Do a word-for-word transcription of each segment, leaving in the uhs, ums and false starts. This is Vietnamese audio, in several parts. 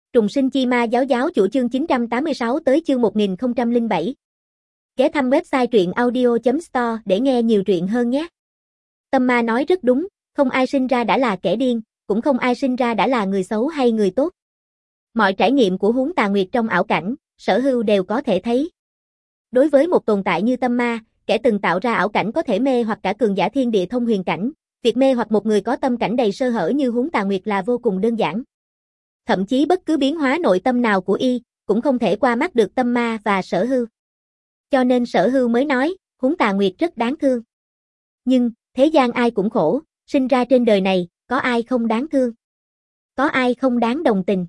Trùng sinh chi ma giáo giáo chủ chương chín trăm tám mươi sáu tới chương một nghìn không trăm lẻ bảy. Ghé thăm website truyện audio chấm store để nghe nhiều truyện hơn nhé. Tâm ma nói rất đúng, không ai sinh ra đã là kẻ điên, cũng không ai sinh ra đã là người xấu hay người tốt. Mọi trải nghiệm của Huống Tà Nguyệt trong ảo cảnh, Sở Hưu đều có thể thấy. Đối với một tồn tại như tâm ma, kẻ từng tạo ra ảo cảnh có thể mê hoặc cả cường giả thiên địa thông huyền cảnh, việc mê hoặc một người có tâm cảnh đầy sơ hở như Huống Tà Nguyệt là vô cùng đơn giản. Thậm chí bất cứ biến hóa nội tâm nào của y, cũng không thể qua mắt được tâm ma và Sở Hưu. Cho nên Sở Hưu mới nói, Huống Tà Nguyệt rất đáng thương. Nhưng, thế gian ai cũng khổ, sinh ra trên đời này, có ai không đáng thương? Có ai không đáng đồng tình?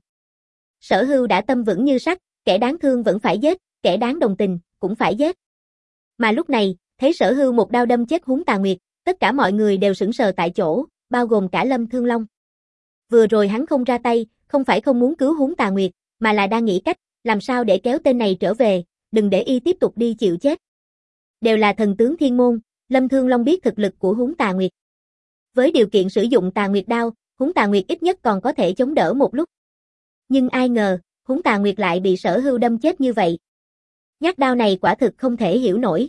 Sở Hưu đã tâm vững như sắt, kẻ đáng thương vẫn phải giết, kẻ đáng đồng tình, cũng phải giết. Mà lúc này, thấy Sở Hưu một đao đâm chết Huống Tà Nguyệt, tất cả mọi người đều sững sờ tại chỗ, bao gồm cả Lâm Thương Long. Vừa rồi hắn không ra tay, không phải không muốn cứu Huống Tà Nguyệt, mà là đang nghĩ cách, làm sao để kéo tên này trở về, đừng để y tiếp tục đi chịu chết. Đều là thần tướng thiên môn, Lâm Thương Long biết thực lực của Huống Tà Nguyệt. Với điều kiện sử dụng Tà Nguyệt đao, Huống Tà Nguyệt ít nhất còn có thể chống đỡ một lúc. Nhưng ai ngờ, Huống Tà Nguyệt lại bị Sở Hưu đâm chết như vậy. Nhát đao này quả thực không thể hiểu nổi.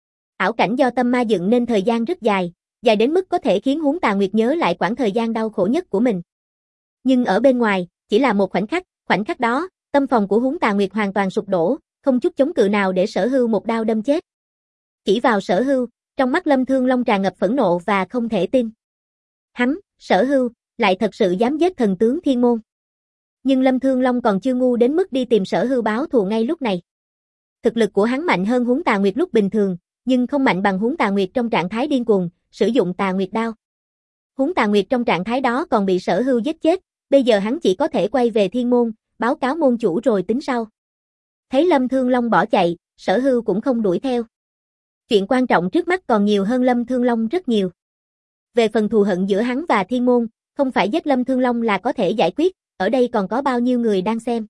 Ảo cảnh do tâm ma dựng nên thời gian rất dài, dài đến mức có thể khiến Huống Tà Nguyệt nhớ lại quãng thời gian đau khổ nhất của mình. Nhưng ở bên ngoài, chỉ là một khoảnh khắc, khoảnh khắc đó, tâm phòng của Huống Tà Nguyệt hoàn toàn sụp đổ, không chút chống cự nào để Sở Hưu một đao đâm chết. Chỉ vào Sở Hưu, trong mắt Lâm Thương Long tràn ngập phẫn nộ và không thể tin. Hắn, Sở Hưu, lại thật sự dám giết thần tướng thiên môn. Nhưng Lâm Thương Long còn chưa ngu đến mức đi tìm Sở Hưu báo thù ngay lúc này. Thực lực của hắn mạnh hơn Huống Tà Nguyệt lúc bình thường, nhưng không mạnh bằng Huống Tà Nguyệt trong trạng thái điên cuồng, sử dụng Tà Nguyệt đao. Huống Tà Nguyệt trong trạng thái đó còn bị Sở Hưu giết chết, bây giờ hắn chỉ có thể quay về thiên môn, báo cáo môn chủ rồi tính sau. Thấy Lâm Thương Long bỏ chạy, Sở Hưu cũng không đuổi theo. Chuyện quan trọng trước mắt còn nhiều hơn Lâm Thương Long rất nhiều. Về phần thù hận giữa hắn và thiên môn, không phải giết Lâm Thương Long là có thể giải quyết, ở đây còn có bao nhiêu người đang xem.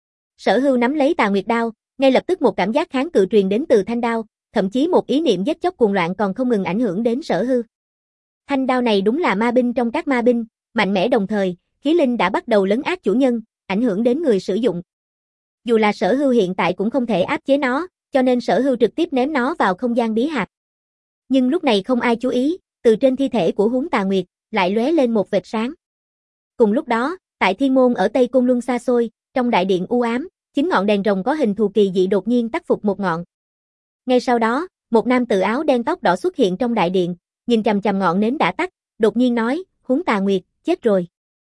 Sở Hưu nắm lấy Tà Nguyệt đao, ngay lập tức một cảm giác kháng cự truyền đến từ thanh đao, thậm chí một ý niệm giết chóc cuồng loạn còn không ngừng ảnh hưởng đến Sở Hưu. Thanh đao này đúng là ma binh trong các ma binh, mạnh mẽ đồng thời, khí linh đã bắt đầu lấn át chủ nhân, ảnh hưởng đến người sử dụng. Dù là Sở Hưu hiện tại cũng không thể áp chế nó, cho nên Sở Hưu trực tiếp ném nó vào không gian bí hạp. Nhưng lúc này không ai chú ý, từ trên thi thể của Huống Tà Nguyệt, lại lóe lên một vệt sáng. Cùng lúc đó, tại thiên môn ở Tây Côn Luân xa xôi, trong đại điện u ám, chín ngọn đèn rồng có hình thù kỳ dị đột nhiên tắt phục một ngọn. Ngay sau đó, một nam tử áo đen tóc đỏ xuất hiện trong đại điện, nhìn chằm chằm ngọn nến đã tắt, đột nhiên nói, Huống Tà Nguyệt, chết rồi.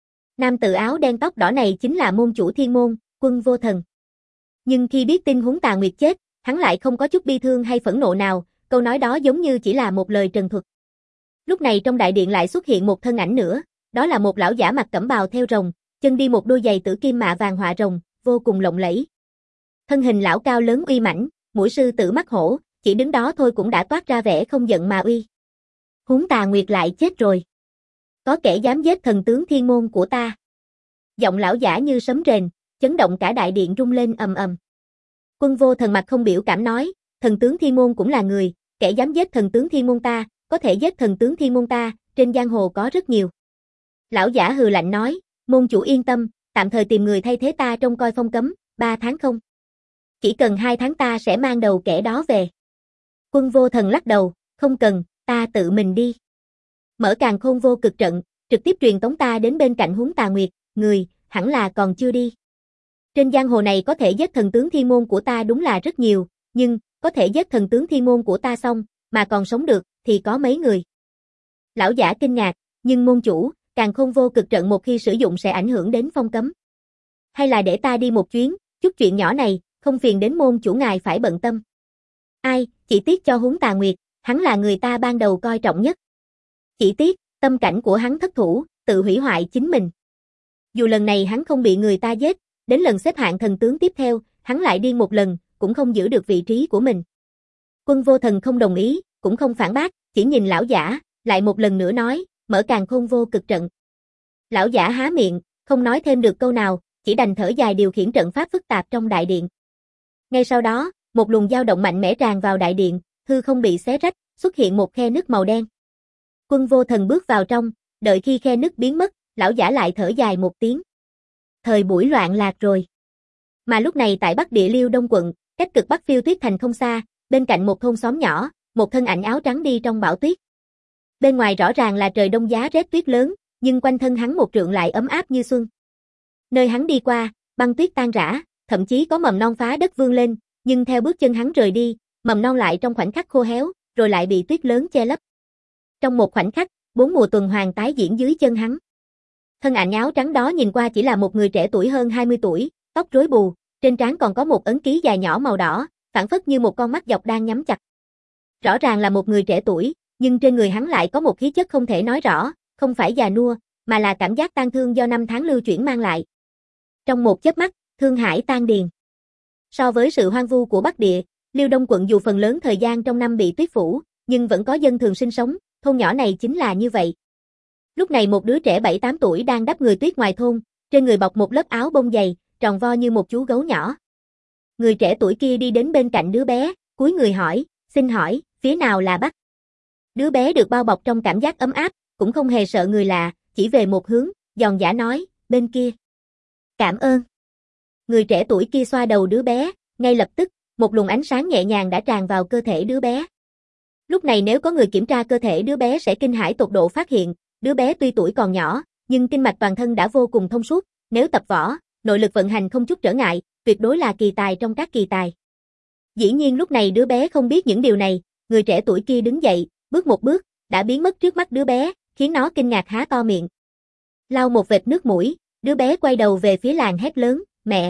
Nam tử áo đen tóc đỏ này chính là môn chủ thiên môn, Quân Vô Thần. Nhưng khi biết tin Huống Tà Nguyệt chết, hắn lại không có chút bi thương hay phẫn nộ nào, câu nói đó giống như chỉ là một lời trần thuật. Lúc này trong đại điện lại xuất hiện một thân ảnh nữa, đó là một lão giả mặc cẩm bào theo rồng, chân đi một đôi giày tử kim mạ vàng họa rồng, vô cùng lộng lẫy. Thân hình lão cao lớn uy mãnh, mũi sư tử mắt hổ, chỉ đứng đó thôi cũng đã toát ra vẻ không giận mà uy. Huống Tà Nguyệt lại chết rồi. Có kẻ dám giết thần tướng thiên môn của ta. Giọng lão giả như sấm rền, chấn động cả đại điện rung lên ầm ầm. Quân Vô Thần mặt không biểu cảm nói, thần tướng thiên môn cũng là người, kẻ dám giết thần tướng thiên môn ta, có thể giết thần tướng thiên môn ta, trên giang hồ có rất nhiều. Lão giả hừ lạnh nói, môn chủ yên tâm, tạm thời tìm người thay thế ta trông coi phong cấm, ba tháng không. Chỉ cần hai tháng ta sẽ mang đầu kẻ đó về. Quân Vô Thần lắc đầu, không cần, ta tự mình đi. Mở càn khôn vô cực trận, trực tiếp truyền tống ta đến bên cạnh Huống Tà Nguyệt, người, hẳn là còn chưa đi. Trên giang hồ này có thể giết thần tướng thiên môn của ta đúng là rất nhiều, nhưng, có thể giết thần tướng thiên môn của ta xong, mà còn sống được, thì có mấy người. Lão giả kinh ngạc, nhưng môn chủ, càn khôn vô cực trận một khi sử dụng sẽ ảnh hưởng đến phong cấm. Hay là để ta đi một chuyến, chút chuyện nhỏ này, không phiền đến môn chủ ngài phải bận tâm. Ai, chỉ tiếc cho Huống Tà Nguyệt, hắn là người ta ban đầu coi trọng nhất. Chỉ tiếc, tâm cảnh của hắn thất thủ, tự hủy hoại chính mình. Dù lần này hắn không bị người ta giết, đến lần xếp hạng thần tướng tiếp theo, hắn lại điên một lần, cũng không giữ được vị trí của mình. Quân Vô Thần không đồng ý, cũng không phản bác, chỉ nhìn lão giả, lại một lần nữa nói, mở càn khôn vô cực trận. Lão giả há miệng, không nói thêm được câu nào, chỉ đành thở dài điều khiển trận pháp phức tạp trong đại điện. Ngay sau đó, một luồng dao động mạnh mẽ tràn vào đại điện, hư không bị xé rách, xuất hiện một khe nứt màu đen. Quân Vô Thần bước vào trong, đợi khi khe nứt biến mất, lão giả lại thở dài một tiếng. thời buổi loạn lạc rồi. Mà lúc này tại Bắc Địa Liêu Đông quận, cách cực Bắc Phiêu Tuyết Thành không xa, bên cạnh một thôn xóm nhỏ, một thân ảnh áo trắng đi trong bão tuyết. Bên ngoài rõ ràng là trời đông giá rét tuyết lớn, nhưng quanh thân hắn một trượng lại ấm áp như xuân. Nơi hắn đi qua, băng tuyết tan rã, thậm chí có mầm non phá đất vươn lên, nhưng theo bước chân hắn rời đi, mầm non lại trong khoảnh khắc khô héo, rồi lại bị tuyết lớn che lấp. Trong một khoảnh khắc, bốn mùa tuần hoàn tái diễn dưới chân hắn. Thân ảnh áo trắng đó nhìn qua chỉ là một người trẻ tuổi hơn hai mươi tuổi, tóc rối bù, trên trán còn có một ấn ký dài nhỏ màu đỏ, phảng phất như một con mắt dọc đang nhắm chặt. Rõ ràng là một người trẻ tuổi, nhưng trên người hắn lại có một khí chất không thể nói rõ, không phải già nua, mà là cảm giác tang thương do năm tháng lưu chuyển mang lại. Trong một chớp mắt, thương hải tan điền. So với sự hoang vu của Bắc Địa, Liêu Đông quận dù phần lớn thời gian trong năm bị tuyết phủ, nhưng vẫn có dân thường sinh sống, thôn nhỏ này chính là như vậy. Lúc này một đứa trẻ bảy tám tuổi đang đắp người tuyết ngoài thôn, trên người bọc một lớp áo bông dày, tròn vo như một chú gấu nhỏ. Người trẻ tuổi kia đi đến bên cạnh đứa bé, cúi người hỏi, xin hỏi, phía nào là Bắc? Đứa bé được bao bọc trong cảm giác ấm áp, cũng không hề sợ người lạ, chỉ về một hướng, giòn giã nói, bên kia. Cảm ơn. Người trẻ tuổi kia xoa đầu đứa bé, ngay lập tức, một luồng ánh sáng nhẹ nhàng đã tràn vào cơ thể đứa bé. Lúc này nếu có người kiểm tra cơ thể đứa bé sẽ kinh hãi tột độ phát hiện, đứa bé tuy tuổi còn nhỏ, nhưng kinh mạch toàn thân đã vô cùng thông suốt, nếu tập võ, nội lực vận hành không chút trở ngại, tuyệt đối là kỳ tài trong các kỳ tài. Dĩ nhiên lúc này đứa bé không biết những điều này, người trẻ tuổi kia đứng dậy, bước một bước, đã biến mất trước mắt đứa bé, khiến nó kinh ngạc há to miệng. Lau một vệt nước mũi, đứa bé quay đầu về phía làng hét lớn, mẹ!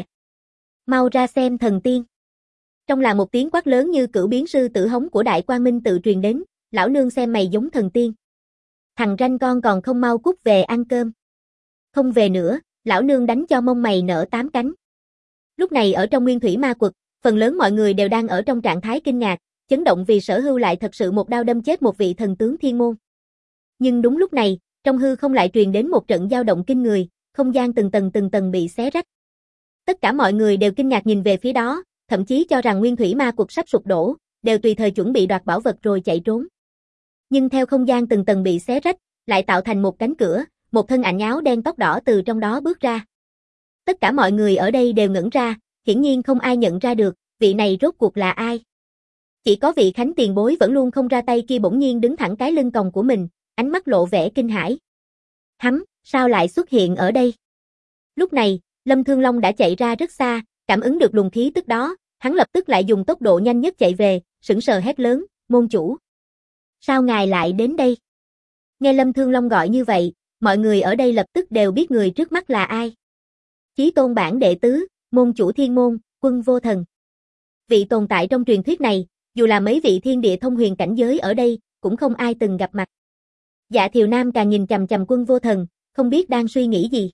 Mau ra xem thần tiên! Trong là một tiếng quát lớn như cửu biến sư tử hống của Đại Quang Minh tự truyền đến, lão nương xem mày giống thần tiên. Thằng ranh con còn không mau cút về ăn cơm. Không về nữa, lão nương đánh cho mông mày nở tám cánh. Lúc này ở trong Nguyên Thủy Ma Quật, phần lớn mọi người đều đang ở trong trạng thái kinh ngạc, chấn động vì Sở Hưu lại thật sự một đao đâm chết một vị thần tướng thiên môn. Nhưng đúng lúc này, trong hư không lại truyền đến một trận dao động kinh người, không gian từng tầng từng tầng bị xé rách. Tất cả mọi người đều kinh ngạc nhìn về phía đó, thậm chí cho rằng Nguyên Thủy Ma Quật sắp sụp đổ, đều tùy thời chuẩn bị đoạt bảo vật rồi chạy trốn. Nhưng theo không gian từng tầng bị xé rách, lại tạo thành một cánh cửa, một thân ảnh áo đen tóc đỏ từ trong đó bước ra. Tất cả mọi người ở đây đều ngẩn ra, hiển nhiên không ai nhận ra được, vị này rốt cuộc là ai. Chỉ có vị Khánh tiền bối vẫn luôn không ra tay kia bỗng nhiên đứng thẳng cái lưng còng của mình, ánh mắt lộ vẻ kinh hãi. Hắn, sao lại xuất hiện ở đây? Lúc này, Lâm Thương Long đã chạy ra rất xa, cảm ứng được luồng khí tức đó, hắn lập tức lại dùng tốc độ nhanh nhất chạy về, sững sờ hét lớn, môn chủ. Sao ngài lại đến đây? Nghe Lâm Thương Long gọi như vậy, mọi người ở đây lập tức đều biết người trước mắt là ai. Chí tôn bản đệ tứ, môn chủ thiên môn, Quân Vô Thần. Vị tồn tại trong truyền thuyết này, dù là mấy vị thiên địa thông huyền cảnh giới ở đây, cũng không ai từng gặp mặt. Dạ Thiều Nam càng nhìn chằm chằm Quân Vô Thần, không biết đang suy nghĩ gì.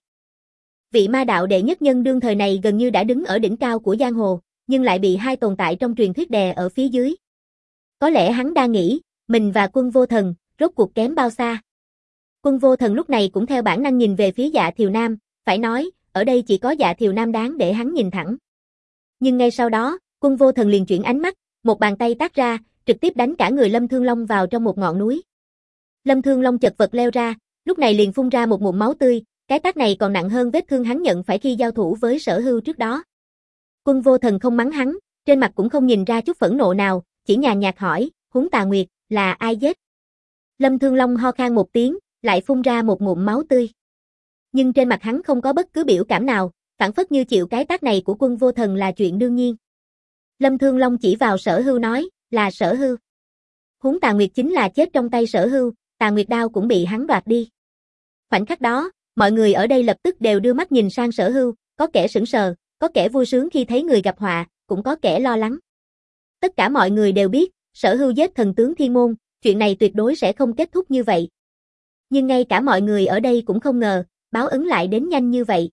Vị ma đạo đệ nhất nhân đương thời này gần như đã đứng ở đỉnh cao của giang hồ, nhưng lại bị hai tồn tại trong truyền thuyết đè ở phía dưới. Có lẽ hắn đang nghĩ, mình và Quân Vô Thần, rốt cuộc kém bao xa. Quân Vô Thần lúc này cũng theo bản năng nhìn về phía Dạ Thiều Nam, phải nói, ở đây chỉ có Dạ Thiều Nam đáng để hắn nhìn thẳng. Nhưng ngay sau đó, Quân Vô Thần liền chuyển ánh mắt, một bàn tay tác ra, trực tiếp đánh cả người Lâm Thương Long vào trong một ngọn núi. Lâm Thương Long chật vật leo ra, lúc này liền phun ra một ngụm máu tươi, cái tác này còn nặng hơn vết thương hắn nhận phải khi giao thủ với Sở Hưu trước đó. Quân Vô Thần không mắng hắn, trên mặt cũng không nhìn ra chút phẫn nộ nào, chỉ nhàn nhạt hỏi, Huống Tà Nguyệt, là ai giết? Lâm Thương Long ho khan một tiếng, lại phun ra một ngụm máu tươi. Nhưng trên mặt hắn không có bất cứ biểu cảm nào, phản phất như chịu cái tác này của Quân Vô Thần là chuyện đương nhiên. Lâm Thương Long chỉ vào Sở Hưu nói, là Sở Hưu. Huống Tà Nguyệt chính là chết trong tay Sở Hưu, Tà Nguyệt đao cũng bị hắn đoạt đi. Khoảnh khắc đó, mọi người ở đây lập tức đều đưa mắt nhìn sang Sở Hưu, có kẻ sững sờ, có kẻ vui sướng khi thấy người gặp họa, cũng có kẻ lo lắng. Tất cả mọi người đều biết, Sở Hưu giết thần tướng Thiên Môn, chuyện này tuyệt đối sẽ không kết thúc như vậy. Nhưng ngay cả mọi người ở đây cũng không ngờ, báo ứng lại đến nhanh như vậy.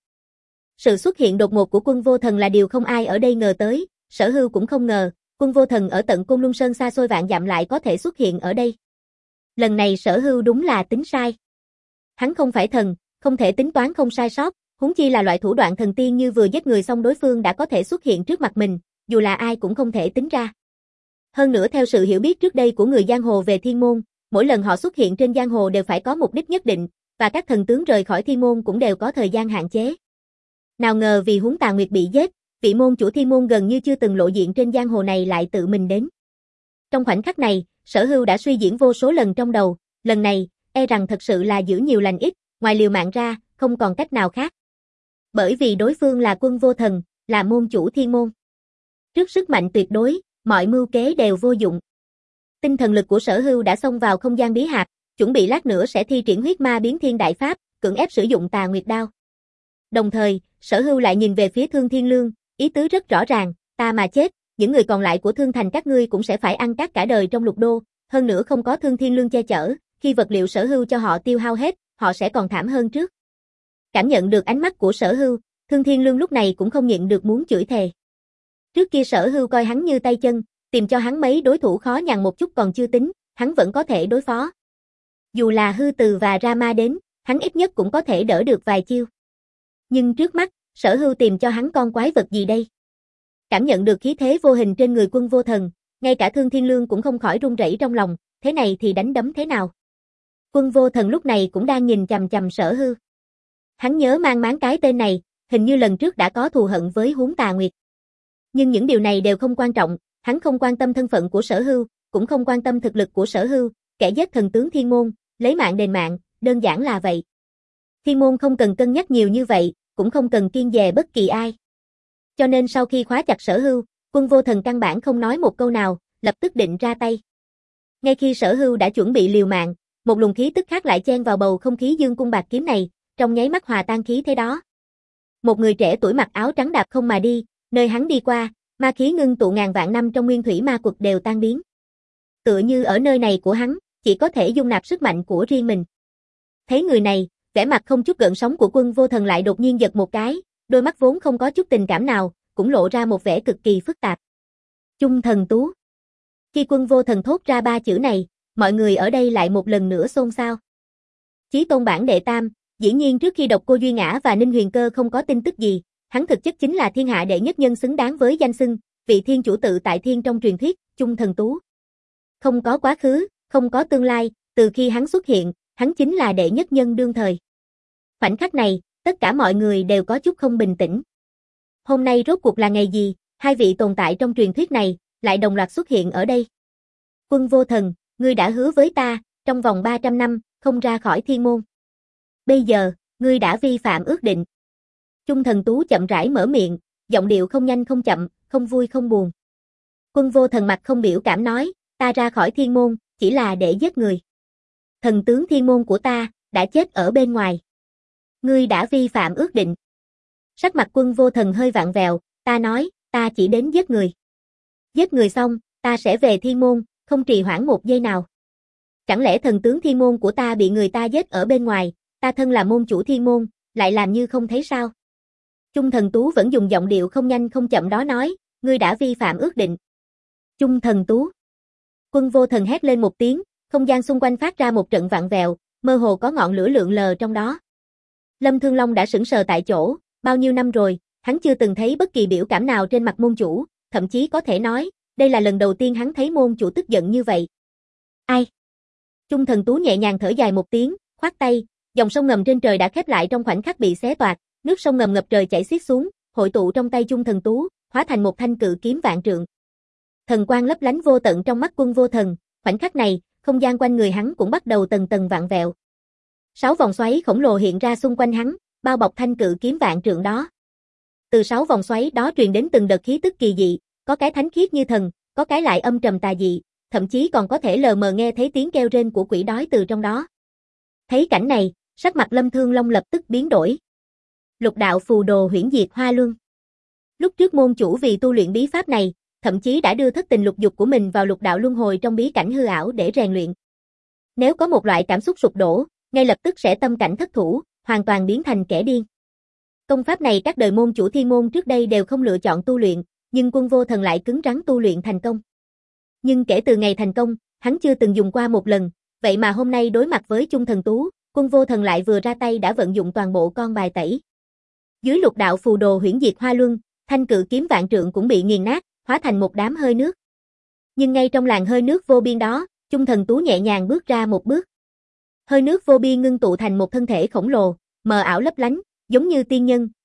Sự xuất hiện đột ngột của Quân Vô Thần là điều không ai ở đây ngờ tới, Sở Hưu cũng không ngờ, Quân Vô Thần ở tận Côn Luân Sơn xa xôi vạn dặm lại có thể xuất hiện ở đây. Lần này Sở Hưu đúng là tính sai. Hắn không phải thần, không thể tính toán không sai sót, huống chi là loại thủ đoạn thần tiên như vừa giết người xong đối phương đã có thể xuất hiện trước mặt mình, dù là ai cũng không thể tính ra. Hơn nữa theo sự hiểu biết trước đây của người giang hồ về thiên môn, mỗi lần họ xuất hiện trên giang hồ đều phải có mục đích nhất định, và các thần tướng rời khỏi thiên môn cũng đều có thời gian hạn chế. Nào ngờ vì Huống Tà Nguyệt bị giết, vị môn chủ thiên môn gần như chưa từng lộ diện trên giang hồ này lại tự mình đến. Trong khoảnh khắc này, Sở Hưu đã suy diễn vô số lần trong đầu, lần này, e rằng thật sự là giữ nhiều lành ít, ngoài liều mạng ra, không còn cách nào khác. Bởi vì đối phương là Quân Vô Thần, là môn chủ thiên môn. Trước sức mạnh tuyệt đối, mọi mưu kế đều vô dụng. Tinh thần lực của Sở Hưu đã xông vào không gian bí hạt, chuẩn bị lát nữa sẽ thi triển huyết ma biến thiên đại pháp, cưỡng ép sử dụng Tà Nguyệt đao. Đồng thời, Sở Hưu lại nhìn về phía Thương Thiên Lương, ý tứ rất rõ ràng, ta mà chết, những người còn lại của Thương Thành các ngươi cũng sẽ phải ăn cát cả đời trong lục đô, hơn nữa không có Thương Thiên Lương che chở, khi vật liệu Sở Hưu cho họ tiêu hao hết, họ sẽ còn thảm hơn trước. Cảm nhận được ánh mắt của Sở Hưu, Thương Thiên Lương lúc này cũng không nhịn được muốn chửi thề. Trước kia Sở Hưu coi hắn như tay chân, tìm cho hắn mấy đối thủ khó nhằn một chút còn chưa tính, hắn vẫn có thể đối phó. Dù là Hư Từ và Rama đến, hắn ít nhất cũng có thể đỡ được vài chiêu. Nhưng trước mắt, Sở Hưu tìm cho hắn con quái vật gì đây? Cảm nhận được khí thế vô hình trên người Quân Vô Thần, ngay cả Thương Thiên Lương cũng không khỏi run rẩy trong lòng, thế này thì đánh đấm thế nào? Quân Vô Thần lúc này cũng đang nhìn chằm chằm Sở Hưu. Hắn nhớ mang máng cái tên này, hình như lần trước đã có thù hận với Huống Tà Nguyệt. Nhưng những điều này đều không quan trọng, hắn không quan tâm thân phận của Sở Hưu, cũng không quan tâm thực lực của Sở Hưu, kẻ giết thần tướng thiên môn, lấy mạng đền mạng, đơn giản là vậy. Thiên môn không cần cân nhắc nhiều như vậy, cũng không cần kiêng dè bất kỳ ai. Cho nên sau khi khóa chặt Sở Hưu, Quân Vô Thần căn bản không nói một câu nào, lập tức định ra tay. Ngay khi Sở Hưu đã chuẩn bị liều mạng, một luồng khí tức khác lại chen vào bầu không khí dương cung bạc kiếm này, trong nháy mắt hòa tan khí thế đó. Một người trẻ tuổi mặc áo trắng đạp không mà đi, nơi hắn đi qua, ma khí ngưng tụ ngàn vạn năm trong nguyên thủy ma quật đều tan biến. Tựa như ở nơi này của hắn, chỉ có thể dung nạp sức mạnh của riêng mình. Thấy người này, vẻ mặt không chút gợn sóng của Quân Vô Thần lại đột nhiên giật một cái, đôi mắt vốn không có chút tình cảm nào, cũng lộ ra một vẻ cực kỳ phức tạp. Chung Thần Tú. Khi Quân Vô Thần thốt ra ba chữ này, mọi người ở đây lại một lần nữa xôn xao. Chí Tôn bản đệ tam, dĩ nhiên trước khi Độc Cô Duy Ngã và Ninh Huyền Cơ không có tin tức gì, hắn thực chất chính là thiên hạ đệ nhất nhân xứng đáng với danh xưng, vị thiên chủ tự tại thiên trong truyền thuyết, Chung Thần Tú. Không có quá khứ, không có tương lai, từ khi hắn xuất hiện, hắn chính là đệ nhất nhân đương thời. Khoảnh khắc này, tất cả mọi người đều có chút không bình tĩnh. Hôm nay rốt cuộc là ngày gì, hai vị tồn tại trong truyền thuyết này, lại đồng loạt xuất hiện ở đây. Quân Vô Thần, ngươi đã hứa với ta, trong vòng ba trăm năm, không ra khỏi thiên môn. Bây giờ, ngươi đã vi phạm ước định. Chung Thần Tú chậm rãi mở miệng, giọng điệu không nhanh không chậm, không vui không buồn. Quân Vô Thần mặt không biểu cảm nói, ta ra khỏi thiên môn, chỉ là để giết người. Thần tướng thiên môn của ta, đã chết ở bên ngoài. Ngươi đã vi phạm ước định. Sắc mặt Quân Vô Thần hơi vặn vẹo, ta nói, ta chỉ đến giết người. Giết người xong, ta sẽ về thiên môn, không trì hoãn một giây nào. Chẳng lẽ thần tướng thiên môn của ta bị người ta giết ở bên ngoài, ta thân là môn chủ thiên môn, lại làm như không thấy sao? Chung Thần Tú vẫn dùng giọng điệu không nhanh không chậm đó nói, ngươi đã vi phạm ước định. Chung Thần Tú. Quân Vô Thần hét lên một tiếng, không gian xung quanh phát ra một trận vặn vẹo, mơ hồ có ngọn lửa lượn lờ trong đó. Lâm Thương Long đã sững sờ tại chỗ, bao nhiêu năm rồi, hắn chưa từng thấy bất kỳ biểu cảm nào trên mặt môn chủ, thậm chí có thể nói, đây là lần đầu tiên hắn thấy môn chủ tức giận như vậy. Ai? Chung Thần Tú nhẹ nhàng thở dài một tiếng, khoát tay, dòng sông ngầm trên trời đã khép lại trong khoảnh khắc bị xé toạc, nước sông ngầm ngập trời chảy xiết xuống, hội tụ trong tay Chung Thần Tú, hóa thành một thanh cự kiếm vạn trượng. Thần quang lấp lánh vô tận trong mắt Quân Vô Thần, khoảnh khắc này, không gian quanh người hắn cũng bắt đầu tầng tầng vặn vẹo. Sáu vòng xoáy khổng lồ hiện ra xung quanh hắn, bao bọc thanh cự kiếm vạn trượng đó. Từ sáu vòng xoáy đó truyền đến từng đợt khí tức kỳ dị, có cái thánh khiết như thần, có cái lại âm trầm tà dị, thậm chí còn có thể lờ mờ nghe thấy tiếng kêu rên của quỷ đói từ trong đó. Thấy cảnh này, sắc mặt Lâm Thương Long lập tức biến đổi. Lục đạo phù đồ huyễn diệt hoa luân. Lúc trước môn chủ vì tu luyện bí pháp này, thậm chí đã đưa thất tình lục dục của mình vào lục đạo luân hồi trong bí cảnh hư ảo để rèn luyện. Nếu có một loại cảm xúc sụp đổ, ngay lập tức sẽ tâm cảnh thất thủ, hoàn toàn biến thành kẻ điên. Công pháp này các đời môn chủ thiên môn trước đây đều không lựa chọn tu luyện, nhưng Quân Vô Thần lại cứng rắn tu luyện thành công. Nhưng kể từ ngày thành công, hắn chưa từng dùng qua một lần, vậy mà hôm nay đối mặt với Chung Thần Tú, Quân Vô Thần lại vừa ra tay đã vận dụng toàn bộ con bài tẩy. Dưới lục đạo phù đồ huyễn diệt hoa luân, thanh cự kiếm vạn trượng cũng bị nghiền nát, hóa thành một đám hơi nước. Nhưng ngay trong làn hơi nước vô biên đó, Chung Thần Tú nhẹ nhàng bước ra một bước. Hơi nước vô biên ngưng tụ thành một thân thể khổng lồ, mờ ảo lấp lánh, giống như tiên nhân,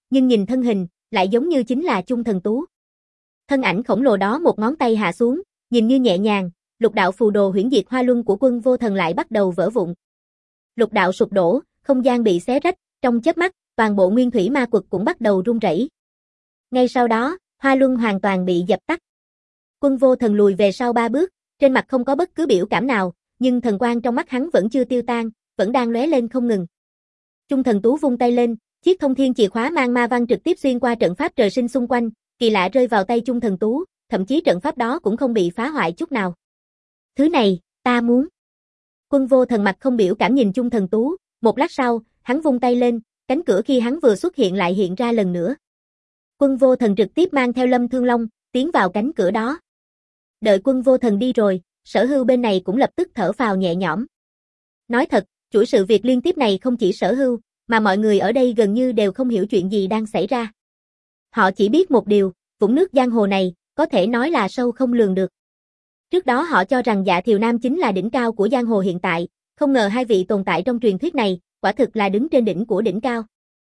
nhưng nhìn thân hình, lại giống như chính là Chung Thần Tú. Thân ảnh khổng lồ đó một ngón tay hạ xuống, nhìn như nhẹ nhàng, lục đạo phù đồ huyễn diệt hoa luân của Quân Vô Thần lại bắt đầu vỡ vụn. Lục đạo sụp đổ, không gian bị xé rách, trong chớp mắt, toàn bộ nguyên thủy ma quật cũng bắt đầu rung rẩy. Ngay sau đó, hoa luân hoàn toàn bị dập tắt. Quân Vô Thần lùi về sau ba bước, trên mặt không có bất cứ biểu cảm nào, nhưng thần quang trong mắt hắn vẫn chưa tiêu tan, vẫn đang lóe lên không ngừng. Chung Thần Tú vung tay lên, chiếc thông thiên chìa khóa mang ma văn trực tiếp xuyên qua trận pháp trời sinh xung quanh, kỳ lạ rơi vào tay Chung Thần Tú, thậm chí trận pháp đó cũng không bị phá hoại chút nào. Thứ này, ta muốn. Quân Vô Thần mặt không biểu cảm nhìn Chung Thần Tú, một lát sau, hắn vung tay lên, cánh cửa khi hắn vừa xuất hiện lại hiện ra lần nữa. Quân Vô Thần trực tiếp mang theo Lâm Thương Long, tiến vào cánh cửa đó. Đợi Quân Vô Thần đi rồi, Sở Hưu bên này cũng lập tức thở phào nhẹ nhõm. Nói thật, chuỗi sự việc liên tiếp này không chỉ Sở Hưu, mà mọi người ở đây gần như đều không hiểu chuyện gì đang xảy ra. Họ chỉ biết một điều, vũng nước giang hồ này, có thể nói là sâu không lường được. Trước đó họ cho rằng Dạ Thiều Nam chính là đỉnh cao của giang hồ hiện tại, không ngờ hai vị tồn tại trong truyền thuyết này, quả thực là đứng trên đỉnh của đỉnh cao.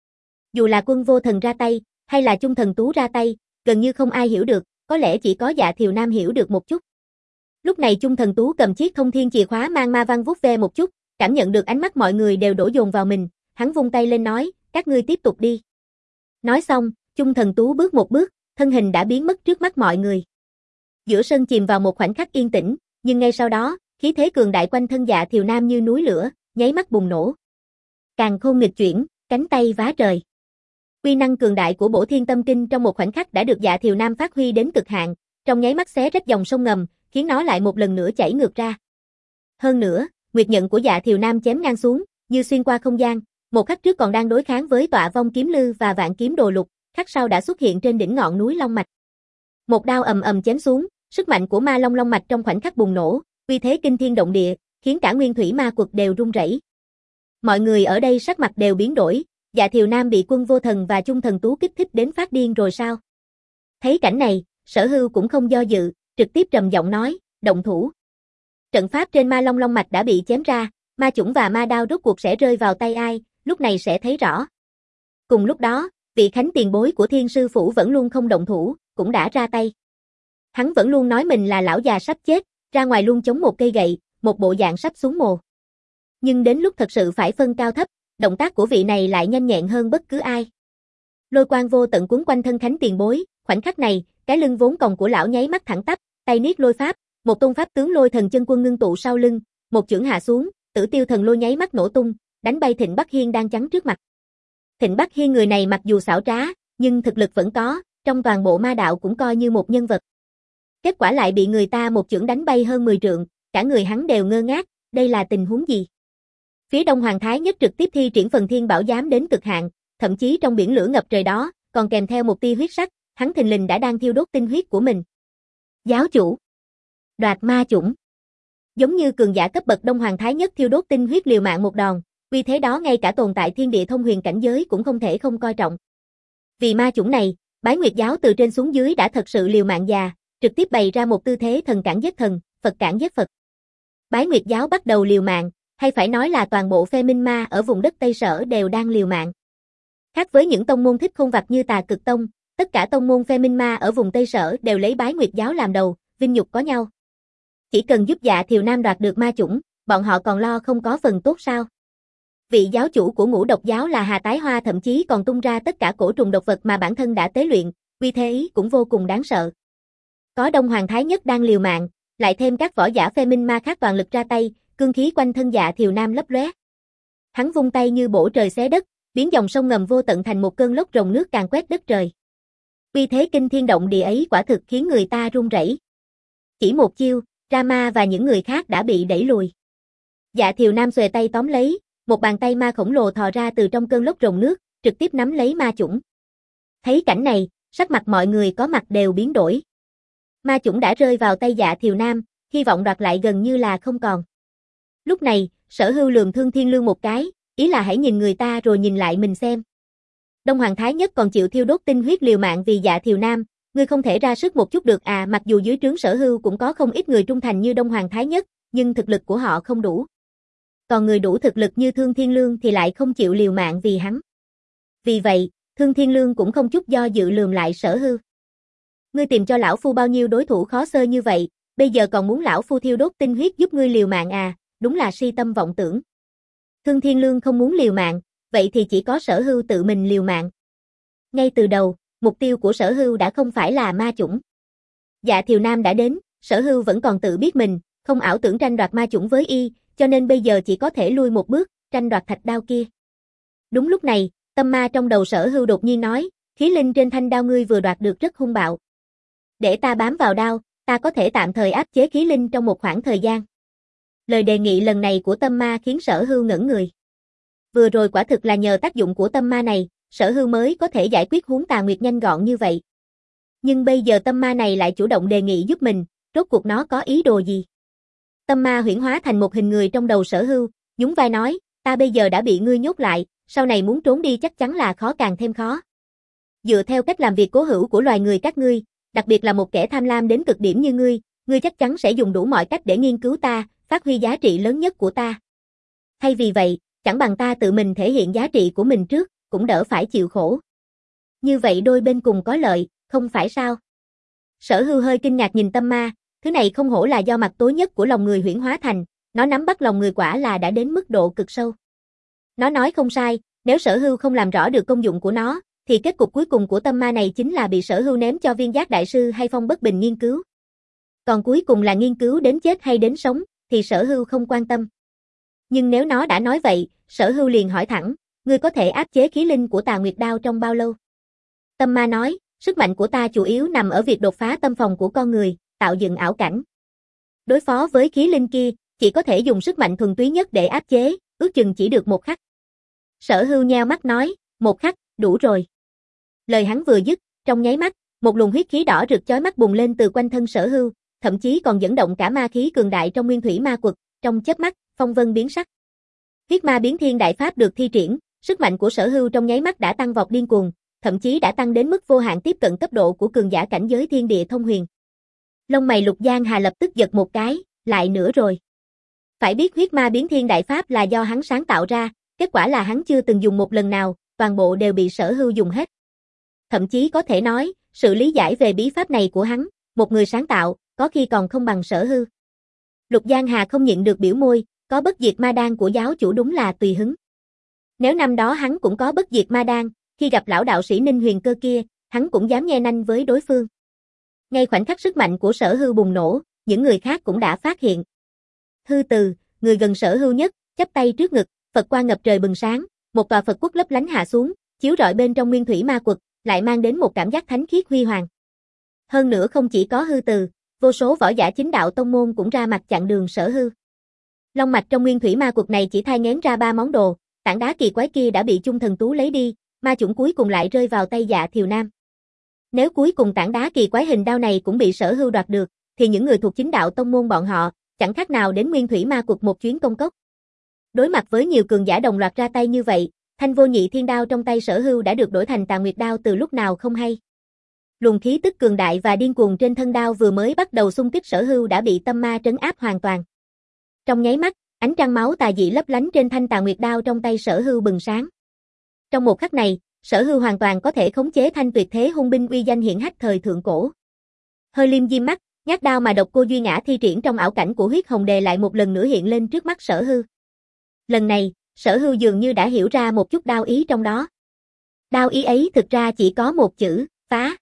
Dù là Quân Vô Thần ra tay, hay là Chung Thần Tú ra tay, gần như không ai hiểu được, có lẽ chỉ có Dạ Thiều Nam hiểu được một chút. Lúc này Chung Thần Tú cầm chiếc thông thiên chìa khóa mang ma văn vuốt ve một chút, cảm nhận được ánh mắt mọi người đều đổ dồn vào mình, hắn vung tay lên nói, các ngươi tiếp tục đi. Nói xong, Chung Thần Tú bước một bước, thân hình đã biến mất trước mắt mọi người. Giữa sân chìm vào một khoảnh khắc yên tĩnh, nhưng ngay sau đó, khí thế cường đại quanh thân Dạ Thiều Nam như núi lửa, nháy mắt bùng nổ. Càn khôn nghịch chuyển, cánh tay vá trời. Uy năng cường đại của Bổ Thiên Tâm Kinh trong một khoảnh khắc đã được Dạ Thiều Nam phát huy đến cực hạn, trong nháy mắt xé rách dòng sông ngầm, khiến nó lại một lần nữa chảy ngược ra. Hơn nữa, nguyệt nhận của Dạ Thiều Nam chém ngang xuống, như xuyên qua không gian, một khắc trước còn đang đối kháng với Tọa Vong Kiếm Lư và Vạn Kiếm Đồ Lục, khắc sau đã xuất hiện trên đỉnh ngọn núi Long Mạch. Một đao ầm ầm chém xuống, sức mạnh của Ma Long Long Mạch trong khoảnh khắc bùng nổ, uy thế kinh thiên động địa, khiến cả nguyên thủy ma quật đều rung rẩy. Mọi người ở đây sắc mặt đều biến đổi, Dạ Thiều Nam bị Quân Vô Thần và Chung Thần Tú kích thích đến phát điên rồi sao? Thấy cảnh này, Sở Hưu cũng không do dự, trực tiếp trầm giọng nói, động thủ. Trận pháp trên Ma Long Long Mạch đã bị chém ra, ma chủng và ma đao rốt cuộc sẽ rơi vào tay ai, lúc này sẽ thấy rõ. Cùng lúc đó, vị Khánh tiền bối của Thiên Sư Phủ vẫn luôn không động thủ, cũng đã ra tay. Hắn vẫn luôn nói mình là lão già sắp chết, ra ngoài luôn chống một cây gậy, một bộ dạng sắp xuống mồ. Nhưng đến lúc thật sự phải phân cao thấp, động tác của vị này lại nhanh nhẹn hơn bất cứ ai. Lôi quang vô tận cuốn quanh thân Khánh tiền bối, khoảnh khắc này, cái lưng vốn còng của lão nháy mắt thẳng tắp, tay niết lôi pháp, một tôn pháp tướng Lôi Thần chân quân ngưng tụ sau lưng, một chưởng hạ xuống, Tử Tiêu thần lôi nháy mắt nổ tung, đánh bay Thịnh Bắc Hiên đang chắn trước mặt. Thịnh Bắc Hiên người này mặc dù xảo trá, nhưng thực lực vẫn có, trong toàn bộ ma đạo cũng coi như một nhân vật. Kết quả lại bị người ta một chưởng đánh bay hơn mười trượng, cả người hắn đều ngơ ngác, đây là tình huống gì? Phía Đông Hoàng Thái Nhất trực tiếp thi triển phần Thiên Bảo Giám đến cực hạn, thậm chí trong biển lửa ngập trời đó, còn kèm theo một tia huyết sắc, hắn thình lình đã đang thiêu đốt tinh huyết của mình. Giáo chủ, đoạt ma chủng. Giống như cường giả cấp bậc Đông Hoàng Thái Nhất thiêu đốt tinh huyết liều mạng một đòn, vì thế đó ngay cả tồn tại thiên địa thông huyền cảnh giới cũng không thể không coi trọng. Vì ma chủng này, Bái Nguyệt giáo từ trên xuống dưới đã thật sự liều mạng già, trực tiếp bày ra một tư thế thần cản giết thần, Phật cản giết Phật. Bái Nguyệt giáo bắt đầu liều mạng, hay phải nói là toàn bộ phe minh ma ở vùng đất Tây Sở đều đang liều mạng. Khác với những tông môn thích khôn vặt như Tà Cực Tông, tất cả tông môn phe minh ma ở vùng Tây Sở đều lấy Bái Nguyệt giáo làm đầu, vinh nhục có nhau. Chỉ cần giúp Dạ Thiều Nam đoạt được ma chủng, bọn họ còn lo không có phần tốt sao? Vị giáo chủ của Ngũ Độc giáo là Hà Tái Hoa thậm chí còn tung ra tất cả cổ trùng độc vật mà bản thân đã tế luyện, uy thế ý cũng vô cùng đáng sợ. Có Đông Hoàng Thái Nhất đang liều mạng, lại thêm các võ giả phe minh ma khác toàn lực ra tay, cương khí quanh thân Dạ Thiều Nam lấp lóe. Hắn vung tay như bổ trời xé đất, biến dòng sông ngầm vô tận thành một cơn lốc rồng nước càn quét đất trời. Uy thế kinh thiên động địa ấy quả thực khiến người ta run rẩy. Chỉ một chiêu, Rama và những người khác đã bị đẩy lùi. Dạ Thiều Nam xuề tay tóm lấy, một bàn tay ma khổng lồ thò ra từ trong cơn lốc rồng nước, trực tiếp nắm lấy ma chủng. Thấy cảnh này, sắc mặt mọi người có mặt đều biến đổi. Ma chủng đã rơi vào tay Dạ Thiều Nam, hy vọng đoạt lại gần như là không còn. Lúc này, Sở Hưu lườm Thương Thiên Lương một cái, ý là hãy nhìn người ta rồi nhìn lại mình xem. Đông Hoàng Thái Nhất còn chịu thiêu đốt tinh huyết liều mạng vì Dạ Thiều Nam, ngươi không thể ra sức một chút được à? Mặc dù dưới trướng Sở Hưu cũng có không ít người trung thành như Đông Hoàng Thái Nhất, nhưng thực lực của họ không đủ. Còn người đủ thực lực như Thương Thiên Lương thì lại không chịu liều mạng vì hắn. Vì vậy, Thương Thiên Lương cũng không chút do dự lườm lại Sở Hưu. Ngươi tìm cho lão phu bao nhiêu đối thủ khó xơ như vậy, bây giờ còn muốn lão phu thiêu đốt tinh huyết giúp ngươi liều mạng à, đúng là si tâm vọng tưởng. Thương Thiên Lương không muốn liều mạng, vậy thì chỉ có Sở Hưu tự mình liều mạng. Ngay từ đầu, mục tiêu của Sở Hưu đã không phải là ma chủng. Dạ Thiều Nam đã đến, Sở Hưu vẫn còn tự biết mình, không ảo tưởng tranh đoạt ma chủng với y, cho nên bây giờ chỉ có thể lui một bước, tranh đoạt thạch đao kia. Đúng lúc này, tâm ma trong đầu Sở Hưu đột nhiên nói, khí linh trên thanh đao ngươi vừa đoạt được rất hung bạo. Để ta bám vào đao, ta có thể tạm thời áp chế khí linh trong một khoảng thời gian. Lời đề nghị lần này của tâm ma khiến Sở Hưu ngẩn người. Vừa rồi quả thực là nhờ tác dụng của tâm ma này, Sở Hưu mới có thể giải quyết Huống Tà Nguyệt nhanh gọn như vậy. Nhưng bây giờ tâm ma này lại chủ động đề nghị giúp mình, rốt cuộc nó có ý đồ gì? Tâm ma huyễn hóa thành một hình người trong đầu Sở Hưu, nhún vai nói, ta bây giờ đã bị ngươi nhốt lại, sau này muốn trốn đi chắc chắn là khó càng thêm khó. Dựa theo cách làm việc cố hữu của loài người các ngươi, đặc biệt là một kẻ tham lam đến cực điểm như ngươi, ngươi chắc chắn sẽ dùng đủ mọi cách để nghiên cứu ta, phát huy giá trị lớn nhất của ta. Thay vì vậy, chẳng bằng ta tự mình thể hiện giá trị của mình trước, cũng đỡ phải chịu khổ. Như vậy đôi bên cùng có lợi, không phải sao? Sở Hưu hơi kinh ngạc nhìn tâm ma, thứ này không hổ là do mặt tối nhất của lòng người huyễn hóa thành, nó nắm bắt lòng người quả là đã đến mức độ cực sâu. Nó nói không sai, nếu Sở Hưu không làm rõ được công dụng của nó, thì kết cục cuối cùng của tâm ma này chính là bị Sở Hưu ném cho Viên Giác Đại Sư hay Phong Bất Bình nghiên cứu. Còn cuối cùng là nghiên cứu đến chết hay đến sống, thì Sở Hưu không quan tâm. Nhưng nếu nó đã nói vậy, Sở Hưu liền hỏi thẳng, ngươi có thể áp chế khí linh của Tà Nguyệt Đao trong bao lâu? Tâm ma nói, sức mạnh của ta chủ yếu nằm ở việc đột phá tâm phòng của con người, tạo dựng ảo cảnh. Đối phó với khí linh kia, chỉ có thể dùng sức mạnh thuần túy nhất để áp chế, ước chừng chỉ được một khắc. Sở Hưu nheo mắt nói, một khắc, đủ rồi. Lời hắn vừa dứt, trong nháy mắt, một luồng huyết khí đỏ rực chói mắt bùng lên từ quanh thân Sở Hưu, thậm chí còn dẫn động cả ma khí cường đại trong Nguyên Thủy Ma Quật, trong chớp mắt, phong vân biến sắc. Huyết Ma Biến Thiên Đại Pháp được thi triển, sức mạnh của Sở Hưu trong nháy mắt đã tăng vọt điên cuồng, thậm chí đã tăng đến mức vô hạn tiếp cận cấp độ của cường giả cảnh giới thiên địa thông huyền. Lông mày Lục Giang Hà lập tức giật một cái, lại nữa rồi. Phải biết Huyết Ma Biến Thiên Đại Pháp là do hắn sáng tạo ra, kết quả là hắn chưa từng dùng một lần nào, toàn bộ đều bị Sở Hưu dùng hết. Thậm chí có thể nói, sự lý giải về bí pháp này của hắn, một người sáng tạo, có khi còn không bằng Sở Hưu. Lục Giang Hà không nhịn được biểu môi, có bất diệt ma đan của giáo chủ đúng là tùy hứng. Nếu năm đó hắn cũng có bất diệt ma đan, khi gặp lão đạo sĩ Ninh Huyền Cơ kia, hắn cũng dám nhe nanh với đối phương. Ngay khoảnh khắc sức mạnh của Sở Hưu bùng nổ, những người khác cũng đã phát hiện. Hư Từ, người gần Sở Hưu nhất, chắp tay trước ngực, Phật quang ngập trời bừng sáng, một tòa Phật quốc lấp lánh hạ xuống, chiếu rọi bên trong Nguyên Thủy Ma Quật, lại mang đến một cảm giác thánh khiết huy hoàng. Hơn nữa không chỉ có Hư Từ, vô số võ giả chính đạo tông môn cũng ra mặt chặn đường Sở Hưu. Long mạch trong Nguyên Thủy Ma Quật này chỉ thai nghén ra ba món đồ, tảng đá kỳ quái kia đã bị Chung Thần Tú lấy đi, ma chủng cuối cùng lại rơi vào tay Dạ Thiều Nam. Nếu cuối cùng tảng đá kỳ quái hình đao này cũng bị Sở Hưu đoạt được, thì những người thuộc chính đạo tông môn bọn họ, chẳng khác nào đến Nguyên Thủy Ma Quật một chuyến công cốc. Đối mặt với nhiều cường giả đồng loạt ra tay như vậy, thanh vô nhị thiên đao trong tay Sở Hưu đã được đổi thành Tà Nguyệt đao từ lúc nào không hay. Luồng khí tức cường đại và điên cuồng trên thân đao vừa mới bắt đầu xung kích Sở Hưu đã bị tâm ma trấn áp hoàn toàn. Trong nháy mắt, ánh trăng máu tà dị lấp lánh trên thanh Tà Nguyệt đao trong tay Sở Hưu bừng sáng. Trong một khắc này, Sở Hưu hoàn toàn có thể khống chế thanh tuyệt thế hung binh uy danh hiển hách thời thượng cổ. Hơi liêm diêm mắt, nhát đao mà Độc Cô Duy Ngã thi triển trong ảo cảnh của Huyết Hồng Đề lại một lần nữa hiện lên trước mắt Sở Hưu. Lần này, Sở Hưu dường như đã hiểu ra một chút đao ý trong đó. Đao ý ấy thực ra chỉ có một chữ, phá.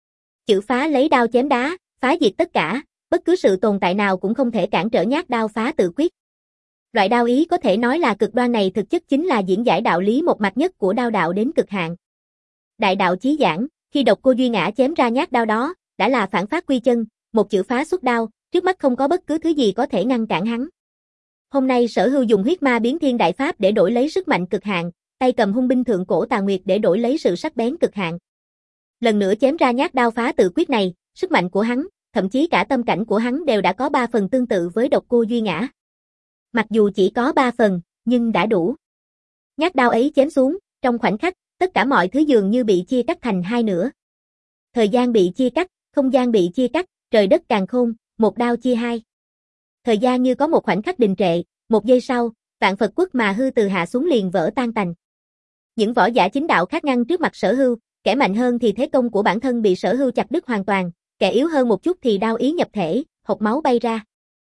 Chữ phá lấy đao chém đá, phá diệt tất cả, bất cứ sự tồn tại nào cũng không thể cản trở nhát đao phá tự quyết. Loại đao ý có thể nói là cực đoan này thực chất chính là diễn giải đạo lý một mặt nhất của đao đạo đến cực hạn. Đại đạo chí giảng, khi Độc Cô Duy Ngã chém ra nhát đao đó, đã là phản phát quy chân, một chữ phá xuất đao, trước mắt không có bất cứ thứ gì có thể ngăn cản hắn. Hôm nay Sở Hưu dùng Huyết Ma Biến Thiên Đại Pháp để đổi lấy sức mạnh cực hạn, tay cầm hung binh thượng cổ Tà Nguyệt để đổi lấy sự sắc bén cực hạn. Lần nữa chém ra nhát đao phá tự quyết này, sức mạnh của hắn, thậm chí cả tâm cảnh của hắn đều đã có ba phần tương tự với Độc Cô Duy Ngã. Mặc dù chỉ có ba phần, nhưng đã đủ. Nhát đao ấy chém xuống, trong khoảnh khắc, tất cả mọi thứ dường như bị chia cắt thành hai nửa. Thời gian bị chia cắt, không gian bị chia cắt, trời đất càn khôn, một đao chia hai. Thời gian như có một khoảnh khắc đình trệ, một giây sau, vạn Phật quốc mà Hư Từ hạ xuống liền vỡ tan tành. Những võ giả chính đạo khác ngăn trước mặt Sở Hưu, kẻ mạnh hơn thì thế công của bản thân bị Sở Hưu chặt đứt hoàn toàn, kẻ yếu hơn một chút thì đao ý nhập thể, hộc máu bay ra.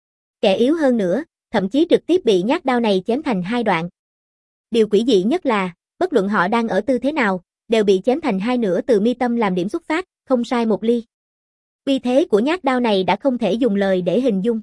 Kẻ yếu hơn nữa, thậm chí trực tiếp bị nhát đao này chém thành hai đoạn. Điều quỷ dị nhất là, bất luận họ đang ở tư thế nào, đều bị chém thành hai nửa từ mi tâm làm điểm xuất phát, không sai một ly. Uy thế của nhát đao này đã không thể dùng lời để hình dung.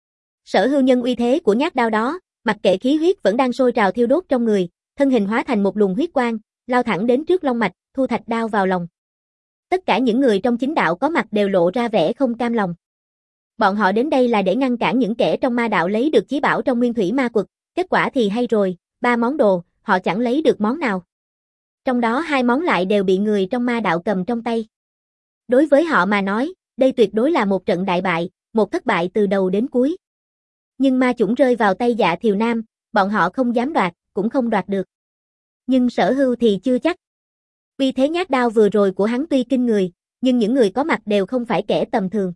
Sở Hưu nhân uy thế của nhát đao đó, mặc kệ khí huyết vẫn đang sôi trào thiêu đốt trong người, thân hình hóa thành một luồng huyết quang, lao thẳng đến trước long mạch, thu thạch đao vào lòng. Tất cả những người trong chính đạo có mặt đều lộ ra vẻ không cam lòng. Bọn họ đến đây là để ngăn cản những kẻ trong ma đạo lấy được chí bảo trong nguyên thủy ma quật, kết quả thì hay rồi, ba món đồ, họ chẳng lấy được món nào. Trong đó hai món lại đều bị người trong ma đạo cầm trong tay. Đối với họ mà nói, đây tuyệt đối là một trận đại bại, một thất bại từ đầu đến cuối. Nhưng ma chủng rơi vào tay Dạ Thiều Nam, bọn họ không dám đoạt, cũng không đoạt được. Nhưng Sở Hưu thì chưa chắc. Uy thế nhát đao vừa rồi của hắn tuy kinh người, nhưng những người có mặt đều không phải kẻ tầm thường.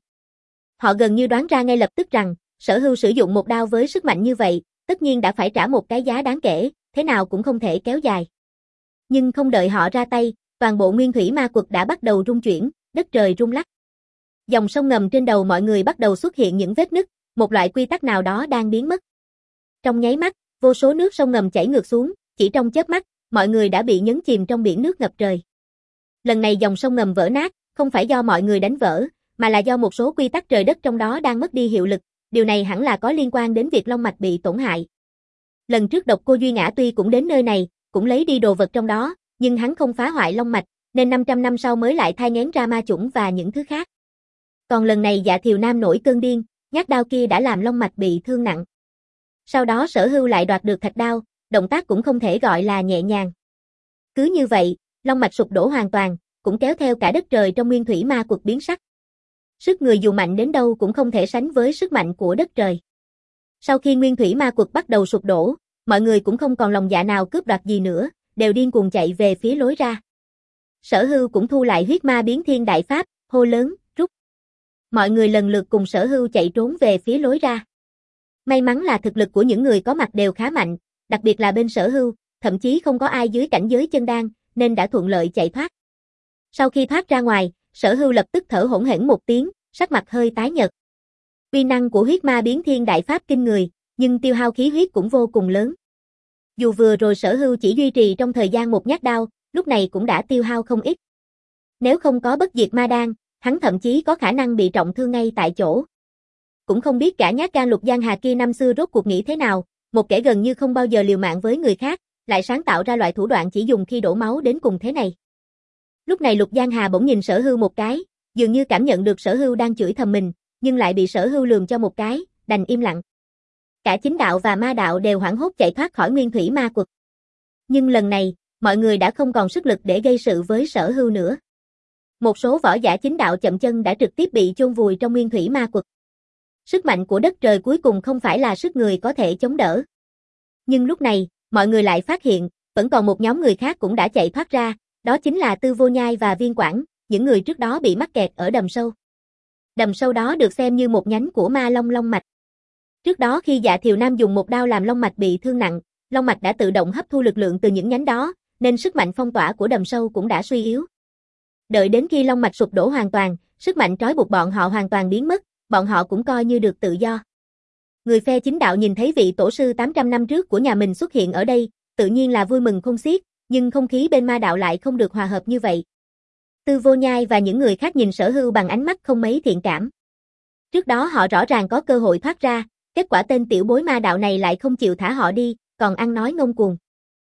Họ gần như đoán ra ngay lập tức rằng, Sở Hưu sử dụng một đao với sức mạnh như vậy, tất nhiên đã phải trả một cái giá đáng kể, thế nào cũng không thể kéo dài. Nhưng không đợi họ ra tay, toàn bộ nguyên thủy ma quật đã bắt đầu rung chuyển, đất trời rung lắc. Dòng sông ngầm trên đầu mọi người bắt đầu xuất hiện những vết nứt, một loại quy tắc nào đó đang biến mất. Trong nháy mắt, vô số nước sông ngầm chảy ngược xuống, chỉ trong chớp mắt, mọi người đã bị nhấn chìm trong biển nước ngập trời. Lần này dòng sông ngầm vỡ nát, không phải do mọi người đánh vỡ, mà là do một số quy tắc trời đất trong đó đang mất đi hiệu lực, điều này hẳn là có liên quan đến việc long mạch bị tổn hại. Lần trước Độc Cô Duy Ngã tuy cũng đến nơi này, cũng lấy đi đồ vật trong đó, nhưng hắn không phá hoại long mạch, nên năm trăm năm sau mới lại thai nghén ra ma chủng và những thứ khác. Còn lần này Dạ Thiều Nam nổi cơn điên, nhát đao kia đã làm long mạch bị thương nặng. Sau đó Sở Hưu lại đoạt được thạch đao, động tác cũng không thể gọi là nhẹ nhàng. Cứ như vậy, long mạch sụp đổ hoàn toàn, cũng kéo theo cả đất trời trong nguyên thủy ma quật biến sắc. Sức người dù mạnh đến đâu cũng không thể sánh với sức mạnh của đất trời. Sau khi nguyên thủy ma quật bắt đầu sụp đổ, mọi người cũng không còn lòng dạ nào cướp đoạt gì nữa, đều điên cuồng chạy về phía lối ra. Sở Hưu cũng thu lại huyết ma biến thiên đại pháp, hô lớn, rút. Mọi người lần lượt cùng Sở Hưu chạy trốn về phía lối ra. May mắn là thực lực của những người có mặt đều khá mạnh, đặc biệt là bên Sở Hưu, thậm chí không có ai dưới cảnh giới chân đan, nên đã thuận lợi chạy thoát. Sau khi thoát ra ngoài, Sở Hưu lập tức thở hổn hển một tiếng, sắc mặt hơi tái nhợt. Uy năng của huyết ma biến thiên đại pháp kinh người, nhưng tiêu hao khí huyết cũng vô cùng lớn. Dù vừa rồi Sở Hưu chỉ duy trì trong thời gian một nhát đao, lúc này cũng đã tiêu hao không ít. Nếu không có bất diệt ma đan, hắn thậm chí có khả năng bị trọng thương ngay tại chỗ. Cũng không biết cả nhát gan Lục Giang Hà kia năm xưa rốt cuộc nghĩ thế nào, một kẻ gần như không bao giờ liều mạng với người khác, lại sáng tạo ra loại thủ đoạn chỉ dùng khi đổ máu đến cùng thế này. Lúc này Lục Giang Hà bỗng nhìn Sở Hưu một cái, dường như cảm nhận được Sở Hưu đang chửi thầm mình, nhưng lại bị Sở Hưu lườm cho một cái, đành im lặng. Cả chính đạo và ma đạo đều hoảng hốt chạy thoát khỏi nguyên thủy ma quật. Nhưng lần này, mọi người đã không còn sức lực để gây sự với Sở Hưu nữa. Một số võ giả chính đạo chậm chân đã trực tiếp bị chôn vùi trong nguyên thủy ma quật. Sức mạnh của đất trời cuối cùng không phải là sức người có thể chống đỡ. Nhưng lúc này, mọi người lại phát hiện, vẫn còn một nhóm người khác cũng đã chạy thoát ra, đó chính là Tư Vô Nhai và Viên Quảng, những người trước đó bị mắc kẹt ở đầm sâu. Đầm sâu đó được xem như một nhánh của ma long long mạch. Trước đó khi Dạ Thiều Nam dùng một đao làm long mạch bị thương nặng, long mạch đã tự động hấp thu lực lượng từ những nhánh đó, nên sức mạnh phong tỏa của đầm sâu cũng đã suy yếu. Đợi đến khi long mạch sụp đổ hoàn toàn, sức mạnh trói buộc bọn họ hoàn toàn biến mất, bọn họ cũng coi như được tự do. Người phe chính đạo nhìn thấy vị tổ sư tám trăm năm trước của nhà mình xuất hiện ở đây, tự nhiên là vui mừng khôn xiết, nhưng không khí bên ma đạo lại không được hòa hợp như vậy. Tư Vô Nhai và những người khác nhìn Sở Hưu bằng ánh mắt không mấy thiện cảm. Trước đó họ rõ ràng có cơ hội thoát ra, kết quả tên tiểu bối ma đạo này lại không chịu thả họ đi, còn ăn nói ngông cuồng.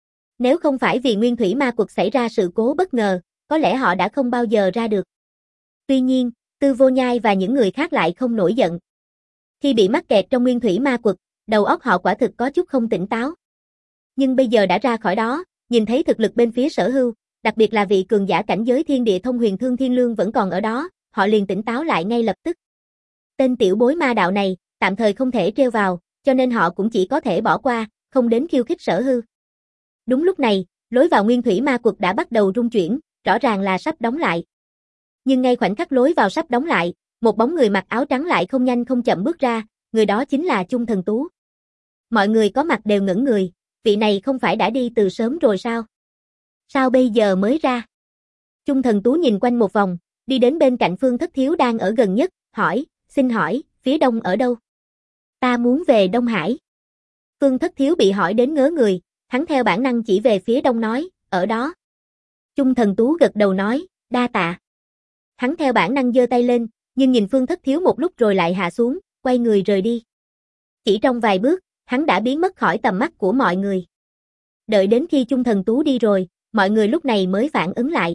Nếu không phải vì nguyên thủy ma quật xảy ra sự cố bất ngờ, có lẽ họ đã không bao giờ ra được. Tuy nhiên, Tư Vô Nhai và những người khác lại không nổi giận. Khi bị mắc kẹt trong nguyên thủy ma quật, đầu óc họ quả thực có chút không tỉnh táo. Nhưng bây giờ đã ra khỏi đó, nhìn thấy thực lực bên phía Sở Hưu, đặc biệt là vị cường giả cảnh giới thiên địa thông huyền thương thiên lương vẫn còn ở đó, họ liền tỉnh táo lại ngay lập tức. Tên tiểu bối ma đạo này, tạm thời không thể trêu vào, cho nên họ cũng chỉ có thể bỏ qua, không đến khiêu khích Sở Hưu. Đúng lúc này, lối vào nguyên thủy ma quật đã bắt đầu rung chuyển, rõ ràng là sắp đóng lại. Nhưng ngay khoảnh khắc lối vào sắp đóng lại, một bóng người mặc áo trắng lại không nhanh không chậm bước ra, người đó chính là Chung Thần Tú. Mọi người có mặt đều ngẩn người, vị này không phải đã đi từ sớm rồi sao? Sao bây giờ mới ra? Chung Thần Tú nhìn quanh một vòng, đi đến bên cạnh Phương Thất Thiếu đang ở gần nhất, hỏi, xin hỏi, phía đông ở đâu? Ta muốn về Đông Hải. Phương Thất Thiếu bị hỏi đến ngớ người, hắn theo bản năng chỉ về phía đông nói, ở đó. Chung Thần Tú gật đầu nói, đa tạ. Hắn theo bản năng giơ tay lên, nhưng nhìn Phương Thất Thiếu một lúc rồi lại hạ xuống, quay người rời đi. Chỉ trong vài bước, hắn đã biến mất khỏi tầm mắt của mọi người. Đợi đến khi Chung Thần Tú đi rồi, mọi người lúc này mới phản ứng lại.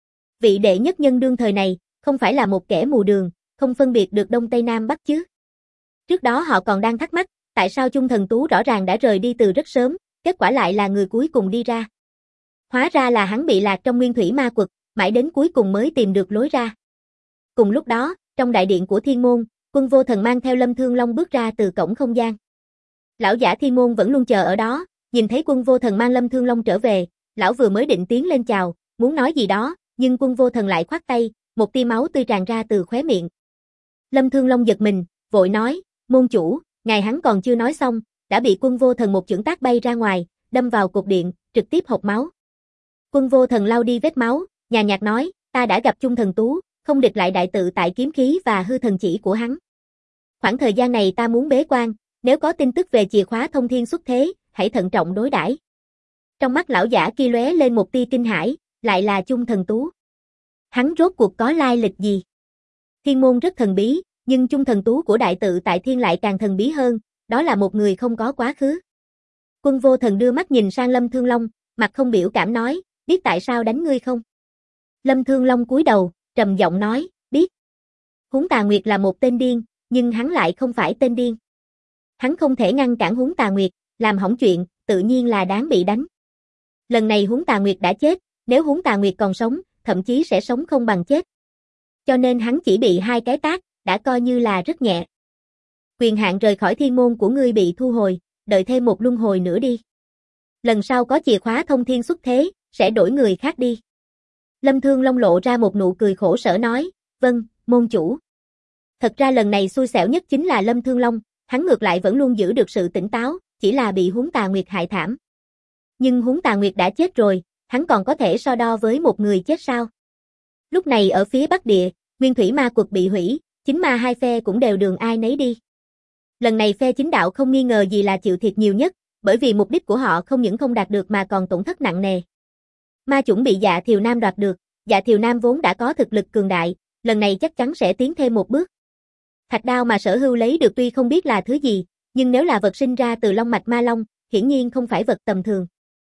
Vị đệ nhất nhân đương thời này, không phải là một kẻ mù đường, không phân biệt được Đông Tây Nam Bắc chứ. Trước đó họ còn đang thắc mắc, tại sao Chung Thần Tú rõ ràng đã rời đi từ rất sớm, kết quả lại là người cuối cùng đi ra. Hóa ra là hắn bị lạc trong nguyên thủy ma quật, mãi đến cuối cùng mới tìm được lối ra. Cùng lúc đó, trong đại điện của Thiên Môn, Quân Vô Thần mang theo Lâm Thương Long bước ra từ cổng không gian. Lão giả Thiên Môn vẫn luôn chờ ở đó, nhìn thấy Quân Vô Thần mang Lâm Thương Long trở về, lão vừa mới định tiến lên chào, muốn nói gì đó, nhưng Quân Vô Thần lại khoát tay, một tia máu tươi tràn ra từ khóe miệng. Lâm Thương Long giật mình, vội nói, môn chủ, ngài hắn còn chưa nói xong, đã bị Quân Vô Thần một chưởng tác bay ra ngoài, đâm vào cột điện, trực tiếp hộc máu. Quân Vô Thần lau đi vết máu, nhàn nhạt nói, ta đã gặp Chung Thần Tú, không địch lại đại tự tại kiếm khí và hư thần chỉ của hắn. Khoảng thời gian này ta muốn bế quan, nếu có tin tức về chìa khóa thông thiên xuất thế, hãy thận trọng đối đãi. Trong mắt lão giả kia lóe lên một tia kinh hãi, lại là Chung Thần Tú. Hắn rốt cuộc có lai lịch gì? Thiên môn rất thần bí, nhưng Chung Thần Tú của đại tự tại thiên lại càng thần bí hơn, đó là một người không có quá khứ. Quân Vô Thần đưa mắt nhìn sang Lâm Thương Long, mặt không biểu cảm nói, biết tại sao đánh ngươi không? Lâm Thương Long cúi đầu, trầm giọng nói, biết. Huống Tà Nguyệt là một tên điên, nhưng hắn lại không phải tên điên. Hắn không thể ngăn cản Huống Tà Nguyệt, làm hỏng chuyện, tự nhiên là đáng bị đánh. Lần này Huống Tà Nguyệt đã chết, nếu Huống Tà Nguyệt còn sống, thậm chí sẽ sống không bằng chết. Cho nên hắn chỉ bị hai cái tát, đã coi như là rất nhẹ. Quyền hạn rời khỏi thiên môn của ngươi bị thu hồi, đợi thêm một luân hồi nữa đi. Lần sau có chìa khóa thông thiên xuất thế, sẽ đổi người khác đi. Lâm Thương Long lộ ra một nụ cười khổ sở nói, vâng, môn chủ. Thật ra lần này xui xẻo nhất chính là Lâm Thương Long, hắn ngược lại vẫn luôn giữ được sự tỉnh táo, chỉ là bị Huống Tà Nguyệt hại thảm. Nhưng Huống Tà Nguyệt đã chết rồi, hắn còn có thể so đo với một người chết sao? Lúc này ở phía Bắc Địa, Nguyên Thủy Ma Quật bị hủy, chính ma hai phe cũng đều đường ai nấy đi. Lần này phe chính đạo không nghi ngờ gì là chịu thiệt nhiều nhất, bởi vì mục đích của họ không những không đạt được mà còn tổn thất nặng nề. Ma chủng bị Dạ Thiều Nam đoạt được, Dạ Thiều Nam vốn đã có thực lực cường đại, lần này chắc chắn sẽ tiến thêm một bước. Thạch đao mà Sở Hưu lấy được tuy không biết là thứ gì, nhưng nếu là vật sinh ra từ long mạch ma long, hiển nhiên không phải vật tầm thường.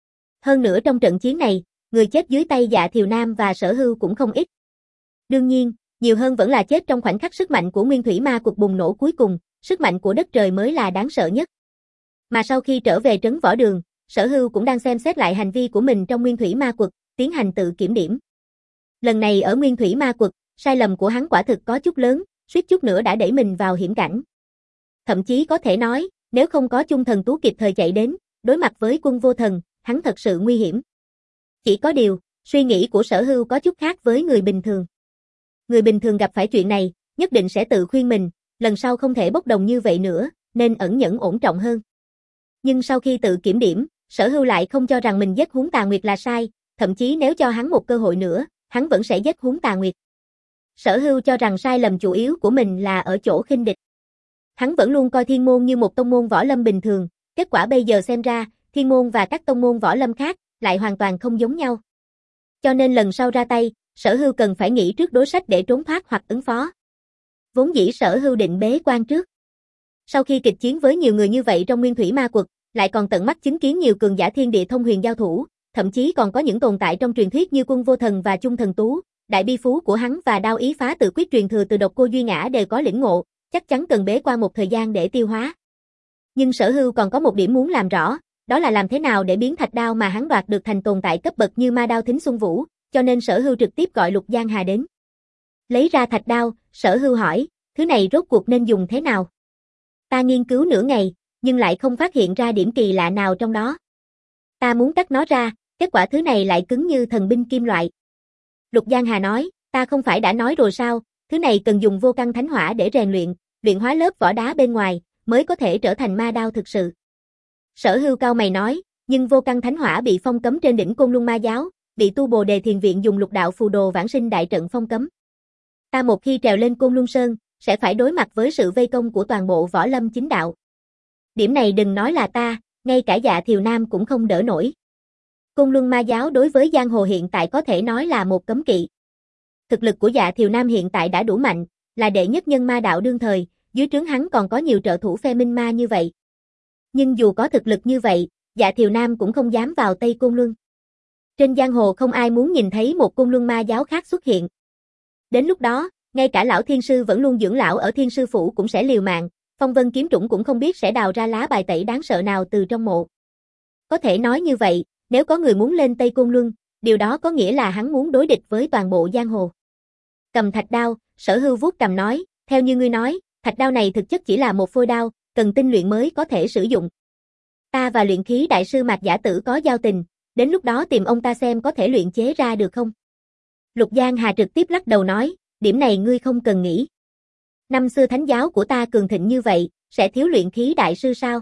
Hơn nữa trong trận chiến này, người chết dưới tay Dạ Thiều Nam và Sở Hưu cũng không ít. Đương nhiên, nhiều hơn vẫn là chết trong khoảnh khắc sức mạnh của Nguyên Thủy Ma Quật bùng nổ cuối cùng, sức mạnh của đất trời mới là đáng sợ nhất. Mà sau khi trở về trấn Võ Đường, Sở Hưu cũng đang xem xét lại hành vi của mình trong Nguyên Thủy Ma Quật, tiến hành tự kiểm điểm. Lần này ở Nguyên Thủy Ma Quật, sai lầm của hắn quả thực có chút lớn, suýt chút nữa đã đẩy mình vào hiểm cảnh. Thậm chí có thể nói, nếu không có Chung Thần Tú kịp thời chạy đến, đối mặt với Quân Vô Thần, hắn thật sự nguy hiểm. Chỉ có điều, suy nghĩ của Sở Hưu có chút khác với người bình thường. Người bình thường gặp phải chuyện này, nhất định sẽ tự khuyên mình, lần sau không thể bốc đồng như vậy nữa, nên ẩn nhẫn ổn trọng hơn. Nhưng sau khi tự kiểm điểm, Sở Hưu lại không cho rằng mình giết Huống Tà Nguyệt là sai, thậm chí nếu cho hắn một cơ hội nữa, hắn vẫn sẽ giết Huống Tà Nguyệt. Sở Hưu cho rằng sai lầm chủ yếu của mình là ở chỗ khinh địch. Hắn vẫn luôn coi Thiên Môn như một tông môn võ lâm bình thường, kết quả bây giờ xem ra, Thiên Môn và các tông môn võ lâm khác lại hoàn toàn không giống nhau. Cho nên lần sau ra tay, Sở Hưu cần phải nghĩ trước đối sách để trốn thoát hoặc ứng phó. Vốn dĩ Sở Hưu định bế quan trước. Sau khi kịch chiến với nhiều người như vậy trong Nguyên Thủy Ma Quật, lại còn tận mắt chứng kiến nhiều cường giả thiên địa thông huyền giao thủ, thậm chí còn có những tồn tại trong truyền thuyết như Quân Vô Thần và Chung Thần Tú, đại bi phú của hắn và đao ý phá tự quyết truyền thừa từ Độc Cô Duy Ngã đều có lĩnh ngộ, chắc chắn cần bế quan một thời gian để tiêu hóa. Nhưng Sở Hưu còn có một điểm muốn làm rõ, đó là làm thế nào để biến thạch đao mà hắn đoạt được thành tồn tại cấp bậc như ma đao Thính Xuân Vũ, cho nên Sở Hưu trực tiếp gọi Lục Giang Hà đến. Lấy ra thạch đao, Sở Hưu hỏi, thứ này rốt cuộc nên dùng thế nào? Ta nghiên cứu nửa ngày, nhưng lại không phát hiện ra điểm kỳ lạ nào trong đó. Ta muốn cắt nó ra, kết quả thứ này lại cứng như thần binh kim loại. Lục Giang Hà nói, ta không phải đã nói rồi sao, thứ này cần dùng vô căn thánh hỏa để rèn luyện, luyện hóa lớp vỏ đá bên ngoài, mới có thể trở thành ma đao thực sự. Sở Hưu cao mày nói, nhưng vô căn thánh hỏa bị phong cấm trên đỉnh Côn Luân Ma giáo, bị tu Bồ Đề Thiền Viện dùng lục đạo phù đồ vãng sinh đại trận phong cấm. Ta một khi trèo lên Côn Luân Sơn, sẽ phải đối mặt với sự vây công của toàn bộ võ lâm chính đạo. Điểm này đừng nói là ta, ngay cả Dạ Thiều Nam cũng không đỡ nổi. Côn Luân Ma giáo đối với giang hồ hiện tại có thể nói là một cấm kỵ. Thực lực của Dạ Thiều Nam hiện tại đã đủ mạnh, là đệ nhất nhân ma đạo đương thời, dưới trướng hắn còn có nhiều trợ thủ phe minh ma như vậy. Nhưng dù có thực lực như vậy, Dạ Thiều Nam cũng không dám vào Tây Côn Luân. Trên giang hồ không ai muốn nhìn thấy một Côn Luân Ma giáo khác xuất hiện. Đến lúc đó, ngay cả lão thiên sư vẫn luôn dưỡng lão ở Thiên Sư Phủ cũng sẽ liều mạng, Phong Vân Kiếm Trũng cũng không biết sẽ đào ra lá bài tẩy đáng sợ nào từ trong mộ. Có thể nói như vậy, nếu có người muốn lên Tây Côn Luân, điều đó có nghĩa là hắn muốn đối địch với toàn bộ giang hồ. Cầm thạch đao, Sở Hưu vuốt cằm nói, theo như ngươi nói, thạch đao này thực chất chỉ là một phôi đao, cần tinh luyện mới có thể sử dụng. Ta và luyện khí đại sư Mạc Giả Tử có giao tình, đến lúc đó tìm ông ta xem có thể luyện chế ra được không? Lục Giang Hà trực tiếp lắc đầu nói, điểm này ngươi không cần nghĩ. Năm xưa thánh giáo của ta cường thịnh như vậy, sẽ thiếu luyện khí đại sư sao?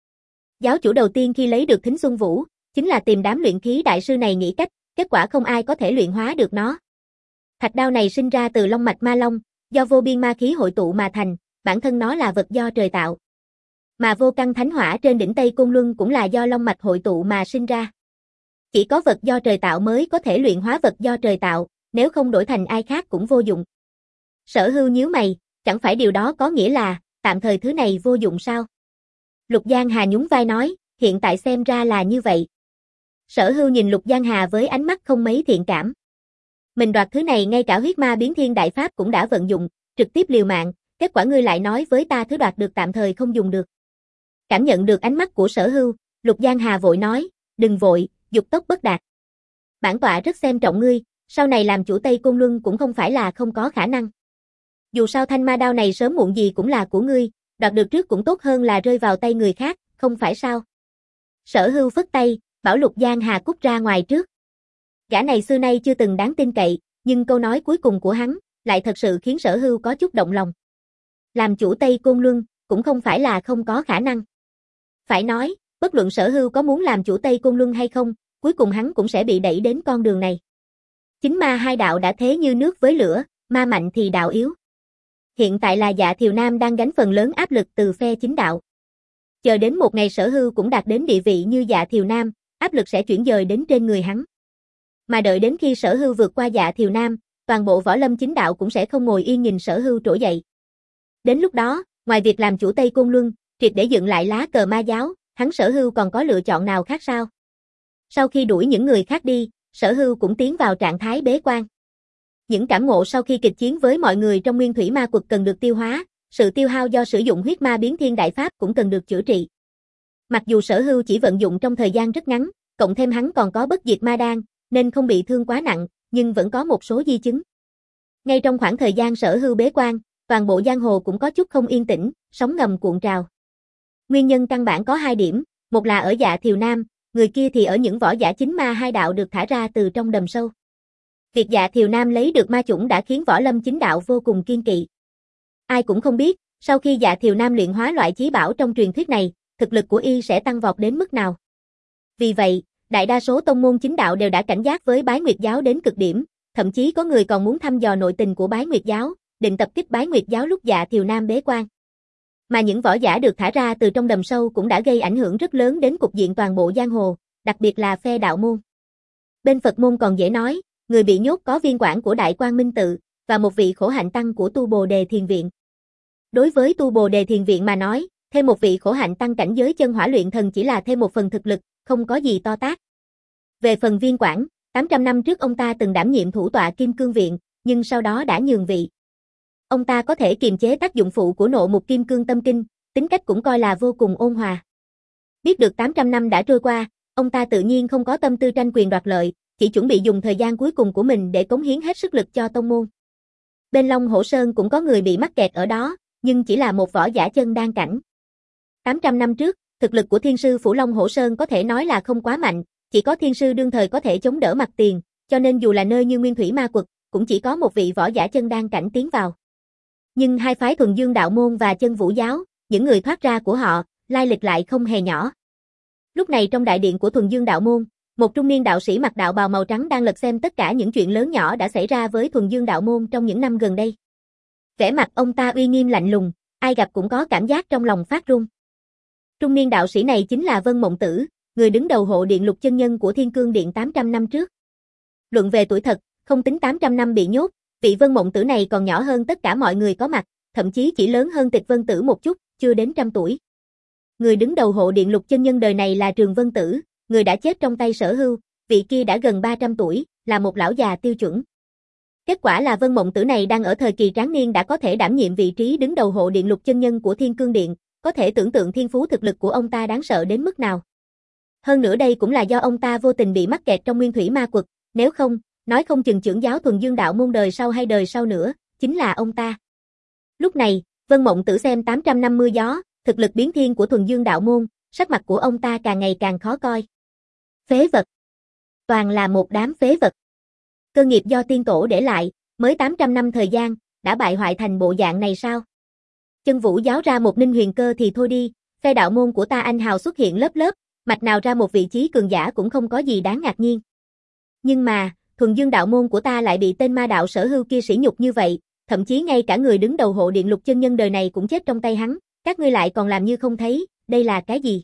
Giáo chủ đầu tiên khi lấy được Thính Xuân Vũ, chính là tìm đám luyện khí đại sư này nghĩ cách, kết quả không ai có thể luyện hóa được nó. Thạch đao này sinh ra từ long mạch ma long, do vô biên ma khí hội tụ mà thành, bản thân nó là vật do trời tạo. Mà vô căn thánh hỏa trên đỉnh Tây Côn Luân cũng là do long mạch hội tụ mà sinh ra. Chỉ có vật do trời tạo mới có thể luyện hóa vật do trời tạo, nếu không đổi thành ai khác cũng vô dụng. Sở Hưu nhíu mày, chẳng phải điều đó có nghĩa là, tạm thời thứ này vô dụng sao? Lục Giang Hà nhún vai nói, hiện tại xem ra là như vậy. Sở Hưu nhìn Lục Giang Hà với ánh mắt không mấy thiện cảm. Mình đoạt thứ này ngay cả huyết ma biến thiên đại pháp cũng đã vận dụng, trực tiếp liều mạng, kết quả ngươi lại nói với ta thứ đoạt được tạm thời không dùng được. Cảm nhận được ánh mắt của Sở Hưu, Lục Giang Hà vội nói, đừng vội, dục tốc bất đạt. Bản tọa rất xem trọng ngươi, sau này làm chủ Tây Côn Luân cũng không phải là không có khả năng. Dù sao thanh ma đao này sớm muộn gì cũng là của ngươi, đoạt được trước cũng tốt hơn là rơi vào tay người khác, không phải sao? Sở Hưu phất tay, bảo Lục Giang Hà cút ra ngoài trước. Gã này xưa nay chưa từng đáng tin cậy, nhưng câu nói cuối cùng của hắn lại thật sự khiến Sở Hưu có chút động lòng. Làm chủ Tây Côn Luân cũng không phải là không có khả năng. Phải nói, bất luận Sở Hưu có muốn làm chủ Tây Côn Luân hay không, cuối cùng hắn cũng sẽ bị đẩy đến con đường này. Chính ma hai đạo đã thế như nước với lửa, ma mạnh thì đạo yếu. Hiện tại là Dạ Thiều Nam đang gánh phần lớn áp lực từ phe chính đạo. Chờ đến một ngày Sở Hưu cũng đạt đến địa vị như Dạ Thiều Nam, áp lực sẽ chuyển dời đến trên người hắn. Mà đợi đến khi Sở Hưu vượt qua Dạ Thiều Nam, toàn bộ võ lâm chính đạo cũng sẽ không ngồi yên nhìn Sở Hưu trỗi dậy. Đến lúc đó, ngoài việc làm chủ Tây Côn Luân, triệt để dựng lại lá cờ ma giáo, hắn Sở Hưu còn có lựa chọn nào khác sao? Sau khi đuổi những người khác đi, Sở Hưu cũng tiến vào trạng thái bế quan. Những cảm ngộ sau khi kịch chiến với mọi người trong Nguyên Thủy Ma Quật cần được tiêu hóa, sự tiêu hao do sử dụng huyết ma biến thiên đại pháp cũng cần được chữa trị. Mặc dù Sở Hưu chỉ vận dụng trong thời gian rất ngắn, cộng thêm hắn còn có bất diệt ma đan, nên không bị thương quá nặng, nhưng vẫn có một số di chứng. Ngay trong khoảng thời gian Sở Hưu bế quan, toàn bộ giang hồ cũng có chút không yên tĩnh, sóng ngầm cuộn trào. Nguyên nhân căn bản có hai điểm, một là ở Dạ Thiều Nam, người kia thì ở những võ giả chính ma hai đạo được thả ra từ trong đầm sâu. Việc Dạ Thiều Nam lấy được ma chủng đã khiến võ lâm chính đạo vô cùng kiên kỵ. Ai cũng không biết, sau khi Dạ Thiều Nam luyện hóa loại chí bảo trong truyền thuyết này, thực lực của y sẽ tăng vọt đến mức nào. Vì vậy, đại đa số tông môn chính đạo đều đã cảnh giác với Bái Nguyệt giáo đến cực điểm, thậm chí có người còn muốn thăm dò nội tình của Bái Nguyệt giáo, định tập kích Bái Nguyệt giáo lúc Dạ Thiều Nam bế quan. Mà những võ giả được thả ra từ trong đầm sâu cũng đã gây ảnh hưởng rất lớn đến cục diện toàn bộ giang hồ, đặc biệt là phe đạo môn. Bên Phật môn còn dễ nói, người bị nhốt có viên quản của Đại Quang Minh Tự, và một vị khổ hạnh tăng của Tu Bồ Đề Thiền Viện. Đối với Tu Bồ Đề Thiền Viện mà nói, thêm một vị khổ hạnh tăng cảnh giới chân hỏa luyện thần chỉ là thêm một phần thực lực, không có gì to tát. Về phần viên quản, tám trăm năm trước ông ta từng đảm nhiệm thủ tọa Kim Cương Viện, nhưng sau đó đã nhường vị. Ông ta có thể kiềm chế tác dụng phụ của nộ mục Kim Cương Tâm Kinh, tính cách cũng coi là vô cùng ôn hòa. Biết được tám trăm năm đã trôi qua, ông ta tự nhiên không có tâm tư tranh quyền đoạt lợi, chỉ chuẩn bị dùng thời gian cuối cùng của mình để cống hiến hết sức lực cho tông môn. Bên Long Hổ Sơn cũng có người bị mắc kẹt ở đó, nhưng chỉ là một võ giả chân đan cảnh. tám trăm năm trước, thực lực của Thiên Sư Phủ Long Hổ Sơn có thể nói là không quá mạnh, chỉ có Thiên Sư đương thời có thể chống đỡ mặt tiền, cho nên dù là nơi như Nguyên Thủy Ma Quật, cũng chỉ có một vị võ giả chân đan cảnh tiến vào. Nhưng hai phái Thuần Dương Đạo Môn và Chân Vũ Giáo, những người thoát ra của họ, lai lịch lại không hề nhỏ. Lúc này trong đại điện của Thuần Dương Đạo Môn, Một trung niên đạo sĩ mặc đạo bào màu trắng đang lật xem tất cả những chuyện lớn nhỏ đã xảy ra với Thuần Dương đạo môn trong những năm gần đây. Vẻ mặt ông ta uy nghiêm lạnh lùng, ai gặp cũng có cảm giác trong lòng phát run. Trung niên đạo sĩ này chính là Vân Mộng Tử, người đứng đầu hộ điện Lục chân nhân của Thiên Cương Điện tám trăm năm trước. Luận về tuổi thật, không tính tám trăm năm bị nhốt, vị Vân Mộng Tử này còn nhỏ hơn tất cả mọi người có mặt, thậm chí chỉ lớn hơn Tịch Vân Tử một chút, chưa đến trăm tuổi. Người đứng đầu hộ điện Lục chân nhân đời này là Trường Vân Tử, người đã chết trong tay Sở Hưu, vị kia đã gần ba trăm tuổi, là một lão già tiêu chuẩn. Kết quả là Vân Mộng Tử này đang ở thời kỳ tráng niên đã có thể đảm nhiệm vị trí đứng đầu hộ điện Lục chân nhân của Thiên Cương Điện, có thể tưởng tượng thiên phú thực lực của ông ta đáng sợ đến mức nào. Hơn nữa đây cũng là do ông ta vô tình bị mắc kẹt trong Nguyên Thủy Ma Quật, nếu không, nói không chừng trưởng giáo Thuần Dương đạo môn đời sau hay đời sau nữa, chính là ông ta. Lúc này, Vân Mộng Tử xem tám trăm năm mươi gió, thực lực biến thiên của Thuần Dương đạo môn, sắc mặt của ông ta càng ngày càng khó coi. Phế vật. Toàn là một đám phế vật. Cơ nghiệp do tiên tổ để lại, mới tám trăm năm thời gian, đã bại hoại thành bộ dạng này sao? Chân Vũ giáo ra một Ninh Huyền Cơ thì thôi đi, phe đạo môn của ta anh hào xuất hiện lớp lớp, mạch nào ra một vị trí cường giả cũng không có gì đáng ngạc nhiên. Nhưng mà, Thuần Dương đạo môn của ta lại bị tên ma đạo Sở Hưu kia sỉ nhục như vậy, thậm chí ngay cả người đứng đầu hộ điện Lục chân nhân đời này cũng chết trong tay hắn, các ngươi lại còn làm như không thấy, đây là cái gì?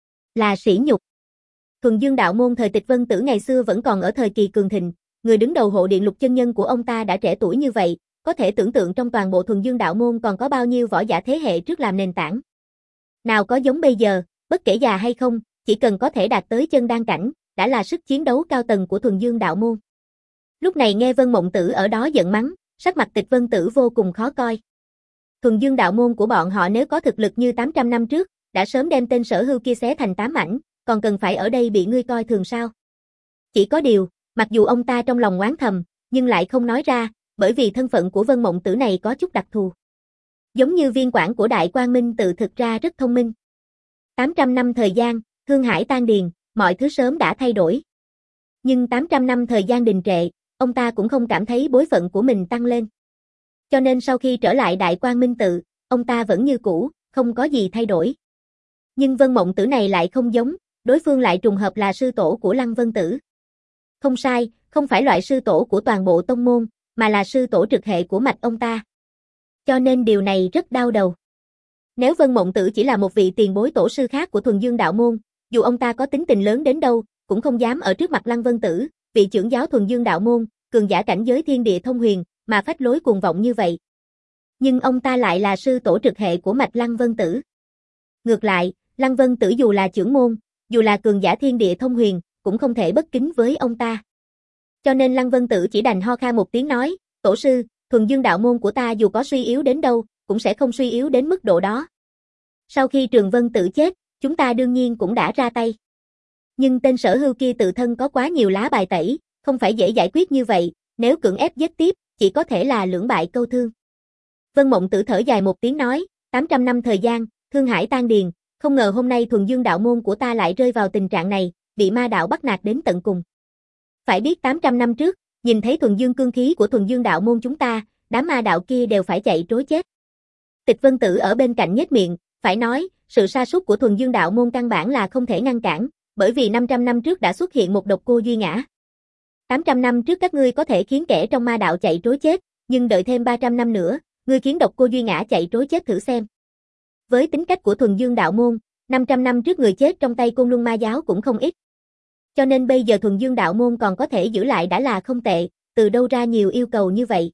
Là sỉ nhục. Thuần Dương đạo môn thời Tịch Vân Tử ngày xưa vẫn còn ở thời kỳ cường thịnh, người đứng đầu hộ điện Lục chân nhân của ông ta đã trẻ tuổi như vậy, có thể tưởng tượng trong toàn bộ Thuần Dương đạo môn còn có bao nhiêu võ giả thế hệ trước làm nền tảng. Nào có giống bây giờ, bất kể già hay không, chỉ cần có thể đạt tới chân đan cảnh, đã là sức chiến đấu cao tầng của Thuần Dương đạo môn. Lúc này nghe Vân Mộng Tử ở đó giận mắng, sắc mặt Tịch Vân Tử vô cùng khó coi. Thuần Dương đạo môn của bọn họ nếu có thực lực như tám trăm năm trước, đã sớm đem tên Sở Hưu kia xé thành tám mảnh, còn cần phải ở đây bị ngươi coi thường sao? Chỉ có điều, mặc dù ông ta trong lòng oán thầm, nhưng lại không nói ra, bởi vì thân phận của Vân Mộng Tử này có chút đặc thù. Giống như viên quản của Đại Quang Minh Tự thực ra rất thông minh. tám trăm năm thời gian, Thương Hải tan điền, mọi thứ sớm đã thay đổi. Nhưng tám trăm năm thời gian đình trệ, ông ta cũng không cảm thấy bối phận của mình tăng lên. Cho nên sau khi trở lại Đại Quang Minh Tự, ông ta vẫn như cũ, không có gì thay đổi. Nhưng Vân Mộng Tử này lại không giống, đối phương lại trùng hợp là sư tổ của Lăng Vân Tử. Không sai, không phải loại sư tổ của toàn bộ tông môn, mà là sư tổ trực hệ của mạch ông ta. Cho nên điều này rất đau đầu. Nếu Vân Mộng Tử chỉ là một vị tiền bối tổ sư khác của Thuần Dương đạo môn, dù ông ta có tính tình lớn đến đâu, cũng không dám ở trước mặt Lăng Vân Tử, vị trưởng giáo Thuần Dương đạo môn, cường giả cảnh giới thiên địa thông huyền, mà phách lối cuồng vọng như vậy. Nhưng ông ta lại là sư tổ trực hệ của mạch Lăng Vân Tử. Ngược lại, Lăng Vân Tử dù là trưởng môn, dù là cường giả thiên địa thông huyền, cũng không thể bất kính với ông ta. Cho nên Lăng Vân Tử chỉ đành ho khan một tiếng nói, tổ sư, Thuần Dương đạo môn của ta dù có suy yếu đến đâu, cũng sẽ không suy yếu đến mức độ đó. Sau khi Trường Vân Tử chết, chúng ta đương nhiên cũng đã ra tay. Nhưng tên Sở Hưu kia tự thân có quá nhiều lá bài tẩy, không phải dễ giải quyết như vậy, nếu cưỡng ép giết tiếp, chỉ có thể là lưỡng bại câu thương. Vân Mộng Tử thở dài một tiếng nói, tám trăm năm thời gian, Thương Hải tan điền, không ngờ hôm nay Thuần Dương đạo môn của ta lại rơi vào tình trạng này, bị ma đạo bắt nạt đến tận cùng. Phải biết tám trăm năm trước, nhìn thấy Thuần Dương cương khí của Thuần Dương đạo môn chúng ta, đám ma đạo kia đều phải chạy trối chết. Tịch Vân Tử ở bên cạnh nhếch miệng, phải nói, sự sa sút của Thuần Dương đạo môn căn bản là không thể ngăn cản, bởi vì năm trăm năm trước đã xuất hiện một độc cô Duy Ngã. tám trăm năm trước các ngươi có thể khiến kẻ trong ma đạo chạy trối chết, nhưng đợi thêm ba trăm năm nữa, ngươi khiến độc cô Duy Ngã chạy trối chết thử xem. Với tính cách của Thuần Dương đạo môn, năm trăm năm trước người chết trong tay Côn Luân ma giáo cũng không ít. Cho nên bây giờ Thuần Dương đạo môn còn có thể giữ lại đã là không tệ, từ đâu ra nhiều yêu cầu như vậy.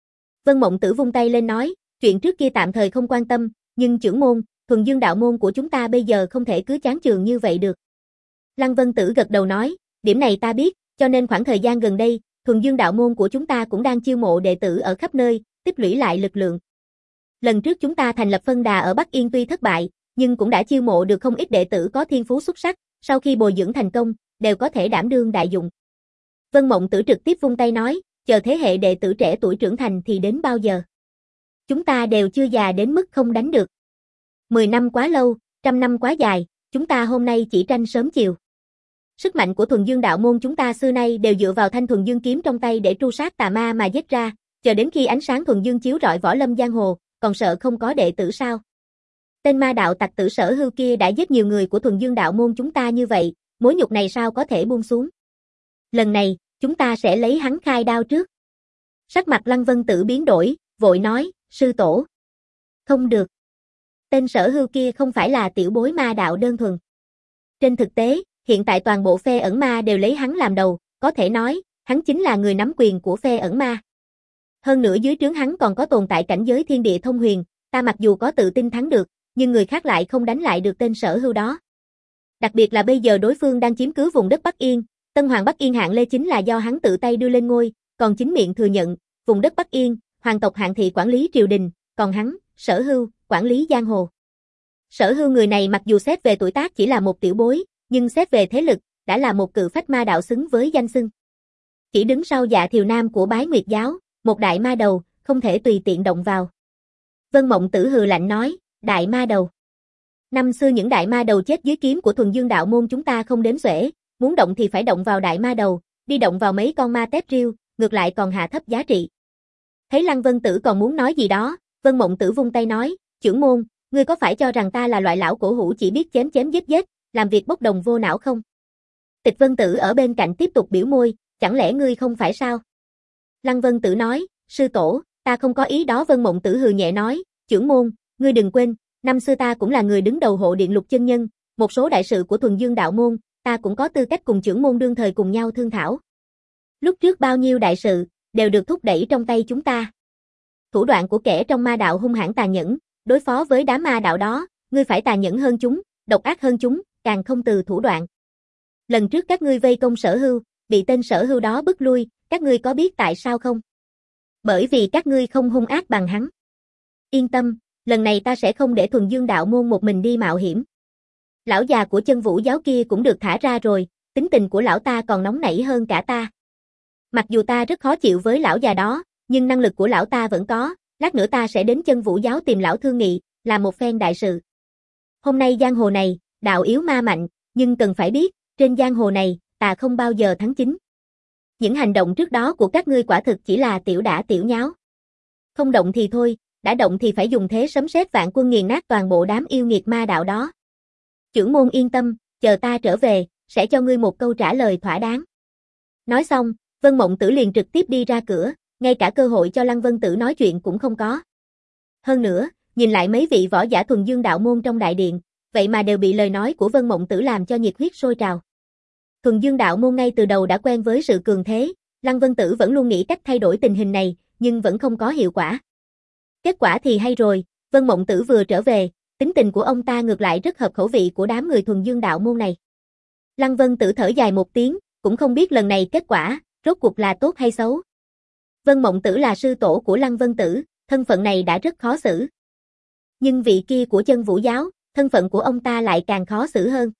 Vân Mộng Tử vung tay lên nói, chuyện trước kia tạm thời không quan tâm, nhưng trưởng môn, Thuần Dương đạo môn của chúng ta bây giờ không thể cứ chán chường như vậy được. Lăng Vân Tử gật đầu nói, điểm này ta biết, cho nên khoảng thời gian gần đây, Thuần Dương đạo môn của chúng ta cũng đang chiêu mộ đệ tử ở khắp nơi, tích lũy lại lực lượng. Lần trước chúng ta thành lập phân đà ở Bắc Yên tuy thất bại, nhưng cũng đã chiêu mộ được không ít đệ tử có thiên phú xuất sắc, sau khi bồi dưỡng thành công, đều có thể đảm đương đại dụng. Vân Mộng Tử trực tiếp vung tay nói, chờ thế hệ đệ tử trẻ tuổi trưởng thành thì đến bao giờ? Chúng ta đều chưa già đến mức không đánh được. Mười năm quá lâu, trăm năm quá dài, chúng ta hôm nay chỉ tranh sớm chiều. Sức mạnh của Thuần Dương đạo môn chúng ta xưa nay đều dựa vào thanh Thuần Dương kiếm trong tay để tru sát tà ma mà giết ra, chờ đến khi ánh sáng Thuần Dương chiếu rọi võ lâm giang hồ, còn sợ không có đệ tử sao? Tên ma đạo tặc tử Sở Hưu kia đã giết nhiều người của Thuần Dương đạo môn chúng ta như vậy, mối nhục này sao có thể buông xuống. Lần này, chúng ta sẽ lấy hắn khai đao trước. Sắc mặt Lăng Vân Tử biến đổi, vội nói, sư tổ. Không được. Tên Sở Hưu kia không phải là tiểu bối ma đạo đơn thuần. Trên thực tế, hiện tại toàn bộ phe ẩn ma đều lấy hắn làm đầu, có thể nói, hắn chính là người nắm quyền của phe ẩn ma. Hơn nữa dưới trướng hắn còn có tồn tại cảnh giới thiên địa thông huyền, ta mặc dù có tự tin thắng được, nhưng người khác lại không đánh lại được tên Sở Hưu đó. Đặc biệt là bây giờ đối phương đang chiếm cứ vùng đất Bắc Yên, Tân Hoàng Bắc Yên Hạng Lê chính là do hắn tự tay đưa lên ngôi, còn chính miệng thừa nhận, vùng đất Bắc Yên, hoàng tộc Hạng Thị quản lý triều đình, còn hắn, Sở Hưu, quản lý giang hồ. Sở Hưu người này mặc dù xét về tuổi tác chỉ là một tiểu bối, nhưng xét về thế lực, đã là một cự phách ma đạo xứng với danh xưng. Chỉ đứng sau Dạ Thiều Nam của Bái Nguyệt giáo, một đại ma đầu, không thể tùy tiện động vào. Vân Mộng Tử hừ lạnh nói, đại ma đầu. Năm xưa những đại ma đầu chết dưới kiếm của Thuần Dương đạo môn chúng ta không đếm xuể, muốn động thì phải động vào đại ma đầu, đi động vào mấy con ma tép riêu, ngược lại còn hạ thấp giá trị. Thấy Lăng Vân Tử còn muốn nói gì đó, Vân Mộng Tử vung tay nói, trưởng môn, ngươi có phải cho rằng ta là loại lão cổ hủ chỉ biết chém chém giết giết, làm việc bốc đồng vô não không? Tịch Vân Tử ở bên cạnh tiếp tục biểu môi, chẳng lẽ ngươi không phải sao? Lăng Vân Tử nói, sư tổ, ta không có ý đó. Vân Mộng Tử hừ nhẹ nói, trưởng môn, ngươi đừng quên, năm xưa ta cũng là người đứng đầu hộ điện Lục chân nhân, một số đại sự của Thuần Dương đạo môn, ta cũng có tư cách cùng trưởng môn đương thời cùng nhau thương thảo. Lúc trước bao nhiêu đại sự, đều được thúc đẩy trong tay chúng ta. Thủ đoạn của kẻ trong ma đạo hung hãn tàn nhẫn, đối phó với đám ma đạo đó, ngươi phải tàn nhẫn hơn chúng, độc ác hơn chúng, càng không từ thủ đoạn. Lần trước các ngươi vây công Sở Hưu, bị tên Sở Hưu đó bức lui, các ngươi có biết tại sao không? Bởi vì các ngươi không hung ác bằng hắn. Yên tâm, lần này ta sẽ không để Thuần Dương đạo môn một mình đi mạo hiểm. Lão già của Chân Vũ giáo kia cũng được thả ra rồi, tính tình của lão ta còn nóng nảy hơn cả ta. Mặc dù ta rất khó chịu với lão già đó, nhưng năng lực của lão ta vẫn có, lát nữa ta sẽ đến Chân Vũ giáo tìm lão thương nghị, làm một phen đại sự. Hôm nay giang hồ này, đạo yếu ma mạnh, nhưng cần phải biết, trên giang hồ này, ta không bao giờ thắng chính. Những hành động trước đó của các ngươi quả thực chỉ là tiểu đả tiểu nháo. Không động thì thôi, đã động thì phải dùng thế sấm sét vạn quân nghiền nát toàn bộ đám yêu nghiệt ma đạo đó. Trưởng môn yên tâm, chờ ta trở về, sẽ cho ngươi một câu trả lời thỏa đáng. Nói xong, Vân Mộng Tử liền trực tiếp đi ra cửa, ngay cả cơ hội cho Lăng Vân Tử nói chuyện cũng không có. Hơn nữa, nhìn lại mấy vị võ giả Thuần Dương đạo môn trong đại điện, vậy mà đều bị lời nói của Vân Mộng Tử làm cho nhiệt huyết sôi trào. Thuần Dương đạo môn ngay từ đầu đã quen với sự cường thế, Lăng Vân Tử vẫn luôn nghĩ cách thay đổi tình hình này, nhưng vẫn không có hiệu quả. Kết quả thì hay rồi, Vân Mộng Tử vừa trở về, tính tình của ông ta ngược lại rất hợp khẩu vị của đám người Thuần Dương đạo môn này. Lăng Vân Tử thở dài một tiếng, cũng không biết lần này kết quả, rốt cuộc là tốt hay xấu. Vân Mộng Tử là sư tổ của Lăng Vân Tử, thân phận này đã rất khó xử. Nhưng vị kia của Chân Vũ giáo, thân phận của ông ta lại càng khó xử hơn.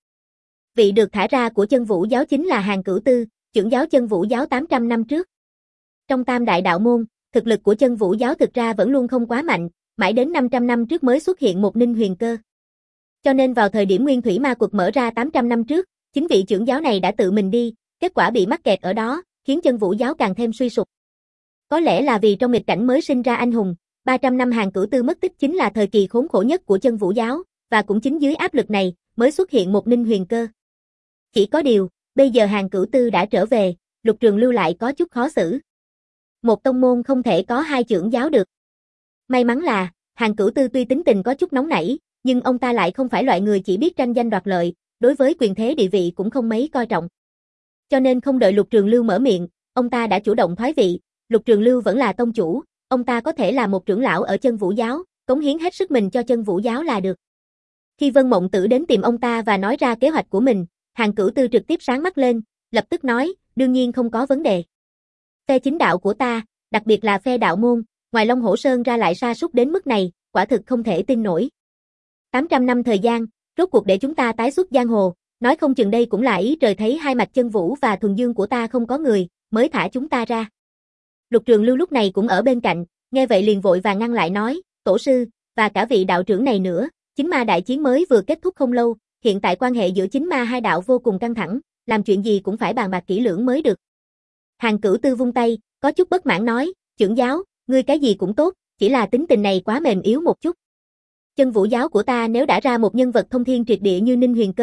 Vị được thả ra của Chân Vũ giáo chính là Hàn Cửu Tư, trưởng giáo Chân Vũ giáo tám trăm năm trước. Trong tam đại đạo môn, thực lực của Chân Vũ giáo thực ra vẫn luôn không quá mạnh, mãi đến năm trăm năm trước mới xuất hiện một Ninh Huyền Cơ. Cho nên vào thời điểm Nguyên Thủy Ma Quật mở ra tám trăm năm trước, chính vị trưởng giáo này đã tự mình đi, kết quả bị mắc kẹt ở đó, khiến Chân Vũ giáo càng thêm suy sụp. Có lẽ là vì trong nghịch cảnh mới sinh ra anh hùng, ba trăm năm Hàn Cửu Tư mất tích chính là thời kỳ khốn khổ nhất của Chân Vũ giáo, và cũng chính dưới áp lực này, mới xuất hiện một Ninh Huyền Cơ. Chỉ có điều, bây giờ Hàn Cửu Tư đã trở về, Lục Trường Lưu lại có chút khó xử. Một tông môn không thể có hai trưởng giáo được. May mắn là, Hàn Cửu Tư tuy tính tình có chút nóng nảy, nhưng ông ta lại không phải loại người chỉ biết tranh danh đoạt lợi, đối với quyền thế địa vị cũng không mấy coi trọng. Cho nên không đợi Lục Trường Lưu mở miệng, ông ta đã chủ động thoái vị, Lục Trường Lưu vẫn là tông chủ, ông ta có thể là một trưởng lão ở Chân Vũ giáo, cống hiến hết sức mình cho Chân Vũ giáo là được. Khi Vân Mộng Tử đến tìm ông ta và nói ra kế hoạch của mình, Hàn Cửu Tư trực tiếp sáng mắt lên, lập tức nói, đương nhiên không có vấn đề. Phe chính đạo của ta, đặc biệt là phe đạo môn, ngoài Long Hổ Sơn ra lại sa sút đến mức này, quả thực không thể tin nổi. tám trăm năm thời gian, rốt cuộc để chúng ta tái xuất giang hồ, nói không chừng đây cũng là ý trời thấy hai mặt Chân Vũ và Thuần Dương của ta không có người, mới thả chúng ta ra. Lục Trường Lưu lúc này cũng ở bên cạnh, nghe vậy liền vội và ngăn lại nói, tổ sư, và cả vị đạo trưởng này nữa, chính ma đại chiến mới vừa kết thúc không lâu, hiện tại quan hệ giữa chính ma hai đạo vô cùng căng thẳng, làm chuyện gì cũng phải bàn bạc kỹ lưỡng mới được. Hàn Cửu Tư vung tay, có chút bất mãn nói, trưởng giáo, ngươi cái gì cũng tốt, chỉ là tính tình này quá mềm yếu một chút. Chân Vũ giáo của ta nếu đã ra một nhân vật thông thiên triệt địa như Ninh Huyền Cơ,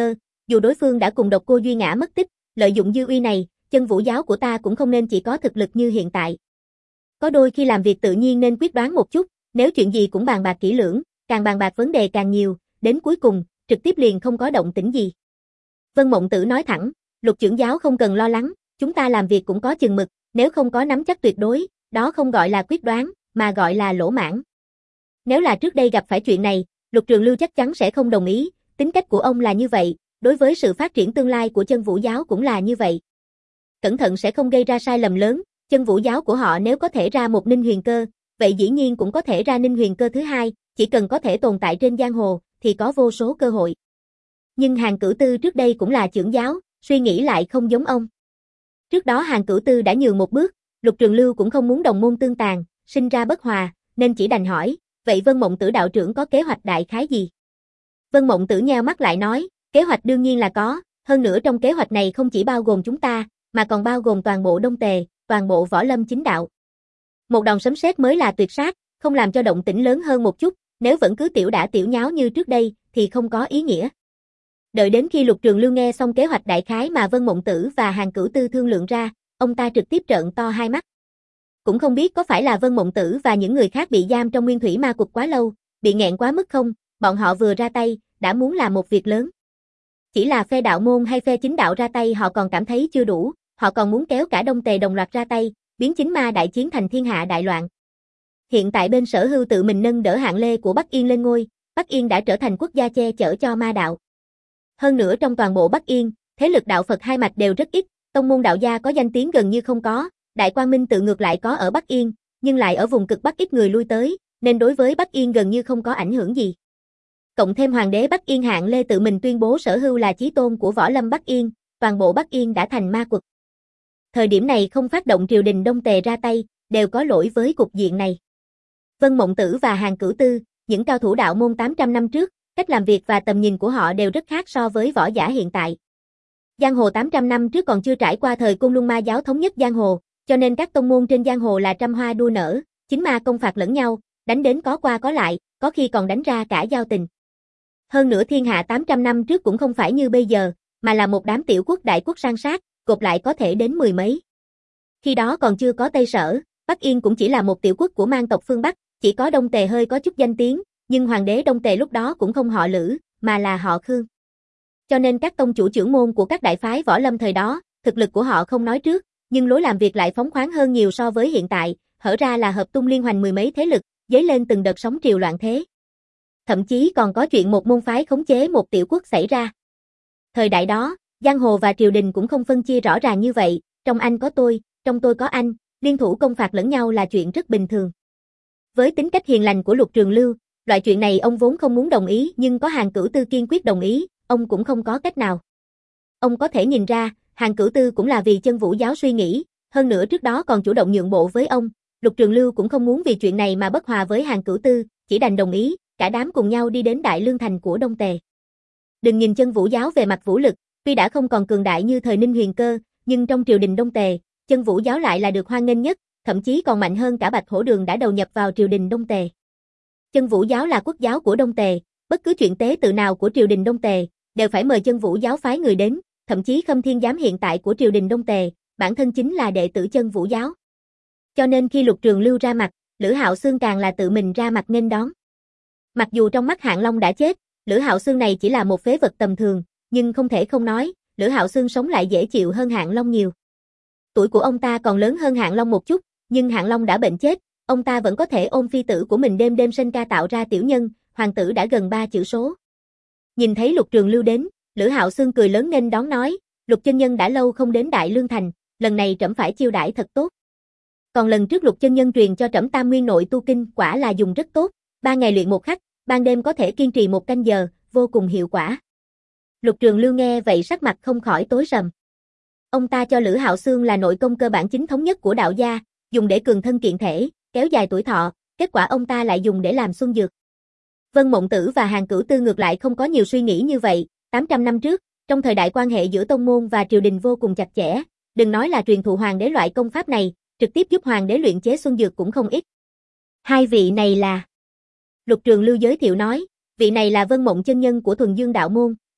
dù đối phương đã cùng độc cô Duy Ngã mất tích, lợi dụng dư uy này, chân vũ giáo của ta cũng không nên chỉ có thực lực như hiện tại. Có đôi khi làm việc tự nhiên nên quyết đoán một chút, nếu chuyện gì cũng bàn bạc kỹ lưỡng, càng bàn bạc vấn đề càng nhiều, đến cuối cùng, trực tiếp liền không có động tĩnh gì. Vân Mộng Tử nói thẳng, Lục trưởng giáo không cần lo lắng, chúng ta làm việc cũng có chừng mực, nếu không có nắm chắc tuyệt đối, đó không gọi là quyết đoán, mà gọi là lỗ mãng. Nếu là trước đây gặp phải chuyện này, Lục Trường Lưu chắc chắn sẽ không đồng ý, tính cách của ông là như vậy, đối với sự phát triển tương lai của chân vũ giáo cũng là như vậy. Cẩn thận sẽ không gây ra sai lầm lớn, chân vũ giáo của họ nếu có thể ra một Ninh Huyền Cơ, vậy dĩ nhiên cũng có thể ra Ninh Huyền Cơ thứ hai, chỉ cần có thể tồn tại trên giang hồ, thì có vô số cơ hội. Nhưng Hàn Cửu Tư trước đây cũng là trưởng giáo, suy nghĩ lại không giống ông. Trước đó Hàn Cửu Tư đã nhường một bước, Lục Trường Lưu cũng không muốn đồng môn tương tàn, sinh ra bất hòa, nên chỉ đành hỏi, vậy Vân Mộng Tử đạo trưởng có kế hoạch đại khái gì? Vân Mộng Tử nheo mắt lại nói, kế hoạch đương nhiên là có, hơn nữa trong kế hoạch này không chỉ bao gồm chúng ta, mà còn bao gồm toàn bộ Đông Tề, toàn bộ võ lâm chính đạo. Một đòn sấm sét mới là tuyệt sát, không làm cho động tĩnh lớn hơn một chút, nếu vẫn cứ tiểu đả tiểu nháo như trước đây, thì không có ý nghĩa. Đợi đến khi Lục Trường Lưu nghe xong kế hoạch đại khái mà Vân Mộng Tử và Hàn Cửu Tư thương lượng ra, ông ta trực tiếp trợn to hai mắt. Cũng không biết có phải là Vân Mộng Tử và những người khác bị giam trong Nguyên Thủy Ma Cục quá lâu, bị nghẹn quá mức không, bọn họ vừa ra tay, đã muốn làm một việc lớn. Chỉ là phe đạo môn hay phe chính đạo ra tay họ còn cảm thấy chưa đủ, họ còn muốn kéo cả Đông Tề đồng loạt ra tay, biến chính ma đại chiến thành thiên hạ đại loạn. Hiện tại bên Sở Hưu tự mình nâng đỡ hạng lê của Bắc Yên lên ngôi, Bắc Yên đã trở thành quốc gia che chở cho ma đạo. Hơn nữa trong toàn bộ Bắc Yên, thế lực đạo Phật hai mạch đều rất ít, tông môn đạo gia có danh tiếng gần như không có, Đại Quang Minh tự ngược lại có ở Bắc Yên, nhưng lại ở vùng cực Bắc ít người lui tới, nên đối với Bắc Yên gần như không có ảnh hưởng gì. Cộng thêm hoàng đế Bắc Yên hạng lê tự mình tuyên bố Sở Hưu là chí tôn của võ lâm Bắc Yên, toàn bộ Bắc Yên đã thành ma quật. Thời điểm này không phát động triều đình Đông Tề ra tay, đều có lỗi với cục diện này. Vân Mộng Tử và Hàn Cửu Tư, những cao thủ đạo môn tám trăm năm trước, cách làm việc và tầm nhìn của họ đều rất khác so với võ giả hiện tại. Giang hồ tám trăm năm trước còn chưa trải qua thời Côn Luân Ma giáo thống nhất giang hồ, cho nên các tông môn trên giang hồ là trăm hoa đua nở, chính ma công phạt lẫn nhau, đánh đến có qua có lại, có khi còn đánh ra cả giao tình. Hơn nữa thiên hạ tám trăm năm trước cũng không phải như bây giờ, mà là một đám tiểu quốc đại quốc san sát, gộp lại có thể đến mười mấy. Khi đó còn chưa có Tây Sở, Bắc Yên cũng chỉ là một tiểu quốc của mang tộc phương Bắc, chỉ có Đông Tề hơi có chút danh tiếng, nhưng hoàng đế Đông Tề lúc đó cũng không họ Lữ, mà là họ Khương. Cho nên các tông chủ trưởng môn của các đại phái võ lâm thời đó, thực lực của họ không nói trước, nhưng lối làm việc lại phóng khoáng hơn nhiều so với hiện tại, hở ra là hợp tung liên hoành mười mấy thế lực, dấy lên từng đợt sóng triều loạn thế. Thậm chí còn có chuyện một môn phái khống chế một tiểu quốc xảy ra. Thời đại đó, giang hồ và triều đình cũng không phân chia rõ ràng như vậy, trong anh có tôi, trong tôi có anh, liên thủ công phạt lẫn nhau là chuyện rất bình thường. Với tính cách hiền lành của Lục Trường Lưu, loại chuyện này ông vốn không muốn đồng ý nhưng có Hàn Cửu Tư kiên quyết đồng ý, ông cũng không có cách nào. Ông có thể nhìn ra, Hàn Cửu Tư cũng là vì chân vũ giáo suy nghĩ, hơn nữa trước đó còn chủ động nhượng bộ với ông, Lục Trường Lưu cũng không muốn vì chuyện này mà bất hòa với Hàn Cửu Tư, chỉ đành đồng ý, cả đám cùng nhau đi đến Đại Lương Thành của Đông Tề. Đừng nhìn chân vũ giáo về mặt vũ lực, tuy đã không còn cường đại như thời Ninh Huyền Cơ, nhưng trong triều đình Đông Tề, chân vũ giáo lại là được hoan nghênh nhất, thậm chí còn mạnh hơn cả Bạch Hổ Đường đã đầu nhập vào triều đình Đông Tề. Chân vũ giáo là quốc giáo của Đông Tề, bất cứ chuyện tế tự nào của triều đình Đông Tề, đều phải mời chân vũ giáo phái người đến, thậm chí Khâm Thiên Giám hiện tại của triều đình Đông Tề, bản thân chính là đệ tử chân vũ giáo. Cho nên khi Lục Trường Lưu ra mặt, Lữ Hạo Xương càng là tự mình ra mặt nghênh đón. Mặc dù trong mắt Hạng Long đã chết, Lữ Hạo Xương này chỉ là một phế vật tầm thường, nhưng không thể không nói, Lữ Hạo Xương sống lại dễ chịu hơn Hạng Long nhiều. Tuổi của ông ta còn lớn hơn Hạng Long một chút, nhưng Hạng Long đã bệnh chết, ông ta vẫn có thể ôm phi tử của mình đêm đêm sinh ca tạo ra tiểu nhân, hoàng tử đã gần ba chữ số. Nhìn thấy Lục Trường Lưu đến, Lữ Hạo Xương cười lớn nghênh đón nói, Lục chân nhân đã lâu không đến Đại Lương Thành, lần này trẫm phải chiêu đãi thật tốt. Còn lần trước Lục chân nhân truyền cho trẫm Tam Nguyên Nội Tu Kinh quả là dùng rất tốt, ba ngày luyện một khắc, ban đêm có thể kiên trì một canh giờ, vô cùng hiệu quả. Lục Trường Lưu nghe vậy sắc mặt không khỏi tối sầm. Ông ta cho Lữ Hạo Xương là nội công cơ bản chính thống nhất của đạo gia, dùng để cường thân kiện thể, kéo dài tuổi thọ, kết quả ông ta lại dùng để làm xuân dược. Vân Mộng Tử và Hàn Cửu Tư ngược lại không có nhiều suy nghĩ như vậy, tám trăm năm trước, trong thời đại quan hệ giữa tông môn và triều đình vô cùng chặt chẽ, đừng nói là truyền thụ hoàng đế loại công pháp này, trực tiếp giúp hoàng đế luyện chế xuân dược cũng không ít. Hai vị này là Lục Trường Lưu giới thiệu nói, vị này là Vân Mộng chân nhân của Thuần Dương đạo môn,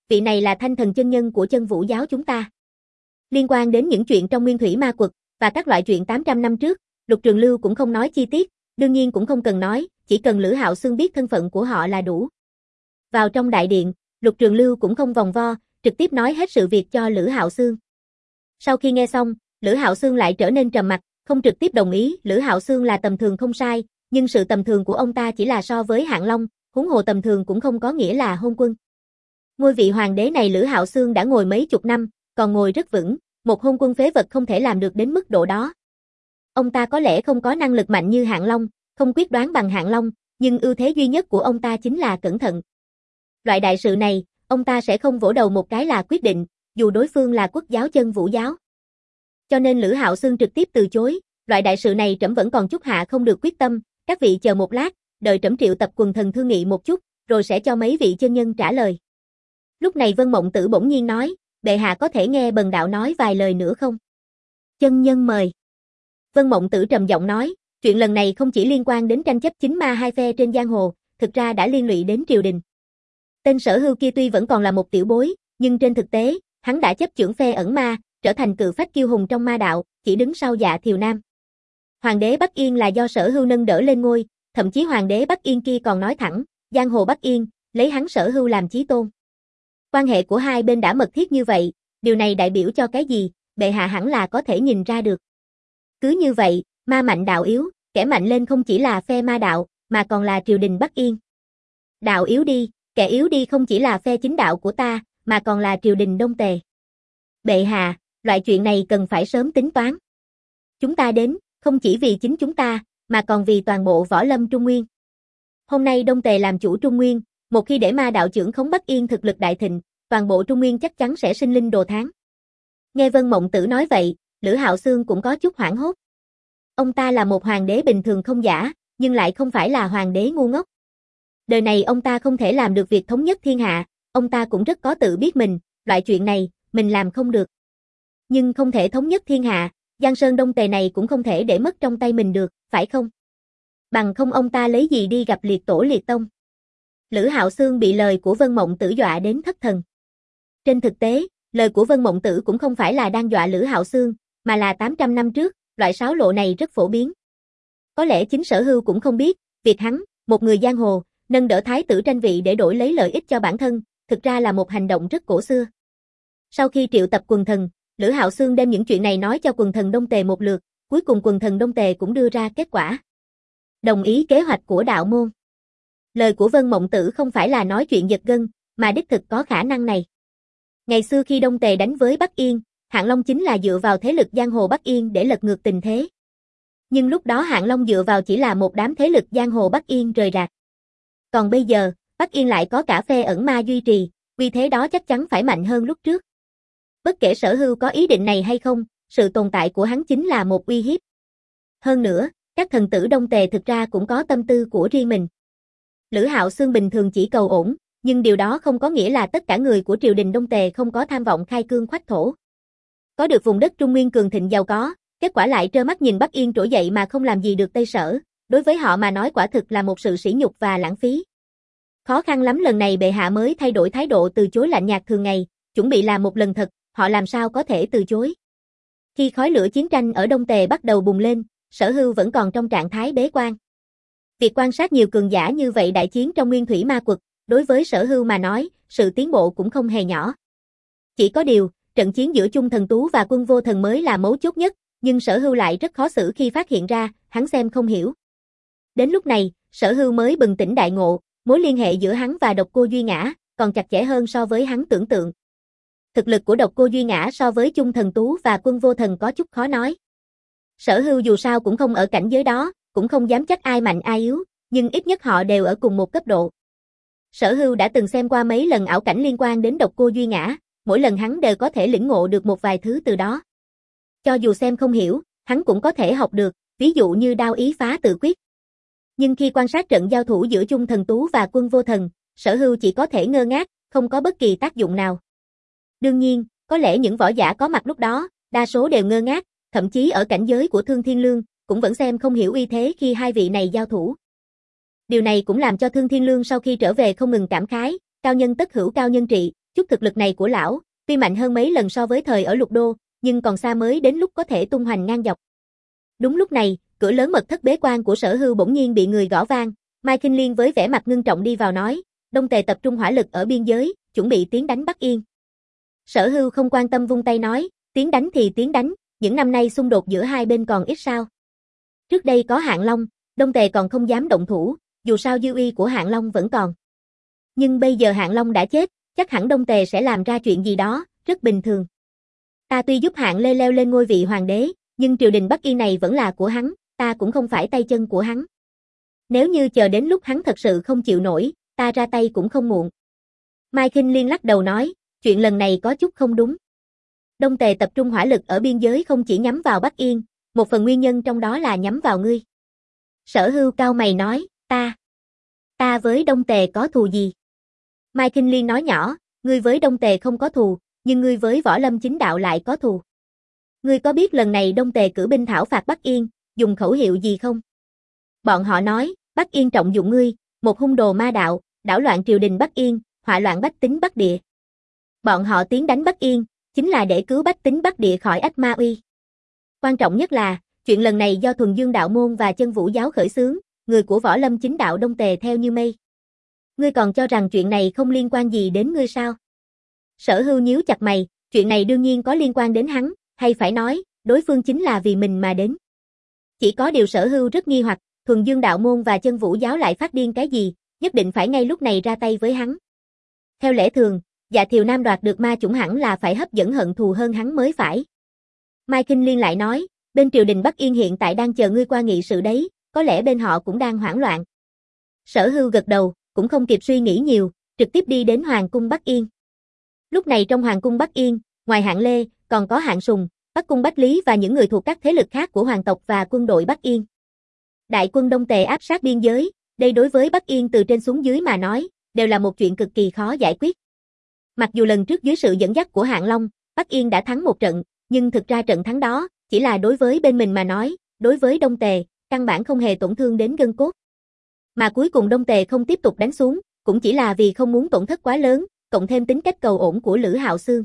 vị này là thanh thần chân nhân của chân vũ giáo chúng ta. Liên quan đến những chuyện trong Nguyên Thủy Ma Quật và các loại chuyện tám trăm năm trước, Lục Trường Lưu cũng không nói chi tiết, đương nhiên cũng không cần nói, chỉ cần Lữ Hạo Xương biết thân phận của họ là đủ. Vào trong đại điện, Lục Trường Lưu cũng không vòng vo, trực tiếp nói hết sự việc cho Lữ Hạo Xương. Sau khi nghe xong, Lữ Hạo Xương lại trở nên trầm mặc, không trực tiếp đồng ý. Lữ Hạo Xương là tầm thường không sai, nhưng sự tầm thường của ông ta chỉ là so với Hạng Long, huống hồ tầm thường cũng không có nghĩa là hôn quân. Ngôi vị hoàng đế này Lữ Hạo Xương đã ngồi mấy chục năm, còn ngồi rất vững, một hôn quân phế vật không thể làm được đến mức độ đó. Ông ta có lẽ không có năng lực mạnh như Hạng Long, không quyết đoán bằng Hạng Long, nhưng ưu thế duy nhất của ông ta chính là cẩn thận. Loại đại sự này, ông ta sẽ không vỗ đầu một cái là quyết định, dù đối phương là quốc giáo chân vũ giáo. Cho nên Lữ Hạo Xương trực tiếp từ chối, loại đại sự này trẫm vẫn còn chút hạ không được quyết tâm, các vị chờ một lát, đợi trẫm triệu tập quần thần thương nghị một chút, rồi sẽ cho mấy vị chân nhân trả lời. Lúc này Vân Mộng Tử bỗng nhiên nói, bệ hạ có thể nghe bần đạo nói vài lời nữa không? Chân nhân mời. Vân Mộng Tử trầm giọng nói, chuyện lần này không chỉ liên quan đến tranh chấp chính ma hai phe trên giang hồ, thực ra đã liên lụy đến triều đình. Tên Sở Hưu kia tuy vẫn còn là một tiểu bối, nhưng trên thực tế, hắn đã chấp chưởng phe ẩn ma, trở thành cự phách kiêu hùng trong ma đạo, chỉ đứng sau Dạ Thiều Nam. Hoàng đế Bắc Yên là do Sở Hưu nâng đỡ lên ngôi, thậm chí hoàng đế Bắc Yên kia còn nói thẳng, giang hồ Bắc Yên, lấy hắn Sở Hưu làm chí tôn. Quan hệ của hai bên đã mật thiết như vậy, điều này đại biểu cho cái gì, bệ hạ hẳn là có thể nhìn ra được. Cứ như vậy, ma mạnh đạo yếu, kẻ mạnh lên không chỉ là phe ma đạo, mà còn là triều đình Bắc Yên. Đạo yếu đi, kẻ yếu đi không chỉ là phe chính đạo của ta, mà còn là triều đình Đông Tề. Bệ hạ, loại chuyện này cần phải sớm tính toán. Chúng ta đến, không chỉ vì chính chúng ta, mà còn vì toàn bộ võ lâm Trung Nguyên. Hôm nay Đông Tề làm chủ Trung Nguyên, một khi để ma đạo trưởng khống Bắc Yên thực lực đại thịnh, toàn bộ Trung Nguyên chắc chắn sẽ sinh linh đồ thán. Nghe Vân Mộng Tử nói vậy, Lữ Hạo Xương cũng có chút hoảng hốt. Ông ta là một hoàng đế bình thường không giả, nhưng lại không phải là hoàng đế ngu ngốc. Đời này ông ta không thể làm được việc thống nhất thiên hạ, ông ta cũng rất có tự biết mình, loại chuyện này, mình làm không được. Nhưng không thể thống nhất thiên hạ, Giang Sơn Đông Tề này cũng không thể để mất trong tay mình được, phải không? Bằng không ông ta lấy gì đi gặp liệt tổ liệt tông. Lữ Hạo Xương bị lời của Vân Mộng Tử dọa đến thất thần. Trên thực tế, lời của Vân Mộng Tử cũng không phải là đang dọa Lữ Hạo Xương, mà là tám trăm năm trước, loại sáo lộ này rất phổ biến. Có lẽ chính Sở Hưu cũng không biết, việc hắn, một người giang hồ, nâng đỡ thái tử tranh vị để đổi lấy lợi ích cho bản thân, thực ra là một hành động rất cổ xưa. Sau khi triệu tập quần thần, Lữ Hạo Xương đem những chuyện này nói cho quần thần Đông Tề một lượt, cuối cùng quần thần Đông Tề cũng đưa ra kết quả. Đồng ý kế hoạch của đạo môn. Lời của Vân Mộng Tử không phải là nói chuyện giật gân, mà đích thực có khả năng này. Ngày xưa khi Đông Tề đánh với Bắc Yên, Hạng Long chính là dựa vào thế lực giang hồ Bắc Yên để lật ngược tình thế. Nhưng lúc đó Hạng Long dựa vào chỉ là một đám thế lực giang hồ Bắc Yên rời rạc. Còn bây giờ, Bắc Yên lại có cả phe ẩn ma duy trì, vì thế đó chắc chắn phải mạnh hơn lúc trước. Bất kể Sở Hưu có ý định này hay không, sự tồn tại của hắn chính là một uy hiếp. Hơn nữa, các thần tử Đông Tề thực ra cũng có tâm tư của riêng mình. Lữ Hạo Xương bình thường chỉ cầu ổn, nhưng điều đó không có nghĩa là tất cả người của triều đình Đông Tề không có tham vọng khai cương khoách thổ. Có được vùng đất Trung Nguyên cường thịnh giàu có, kết quả lại trơ mắt nhìn Bắc Yên trỗi dậy mà không làm gì được Tây Sở, đối với họ mà nói quả thực là một sự sỉ nhục và lãng phí. Khó khăn lắm lần này bệ hạ mới thay đổi thái độ từ chối lạnh nhạt thường ngày, chuẩn bị làm một lần thật, họ làm sao có thể từ chối. Khi khói lửa chiến tranh ở Đông Tề bắt đầu bùng lên, Sở Hưu vẫn còn trong trạng thái bế quan. Việc quan sát nhiều cường giả như vậy đại chiến trong Nguyên Thủy Ma Quật, đối với Sở Hưu mà nói, sự tiến bộ cũng không hề nhỏ. Chỉ có điều, trận chiến giữa Chung Thần Tú và Quân Vô Thần mới là mấu chốt nhất, nhưng Sở Hưu lại rất khó xử khi phát hiện ra, hắn xem không hiểu. Đến lúc này, Sở Hưu mới bừng tỉnh đại ngộ, mối liên hệ giữa hắn và Độc Cô Duy Ngã, còn chặt chẽ hơn so với hắn tưởng tượng. Thực lực của Độc Cô Duy Ngã so với Chung Thần Tú và Quân Vô Thần có chút khó nói. Sở Hưu dù sao cũng không ở cảnh giới đó, cũng không dám chắc ai mạnh ai yếu, nhưng ít nhất họ đều ở cùng một cấp độ. Sở Hưu đã từng xem qua mấy lần ảo cảnh liên quan đến Độc Cô Duy Ngã, mỗi lần hắn đều có thể lĩnh ngộ được một vài thứ từ đó. Cho dù xem không hiểu, hắn cũng có thể học được, ví dụ như đao ý phá tự quyết. Nhưng khi quan sát trận giao thủ giữa Chung Thần Tú và Quân Vô Thần, Sở Hưu chỉ có thể ngơ ngác, không có bất kỳ tác dụng nào. Đương nhiên, có lẽ những võ giả có mặt lúc đó, đa số đều ngơ ngác, thậm chí ở cảnh giới của Thương Thiên Lương, cũng vẫn xem không hiểu uy thế khi hai vị này giao thủ. Điều này cũng làm cho Thương Thiên Lương sau khi trở về không ngừng cảm khái, cao nhân tất hữu cao nhân trị, chút thực lực này của lão, tuy mạnh hơn mấy lần so với thời ở Lục Đô, nhưng còn xa mới đến lúc có thể tung hoành ngang dọc. Đúng lúc này, cửa lớn mật thất bế quan của Sở Hưu bỗng nhiên bị người gõ vang, Mai Kinh Liên với vẻ mặt ngưng trọng đi vào nói, Đông Tề tập trung hỏa lực ở biên giới, chuẩn bị tiến đánh Bắc Yên. Sở Hưu không quan tâm vung tay nói, tiến đánh thì tiến đánh, những năm nay xung đột giữa hai bên còn ít sao. Trước đây có Hạng Long, Đông Tề còn không dám động thủ, dù sao dư uy của Hạng Long vẫn còn. Nhưng bây giờ Hạng Long đã chết, chắc hẳn Đông Tề sẽ làm ra chuyện gì đó, rất bình thường. Ta tuy giúp Hạng Lê leo lên ngôi vị hoàng đế, nhưng triều đình Bắc Yên này vẫn là của hắn, ta cũng không phải tay chân của hắn. Nếu như chờ đến lúc hắn thật sự không chịu nổi, ta ra tay cũng không muộn. Mai Kinh Liên lắc đầu nói, chuyện lần này có chút không đúng. Đông Tề tập trung hỏa lực ở biên giới không chỉ nhắm vào Bắc Yên, một phần nguyên nhân trong đó là nhắm vào ngươi. Sở Hưu cao mày nói, ta, ta với Đông Tề có thù gì? Mai Kinh Liên nói nhỏ, ngươi với Đông Tề không có thù, nhưng ngươi với Võ Lâm Chính Đạo lại có thù. Ngươi có biết lần này Đông Tề cử binh thảo phạt Bắc Yên, dùng khẩu hiệu gì không? Bọn họ nói, Bắc Yên trọng dụng ngươi, một hung đồ ma đạo, đảo loạn triều đình Bắc Yên, họa loạn bách tính Bắc Địa. Bọn họ tiến đánh Bắc Yên, chính là để cứu bách tính Bắc Địa khỏi ách ma uy. Quan trọng nhất là, chuyện lần này do Thuần Dương Đạo Môn và Chân Vũ Giáo khởi xướng, người của Võ Lâm Chính Đạo Đông Tề theo như mây. Ngươi còn cho rằng chuyện này không liên quan gì đến ngươi sao? Sở Hưu nhíu chặt mày, chuyện này đương nhiên có liên quan đến hắn, hay phải nói, đối phương chính là vì mình mà đến. Chỉ có điều Sở Hưu rất nghi hoặc, Thuần Dương Đạo Môn và Chân Vũ Giáo lại phát điên cái gì, nhất định phải ngay lúc này ra tay với hắn. Theo lẽ thường, Dạ Thiều Nam đoạt được ma chủng hẳn là phải hấp dẫn hận thù hơn hắn mới phải. Mai Kinh Liên lại nói, bên triều đình Bắc Yên hiện tại đang chờ ngươi qua nghị sự đấy, có lẽ bên họ cũng đang hoảng loạn. Sở Hưu gật đầu, cũng không kịp suy nghĩ nhiều, trực tiếp đi đến Hoàng cung Bắc Yên. Lúc này trong Hoàng cung Bắc Yên, ngoài Hạng Lê, còn có Hạng Sùng, Bắc cung Bách Lý và những người thuộc các thế lực khác của hoàng tộc và quân đội Bắc Yên. Đại quân Đông Tề áp sát biên giới, đây đối với Bắc Yên từ trên xuống dưới mà nói, đều là một chuyện cực kỳ khó giải quyết. Mặc dù lần trước dưới sự dẫn dắt của Hạng Long, Bắc Yên đã thắng một trận, nhưng thực ra trận thắng đó, chỉ là đối với bên mình mà nói, đối với Đông Tề, căn bản không hề tổn thương đến gân cốt. Mà cuối cùng Đông Tề không tiếp tục đánh xuống, cũng chỉ là vì không muốn tổn thất quá lớn, cộng thêm tính cách cầu ổn của Lữ Hạo Xương.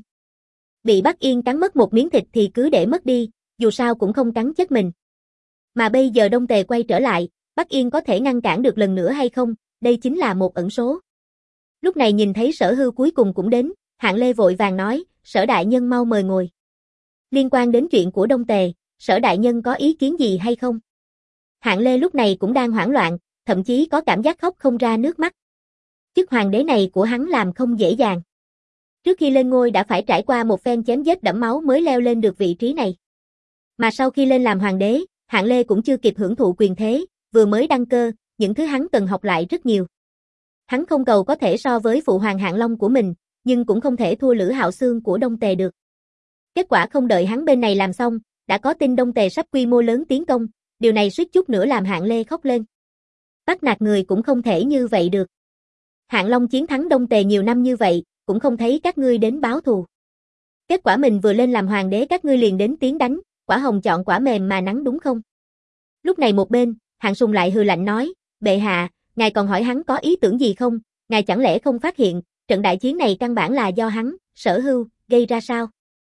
Bị Bắc Yên cắn mất một miếng thịt thì cứ để mất đi, dù sao cũng không cắn chết mình. Mà bây giờ Đông Tề quay trở lại, Bắc Yên có thể ngăn cản được lần nữa hay không, đây chính là một ẩn số. Lúc này nhìn thấy Sở Hưu cuối cùng cũng đến, Hạng Lê vội vàng nói, Sở đại nhân mau mời ngồi. Liên quan đến chuyện của Đông Tề, Sở đại nhân có ý kiến gì hay không? Hạng Lê lúc này cũng đang hoảng loạn, thậm chí có cảm giác khóc không ra nước mắt. Chức hoàng đế này của hắn làm không dễ dàng. Trước khi lên ngôi đã phải trải qua một phen chém giết đẫm máu mới leo lên được vị trí này. Mà sau khi lên làm hoàng đế, Hạng Lê cũng chưa kịp hưởng thụ quyền thế, vừa mới đăng cơ, những thứ hắn cần học lại rất nhiều. Hắn không cầu có thể so với phụ hoàng Hạng Long của mình, nhưng cũng không thể thua Lữ Hạo Xương của Đông Tề được. Kết quả không đợi hắn bên này làm xong, đã có tin Đông Tề sắp quy mô lớn tiến công, điều này suýt chút nữa làm Hạng Lê khóc lên. Bắt nạt người cũng không thể như vậy được. Hạng Long chiến thắng Đông Tề nhiều năm như vậy, cũng không thấy các ngươi đến báo thù. Kết quả mình vừa lên làm hoàng đế các ngươi liền đến tiến đánh, quả hồng chọn quả mềm mà nắng đúng không? Lúc này một bên, Hạng Sùng lại hừ lạnh nói, bệ hạ, ngài còn hỏi hắn có ý tưởng gì không, ngài chẳng lẽ không phát hiện, trận đại chiến này căn bản là do hắn, Sở Hưu, gây ra sao?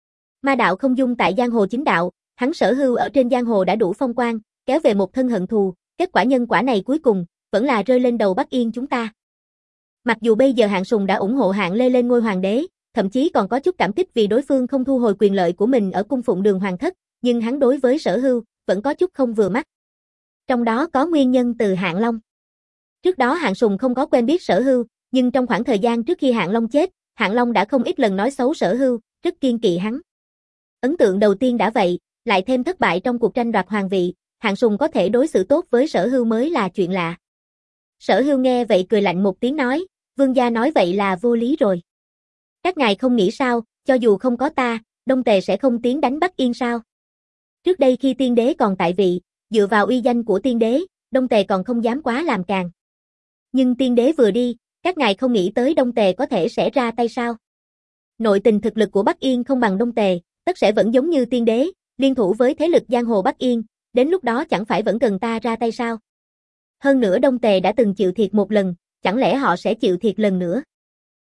Ma đạo không dung tại giang hồ chính đạo, hắn Sở Hưu ở trên giang hồ đã đủ phong quang, kéo về một thân hận thù, kết quả nhân quả này cuối cùng, vẫn là rơi lên đầu Bắc Yên chúng ta. Mặc dù bây giờ Hạng Sùng đã ủng hộ Hạng Lê lên ngôi hoàng đế, thậm chí còn có chút cảm kích vì đối phương không thu hồi quyền lợi của mình ở cung phụng Đường Hoàng thất, nhưng hắn đối với Sở Hưu vẫn có chút không vừa mắt. Trong đó có nguyên nhân từ Hạng Long. Trước đó Hạng Sùng không có quen biết Sở Hưu, nhưng trong khoảng thời gian trước khi Hạng Long chết, Hạng Long đã không ít lần nói xấu Sở Hưu, rất kiêng kỵ hắn. Ấn tượng đầu tiên đã vậy, lại thêm thất bại trong cuộc tranh đoạt hoàng vị, Hạng Sùng có thể đối xử tốt với Sở Hưu mới là chuyện lạ. Sở Hưu nghe vậy cười lạnh một tiếng nói, vương gia nói vậy là vô lý rồi. Các ngài không nghĩ sao, cho dù không có ta, Đông Tề sẽ không tiến đánh Bắc Yên sao? Trước đây khi tiên đế còn tại vị, dựa vào uy danh của tiên đế, Đông Tề còn không dám quá làm càn. Nhưng tiên đế vừa đi, các ngài không nghĩ tới Đông Tề có thể sẽ ra tay sao? Nội tình thực lực của Bắc Yên không bằng Đông Tề, tất sẽ vẫn giống như tiên đế, liên thủ với thế lực giang hồ Bắc Yên, đến lúc đó chẳng phải vẫn cần ta ra tay sao? Hơn nữa Đông Tề đã từng chịu thiệt một lần, chẳng lẽ họ sẽ chịu thiệt lần nữa?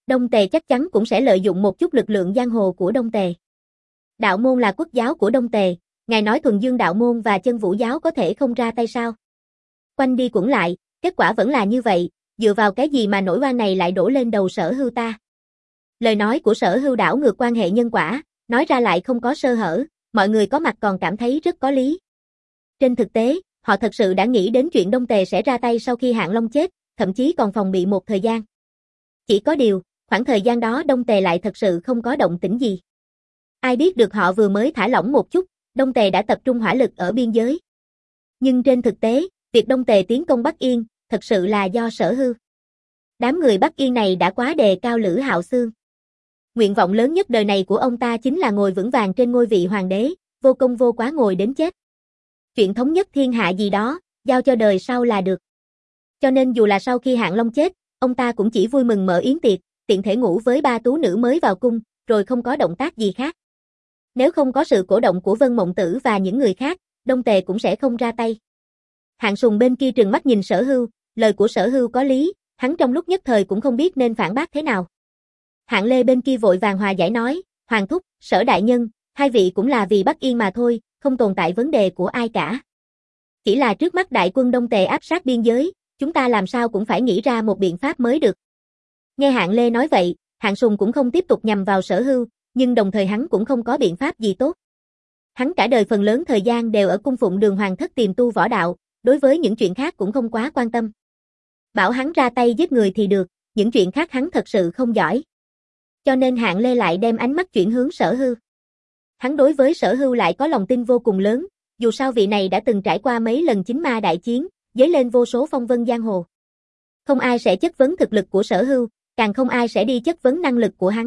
Đông Tề chắc chắn cũng sẽ lợi dụng một chút lực lượng giang hồ của Đông Tề. Đạo môn là quốc giáo của Đông Tề, ngài nói thuần dương đạo môn và chân vũ giáo có thể không ra tay sao? Quanh đi quẩn lại, kết quả vẫn là như vậy, dựa vào cái gì mà nỗi oan này lại đổ lên đầu Sở Hưu ta? Lời nói của Sở Hưu đảo ngược quan hệ nhân quả, nói ra lại không có sơ hở, mọi người có mặt còn cảm thấy rất có lý. Trên thực tế, họ thật sự đã nghĩ đến chuyện Đông Tề sẽ ra tay sau khi Hạng Long chết, thậm chí còn phòng bị một thời gian. Chỉ có điều, khoảng thời gian đó Đông Tề lại thật sự không có động tĩnh gì. Ai biết được họ vừa mới thả lỏng một chút, Đông Tề đã tập trung hỏa lực ở biên giới. Nhưng trên thực tế, việc Đông Tề tiến công Bắc Yên, thật sự là do Sở Hưu. Đám người Bắc Yên này đã quá đề cao Lữ Hạo Xương. Nguyện vọng lớn nhất đời này của ông ta chính là ngồi vững vàng trên ngôi vị hoàng đế, vô công vô quá ngồi đến chết. Chuyện thống nhất thiên hạ gì đó, giao cho đời sau là được. Cho nên dù là sau khi Hạng Long chết, ông ta cũng chỉ vui mừng mở yến tiệc, tiện thể ngủ với ba tú nữ mới vào cung, rồi không có động tác gì khác. Nếu không có sự cổ động của Vân Mộng Tử và những người khác, Đông Tề cũng sẽ không ra tay. Hạng Sùng bên kia trừng mắt nhìn Sở Hưu, lời của Sở Hưu có lý, hắn trong lúc nhất thời cũng không biết nên phản bác thế nào. Hạng Lê bên kia vội vàng hòa giải nói, Hoàng thúc, Sở đại nhân, hai vị cũng là vì Bắc Yên mà thôi, không tồn tại vấn đề của ai cả. Chỉ là trước mắt đại quân Đông Tề áp sát biên giới, chúng ta làm sao cũng phải nghĩ ra một biện pháp mới được. Nghe Hạng Lê nói vậy, Hạng Sùng cũng không tiếp tục nhằm vào Sở Hưu, nhưng đồng thời hắn cũng không có biện pháp gì tốt. Hắn cả đời phần lớn thời gian đều ở cung phụng Đường Hoàng thất tìm tu võ đạo, đối với những chuyện khác cũng không quá quan tâm. Bảo hắn ra tay giết người thì được, những chuyện khác hắn thật sự không giỏi. Cho nên Hạng Lê lại đem ánh mắt chuyển hướng Sở Hưu. Hắn đối với Sở Hưu lại có lòng tin vô cùng lớn, dù sao vị này đã từng trải qua mấy lần chính ma đại chiến, dấy lên vô số phong vân giang hồ. Không ai sẽ chất vấn thực lực của Sở Hưu, càng không ai sẽ đi chất vấn năng lực của hắn.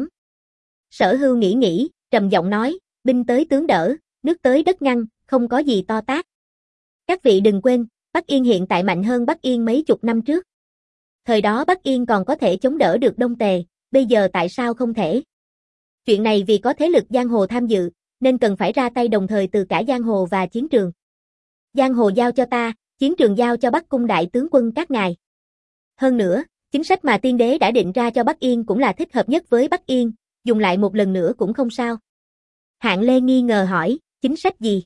Sở Hưu nghĩ nghĩ, trầm giọng nói, binh tới tướng đỡ, nước tới đất ngăn, không có gì to tát. Các vị đừng quên, Bắc Yên hiện tại mạnh hơn Bắc Yên mấy chục năm trước. Thời đó Bắc Yên còn có thể chống đỡ được Đông Tề, bây giờ tại sao không thể? Chuyện này vì có thế lực giang hồ tham dự, nên cần phải ra tay đồng thời từ cả giang hồ và chiến trường. Giang hồ giao cho ta, chiến trường giao cho Bắc Cung đại tướng quân các ngài. Hơn nữa, chính sách mà tiên đế đã định ra cho Bắc Yên cũng là thích hợp nhất với Bắc Yên, dùng lại một lần nữa cũng không sao. Hạng Lê nghi ngờ hỏi, chính sách gì?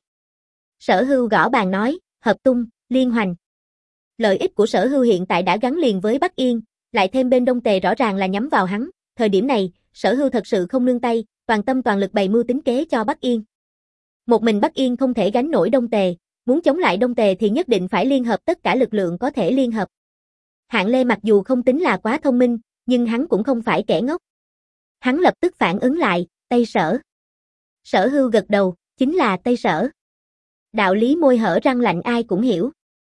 Sở Hưu gõ bàn nói, hợp tung, liên hoành. Lợi ích của Sở Hưu hiện tại đã gắn liền với Bắc Yên, lại thêm bên Đông Tề rõ ràng là nhắm vào hắn, thời điểm này, Sở Hưu thật sự không nương tay, toàn tâm toàn lực bày mưu tính kế cho Bắc Yên. Một mình Bắc Yên không thể gánh nổi Đông Tề, muốn chống lại Đông Tề thì nhất định phải liên hợp tất cả lực lượng có thể liên hợp. Hạng Lê mặc dù không tính là quá thông minh, nhưng hắn cũng không phải kẻ ngốc. Hắn lập tức phản ứng lại, Tây Sở. Sở Hưu gật đầu, chính là Tây Sở. Đạo lý môi hở răng lạnh ai cũng hiểu.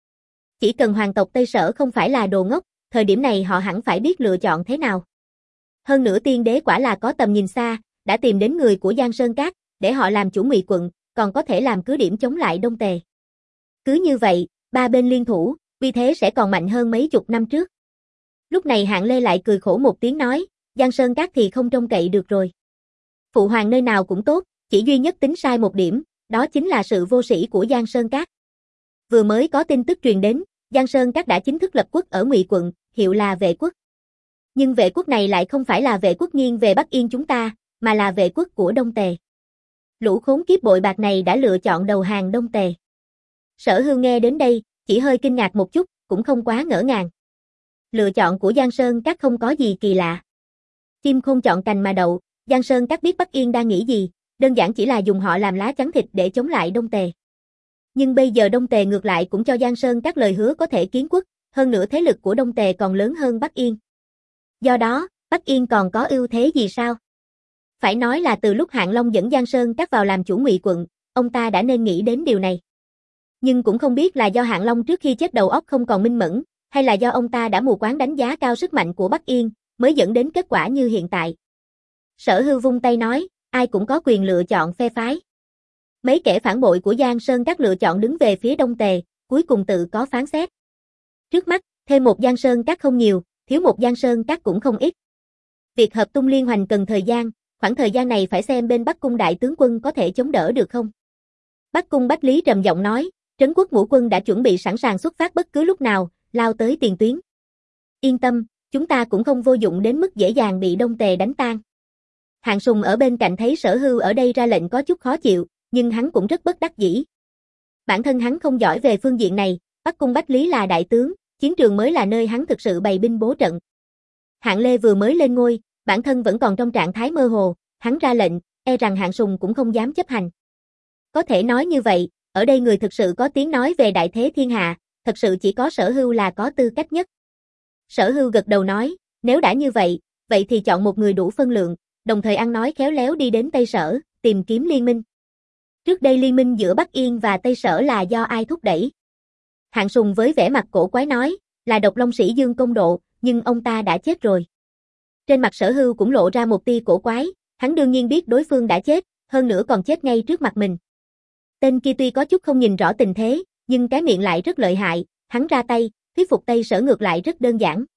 Chỉ cần hoàng tộc Tây Sở không phải là đồ ngốc, thời điểm này họ hẳn phải biết lựa chọn thế nào. Hơn nữa tiên đế quả là có tầm nhìn xa, đã tìm đến người của Giang Sơn Các, để họ làm chủ Ngụy quận, còn có thể làm cứ điểm chống lại Đông Tề. Cứ như vậy, ba bên liên thủ, uy thế sẽ còn mạnh hơn mấy chục năm trước. Lúc này Hạng Lê lại cười khổ một tiếng nói, Giang Sơn Các thì không trông cậy được rồi. Phụ hoàng nơi nào cũng tốt, chỉ duy nhất tính sai một điểm, đó chính là sự vô sĩ của Giang Sơn Các. Vừa mới có tin tức truyền đến, Giang Sơn Các đã chính thức lập quốc ở Ngụy quận, hiệu là Vệ quốc. Nhưng Vệ quốc này lại không phải là Vệ quốc nghiêng về Bắc Yên chúng ta, mà là Vệ quốc của Đông Tề. Lũ khốn kiếp bội bạc này đã lựa chọn đầu hàng Đông Tề. Sở Hưu nghe đến đây, chỉ hơi kinh ngạc một chút, cũng không quá ngỡ ngàng. Lựa chọn của Giang Sơn Các không có gì kỳ lạ. Chim khôn chọn cành mà đậu, Giang Sơn Các biết Bắc Yên đang nghĩ gì, đơn giản chỉ là dùng họ làm lá chắn thịt để chống lại Đông Tề. Nhưng bây giờ Đông Tề ngược lại cũng cho Giang Sơn Các lời hứa có thể kiến quốc, hơn nữa thế lực của Đông Tề còn lớn hơn Bắc Yên. Do đó, Bắc Yên còn có ưu thế gì sao? Phải nói là từ lúc Hạng Long dẫn Giang Sơn Các vào làm chủ Ngụy quận, ông ta đã nên nghĩ đến điều này. Nhưng cũng không biết là do Hạng Long trước khi chết đầu óc không còn minh mẫn, hay là do ông ta đã mù quáng đánh giá cao sức mạnh của Bắc Yên, mới dẫn đến kết quả như hiện tại. Sở Hưu vung tay nói, ai cũng có quyền lựa chọn phe phái. Mấy kẻ phản bội của Giang Sơn Các lựa chọn đứng về phía Đông Tề, cuối cùng tự có phán xét. Trước mắt, thêm một Giang Sơn Các không nhiều, thiếu một Giang Sơn Các cũng không ít. Việc hợp tung liên hoành cần thời gian, khoảng thời gian này phải xem bên Bắc Cung đại tướng quân có thể chống đỡ được không. Bắc Cung Bách Lý trầm giọng nói, Trấn Quốc ngũ quân đã chuẩn bị sẵn sàng xuất phát bất cứ lúc nào, lao tới tiền tuyến. Yên tâm, Chúng ta cũng không vô dụng đến mức dễ dàng bị Đông Tề đánh tan. Hạng Sùng ở bên cạnh thấy Sở Hưu ở đây ra lệnh có chút khó chịu, nhưng hắn cũng rất bất đắc dĩ. Bản thân hắn không giỏi về phương diện này, Bắc Cung Bách Lý là đại tướng, chiến trường mới là nơi hắn thực sự bày binh bố trận. Hạng Lê vừa mới lên ngôi, bản thân vẫn còn trong trạng thái mơ hồ, hắn ra lệnh, e rằng Hạng Sùng cũng không dám chấp hành. Có thể nói như vậy, ở đây người thực sự có tiếng nói về đại thế thiên hạ, thật sự chỉ có Sở Hưu là có tư cách nhất. Sở Hưu gật đầu nói, nếu đã như vậy, vậy thì chọn một người đủ phân lượng, đồng thời ăn nói khéo léo đi đến Tây Sở, tìm kiếm liên minh. Trước đây liên minh giữa Bắc Yên và Tây Sở là do ai thúc đẩy? Hạng Sùng với vẻ mặt cổ quái nói, là Độc Long Sĩ Dương Công Độ, nhưng ông ta đã chết rồi. Trên mặt Sở Hưu cũng lộ ra một tia cổ quái, hắn đương nhiên biết đối phương đã chết, hơn nữa còn chết ngay trước mặt mình. Tên kia tuy có chút không nhìn rõ tình thế, nhưng cái miệng lại rất lợi hại, hắn ra tay, thuyết phục Tây Sở ngược lại rất đơn giản.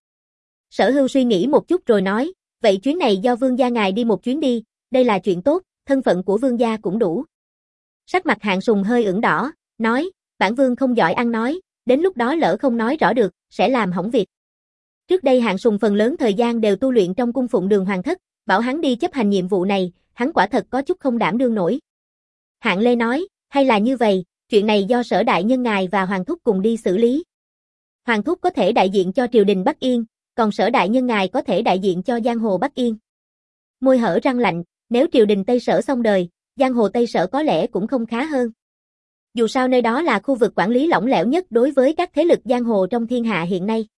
Sở Hưu suy nghĩ một chút rồi nói, vậy chuyến này do vương gia ngài đi một chuyến đi, đây là chuyện tốt, thân phận của vương gia cũng đủ. Sắc mặt Hạng Sùng hơi ửng đỏ, nói, bản vương không giỏi ăn nói, đến lúc đó lỡ không nói rõ được, sẽ làm hỏng việc. Trước đây Hạng Sùng phần lớn thời gian đều tu luyện trong cung phụng Đường Hoàng Thất, bảo hắn đi chấp hành nhiệm vụ này, hắn quả thật có chút không đảm đương nổi. Hạng Lê nói, hay là như vậy, chuyện này do Sở đại nhân ngài và Hoàng thúc cùng đi xử lý. Hoàng thúc có thể đại diện cho triều đình Bắc Yên, còn Sở đại nhân ngài có thể đại diện cho giang hồ Bắc Yên. Môi hở răng lạnh, nếu triều đình Tây Sở xong đời, giang hồ Tây Sở có lẽ cũng không khá hơn. Dù sao nơi đó là khu vực quản lý lỏng lẻo nhất đối với các thế lực giang hồ trong thiên hạ hiện nay.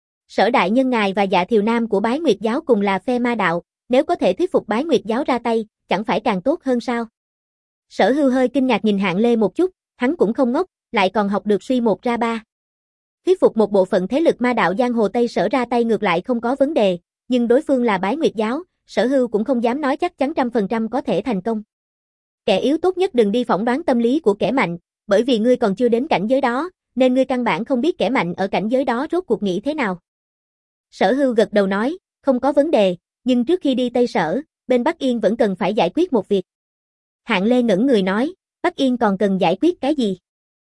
Sở đại nhân ngài và Dạ Thiều Nam của Bái Nguyệt giáo cùng là phe ma đạo, nếu có thể thuyết phục Bái Nguyệt giáo ra tay, chẳng phải càng tốt hơn sao? Sở Hưu hơi kinh ngạc nhìn Hạng Lê một chút, hắn cũng không ngốc, lại còn học được suy một ra ba. Thuyết phục một bộ phận thế lực ma đạo giang hồ Tây Sở ra tay ngược lại không có vấn đề, nhưng đối phương là Bái Nguyệt giáo, Sở Hưu cũng không dám nói chắc chắn trăm phần trăm có thể thành công. Kẻ yếu tốt nhất đừng đi phỏng đoán tâm lý của kẻ mạnh, bởi vì ngươi còn chưa đến cảnh giới đó, nên ngươi căn bản không biết kẻ mạnh ở cảnh giới đó rốt cuộc nghĩ thế nào. Sở Hưu gật đầu nói, không có vấn đề, nhưng trước khi đi Tây Sở, bên Bắc Yên vẫn cần phải giải quyết một việc. Hạng Lê ngẩn người nói, Bắc Yên còn cần giải quyết cái gì?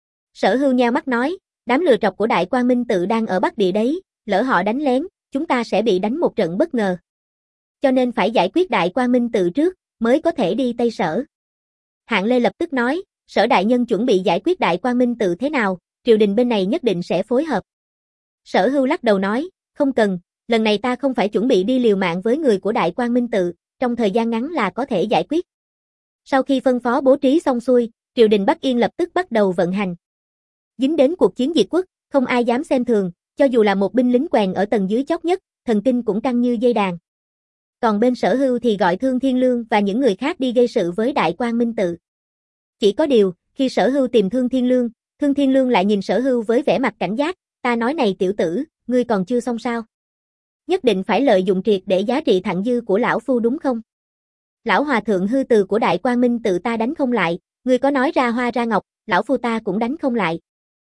Sở Hưu nheo mắt nói, đám lừa trọc của Đại Quang Minh Tự đang ở Bắc Địa đấy, lỡ họ đánh lén, chúng ta sẽ bị đánh một trận bất ngờ. Cho nên phải giải quyết Đại Quang Minh Tự trước, mới có thể đi Tây Sở. Hạng Lê lập tức nói, Sở đại nhân chuẩn bị giải quyết Đại Quang Minh Tự thế nào, triều đình bên này nhất định sẽ phối hợp. Sở Hưu lắc đầu nói, không cần, lần này ta không phải chuẩn bị đi liều mạng với người của Đại Quang Minh Tự, trong thời gian ngắn là có thể giải quyết. Sau khi phân phó bố trí xong xuôi, triều đình Bắc Yên lập tức bắt đầu vận hành. Dính đến cuộc chiến diệt quốc, không ai dám xem thường, cho dù là một binh lính quèn ở tầng dưới chót nhất, thần kinh cũng căng như dây đàn. Còn bên Sở Hưu thì gọi Thương Thiên Lương và những người khác đi gây sự với Đại Quang Minh Tự. Chỉ có điều, khi Sở Hưu tìm Thương Thiên Lương, Thương Thiên Lương lại nhìn Sở Hưu với vẻ mặt cảnh giác, ta nói này tiểu tử, ngươi còn chưa xong sao? Nhất định phải lợi dụng triệt để giá trị thặng dư của lão phu đúng không? Lão hòa thượng hư từ của Đại Quang Minh Tự ta đánh không lại, ngươi có nói ra hoa ra ngọc, lão phu ta cũng đánh không lại.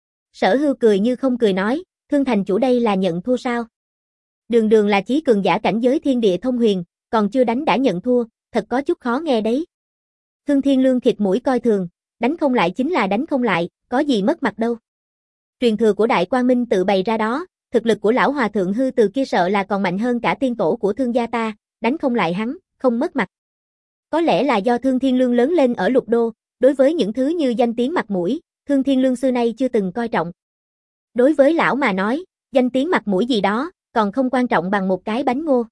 Sở Hưu cười như không cười nói, Thương thành chủ đây là nhận thua sao? Đường đường là chí cường giả cảnh giới thiên địa thông huyền, còn chưa đánh đã nhận thua, thật có chút khó nghe đấy. Thương Thiên Lương khịt mũi coi thường, đánh không lại chính là đánh không lại, có gì mất mặt đâu. Truyền thừa của Đại Quang Minh Tự bày ra đó, thực lực của lão hòa thượng hư từ kia sợ là còn mạnh hơn cả tiên tổ của Thương gia ta, đánh không lại hắn, không mất mặt. Có lẽ là do Thương Thiên Lương lớn lên ở Lục Đô, đối với những thứ như danh tiếng mặt mũi, Thương Thiên Lương xưa nay chưa từng coi trọng. Đối với lão mà nói, danh tiếng mặt mũi gì đó, còn không quan trọng bằng một cái bánh ngô.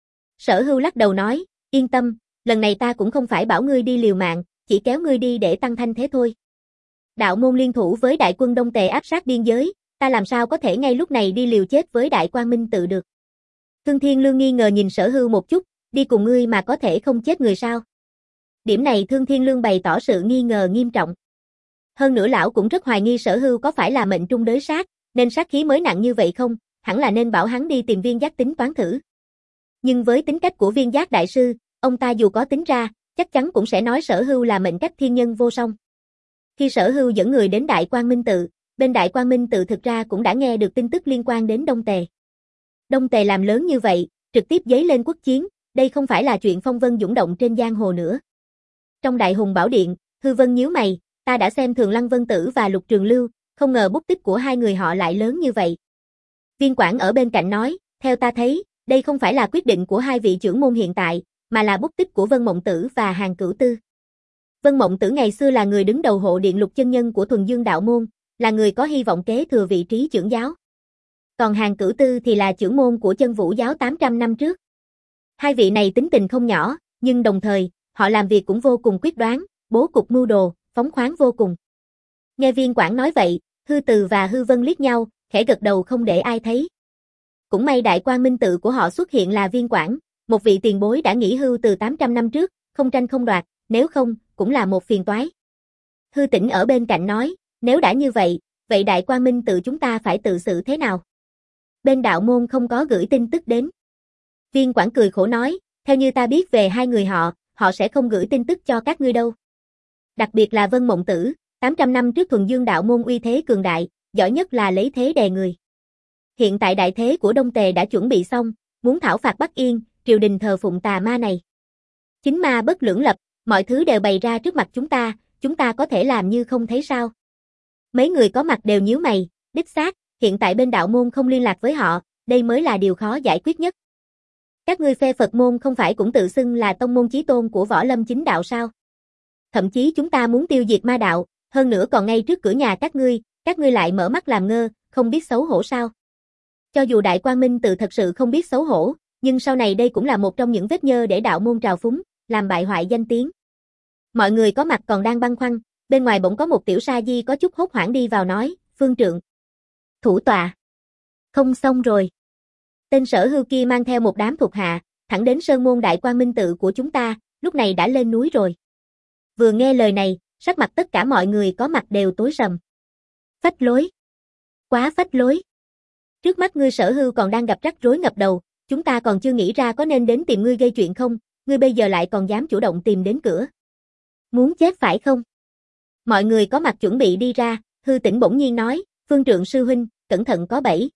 Sở Hưu lắc đầu nói, yên tâm, lần này ta cũng không phải bảo ngươi đi liều mạng, chỉ kéo ngươi đi để tăng thanh thế thôi. Đạo môn liên thủ với đại quân Đông Tề áp sát biên giới, ta làm sao có thể ngay lúc này đi liều chết với Đại Quang Minh Tự được. Thương Thiên Lương nghi ngờ nhìn Sở Hưu một chút, đi cùng ngươi mà có thể không chết người sao? Điểm này Thương Thiên Lương bày tỏ sự nghi ngờ nghiêm trọng. Hơn nữa lão cũng rất hoài nghi Sở Hưu có phải là mệnh trung đới sát, nên sát khí mới nặng như vậy không, hẳn là nên bảo hắn đi tìm Viên Giác tính toán thử. Nhưng với tính cách của Viên Giác đại sư, ông ta dù có tính ra, chắc chắn cũng sẽ nói Sở Hưu là mệnh cách thiên nhân vô song. Khi Sở Hưu dẫn người đến Đại Quang Minh Tự, bên Đại Quang Minh Tự thực ra cũng đã nghe được tin tức liên quan đến Đông Tề. Đông Tề làm lớn như vậy, trực tiếp dấy lên quốc chiến, đây không phải là chuyện phong vân dũng động trên giang hồ nữa. Trong Đại Hùng Bảo Điện, Hư Vân nhíu mày, ta đã xem thường Lăng Vân Tử và Lục Trường Lưu, không ngờ bút tích của hai người họ lại lớn như vậy. Viên Quảng ở bên cạnh nói, Theo ta thấy, đây không phải là quyết định của hai vị trưởng môn hiện tại, mà là bút tích của Vân Mộng Tử và Hàn Cửu Tư. Vân Mộng Tử ngày xưa là người đứng đầu hộ điện lục chân nhân của Thuần Dương đạo môn, là người có hy vọng kế thừa vị trí trưởng giáo. Còn Hàn Cửu Tư thì là trưởng môn của Chân Vũ giáo tám trăm năm trước. Hai vị này tính tình không nhỏ, nhưng đồng thời, họ làm việc cũng vô cùng quyết đoán, bố cục mưu đồ, phóng khoáng vô cùng. Nghe Viên Quảng nói vậy, Hư Từ và Hư Vân liếc nhau, khẽ gật đầu không để ai thấy. Cũng may đại quang minh tự của họ xuất hiện là Viên Quảng, một vị tiền bối đã nghỉ hưu từ tám trăm năm trước, không tranh không đoạt, nếu không, cũng là một phiền toái. Hư Tĩnh ở bên cạnh nói, nếu đã như vậy, vậy đại quang minh tự chúng ta phải tự xử thế nào? Bên đạo môn không có gửi tin tức đến. Viên Quảng cười khổ nói, theo như ta biết về hai người họ, họ sẽ không gửi tin tức cho các ngươi đâu. Đặc biệt là Vân Mộng Tử, tám trăm năm trước Thuần Dương đạo môn uy thế cường đại, giỏi nhất là lấy thế đè người. Hiện tại đại thế của Đông Tề đã chuẩn bị xong, muốn thảo phạt Bắc Yên, triều đình thờ phụng tà ma này. Chính ma bất lưỡng lập, mọi thứ đều bày ra trước mặt chúng ta, chúng ta có thể làm như không thấy sao? Mấy người có mặt đều nhíu mày, đích xác, hiện tại bên đạo môn không liên lạc với họ, đây mới là điều khó giải quyết nhất. Các ngươi phe Phật môn không phải cũng tự xưng là tông môn chí tôn của Võ Lâm chính đạo sao? Thậm chí chúng ta muốn tiêu diệt ma đạo, hơn nữa còn ngay trước cửa nhà các ngươi, các ngươi lại mở mắt làm ngơ, không biết xấu hổ sao? Cho dù Đại Quang Minh tự thật sự không biết xấu hổ, nhưng sau này đây cũng là một trong những vết nhơ để đạo môn trào phúng, làm bại hoại danh tiếng. Mọi người có mặt còn đang băn khoăn, bên ngoài bỗng có một tiểu sa di có chút hốt hoảng đi vào nói, Phương trượng. Thủ tọa. Không xong rồi. Tên Sở Hưu kia mang theo một đám thuộc hạ, thẳng đến sơn môn Đại Quang Minh tự của chúng ta, lúc này đã lên núi rồi. Vừa nghe lời này, sắc mặt tất cả mọi người có mặt đều tối sầm. Phách lối. Quá phách lối. Trước mắt ngươi Sở Hưu còn đang gặp rắc rối ngập đầu, chúng ta còn chưa nghĩ ra có nên đến tìm ngươi gây chuyện không, ngươi bây giờ lại còn dám chủ động tìm đến cửa. Muốn chết phải không? Mọi người có mặt chuẩn bị đi ra, Hư Tĩnh bỗng nhiên nói, Phương trượng sư huynh, cẩn thận có bẫy.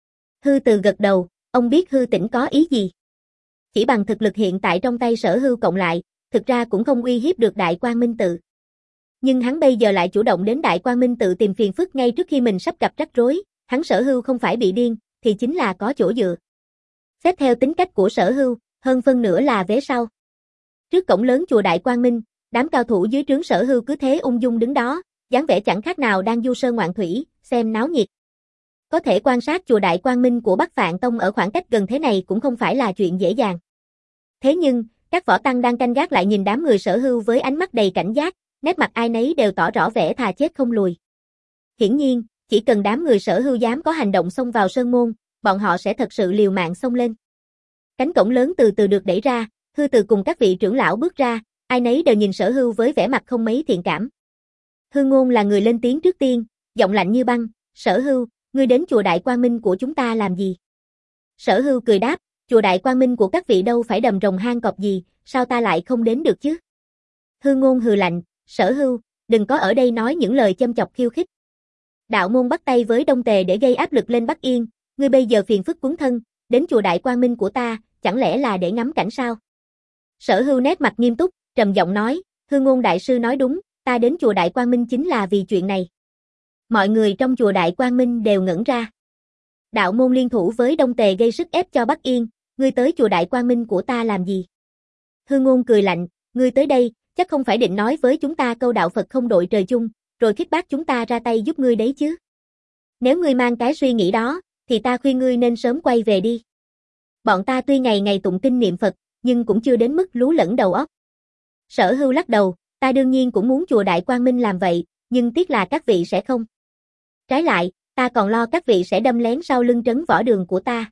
Hư Từ gật đầu, ông biết Hư Tĩnh có ý gì. Chỉ bằng thực lực hiện tại trong tay Sở Hưu cộng lại, thực ra cũng không uy hiếp được Đại Quang Minh tự. Nhưng hắn bây giờ lại chủ động đến Đại Quang Minh tự tìm phiền phức ngay trước khi mình sắp gặp rắc rối, hắn Sở Hưu không phải bị điên, thì chính là có chỗ dựa. Xét theo tính cách của Sở Hưu, hơn phân nửa là vế sau. Trước cổng lớn chùa Đại Quang Minh, đám cao thủ dưới trướng Sở Hưu cứ thế ung dung đứng đó, dáng vẻ chẳng khác nào đang du sơn ngoạn thủy, xem náo nhiệt. Có thể quan sát chùa Đại Quang Minh của Bắc Phạn Tông ở khoảng cách gần thế này cũng không phải là chuyện dễ dàng. Thế nhưng, các võ tăng đang canh gác lại nhìn đám người Sở Hưu với ánh mắt đầy cảnh giác, nét mặt ai nấy đều tỏ rõ vẻ thà chết không lùi. Hiển nhiên, chỉ cần đám người Sở Hưu dám có hành động xông vào sơn môn, bọn họ sẽ thật sự liều mạng xông lên. Cánh cổng lớn từ từ được đẩy ra, Hư Từ cùng các vị trưởng lão bước ra, ai nấy đều nhìn Sở Hưu với vẻ mặt không mấy thiện cảm. Hư Ngôn là người lên tiếng trước tiên, giọng lạnh như băng, Sở Hưu, ngươi đến chùa Đại Quang Minh của chúng ta làm gì? Sở Hưu cười đáp, chùa Đại Quang Minh của các vị đâu phải đầm rồng hang cọp gì, sao ta lại không đến được chứ? Hư Ngôn hừ lạnh, Sở Hưu, đừng có ở đây nói những lời châm chọc khiêu khích. Đạo môn bắt tay với Đông Tề để gây áp lực lên Bắc Yên, ngươi bây giờ phiền phức cuốn thân, đến chùa Đại Quang Minh của ta, chẳng lẽ là để ngắm cảnh sao? Sở Hưu nét mặt nghiêm túc, trầm giọng nói, Hư Ngôn đại sư nói đúng, ta đến chùa Đại Quang Minh chính là vì chuyện này. Mọi người trong chùa Đại Quang Minh đều ngẩn ra. Đạo môn liên thủ với Đông Tề gây sức ép cho Bắc Yên, ngươi tới chùa Đại Quang Minh của ta làm gì? Hư Ngôn cười lạnh, ngươi tới đây, chắc không phải định nói với chúng ta câu đạo Phật không đội trời chung, rồi khích bác chúng ta ra tay giúp ngươi đấy chứ. Nếu ngươi mang cái suy nghĩ đó, thì ta khuyên ngươi nên sớm quay về đi. Bọn ta tuy ngày ngày tụng kinh niệm Phật, nhưng cũng chưa đến mức lú lẫn đầu óc. Sở Hưu lắc đầu, ta đương nhiên cũng muốn chùa Đại Quang Minh làm vậy, nhưng tiếc là các vị sẽ không. Trái lại, ta còn lo các vị sẽ đâm lén sau lưng trấn võ đường của ta.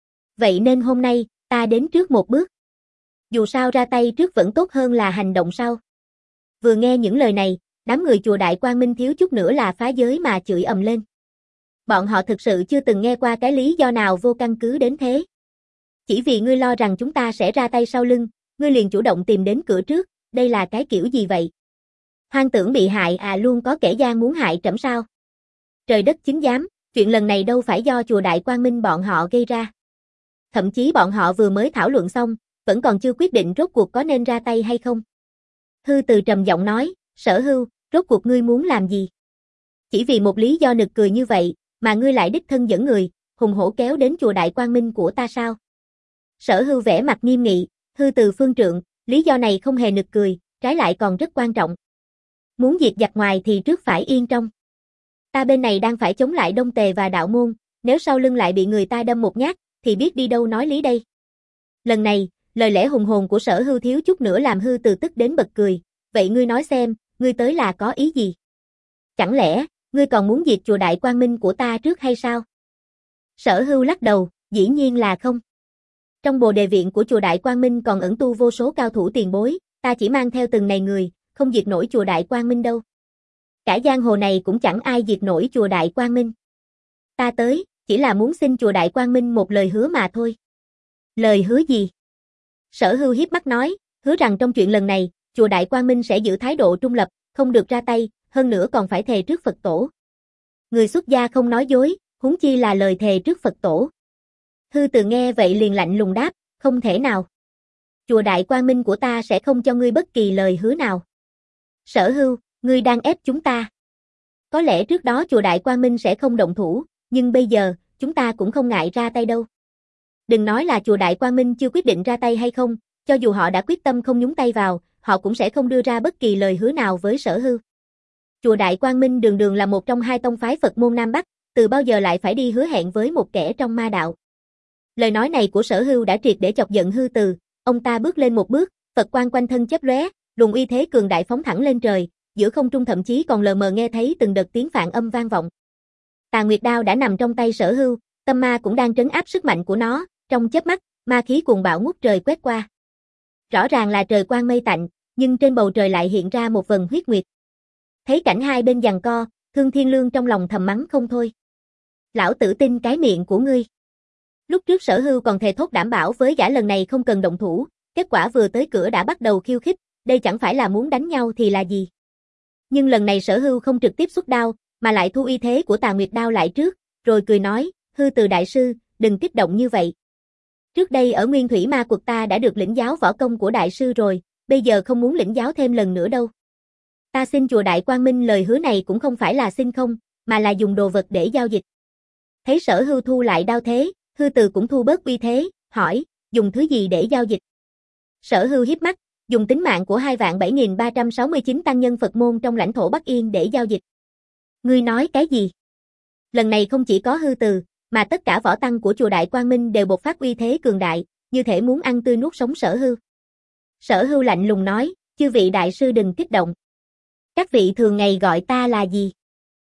Vậy nên hôm nay, ta đến trước một bước. Dù sao ra tay trước vẫn tốt hơn là hành động sau. Vừa nghe những lời này, đám người chùa Đại Quang Minh thiếu chút nữa là phá giới mà chửi ầm lên. Bọn họ thực sự chưa từng nghe qua cái lý do nào vô căn cứ đến thế. Chỉ vì ngươi lo rằng chúng ta sẽ ra tay sau lưng, ngươi liền chủ động tìm đến cửa trước, đây là cái kiểu gì vậy? Hoang tưởng bị hại à, luôn có kẻ gian muốn hại trẫm sao? Trời đất chứng giám, chuyện lần này đâu phải do chùa Đại Quang Minh bọn họ gây ra. Thậm chí bọn họ vừa mới thảo luận xong, vẫn còn chưa quyết định rốt cuộc có nên ra tay hay không. Hư Từ trầm giọng nói, Sở Hưu, rốt cuộc ngươi muốn làm gì? Chỉ vì một lý do nực cười như vậy, mà ngươi lại đích thân dẫn người, hùng hổ kéo đến chùa Đại Quang Minh của ta sao? Sở Hưu vẻ mặt nghiêm nghị, hư từ phương trượng, lý do này không hề nực cười, trái lại còn rất quan trọng. Muốn diệt giặc ngoài thì trước phải yên trong. Ta bên này đang phải chống lại Đông Tề và Đạo Môn, nếu sau lưng lại bị người ta đâm một nhát, thì biết đi đâu nói lý đây. Lần này, lời lẽ hùng hồn của Sở Hưu thiếu chút nữa làm hư từ tức đến bật cười, vậy ngươi nói xem, ngươi tới là có ý gì? Chẳng lẽ, ngươi còn muốn diệt chùa Đại Quang Minh của ta trước hay sao? Sở Hưu lắc đầu, dĩ nhiên là không. Trong bồ đề viện của chùa Đại Quang Minh còn ẩn tu vô số cao thủ tiền bối, ta chỉ mang theo từng này người, không diệt nổi chùa Đại Quang Minh đâu. Cả giang hồ này cũng chẳng ai diệt nổi chùa Đại Quang Minh. Ta tới, chỉ là muốn xin chùa Đại Quang Minh một lời hứa mà thôi. Lời hứa gì? Sở Hưu hiếp mắt nói, hứa rằng trong chuyện lần này, chùa Đại Quang Minh sẽ giữ thái độ trung lập, không được ra tay, hơn nữa còn phải thề trước Phật tổ. Người xuất gia không nói dối, huống chi là lời thề trước Phật tổ. Hư Từ nghe vậy liền lạnh lùng đáp, không thể nào. Chùa Đại Quang Minh của ta sẽ không cho ngươi bất kỳ lời hứa nào. Sở Hưu, ngươi đang ép chúng ta. Có lẽ trước đó chùa Đại Quang Minh sẽ không động thủ, nhưng bây giờ, chúng ta cũng không ngại ra tay đâu. Đừng nói là chùa Đại Quang Minh chưa quyết định ra tay hay không, cho dù họ đã quyết tâm không nhúng tay vào, họ cũng sẽ không đưa ra bất kỳ lời hứa nào với Sở Hưu. Chùa Đại Quang Minh đường đường là một trong hai tông phái Phật môn Nam Bắc, từ bao giờ lại phải đi hứa hẹn với một kẻ trong ma đạo. Lời nói này của Sở Hưu đã triệt để chọc giận Hư Từ, ông ta bước lên một bước, Phật quang quanh thân chớp lóe, luồng uy thế cường đại phóng thẳng lên trời, giữa không trung thậm chí còn lờ mờ nghe thấy từng đợt tiếng phạn âm vang vọng. Tà Nguyệt Đao đã nằm trong tay Sở Hưu, tâm ma cũng đang trấn áp sức mạnh của nó, trong chớp mắt, ma khí cuồng bạo ngút trời quét qua. Rõ ràng là trời quang mây tạnh, nhưng trên bầu trời lại hiện ra một vầng huyết nguyệt. Thấy cảnh hai bên giằng co, Thương Thiên Lương trong lòng thầm mắng không thôi. Lão tử tin cái miệng của ngươi. Lúc trước Sở Hưu còn thề thốt đảm bảo với gã lần này không cần động thủ, kết quả vừa tới cửa đã bắt đầu khiêu khích, đây chẳng phải là muốn đánh nhau thì là gì. Nhưng lần này Sở Hưu không trực tiếp xuất đao, mà lại thu uy thế của Tà Nguyệt Đao lại trước, rồi cười nói, Hư Từ đại sư, đừng kích động như vậy. Trước đây ở Nguyên Thủy Ma Quật ta đã được lĩnh giáo võ công của đại sư rồi, bây giờ không muốn lĩnh giáo thêm lần nữa đâu. Ta xin chùa Đại Quang Minh lời hứa này cũng không phải là xin không, mà là dùng đồ vật để giao dịch. Thấy Sở Hưu thu lại đao thế, Hư Từ cũng thu bớt uy thế, hỏi, dùng thứ gì để giao dịch? Sở Hưu hiếp mắt, dùng tính mạng của hai vạn bảy nghìn ba trăm sáu mươi chín tăng nhân Phật môn trong lãnh thổ Bắc Yên để giao dịch. Ngươi nói cái gì? Lần này không chỉ có Hư Từ, mà tất cả võ tăng của chùa Đại Quang Minh đều bộc phát uy thế cường đại, như thể muốn ăn tươi nuốt sống Sở Hưu. Sở Hưu lạnh lùng nói, chư vị đại sư đừng kích động. Các vị thường ngày gọi ta là gì?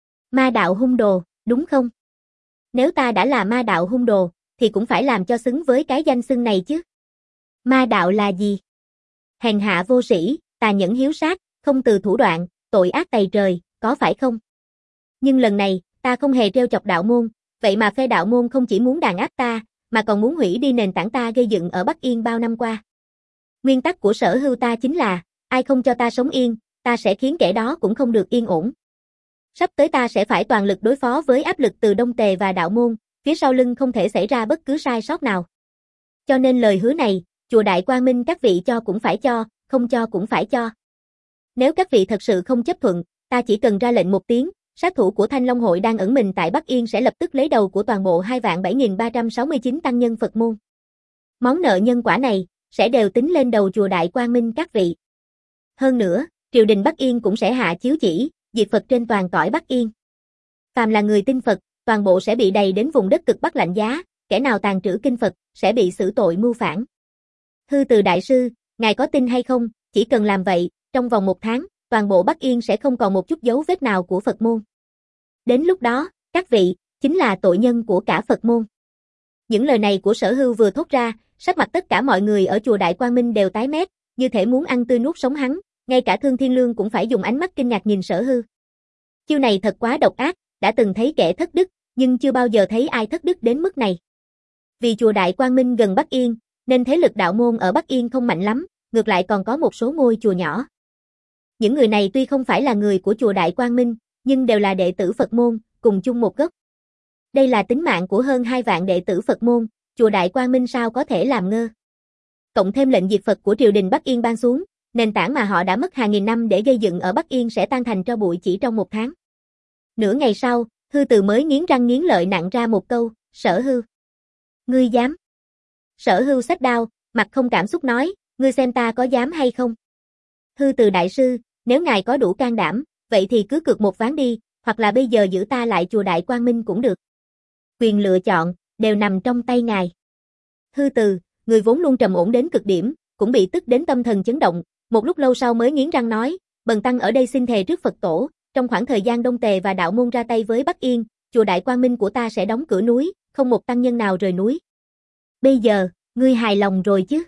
Ma đạo hung đồ, đúng không? Nếu ta đã là ma đạo hung đồ, thì cũng phải làm cho xứng với cái danh xưng này chứ. Ma đạo là gì? Hèn hạ vô sĩ, tà nhẫn hiếu sát, không từ thủ đoạn, tội ác tày trời, có phải không? Nhưng lần này, ta không hề trêu chọc đạo môn, vậy mà phe đạo môn không chỉ muốn đàn áp ta, mà còn muốn hủy đi nền tảng ta gây dựng ở Bắc Yên bao năm qua. Nguyên tắc của Sở Hưu ta chính là, ai không cho ta sống yên, ta sẽ khiến kẻ đó cũng không được yên ổn. Sắp tới ta sẽ phải toàn lực đối phó với áp lực từ Đông Tề và đạo môn, phía sau lưng không thể xảy ra bất cứ sai sót nào. Cho nên lời hứa này, chùa Đại Quang Minh các vị cho cũng phải cho, không cho cũng phải cho. Nếu các vị thật sự không chấp thuận, ta chỉ cần ra lệnh một tiếng, sát thủ của Thanh Long Hội đang ẩn mình tại Bắc Yên sẽ lập tức lấy đầu của toàn bộ hai vạn bảy nghìn ba trăm sáu mươi chín tăng nhân Phật môn. Món nợ nhân quả này, sẽ đều tính lên đầu chùa Đại Quang Minh các vị. Hơn nữa, triều đình Bắc Yên cũng sẽ hạ chiếu chỉ, diệt Phật trên toàn cõi Bắc Yên. Phàm là người tin Phật, toàn bộ sẽ bị đầy đến vùng đất cực Bắc lạnh giá, kẻ nào tàn trữ kinh Phật, sẽ bị xử tội mưu phản. Hư Từ đại sư, ngài có tin hay không, chỉ cần làm vậy, trong vòng một tháng, toàn bộ Bắc Yên sẽ không còn một chút dấu vết nào của Phật môn. Đến lúc đó, các vị, chính là tội nhân của cả Phật môn. Những lời này của Sở Hưu vừa thốt ra, sắc mặt tất cả mọi người ở chùa Đại Quang Minh đều tái mét, như thể muốn ăn tươi nuốt sống hắn, ngay cả Thương Thiên Lương cũng phải dùng ánh mắt kinh ngạc nhìn Sở Hưu. Chiêu này thật quá độc ác, đã từng thấy kẻ thất đức, nhưng chưa bao giờ thấy ai thất đức đến mức này. Vì chùa Đại Quang Minh gần Bắc Yên, nên thế lực đạo môn ở Bắc Yên không mạnh lắm, ngược lại còn có một số ngôi chùa nhỏ. Những người này tuy không phải là người của chùa Đại Quang Minh, nhưng đều là đệ tử Phật môn, cùng chung một gốc. Đây là tính mạng của hơn hai vạn đệ tử Phật môn, chùa Đại Quang Minh sao có thể làm ngơ. Cộng thêm lệnh diệt Phật của triều đình Bắc Yên ban xuống, nền tảng mà họ đã mất hàng nghìn năm để gây dựng ở Bắc Yên sẽ tan thành tro bụi chỉ trong một tháng. Nửa ngày sau, Hư Từ mới nghiến răng nghiến lợi nặng ra một câu, Sở Hưu. Ngươi dám? Sở Hưu xách đao, mặt không cảm xúc nói, ngươi xem ta có dám hay không? Hư Từ đại sư, nếu ngài có đủ can đảm, vậy thì cứ cược một ván đi, hoặc là bây giờ giữ ta lại chùa Đại Quang Minh cũng được. Quyền lựa chọn, đều nằm trong tay ngài. Hư Từ, người vốn luôn trầm ổn đến cực điểm, cũng bị tức đến tâm thần chấn động, một lúc lâu sau mới nghiến răng nói, bần tăng ở đây xin thề trước Phật tổ, trong khoảng thời gian Đông Tề và đạo môn ra tay với Bắc Yên, chùa Đại Quang Minh của ta sẽ đóng cửa núi, không một tăng nhân nào rời núi. Bây giờ, ngươi hài lòng rồi chứ?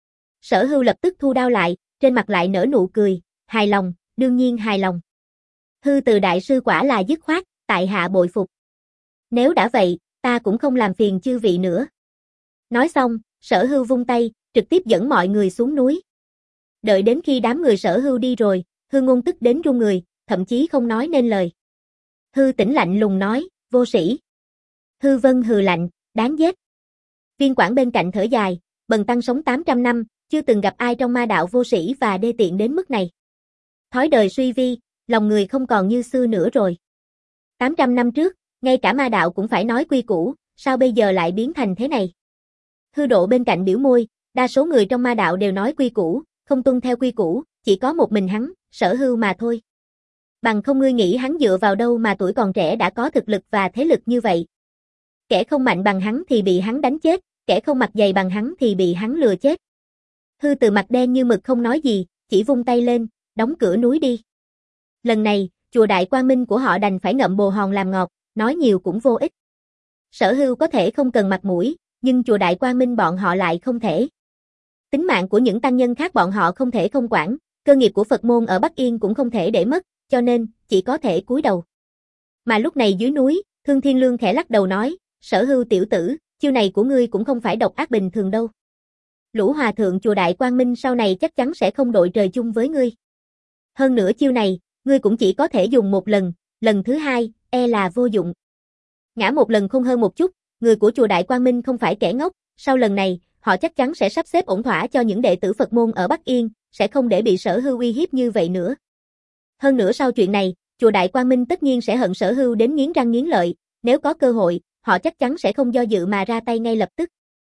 Sở Hưu lập tức thu đao lại, trên mặt lại nở nụ cười, hài lòng, đương nhiên hài lòng. Hư Từ đại sư quả là dứt khoát, tại hạ bội phục. Nếu đã vậy, ta cũng không làm phiền chư vị nữa. Nói xong, Sở Hưu vung tay, trực tiếp dẫn mọi người xuống núi. Đợi đến khi đám người Sở Hưu đi rồi, Hư Ngôn tức đến run người, thậm chí không nói nên lời. Hư Tĩnh lạnh lùng nói, vô sĩ. Hư Vân hừ lạnh, đáng giết. Viên Quảng bên cạnh thở dài, bần tăng sống tám trăm năm, chưa từng gặp ai trong ma đạo vô sĩ và đê tiện đến mức này. Thói đời suy vi, lòng người không còn như xưa nữa rồi. tám trăm năm trước, ngay cả ma đạo cũng phải nói quy củ, sao bây giờ lại biến thành thế này? Hư Độ bên cạnh biểu môi, đa số người trong ma đạo đều nói quy củ, không tuân theo quy củ, chỉ có một mình hắn, Sở Hưu mà thôi. Bằng không ngươi nghĩ hắn dựa vào đâu mà tuổi còn trẻ đã có thực lực và thế lực như vậy. Kẻ không mạnh bằng hắn thì bị hắn đánh chết, kẻ không mặc dày bằng hắn thì bị hắn lừa chết. Hư Từ mặt đen như mực không nói gì, chỉ vung tay lên, đóng cửa núi đi. Lần này, chùa Đại Quang Minh của họ đành phải ngậm bồ hòn làm ngọt, nói nhiều cũng vô ích. Sở Hưu có thể không cần mặt mũi, nhưng chùa Đại Quang Minh bọn họ lại không thể. Tính mạng của những tăng nhân khác bọn họ không thể không quản, cơ nghiệp của Phật môn ở Bắc Yên cũng không thể để mất, cho nên, chỉ có thể cúi đầu. Mà lúc này dưới núi, Thương Thiên Lương khẽ lắc đầu nói, Sở Hưu tiểu tử, chiêu này của ngươi cũng không phải độc ác bình thường đâu. Lũ hòa thượng chùa Đại Quang Minh sau này chắc chắn sẽ không đội trời chung với ngươi. Hơn nữa chiêu này, ngươi cũng chỉ có thể dùng một lần, lần thứ hai, e là vô dụng. Ngã một lần không hơn một chút, người của chùa Đại Quang Minh không phải kẻ ngốc, sau lần này, họ chắc chắn sẽ sắp xếp ổn thỏa cho những đệ tử Phật môn ở Bắc Yên, sẽ không để bị Sở Hưu uy hiếp như vậy nữa. Hơn nữa sau chuyện này, chùa Đại Quang Minh tất nhiên sẽ hận Sở Hưu đến nghiến răng nghiến lợi, nếu có cơ hội, họ chắc chắn sẽ không do dự mà ra tay ngay lập tức.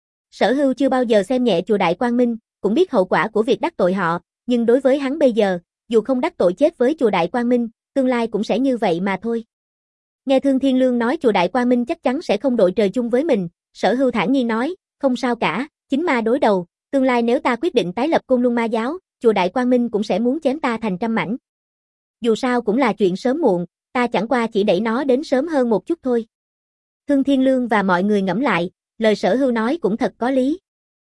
Sở Hưu chưa bao giờ xem nhẹ chùa Đại Quang Minh, cũng biết hậu quả của việc đắc tội họ, nhưng đối với hắn bây giờ, dù không đắc tội chết với chùa Đại Quang Minh, tương lai cũng sẽ như vậy mà thôi. Nghe Thương Thiên Lương nói chùa Đại Quang Minh chắc chắn sẽ không đội trời chung với mình, Sở Hưu thản nhiên nói, không sao cả, chính ma đối đầu, tương lai nếu ta quyết định tái lập Côn Luân Ma giáo, chùa Đại Quang Minh cũng sẽ muốn chém ta thành trăm mảnh. Dù sao cũng là chuyện sớm muộn, ta chẳng qua chỉ đẩy nó đến sớm hơn một chút thôi. Thương Thiên Lương và mọi người ngẫm lại, lời Sở Hưu nói cũng thật có lý.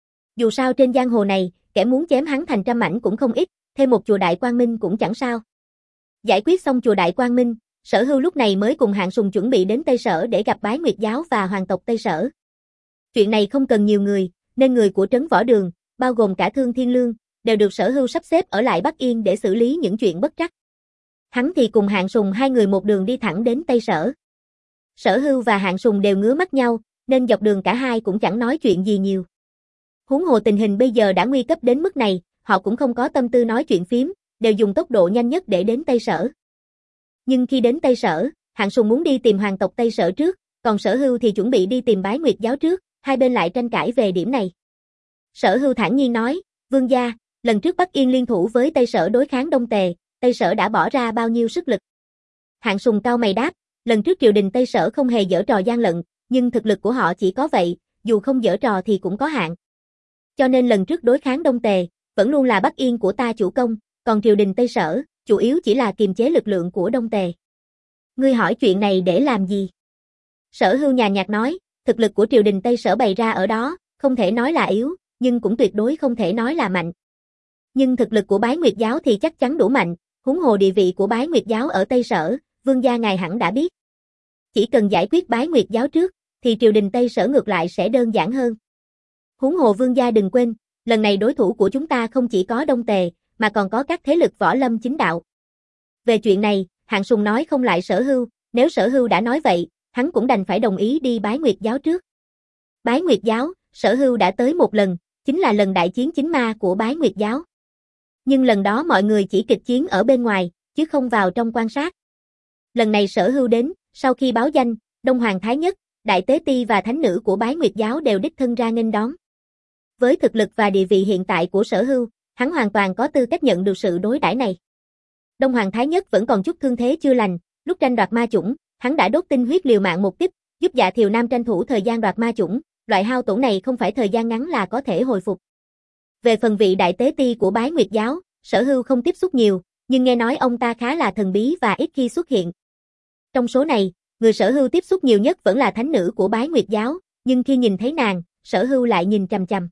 Dù sao trên giang hồ này, kẻ muốn chém hắn thành trăm mảnh cũng không ít, thêm một chùa Đại Quang Minh cũng chẳng sao. Giải quyết xong chùa Đại Quang Minh, Sở Hưu lúc này mới cùng Hạng Sùng chuẩn bị đến Tây Sở để gặp Bái Nguyệt giáo và hoàng tộc Tây Sở. Chuyện này không cần nhiều người, nên người của trấn Võ Đường, bao gồm cả Thương Thiên Lương, đều được Sở Hưu sắp xếp ở lại Bắc Yên để xử lý những chuyện bất trắc. Hắn thì cùng Hạng Sùng hai người một đường đi thẳng đến Tây Sở. Sở Hưu và Hạng Sùng đều ngứa mắt nhau, nên dọc đường cả hai cũng chẳng nói chuyện gì nhiều. Huống hồ tình hình bây giờ đã nguy cấp đến mức này, họ cũng không có tâm tư nói chuyện phím, đều dùng tốc độ nhanh nhất để đến Tây Sở. Nhưng khi đến Tây Sở, Hạng Sùng muốn đi tìm hoàng tộc Tây Sở trước, còn Sở Hưu thì chuẩn bị đi tìm Bái Nguyệt giáo trước, hai bên lại tranh cãi về điểm này. Sở Hưu thản nhiên nói, vương gia, lần trước Bắc Yên liên thủ với Tây Sở đối kháng Đông Tề, Tây Sở đã bỏ ra bao nhiêu sức lực? Hạng Sùng cau mày đáp, lần trước triều đình Tây Sở không hề giở trò gian lận, nhưng thực lực của họ chỉ có vậy, dù không giở trò thì cũng có hạn. Cho nên lần trước đối kháng Đông Tề, vẫn luôn là Bắc Yên của ta chủ công, còn triều đình Tây Sở, chủ yếu chỉ là kiềm chế lực lượng của Đông Tề. Ngươi hỏi chuyện này để làm gì? Sở Hưu nhàn nhạt nói, thực lực của triều đình Tây Sở bày ra ở đó, không thể nói là yếu, nhưng cũng tuyệt đối không thể nói là mạnh. Nhưng thực lực của Bái Nguyệt giáo thì chắc chắn đủ mạnh, huống hồ địa vị của Bái Nguyệt giáo ở Tây Sở, vương gia ngài hẳn đã biết. Chỉ cần giải quyết Bái Nguyệt giáo trước, thì triều đình Tây Sở ngược lại sẽ đơn giản hơn. Huống hồ vương gia đừng quên, lần này đối thủ của chúng ta không chỉ có Đông Tề, mà còn có các thế lực võ lâm chính đạo. Về chuyện này, Hạng Sùng nói không lại Sở Hưu, nếu Sở Hưu đã nói vậy, hắn cũng đành phải đồng ý đi Bái Nguyệt giáo trước. Bái Nguyệt giáo, Sở Hưu đã tới một lần, chính là lần đại chiến chính ma của Bái Nguyệt giáo. Nhưng lần đó mọi người chỉ kịch chiến ở bên ngoài, chứ không vào trong quan sát. Lần này Sở Hưu đến, sau khi báo danh, Đông Hoàng Thái Nhất, Đại Tế Ti và thánh nữ của Bái Nguyệt giáo đều đích thân ra nghênh đón. Với thực lực và địa vị hiện tại của Sở Hưu, hắn hoàn toàn có tư cách nhận được sự đối đãi này. Đông Hoàng Thái Nhất vẫn còn chút thương thế chưa lành, lúc tranh đoạt ma chủng, hắn đã đốt tinh huyết liều mạng một kích, giúp Dạ Thiều Nam tranh thủ thời gian đoạt ma chủng, loại hao tổn này không phải thời gian ngắn là có thể hồi phục. Về phần vị Đại Tế Ti của Bái Nguyệt giáo, Sở Hưu không tiếp xúc nhiều, nhưng nghe nói ông ta khá là thần bí và ít khi xuất hiện. Trong số này, người Sở Hưu tiếp xúc nhiều nhất vẫn là thánh nữ của Bái Nguyệt giáo, nhưng khi nhìn thấy nàng, Sở Hưu lại nhìn chằm chằm.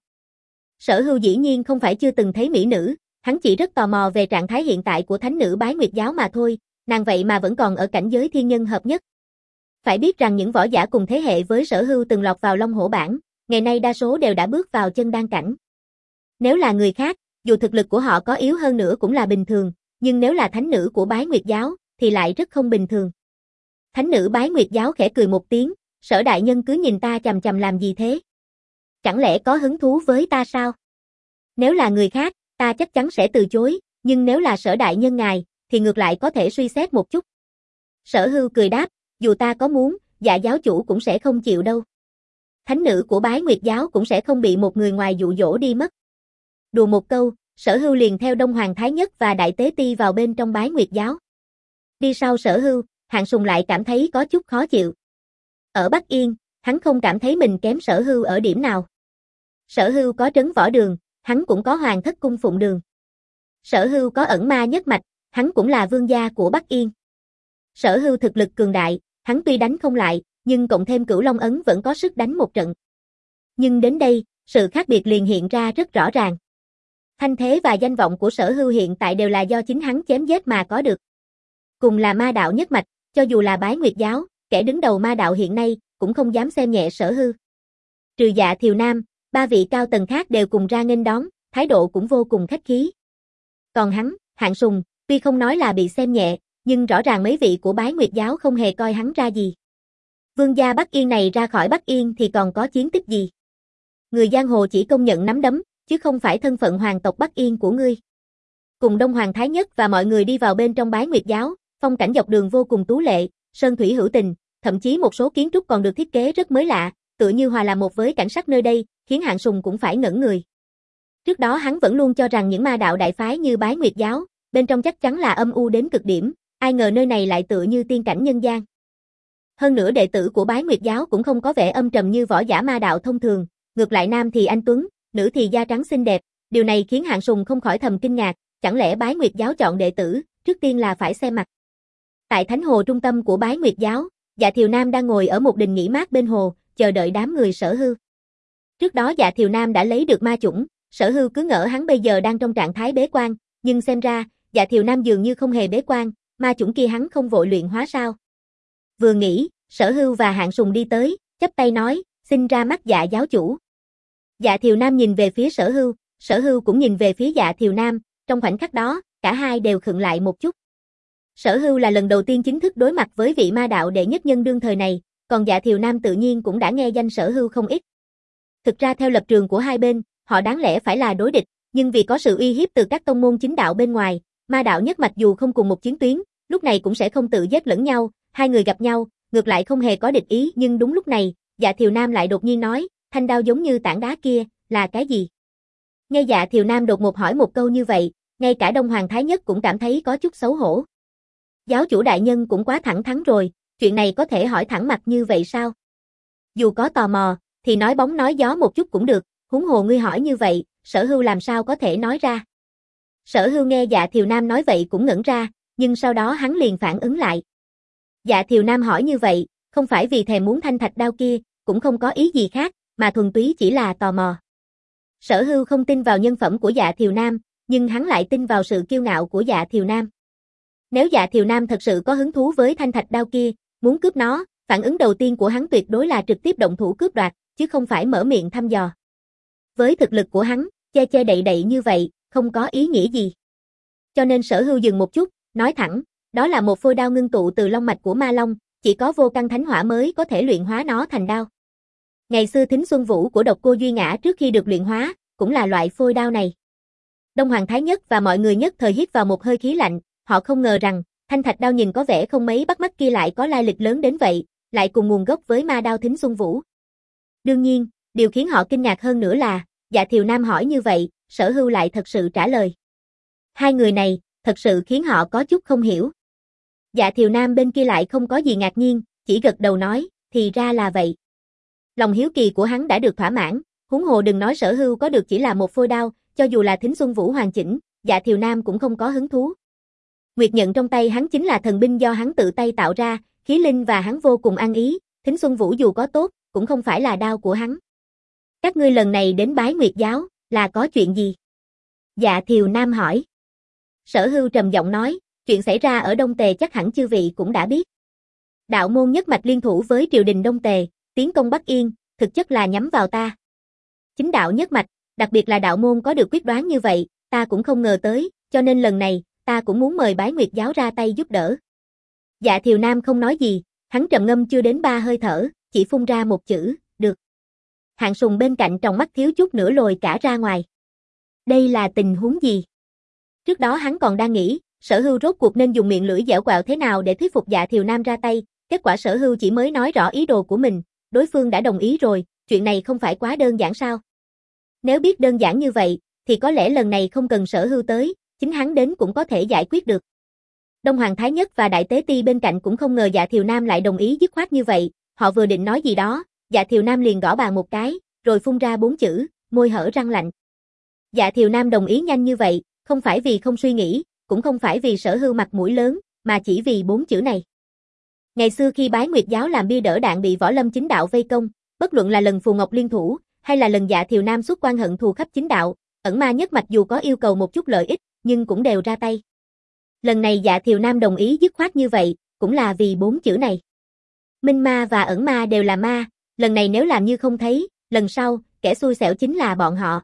Sở Hưu dĩ nhiên không phải chưa từng thấy mỹ nữ, hắn chỉ rất tò mò về trạng thái hiện tại của thánh nữ Bái Nguyệt giáo mà thôi, nàng vậy mà vẫn còn ở cảnh giới thiên nhân hợp nhất. Phải biết rằng những võ giả cùng thế hệ với Sở Hưu từng lọt vào Long Hổ bảng, ngày nay đa số đều đã bước vào chân đan cảnh. Nếu là người khác, dù thực lực của họ có yếu hơn nữa cũng là bình thường, nhưng nếu là thánh nữ của Bái Nguyệt giáo, thì lại rất không bình thường. Thánh nữ Bái Nguyệt giáo khẽ cười một tiếng, Sở đại nhân cứ nhìn ta chằm chằm làm gì thế? Chẳng lẽ có hứng thú với ta sao? Nếu là người khác, ta chắc chắn sẽ từ chối, nhưng nếu là Sở đại nhân ngài, thì ngược lại có thể suy xét một chút. Sở Hưu cười đáp, dù ta có muốn, Dạ giáo chủ cũng sẽ không chịu đâu. Thánh nữ của Bái Nguyệt giáo cũng sẽ không bị một người ngoài dụ dỗ đi mất. Đùa một câu, Sở Hưu liền theo Đông Hoàng Thái Nhất và Đại Tế Ti vào bên trong Bái Nguyệt giáo. Đi sau Sở Hưu, Hạng Sùng lại cảm thấy có chút khó chịu. Ở Bắc Yên, hắn không cảm thấy mình kém Sở Hưu ở điểm nào. Sở Hưu có trấn võ đường, hắn cũng có hoàng thất cung phụng đường. Sở Hưu có ẩn ma nhất mạch, hắn cũng là vương gia của Bắc Yên. Sở Hưu thực lực cường đại, hắn tuy đánh không lại, nhưng cộng thêm Cửu Long ấn vẫn có sức đánh một trận. Nhưng đến đây, sự khác biệt liền hiện ra rất rõ ràng. Thanh thế và danh vọng của Sở Hưu hiện tại đều là do chính hắn chém giết mà có được. Cùng là ma đạo nhất mạch, cho dù là Bái Nguyệt giáo, kẻ đứng đầu ma đạo hiện nay, cũng không dám xem nhẹ Sở Hưu. Trừ Dạ Thiều Nam, ba vị cao tầng khác đều cùng ra nghênh đón, thái độ cũng vô cùng khách khí. Còn hắn, Hạng Sùng, tuy không nói là bị xem nhẹ, nhưng rõ ràng mấy vị của Bái Nguyệt giáo không hề coi hắn ra gì. Vương gia Bắc Yên này ra khỏi Bắc Yên thì còn có chiến tích gì? Người giang hồ chỉ công nhận nắm đấm, chứ không phải thân phận hoàng tộc Bắc Yên của ngươi. Cùng Đông Hoàng Thái Nhất và mọi người đi vào bên trong Bái Nguyệt giáo, phong cảnh dọc đường vô cùng tú lệ, sơn thủy hữu tình, thậm chí một số kiến trúc còn được thiết kế rất mới lạ, tựa như hòa làm một với cảnh sắc nơi đây, khiến Hạng Sùng cũng phải ngẩn người. Trước đó hắn vẫn luôn cho rằng những ma đạo đại phái như Bái Nguyệt giáo, bên trong chắc chắn là âm u đến cực điểm, ai ngờ nơi này lại tựa như tiên cảnh nhân gian. Hơn nữa đệ tử của Bái Nguyệt giáo cũng không có vẻ âm trầm như võ giả ma đạo thông thường, ngược lại nam thì anh tuấn, nữ thì da trắng xinh đẹp, điều này khiến Hạng Sùng không khỏi thầm kinh ngạc, chẳng lẽ Bái Nguyệt giáo chọn đệ tử, trước tiên là phải xem mặt. Tại Thánh Hồ trung tâm của Bái Nguyệt giáo, Dạ Thiều Nam đang ngồi ở một đình nghỉ mát bên hồ, chờ đợi đám người Sở Hưu. Trước đó Dạ Thiều Nam đã lấy được ma chủng, Sở Hưu cứ ngỡ hắn bây giờ đang trong trạng thái bế quan, nhưng xem ra, Dạ Thiều Nam dường như không hề bế quan, ma chủng kia hắn không vội luyện hóa sao. Vừa nghĩ, Sở Hưu và Hạng Sùng đi tới, chắp tay nói, xin ra mắt Dạ giáo chủ. Dạ Thiều Nam nhìn về phía Sở Hưu, Sở Hưu cũng nhìn về phía Dạ Thiều Nam, trong khoảnh khắc đó, cả hai đều khựng lại một chút. Sở Hưu là lần đầu tiên chính thức đối mặt với vị ma đạo đệ nhất nhân đương thời này, còn Dạ Thiều Nam tự nhiên cũng đã nghe danh Sở Hưu không ít. Thực ra theo lập trường của hai bên, họ đáng lẽ phải là đối địch, nhưng vì có sự uy hiếp từ các tông môn chính đạo bên ngoài, ma đạo nhất mạch dù không cùng một chiến tuyến, lúc này cũng sẽ không tự giết lẫn nhau, hai người gặp nhau, ngược lại không hề có địch ý, nhưng đúng lúc này, Dạ Thiều Nam lại đột nhiên nói, thanh đao giống như tảng đá kia, là cái gì? Nghe Dạ Thiều Nam đột ngột hỏi một câu như vậy, ngay cả Đông Hoàng Thái Nhất cũng cảm thấy có chút xấu hổ. Giáo chủ đại nhân cũng quá thẳng thắn rồi, chuyện này có thể hỏi thẳng mặt như vậy sao? Dù có tò mò, thì nói bóng nói gió một chút cũng được, huống hồ ngươi hỏi như vậy, Sở Hưu làm sao có thể nói ra? Sở Hưu nghe Dạ Thiều Nam nói vậy cũng ngẩn ra, nhưng sau đó hắn liền phản ứng lại. Dạ Thiều Nam hỏi như vậy, không phải vì thèm muốn thanh thạch đao kia, cũng không có ý gì khác, mà thuần túy chỉ là tò mò. Sở Hưu không tin vào nhân phẩm của Dạ Thiều Nam, nhưng hắn lại tin vào sự kiêu ngạo của Dạ Thiều Nam. Nếu Dạ Thiều Nam thật sự có hứng thú với thanh thạch đao kia, muốn cướp nó, phản ứng đầu tiên của hắn tuyệt đối là trực tiếp động thủ cướp đoạt, chứ không phải mở miệng thăm dò. Với thực lực của hắn, che che đậy đậy như vậy, không có ý nghĩa gì. Cho nên Sở Hưu dừng một chút, nói thẳng, đó là một phôi đao ngưng tụ từ long mạch của ma long, chỉ có vô căn thánh hỏa mới có thể luyện hóa nó thành đao. Ngày xưa Thính Xuân Vũ của Độc Cô Duy Ngã trước khi được luyện hóa, cũng là loại phôi đao này. Đông Hoàng Thái Nhất và mọi người nhất thời hít vào một hơi khí lạnh, họ không ngờ rằng, thanh thạch đao nhìn có vẻ không mấy bắt mắt kia lại có lai lịch lớn đến vậy, lại cùng nguồn gốc với ma đao Thính Xuân Vũ. Đương nhiên, điều khiến họ kinh ngạc hơn nữa là, Dạ Thiều Nam hỏi như vậy, Sở Hưu lại thật sự trả lời. Hai người này, thật sự khiến họ có chút không hiểu. Dạ Thiều Nam bên kia lại không có gì ngạc nhiên, chỉ gật đầu nói, thì ra là vậy. Lòng hiếu kỳ của hắn đã được thỏa mãn, huống hồ đừng nói Sở Hưu có được chỉ là một phôi đao, cho dù là Thính Xuân Vũ hoàn chỉnh, Dạ Thiều Nam cũng không có hứng thú. Nguyệt nhận trong tay hắn chính là thần binh do hắn tự tay tạo ra, khí linh và hắn vô cùng ăn ý, Thính Xuân Vũ dù có tốt, cũng không phải là đao của hắn. Các ngươi lần này đến bái Nguyệt giáo, là có chuyện gì? Dạ Thiều Nam hỏi. Sở Hưu trầm giọng nói, chuyện xảy ra ở Đông Tề chắc hẳn chư vị cũng đã biết. Đạo môn nhất mạch liên thủ với triều đình Đông Tề, tiến công Bắc Yên, thực chất là nhắm vào ta. Chính đạo nhất mạch, đặc biệt là đạo môn có được quyết đoán như vậy, ta cũng không ngờ tới, cho nên lần này, ta cũng muốn mời bái Nguyệt giáo ra tay giúp đỡ. Dạ Thiều Nam không nói gì, hắn trầm ngâm chưa đến ba hơi thở, chỉ phun ra một chữ, được. Hạng Sùng bên cạnh trong mắt thiếu chút nữa lồi cả ra ngoài. Đây là tình huống gì? Trước đó hắn còn đang nghĩ, Sở Hưu rốt cuộc nên dùng miệng lưỡi dẻo quẹo thế nào để thuyết phục Dạ Thiều Nam ra tay, kết quả Sở Hưu chỉ mới nói rõ ý đồ của mình, đối phương đã đồng ý rồi, chuyện này không phải quá đơn giản sao? Nếu biết đơn giản như vậy, thì có lẽ lần này không cần Sở Hưu tới, chính hắn đến cũng có thể giải quyết được. Đông Hoàng Thái Nhất và Đại Tế Ti bên cạnh cũng không ngờ Dạ Thiều Nam lại đồng ý dứt khoát như vậy, họ vừa định nói gì đó, Dạ Thiều Nam liền gõ bàn một cái, rồi phun ra bốn chữ, môi hở răng lạnh. Dạ Thiều Nam đồng ý nhanh như vậy, không phải vì không suy nghĩ, cũng không phải vì Sở Hưu mặt mũi lớn, mà chỉ vì bốn chữ này. Ngày xưa khi bái Nguyệt giáo làm bia đỡ đạn bị Võ Lâm chính đạo vây công, bất luận là lần Phù Ngọc liên thủ, hay là lần Dạ Thiều Nam xuất quan hận thù khắp chính đạo, ẩn ma nhất mạch dù có yêu cầu một chút lợi ích, nhưng cũng đều ra tay. Lần này Dạ Thiều Nam đồng ý dứt khoát như vậy, cũng là vì bốn chữ này. Minh ma và ẩn ma đều là ma, lần này nếu làm như không thấy, lần sau, kẻ xui xẻo chính là bọn họ.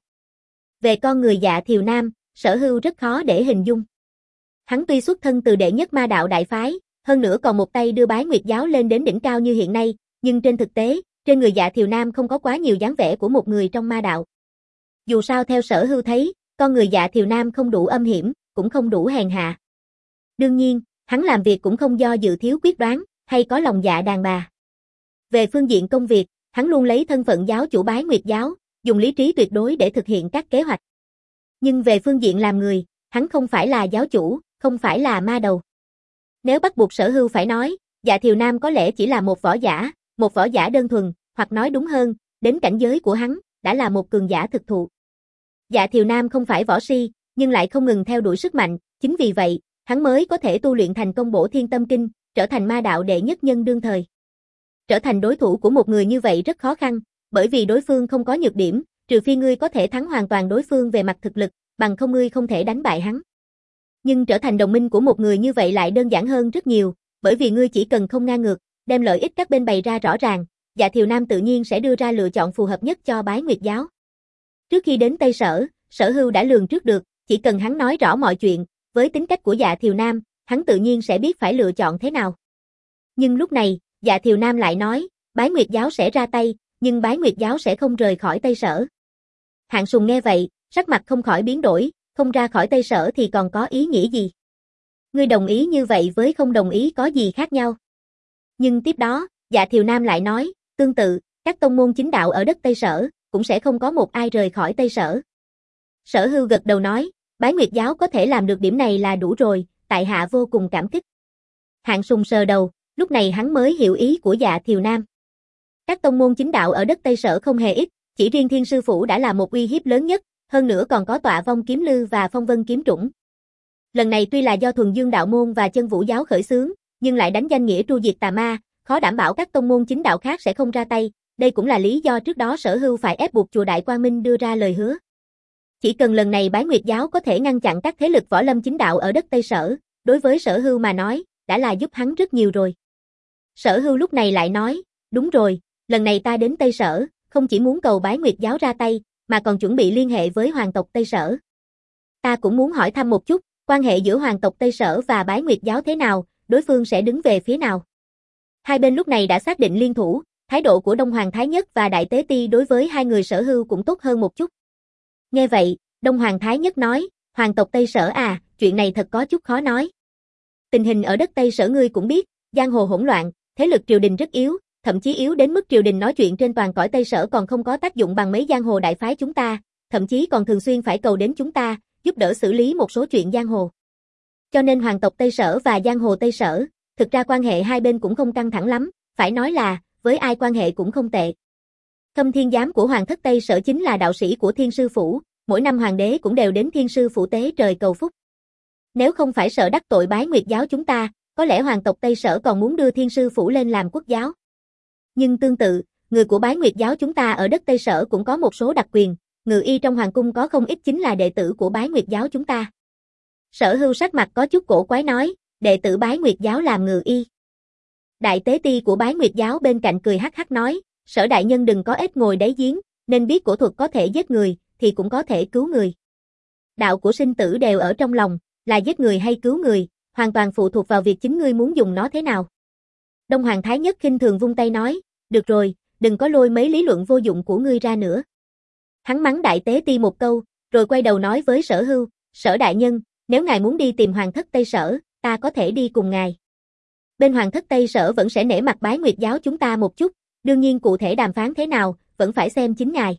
Về con người Dạ Thiều Nam, Sở Hưu rất khó để hình dung. Hắn tuy xuất thân từ đệ nhất ma đạo đại phái, hơn nữa còn một tay đưa bái Nguyệt giáo lên đến đỉnh cao như hiện nay, nhưng trên thực tế, trên người Dạ Thiều Nam không có quá nhiều dáng vẻ của một người trong ma đạo. Dù sao theo Sở Hưu thấy, con người Dạ Thiều Nam không đủ âm hiểm, cũng không đủ hèn hạ. Đương nhiên, hắn làm việc cũng không do dự thiếu quyết đoán, hay có lòng dạ đàn bà. Về phương diện công việc, hắn luôn lấy thân phận giáo chủ bái Nguyệt giáo, dùng lý trí tuyệt đối để thực hiện các kế hoạch. Nhưng về phương diện làm người, hắn không phải là giáo chủ, không phải là ma đầu. Nếu bắt buộc Sở Hưu phải nói, Dạ Thiều Nam có lẽ chỉ là một võ giả, một võ giả đơn thuần, hoặc nói đúng hơn, đến cảnh giới của hắn, đã là một cường giả thực thụ. Dạ Thiều Nam không phải võ si, nhưng lại không ngừng theo đuổi sức mạnh, chính vì vậy, hắn mới có thể tu luyện thành công bổ thiên tâm kinh, trở thành ma đạo đệ nhất nhân đương thời. Trở thành đối thủ của một người như vậy rất khó khăn, bởi vì đối phương không có nhược điểm, trừ phi ngươi có thể thắng hoàn toàn đối phương về mặt thực lực, bằng không ngươi không thể đánh bại hắn. Nhưng trở thành đồng minh của một người như vậy lại đơn giản hơn rất nhiều, bởi vì ngươi chỉ cần không ngang ngược, đem lợi ích các bên bày ra rõ ràng, Dạ Thiều Nam tự nhiên sẽ đưa ra lựa chọn phù hợp nhất cho bái Nguyệt giáo. Trước khi đến Tây Sở, Sở Hưu đã lường trước được, chỉ cần hắn nói rõ mọi chuyện, với tính cách của Dạ Thiều Nam, hắn tự nhiên sẽ biết phải lựa chọn thế nào. Nhưng lúc này, Dạ Thiều Nam lại nói, bái Nguyệt giáo sẽ ra tay, nhưng bái Nguyệt giáo sẽ không rời khỏi Tây Sở. Hạng Sùng nghe vậy, sắc mặt không khỏi biến đổi, không ra khỏi Tây Sở thì còn có ý nghĩa gì? Ngươi đồng ý như vậy với không đồng ý có gì khác nhau? Nhưng tiếp đó, Dạ Thiều Nam lại nói, tương tự, các tông môn chính đạo ở đất Tây Sở, cũng sẽ không có một ai rời khỏi Tây Sở. Sở Hưu gật đầu nói, bái Nguyệt giáo có thể làm được điểm này là đủ rồi, tại hạ vô cùng cảm kích. Hạng Sùng sờ đầu, lúc này hắn mới hiểu ý của Dạ Thiều Nam. Các tông môn chính đạo ở đất Tây Sở không hề ít, chỉ riêng Thiên Sư Phủ đã là một uy hiếp lớn nhất, hơn nữa còn có Tọa Vong Kiếm Lư và Phong Vân Kiếm Trũng. Lần này tuy là do Thuần Dương đạo môn và Chân Vũ giáo khởi xướng, nhưng lại đánh danh nghĩa tru diệt tà ma, khó đảm bảo các tông môn chính đạo khác sẽ không ra tay, đây cũng là lý do trước đó Sở Hưu phải ép buộc chùa Đại Quang Minh đưa ra lời hứa. Chỉ cần lần này bái Nguyệt giáo có thể ngăn chặn các thế lực võ lâm chính đạo ở đất Tây Sở, đối với Sở Hưu mà nói, đã là giúp hắn rất nhiều rồi. Sở Hưu lúc này lại nói, đúng rồi, lần này ta đến Tây Sở, không chỉ muốn cầu bái Nguyệt giáo ra tay, mà còn chuẩn bị liên hệ với hoàng tộc Tây Sở. Ta cũng muốn hỏi thăm một chút, quan hệ giữa hoàng tộc Tây Sở và bái Nguyệt giáo thế nào, đối phương sẽ đứng về phía nào? Hai bên lúc này đã xác định liên thủ, thái độ của Đông Hoàng Thái Nhất và Đại Tế Ti đối với hai người Sở Hưu cũng tốt hơn một chút. Nghe vậy, Đông Hoàng Thái Nhất nói, hoàng tộc Tây Sở à, chuyện này thật có chút khó nói. Tình hình ở đất Tây Sở ngươi cũng biết, giang hồ hỗn loạn, thế lực triều đình rất yếu, thậm chí yếu đến mức triều đình nói chuyện trên toàn cõi Tây Sở còn không có tác dụng bằng mấy giang hồ đại phái chúng ta, thậm chí còn thường xuyên phải cầu đến chúng ta, giúp đỡ xử lý một số chuyện giang hồ. Cho nên hoàng tộc Tây Sở và giang hồ Tây Sở, thực ra quan hệ hai bên cũng không căng thẳng lắm, phải nói là, với ai quan hệ cũng không tệ. Khâm Thiên Giám của Hoàng thất Tây Sở chính là đạo sĩ của Thiên Sư Phủ, mỗi năm hoàng đế cũng đều đến Thiên Sư Phủ tế trời cầu phúc. Nếu không phải sợ đắc tội Bái Nguyệt giáo chúng ta, có lẽ hoàng tộc Tây Sở còn muốn đưa Thiên Sư Phủ lên làm quốc giáo. Nhưng tương tự, người của Bái Nguyệt giáo chúng ta ở đất Tây Sở cũng có một số đặc quyền, ngự y trong hoàng cung có không ít chính là đệ tử của Bái Nguyệt giáo chúng ta. Sở Hưu sắc mặt có chút cổ quái nói, đệ tử Bái Nguyệt giáo làm ngự y. Đại tế ti của Bái Nguyệt giáo bên cạnh cười hắc hắc nói, Sở đại nhân đừng có ếch ngồi đáy giếng, nên biết cổ thuật có thể giết người, thì cũng có thể cứu người. Đạo của sinh tử đều ở trong lòng, là giết người hay cứu người, hoàn toàn phụ thuộc vào việc chính ngươi muốn dùng nó thế nào. Đông Hoàng Thái Nhất khinh thường vung tay nói, được rồi, đừng có lôi mấy lý luận vô dụng của ngươi ra nữa. Hắn mắng đại tế ti một câu, rồi quay đầu nói với Sở Hưu, Sở đại nhân, nếu ngài muốn đi tìm Hoàng thất Tây Sở, ta có thể đi cùng ngài. Bên Hoàng thất Tây Sở vẫn sẽ nể mặt Bái Nguyệt giáo chúng ta một chút, đương nhiên cụ thể đàm phán thế nào, vẫn phải xem chính ngài.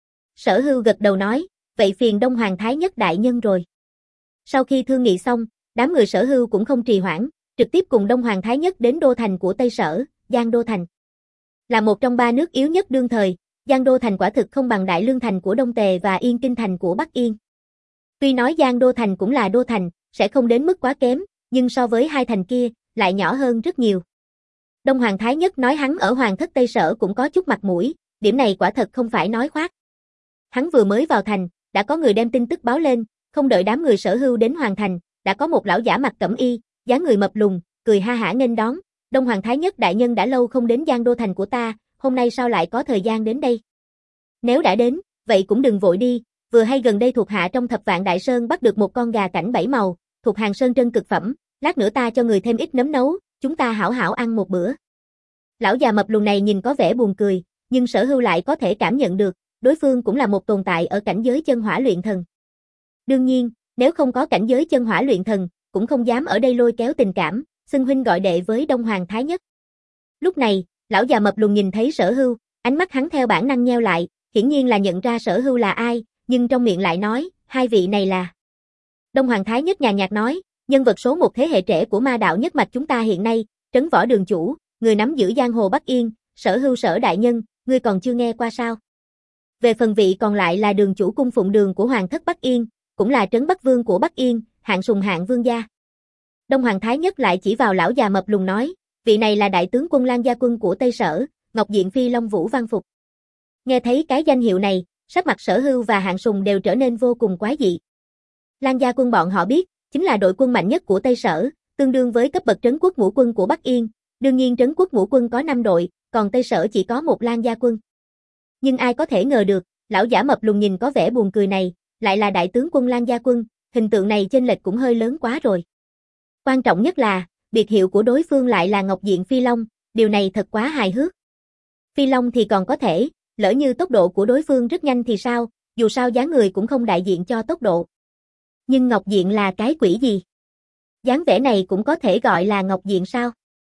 Sở Hưu gật đầu nói, vậy phiền Đông Hoàng Thái Nhất đại nhân rồi. Sau khi thương nghị xong, đám người Sở Hưu cũng không trì hoãn, trực tiếp cùng Đông Hoàng Thái Nhất đến đô thành của Tây Sở, Giang Đô Thành. Là một trong ba nước yếu nhất đương thời, Giang Đô Thành quả thực không bằng Đại Lương Thành của Đông Tề và Yên Kinh Thành của Bắc Yên. Tuy nói Giang Đô Thành cũng là đô thành, sẽ không đến mức quá kém, nhưng so với hai thành kia, lại nhỏ hơn rất nhiều. Đông Hoàng Thái Nhất nói hắn ở Hoàng thất Tây Sở cũng có chút mặt mũi, điểm này quả thật không phải nói khoác. Hắn vừa mới vào thành, đã có người đem tin tức báo lên, không đợi đám người Sở Hưu đến Hoàng thành, đã có một lão giả mặc cẩm y, dáng người mập lùn, cười ha hả nghênh đón, Đông Hoàng Thái Nhất đại nhân đã lâu không đến Giang Đô Thành của ta, hôm nay sao lại có thời gian đến đây? Nếu đã đến, vậy cũng đừng vội đi, vừa hay gần đây thuộc hạ trong Thập Vạn Đại Sơn bắt được một con gà cảnh bảy màu, thuộc hàng sơn trân cực phẩm, lát nữa ta cho người thêm ít nấm nấu, chúng ta hảo hảo ăn một bữa. Lão già mập lùn này nhìn có vẻ buồn cười, nhưng Sở Hưu lại có thể cảm nhận được, đối phương cũng là một tồn tại ở cảnh giới chân hỏa luyện thần. Đương nhiên, nếu không có cảnh giới chân hỏa luyện thần, cũng không dám ở đây lôi kéo tình cảm, xưng huynh gọi đệ với Đông Hoàng Thái Nhất. Lúc này, lão già mập lùn nhìn thấy Sở Hưu, ánh mắt hắn theo bản năng nheo lại, hiển nhiên là nhận ra Sở Hưu là ai, nhưng trong miệng lại nói, hai vị này là. Đông Hoàng Thái Nhất nhàn nhạt nói, nhân vật số một thế hệ trẻ của ma đạo nhất mạch chúng ta hiện nay, Trấn Võ đường chủ, người nắm giữ giang hồ Bắc Yên, Sở Hưu Sở đại nhân, ngươi còn chưa nghe qua sao? Về phần vị còn lại là đường chủ cung phụng đường của Hoàng thất Bắc Yên, cũng là trấn Bắc Vương của Bắc Yên, Hạng Sùng Hạng Vương gia. Đông Hoàng Thái Nhất lại chỉ vào lão già mập lùn nói, vị này là đại tướng quân Lan Gia quân của Tây Sở, Ngọc Diện Phi Long Vũ Văn Phục. Nghe thấy cái danh hiệu này, sắc mặt Sở Hưu và Hạng Sùng đều trở nên vô cùng quái dị. Lan Gia quân bọn họ biết, chính là đội quân mạnh nhất của Tây Sở, tương đương với cấp bậc trấn quốc ngũ quân của Bắc Yên, đương nhiên trấn quốc ngũ quân có năm đội, còn Tây Sở chỉ có một Lan Gia quân. Nhưng ai có thể ngờ được, lão giả mập lùn nhìn có vẻ buồn cười này, lại là đại tướng quân Lan Gia quân, hình tượng này chênh lệch cũng hơi lớn quá rồi. Quan trọng nhất là, biệt hiệu của đối phương lại là Ngọc Diện Phi Long, điều này thật quá hài hước. Phi Long thì còn có thể, lỡ như tốc độ của đối phương rất nhanh thì sao, dù sao dáng người cũng không đại diện cho tốc độ. Nhưng Ngọc Diện là cái quỷ gì? Dáng vẻ này cũng có thể gọi là Ngọc Diện sao?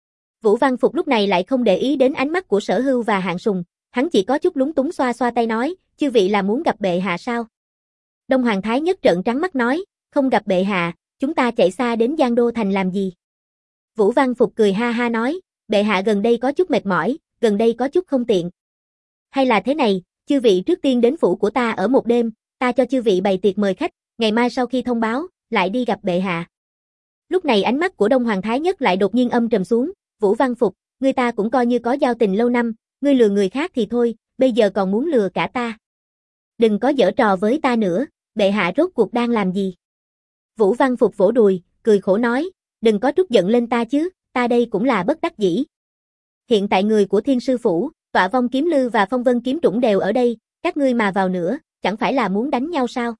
Vũ Văn Phục lúc này lại không để ý đến ánh mắt của Sở Hưu và Hạng Sùng, hắn chỉ có chút lúng túng xoa xoa tay nói, chư vị là muốn gặp bệ hạ sao? Đông Hoàng Thái Nhất trợn trắng mắt nói, không gặp bệ hạ, chúng ta chạy xa đến Giang Đô Thành làm gì? Vũ Văn Phục cười ha ha nói, bệ hạ gần đây có chút mệt mỏi, gần đây có chút không tiện. Hay là thế này, chư vị trước tiên đến phủ của ta ở một đêm, ta cho chư vị bày tiệc mời khách, ngày mai sau khi thông báo, lại đi gặp bệ hạ. Lúc này ánh mắt của Đông Hoàng Thái Nhất lại đột nhiên âm trầm xuống, Vũ Văn Phục, người ta cũng coi như có giao tình lâu năm, ngươi lừa người khác thì thôi, bây giờ còn muốn lừa cả ta. Đừng có giở trò với ta nữa, bệ hạ rốt cuộc đang làm gì? Vũ Văn Phục vỗ đùi, cười khổ nói, đừng có trút giận lên ta chứ, ta đây cũng là bất đắc dĩ. Hiện tại người của Thiên Sư Phủ, Tọa Vong Kiếm Lư và Phong Vân Kiếm Trũng đều ở đây, các ngươi mà vào nữa, chẳng phải là muốn đánh nhau sao?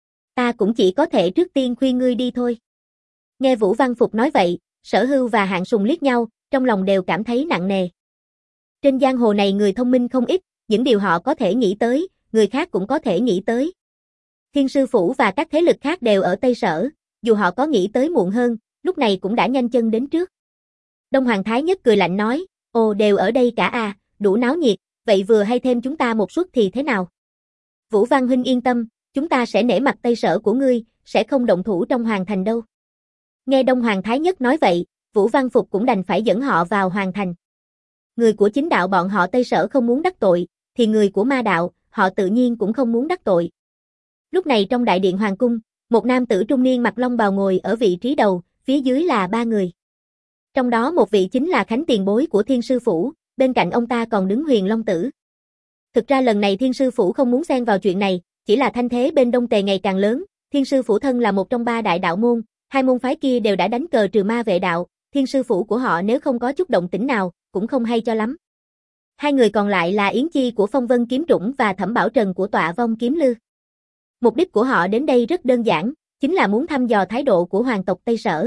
Ta cũng chỉ có thể trước tiên khuyên ngươi đi thôi. Nghe Vũ Văn Phục nói vậy, Sở Hưu và Hạng Sùng liếc nhau, trong lòng đều cảm thấy nặng nề. Trên giang hồ này người thông minh không ít, những điều họ có thể nghĩ tới, người khác cũng có thể nghĩ tới. Thiên Sư Phủ và các thế lực khác đều ở Tây Sở, dù họ có nghĩ tới muộn hơn, lúc này cũng đã nhanh chân đến trước. Đông Hoàng Thái Nhất cười lạnh nói, ồ đều ở đây cả à, đủ náo nhiệt, vậy vừa hay thêm chúng ta một suất thì thế nào? Vũ Văn huynh yên tâm, chúng ta sẽ nể mặt Tây Sở của ngươi, sẽ không động thủ trong hoàng thành đâu. Nghe Đông Hoàng Thái Nhất nói vậy, Vũ Văn Phục cũng đành phải dẫn họ vào hoàng thành. Người của chính đạo bọn họ Tây Sở không muốn đắc tội, thì người của ma đạo, họ tự nhiên cũng không muốn đắc tội. Lúc này trong đại điện hoàng cung, một nam tử trung niên mặc long bào ngồi ở vị trí đầu, phía dưới là ba người. Trong đó một vị chính là Khánh tiền bối của Thiên Sư Phủ, bên cạnh ông ta còn đứng Huyền Long Tử. Thực ra lần này Thiên Sư Phủ không muốn xen vào chuyện này, chỉ là thanh thế bên Đông Tề ngày càng lớn, Thiên Sư Phủ thân là một trong ba đại đạo môn, hai môn phái kia đều đã đánh cờ trừ ma vệ đạo, Thiên Sư Phủ của họ nếu không có chút động tĩnh nào, cũng không hay cho lắm. Hai người còn lại là Yến Chi của Phong Vân Kiếm Trũng và Thẩm Bảo Trần của Tọa Vong Kiếm Lư. Mục đích của họ đến đây rất đơn giản, chính là muốn thăm dò thái độ của hoàng tộc Tây Sở.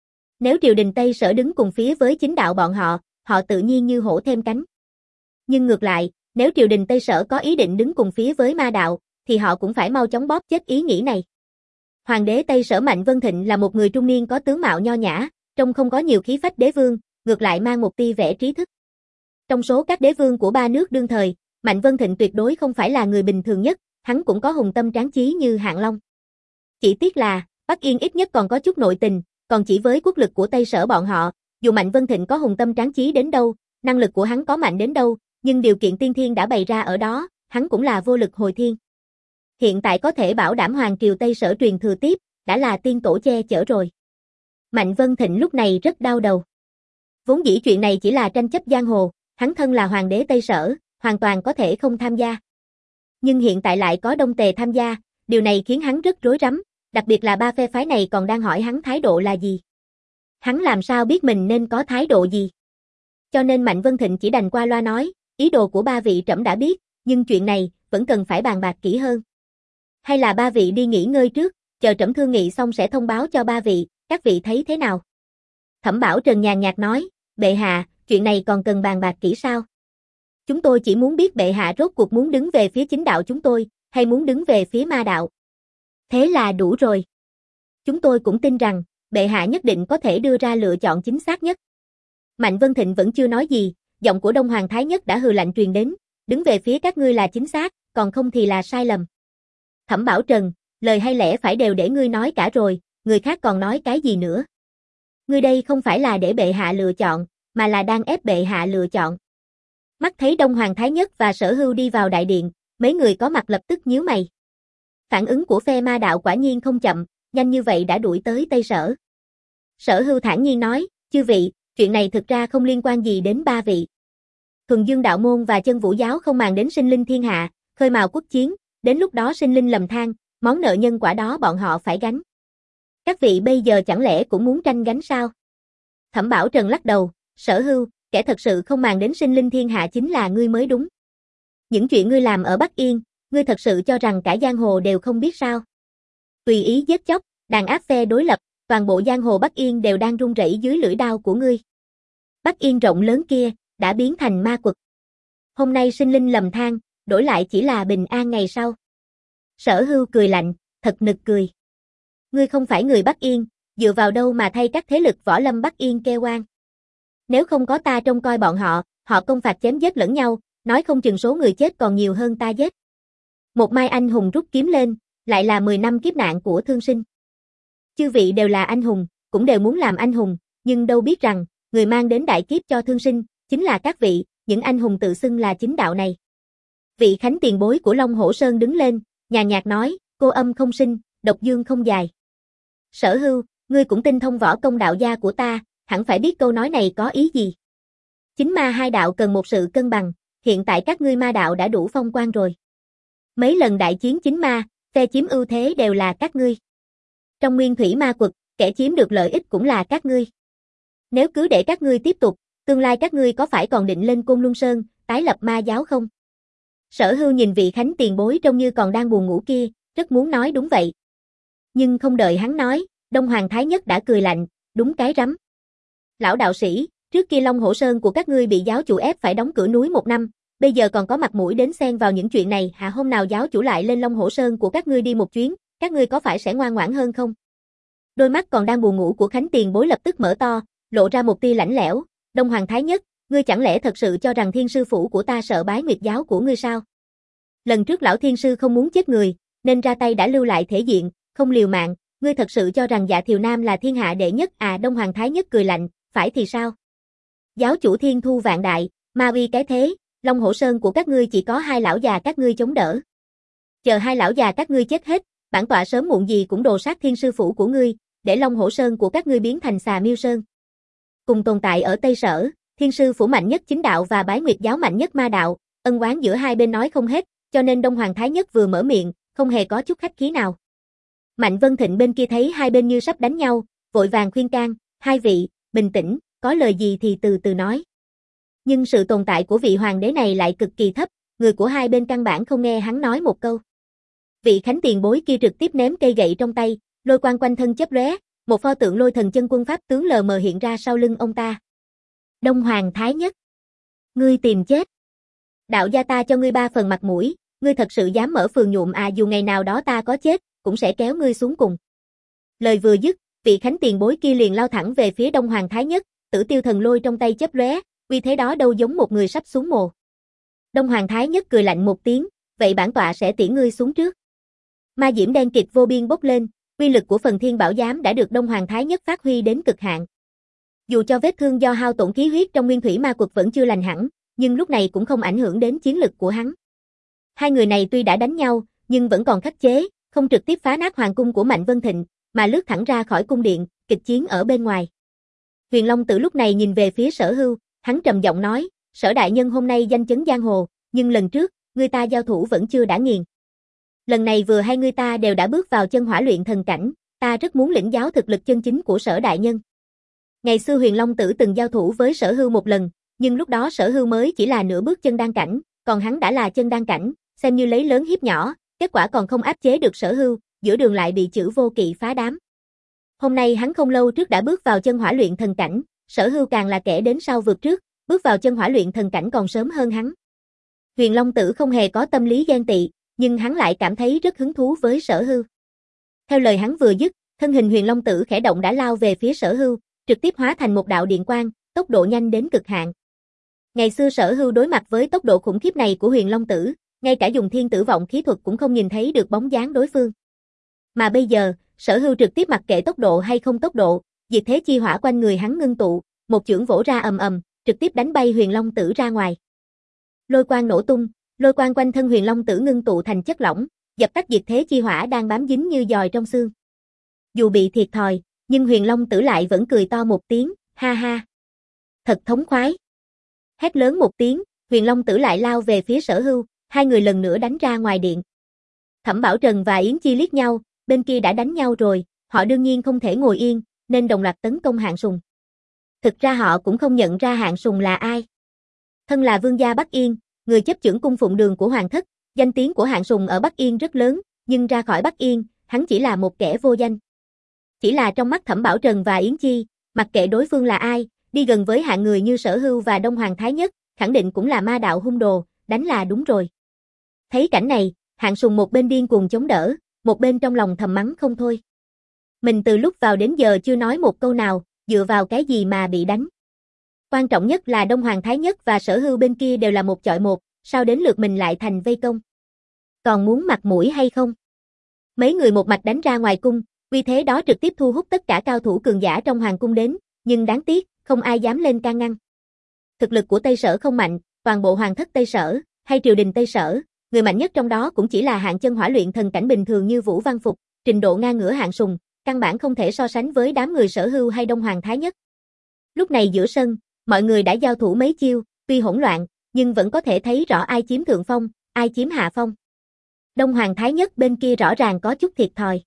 Nếu triều đình Tây Sở đứng cùng phía với chính đạo bọn họ, họ tự nhiên như hổ thêm cánh. Nhưng ngược lại, nếu triều đình Tây Sở có ý định đứng cùng phía với ma đạo, thì họ cũng phải mau chóng bóp chết ý nghĩ này. Hoàng đế Tây Sở Mạnh Vân Thịnh là một người trung niên có tướng mạo nho nhã, trông không có nhiều khí phách đế vương, ngược lại mang một tia vẻ trí thức. Trong số các đế vương của ba nước đương thời, Mạnh Vân Thịnh tuyệt đối không phải là người bình thường nhất, hắn cũng có hùng tâm tráng chí như Hạng Long. Chỉ tiếc là, Bắc Yên ít nhất còn có chút nội tình, còn chỉ với quốc lực của Tây Sở bọn họ, dù Mạnh Vân Thịnh có hùng tâm tráng chí đến đâu, năng lực của hắn có mạnh đến đâu, nhưng điều kiện tiên thiên đã bày ra ở đó, hắn cũng là vô lực hồi thiên. Hiện tại có thể bảo đảm Hoàng triều Tây Sở truyền thừa tiếp, đã là tiên tổ che chở rồi. Mạnh Vân Thịnh lúc này rất đau đầu. Vốn dĩ chuyện này chỉ là tranh chấp giang hồ, hắn thân là hoàng đế Tây Sở, hoàn toàn có thể không tham gia. Nhưng hiện tại lại có Đông Tề tham gia, điều này khiến hắn rất rối rắm, đặc biệt là ba phe phái này còn đang hỏi hắn thái độ là gì. Hắn làm sao biết mình nên có thái độ gì? Cho nên Mạnh Vân Thịnh chỉ đành qua loa nói, ý đồ của ba vị trẫm đã biết, nhưng chuyện này vẫn cần phải bàn bạc kỹ hơn. Hay là ba vị đi nghỉ ngơi trước, chờ trẫm thương nghị xong sẽ thông báo cho ba vị, các vị thấy thế nào? Thẩm Bảo Trần nhàn nhạt nói, bệ hạ, chuyện này còn cần bàn bạc kỹ sao? Chúng tôi chỉ muốn biết bệ hạ rốt cuộc muốn đứng về phía chính đạo chúng tôi, hay muốn đứng về phía ma đạo. Thế là đủ rồi. Chúng tôi cũng tin rằng, bệ hạ nhất định có thể đưa ra lựa chọn chính xác nhất. Mạnh Vân Thịnh vẫn chưa nói gì, giọng của Đông Hoàng Thái Nhất đã hừ lạnh truyền đến, đứng về phía các ngươi là chính xác, còn không thì là sai lầm. Thẩm Bảo Trần, lời hay lẽ phải đều để ngươi nói cả rồi, người khác còn nói cái gì nữa. Ngươi đây không phải là để bệ hạ lựa chọn, mà là đang ép bệ hạ lựa chọn. Mắt thấy Đông Hoàng Thái Nhất và Sở Hưu đi vào đại điện, mấy người có mặt lập tức nhíu mày. Phản ứng của phe ma đạo quả nhiên không chậm, nhanh như vậy đã đuổi tới Tây Sở. Sở Hưu thản nhiên nói, chư vị, chuyện này thực ra không liên quan gì đến ba vị. Thuần Dương đạo môn và Chân Vũ giáo không màng đến sinh linh thiên hạ, khơi mào quốc chiến, đến lúc đó sinh linh lầm than, món nợ nhân quả đó bọn họ phải gánh. Các vị bây giờ chẳng lẽ cũng muốn tranh gánh sao? Thẩm Bảo Trần lắc đầu, Sở Hưu, kẻ thật sự không màng đến sinh linh thiên hạ chính là ngươi mới đúng. Những chuyện ngươi làm ở Bắc Yên, ngươi thật sự cho rằng cả giang hồ đều không biết sao? Tùy ý giết chóc, đàn áp phe đối lập, toàn bộ giang hồ Bắc Yên đều đang run rẩy dưới lưỡi đao của ngươi. Bắc Yên rộng lớn kia, đã biến thành ma quật. Hôm nay sinh linh lầm than, đổi lại chỉ là bình an ngày sau. Sở Hưu cười lạnh, thật nực cười. Ngươi không phải người Bắc Yên, dựa vào đâu mà thay các thế lực võ lâm Bắc Yên kêu oan? Nếu không có ta trông coi bọn họ, họ công phạt chém giết lẫn nhau, nói không chừng số người chết còn nhiều hơn ta giết. Một mai anh hùng rút kiếm lên, lại là mười năm kiếp nạn của thương sinh. Chư vị đều là anh hùng, cũng đều muốn làm anh hùng, nhưng đâu biết rằng, người mang đến đại kiếp cho thương sinh, chính là các vị, những anh hùng tự xưng là chính đạo này. Vị Khánh tiền bối của Long Hổ Sơn đứng lên, nhàn nhạt nói, cô âm không sinh, độc dương không dài. Sở Hưu, ngươi cũng tinh thông võ công đạo gia của ta, hẳn phải biết câu nói này có ý gì. Chính ma hai đạo cần một sự cân bằng, hiện tại các ngươi ma đạo đã đủ phong quang rồi. Mấy lần đại chiến chính ma, phe chiếm ưu thế đều là các ngươi. Trong nguyên thủy ma quật, kẻ chiếm được lợi ích cũng là các ngươi. Nếu cứ để các ngươi tiếp tục, tương lai các ngươi có phải còn định lên Côn Luân Sơn, tái lập ma giáo không? Sở Hưu nhìn vị Khánh tiền bối trông như còn đang buồn ngủ kia, rất muốn nói đúng vậy. Nhưng không đợi hắn nói, Đông Hoàng Thái Nhất đã cười lạnh, đúng cái rắm. Lão đạo sĩ, trước kia Long Hổ Sơn của các ngươi bị giáo chủ ép phải đóng cửa núi một năm, bây giờ còn có mặt mũi đến xen vào những chuyện này, hả? Hôm nào giáo chủ lại lên Long Hổ Sơn của các ngươi đi một chuyến, các ngươi có phải sẽ ngoan ngoãn hơn không? Đôi mắt còn đang buồn ngủ của Khánh tiền bối lập tức mở to, lộ ra một tia lạnh lẽo, Đông Hoàng Thái Nhất, ngươi chẳng lẽ thật sự cho rằng thiên sư phủ của ta sợ bái nguyệt giáo của ngươi sao? Lần trước lão thiên sư không muốn chết người, nên ra tay đã lưu lại thể diện, không liều mạng, ngươi thật sự cho rằng Dạ Thiều Nam là thiên hạ đệ nhất à? Đông Hoàng Thái Nhất cười lạnh, phải thì sao? Giáo chủ thiên thu vạn đại, ma uy cái thế, Long Hổ Sơn của các ngươi chỉ có hai lão già các ngươi chống đỡ. Chờ hai lão già các ngươi chết hết, bản tọa sớm muộn gì cũng đồ sát thiên sư phủ của ngươi, để Long Hổ Sơn của các ngươi biến thành xà miêu sơn. Cùng tồn tại ở Tây Sở, thiên sư phủ mạnh nhất chính đạo và bái nguyệt giáo mạnh nhất ma đạo, ân oán giữa hai bên nói không hết, cho nên Đông Hoàng Thái Nhất vừa mở miệng, không hề có chút khách khí nào. Mạnh Vân Thịnh bên kia thấy hai bên như sắp đánh nhau, vội vàng khuyên can, hai vị, bình tĩnh, có lời gì thì từ từ nói. Nhưng sự tồn tại của vị hoàng đế này lại cực kỳ thấp, người của hai bên căn bản không nghe hắn nói một câu. Vị Khánh tiền bối kia trực tiếp ném cây gậy trong tay, lôi quang quanh thân chớp lóe, một pho tượng lôi thần chân quân pháp tướng lờ mờ hiện ra sau lưng ông ta. Đông Hoàng Thái Nhất, ngươi tìm chết. Đạo gia ta cho ngươi ba phần mặt mũi, ngươi thật sự dám mở phường nhuộm à? Dù ngày nào đó ta có chết, cũng sẽ kéo ngươi xuống cùng. Lời vừa dứt, vị Khánh tiền bối kia liền lao thẳng về phía Đông Hoàng Thái Nhất, Tử Tiêu thần lôi trong tay chớp lóe, uy thế đó đâu giống một người sắp xuống mồ. Đông Hoàng Thái Nhất cười lạnh một tiếng, vậy bản tọa sẽ tiễn ngươi xuống trước. Ma diễm đen kịt vô biên bốc lên, uy lực của phần Thiên Bảo Giám đã được Đông Hoàng Thái Nhất phát huy đến cực hạn. Dù cho vết thương do hao tổn khí huyết trong nguyên thủy ma quật vẫn chưa lành hẳn, nhưng lúc này cũng không ảnh hưởng đến chiến lực của hắn. Hai người này tuy đã đánh nhau, nhưng vẫn còn khắc chế, không trực tiếp phá nát hoàng cung của Mạnh Vân Thịnh, mà lướt thẳng ra khỏi cung điện, kịch chiến ở bên ngoài. Huyền Long Tử lúc này nhìn về phía Sở Hưu, hắn trầm giọng nói, Sở đại nhân hôm nay danh chấn giang hồ, nhưng lần trước, người ta giao thủ vẫn chưa đã nghiền. Lần này vừa hay người ta đều đã bước vào chân hỏa luyện thần cảnh, ta rất muốn lĩnh giáo thực lực chân chính của Sở đại nhân. Ngày xưa Huyền Long Tử từng giao thủ với Sở Hưu một lần, nhưng lúc đó Sở Hưu mới chỉ là nửa bước chân đan cảnh, còn hắn đã là chân đan cảnh, xem như lấy lớn hiếp nhỏ, kết quả còn không áp chế được Sở Hưu, giữa đường lại bị Chử Vô Kỵ phá đám. Hôm nay hắn không lâu trước đã bước vào chân hỏa luyện thần cảnh, Sở Hưu càng là kẻ đến sau vượt trước, bước vào chân hỏa luyện thần cảnh còn sớm hơn hắn. Huyền Long Tử không hề có tâm lý ghen tị, nhưng hắn lại cảm thấy rất hứng thú với Sở Hưu. Theo lời hắn vừa dứt, thân hình Huyền Long Tử khẽ động đã lao về phía Sở Hưu, trực tiếp hóa thành một đạo điện quang, tốc độ nhanh đến cực hạn. Ngày xưa Sở Hưu đối mặt với tốc độ khủng khiếp này của Huyền Long Tử, ngay cả dùng thiên tử vọng khí thuật cũng không nhìn thấy được bóng dáng đối phương. Mà bây giờ, Sở Hưu trực tiếp mặc kệ tốc độ hay không tốc độ, diệt thế chi hỏa quanh người hắn ngưng tụ, một chưởng vỗ ra ầm ầm, trực tiếp đánh bay Huyền Long Tử ra ngoài. Lôi quang nổ tung, lôi quang quanh thân Huyền Long Tử ngưng tụ thành chất lỏng, dập tắt diệt thế chi hỏa đang bám dính như giòi trong xương. Dù bị thiệt thòi, nhưng Huyền Long Tử lại vẫn cười to một tiếng, ha ha. Thật thống khoái. Hét lớn một tiếng, Huyền Long Tử lại lao về phía Sở Hưu, hai người lần nữa đánh ra ngoài điện. Thẩm Bảo Trần và Yến Chi liếc nhau, bên kia đã đánh nhau rồi, họ đương nhiên không thể ngồi yên, nên đồng loạt tấn công Hạng Sùng. Thực ra họ cũng không nhận ra Hạng Sùng là ai. Thân là vương gia Bắc Yên, người chấp chưởng cung phụng đường của Hoàng thất, danh tiếng của Hạng Sùng ở Bắc Yên rất lớn, nhưng ra khỏi Bắc Yên, hắn chỉ là một kẻ vô danh. Chỉ là trong mắt Thẩm Bảo Trần và Yến Chi, mặc kệ đối phương là ai, đi gần với hạng người như Sở Hưu và Đông Hoàng Thái Nhất, khẳng định cũng là ma đạo hung đồ, đánh là đúng rồi. Thấy cảnh này, Hạng Sùng một bên điên cuồng chống đỡ, một bên trong lòng thầm mắng không thôi. Mình từ lúc vào đến giờ chưa nói một câu nào, dựa vào cái gì mà bị đánh. Quan trọng nhất là Đông Hoàng Thái Nhất và Sở Hưu bên kia đều là một chọi một, sao đến lượt mình lại thành vây công. Còn muốn mặt mũi hay không? Mấy người một mạch đánh ra ngoài cung, uy thế đó trực tiếp thu hút tất cả cao thủ cường giả trong hoàng cung đến, nhưng đáng tiếc, không ai dám lên can ngăn. Thực lực của Tây Sở không mạnh, toàn bộ hoàng thất Tây Sở, hay triều đình Tây Sở, người mạnh nhất trong đó cũng chỉ là hạng chân hỏa luyện thần cảnh bình thường như Vũ Văn Phục, trình độ ngang ngửa Hạng Sùng, căn bản không thể so sánh với đám người Sở Hưu hay Đông Hoàng Thái Nhất. Lúc này giữa sân, mọi người đã giao thủ mấy chiêu, tuy hỗn loạn, nhưng vẫn có thể thấy rõ ai chiếm thượng phong, ai chiếm hạ phong. Đông Hoàng Thái Nhất bên kia rõ ràng có chút thiệt thòi.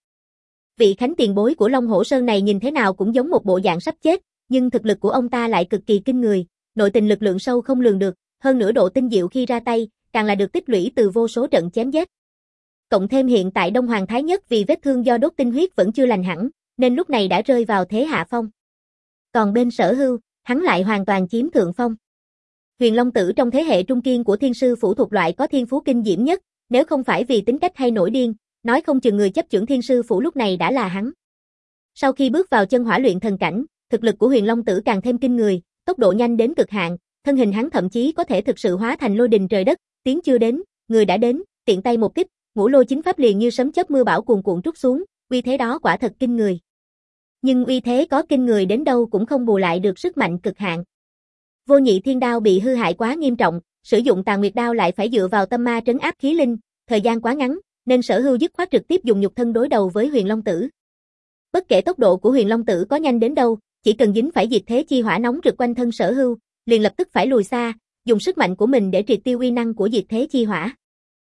Vị Khánh tiền bối của Long Hổ Sơn này nhìn thế nào cũng giống một bộ dạng sắp chết, nhưng thực lực của ông ta lại cực kỳ kinh người, nội tình lực lượng sâu không lường được, hơn nữa độ tinh diệu khi ra tay, càng là được tích lũy từ vô số trận chém giết. Cộng thêm hiện tại Đông Hoàng Thái Nhất vì vết thương do đốt tinh huyết vẫn chưa lành hẳn, nên lúc này đã rơi vào thế hạ phong. Còn bên Sở Hưu, hắn lại hoàn toàn chiếm thượng phong. Huyền Long Tử trong thế hệ trung kiên của Thiên Sư Phủ thuộc loại có thiên phú kinh diễm nhất, nếu không phải vì tính cách hay nổi điên, nói không chừng người chấp chưởng Thiên Sư Phủ lúc này đã là hắn. Sau khi bước vào chân hỏa luyện thần cảnh, thực lực của Huyền Long Tử càng thêm kinh người, tốc độ nhanh đến cực hạn, thân hình hắn thậm chí có thể thực sự hóa thành lôi đình trời đất, tiếng chưa đến, người đã đến, tiện tay một kích, ngũ lôi chính pháp liền như sấm chớp mưa bão cuồn cuộn trút xuống, uy thế đó quả thật kinh người. Nhưng uy thế có kinh người đến đâu cũng không bù lại được sức mạnh cực hạn. Vô Nhị Thiên Đao bị hư hại quá nghiêm trọng, sử dụng Tà Nguyệt Đao lại phải dựa vào tâm ma trấn áp khí linh, thời gian quá ngắn, nên Sở Hưu dứt khoát trực tiếp dùng nhục thân đối đầu với Huyền Long Tử. Bất kể tốc độ của Huyền Long Tử có nhanh đến đâu, chỉ cần dính phải diệt thế chi hỏa nóng rực quanh thân Sở Hưu, liền lập tức phải lùi xa, dùng sức mạnh của mình để triệt tiêu uy năng của diệt thế chi hỏa.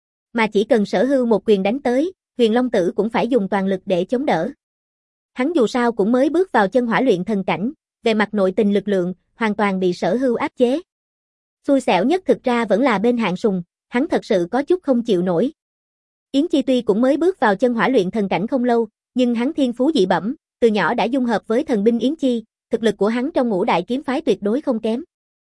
Mà chỉ cần Sở Hưu một quyền đánh tới, Huyền Long Tử cũng phải dùng toàn lực để chống đỡ. Hắn dù sao cũng mới bước vào chân hỏa luyện thần cảnh, về mặt nội tình lực lượng, hoàn toàn bị Sở Hưu áp chế. Xui xẻo nhất thực ra vẫn là bên Hạng Sùng, hắn thật sự có chút không chịu nổi. Yến Chi tuy cũng mới bước vào chân hỏa luyện thần cảnh không lâu, nhưng hắn thiên phú dị bẩm, từ nhỏ đã dung hợp với thần binh Yến Chi, thực lực của hắn trong ngũ đại kiếm phái tuyệt đối không kém.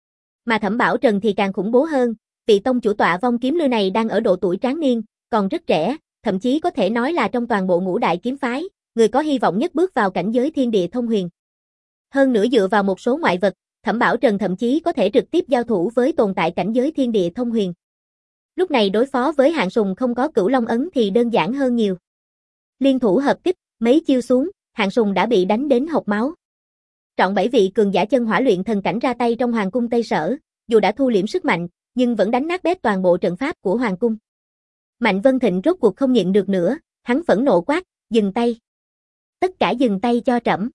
Mà Thẩm Bảo Trần thì càng khủng bố hơn, vị tông chủ tọa vong kiếm lư này đang ở độ tuổi tráng niên, còn rất trẻ, thậm chí có thể nói là trong toàn bộ ngũ đại kiếm phái, người có hy vọng nhất bước vào cảnh giới thiên địa thông huyền. Hơn nữa dựa vào một số ngoại vật, Thẩm Bảo Trần thậm chí có thể trực tiếp giao thủ với tồn tại cảnh giới thiên địa thông huyền. Lúc này đối phó với Hạng Sùng không có Cửu Long ấn thì đơn giản hơn nhiều. Liên thủ hợp kích, mấy chiêu xuống, Hạng Sùng đã bị đánh đến hộc máu. Trọn bảy vị cường giả chân hỏa luyện thần cảnh ra tay trong Hoàng cung Tây Sở, dù đã thu liễm sức mạnh, nhưng vẫn đánh nát bét toàn bộ trận pháp của Hoàng cung. Mạnh Vân Thịnh rốt cuộc không nhịn được nữa, hắn phẫn nộ quát, dừng tay. Tất cả dừng tay cho trẫm.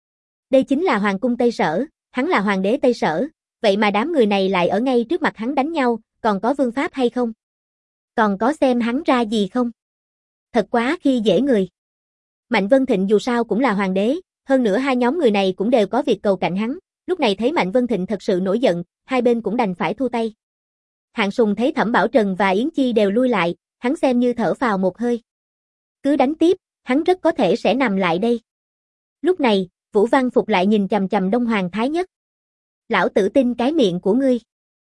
Đây chính là Hoàng cung Tây Sở, hắn là hoàng đế Tây Sở, vậy mà đám người này lại ở ngay trước mặt hắn đánh nhau, còn có vương pháp hay không? Còn có xem hắn ra gì không? Thật quá khi dễ người. Mạnh Vân Thịnh dù sao cũng là hoàng đế, hơn nữa hai nhóm người này cũng đều có việc cầu cạnh hắn, lúc này thấy Mạnh Vân Thịnh thật sự nổi giận, hai bên cũng đành phải thu tay. Hạng Sùng thấy Thẩm Bảo Trần và Yến Chi đều lui lại, hắn xem như thở phào một hơi. Cứ đánh tiếp, hắn rất có thể sẽ nằm lại đây. Lúc này, Vũ Văn Phục lại nhìn chằm chằm Đông Hoàng Thái Nhất. Lão tử tin cái miệng của ngươi.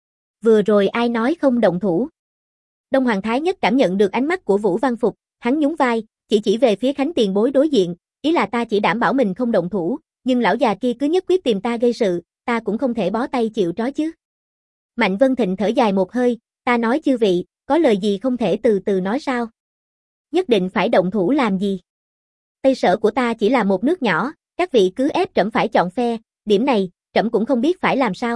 Vừa rồi ai nói không động thủ? Đông Hoàng Thái Nhất cảm nhận được ánh mắt của Vũ Văn Phục, hắn nhún vai, chỉ chỉ về phía Khánh tiền bối đối diện, ý là ta chỉ đảm bảo mình không động thủ, nhưng lão già kia cứ nhất quyết tìm ta gây sự, ta cũng không thể bó tay chịu trói chứ. Mạnh Vân Thịnh thở dài một hơi, ta nói chư vị, có lời gì không thể từ từ nói sao? Nhất định phải động thủ làm gì? Tây Sở của ta chỉ là một nước nhỏ, các vị cứ ép trẫm phải chọn phe, điểm này, trẫm cũng không biết phải làm sao.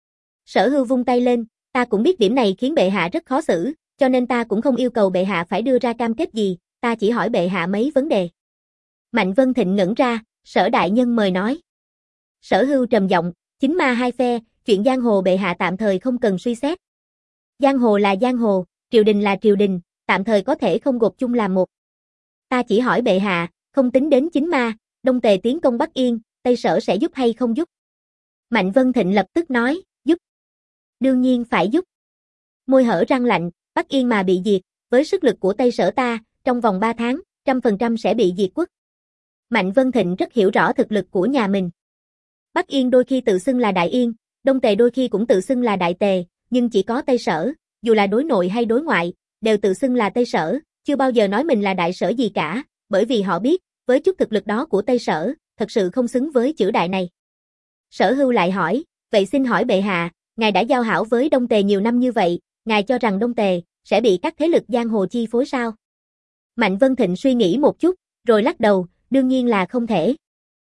Sở Hưu vung tay lên, ta cũng biết điểm này khiến bệ hạ rất khó xử, cho nên ta cũng không yêu cầu bệ hạ phải đưa ra cam kết gì, ta chỉ hỏi bệ hạ mấy vấn đề. Mạnh Vân Thịnh ngẩn ra, Sở đại nhân mời nói. Sở Hưu trầm giọng, chính ma hai phe, chuyện giang hồ bệ hạ tạm thời không cần suy xét. Giang hồ là giang hồ, triều đình là triều đình, tạm thời có thể không gộp chung làm một. Ta chỉ hỏi bệ hạ, không tính đến chính ma, Đông Tề tiến công Bắc Yên, Tây Sở sẽ giúp hay không giúp? Mạnh Vân Thịnh lập tức nói, giúp. Đương nhiên phải giúp. Môi hở răng lạnh, Bắc Yên mà bị diệt, với sức lực của Tây Sở ta, trong vòng ba tháng, trăm phần trăm sẽ bị diệt quốc. Mạnh Vân Thịnh rất hiểu rõ thực lực của nhà mình. Bắc Yên đôi khi tự xưng là Đại Yên, Đông Tề đôi khi cũng tự xưng là Đại Tề, nhưng chỉ có Tây Sở, dù là đối nội hay đối ngoại, đều tự xưng là Tây Sở, chưa bao giờ nói mình là Đại Sở gì cả, bởi vì họ biết, với chút thực lực đó của Tây Sở, thật sự không xứng với chữ đại này. Sở Hưu lại hỏi, vậy xin hỏi bệ hạ, ngài đã giao hảo với Đông Tề nhiều năm như vậy, ngài cho rằng Đông Tề sẽ bị các thế lực giang hồ chi phối sao? Mạnh Vân Thịnh suy nghĩ một chút, rồi lắc đầu, đương nhiên là không thể.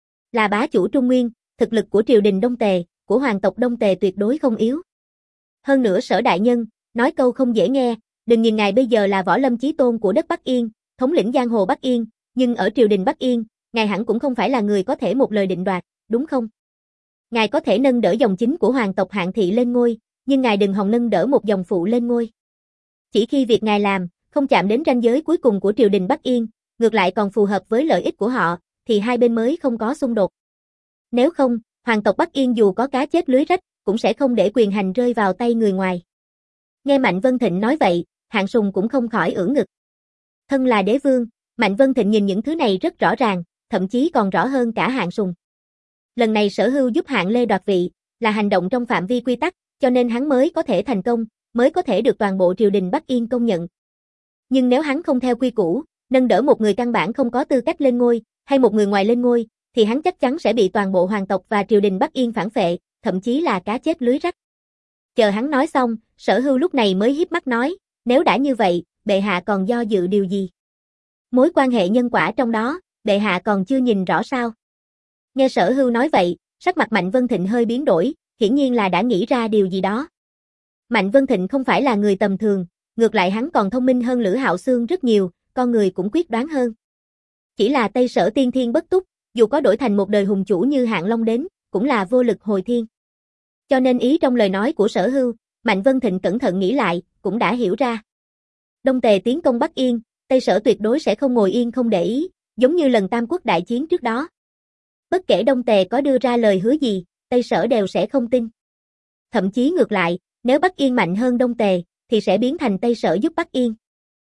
Là bá chủ Trung Nguyên, thực lực của triều đình Đông Tề, của hoàng tộc Đông Tề tuyệt đối không yếu. Hơn nữa Sở đại nhân, nói câu không dễ nghe, đừng nhìn ngài bây giờ là võ lâm chí tôn của đất Bắc Yên, thống lĩnh giang hồ Bắc Yên, nhưng ở triều đình Bắc Yên, ngài hẳn cũng không phải là người có thể một lời định đoạt, đúng không? Ngài có thể nâng đỡ dòng chính của hoàng tộc Hạng thị lên ngôi, nhưng ngài đừng hòng nâng đỡ một dòng phụ lên ngôi. Chỉ khi việc ngài làm, không chạm đến ranh giới cuối cùng của triều đình Bắc Yên, ngược lại còn phù hợp với lợi ích của họ, thì hai bên mới không có xung đột. Nếu không, hoàng tộc Bắc Yên dù có cá chết lưới rách, cũng sẽ không để quyền hành rơi vào tay người ngoài. Nghe Mạnh Vân Thịnh nói vậy, Hạng Sùng cũng không khỏi ưỡn ngực. Thân là đế vương, Mạnh Vân Thịnh nhìn những thứ này rất rõ ràng, thậm chí còn rõ hơn cả Hạng Sùng. Lần này Sở Hưu giúp Hạng Lê đoạt vị, là hành động trong phạm vi quy tắc, cho nên hắn mới có thể thành công, mới có thể được toàn bộ triều đình Bắc Yên công nhận. Nhưng nếu hắn không theo quy củ, nâng đỡ một người căn bản không có tư cách lên ngôi, hay một người ngoài lên ngôi, thì hắn chắc chắn sẽ bị toàn bộ hoàng tộc và triều đình Bắc Yên phản phệ, thậm chí là cá chết lưới rách. Chờ hắn nói xong, Sở Hưu lúc này mới híp mắt nói, nếu đã như vậy, bệ hạ còn do dự điều gì? Mối quan hệ nhân quả trong đó, bệ hạ còn chưa nhìn rõ sao? Nghe Sở Hưu nói vậy, sắc mặt Mạnh Vân Thịnh hơi biến đổi, hiển nhiên là đã nghĩ ra điều gì đó. Mạnh Vân Thịnh không phải là người tầm thường, ngược lại hắn còn thông minh hơn Lữ Hạo Xương rất nhiều, con người cũng quyết đoán hơn. Chỉ là Tây Sở tiên thiên bất túc, dù có đổi thành một đời hùng chủ như Hạng Long đến, cũng là vô lực hồi thiên. Cho nên ý trong lời nói của Sở Hưu, Mạnh Vân Thịnh cẩn thận nghĩ lại, cũng đã hiểu ra. Đông Tề tiến công Bắc Yên, Tây Sở tuyệt đối sẽ không ngồi yên không để ý, giống như lần Tam Quốc đại chiến trước đó. Bất kể Đông Tề có đưa ra lời hứa gì, Tây Sở đều sẽ không tin. Thậm chí ngược lại, nếu Bắc Yên mạnh hơn Đông Tề, thì sẽ biến thành Tây Sở giúp Bắc Yên.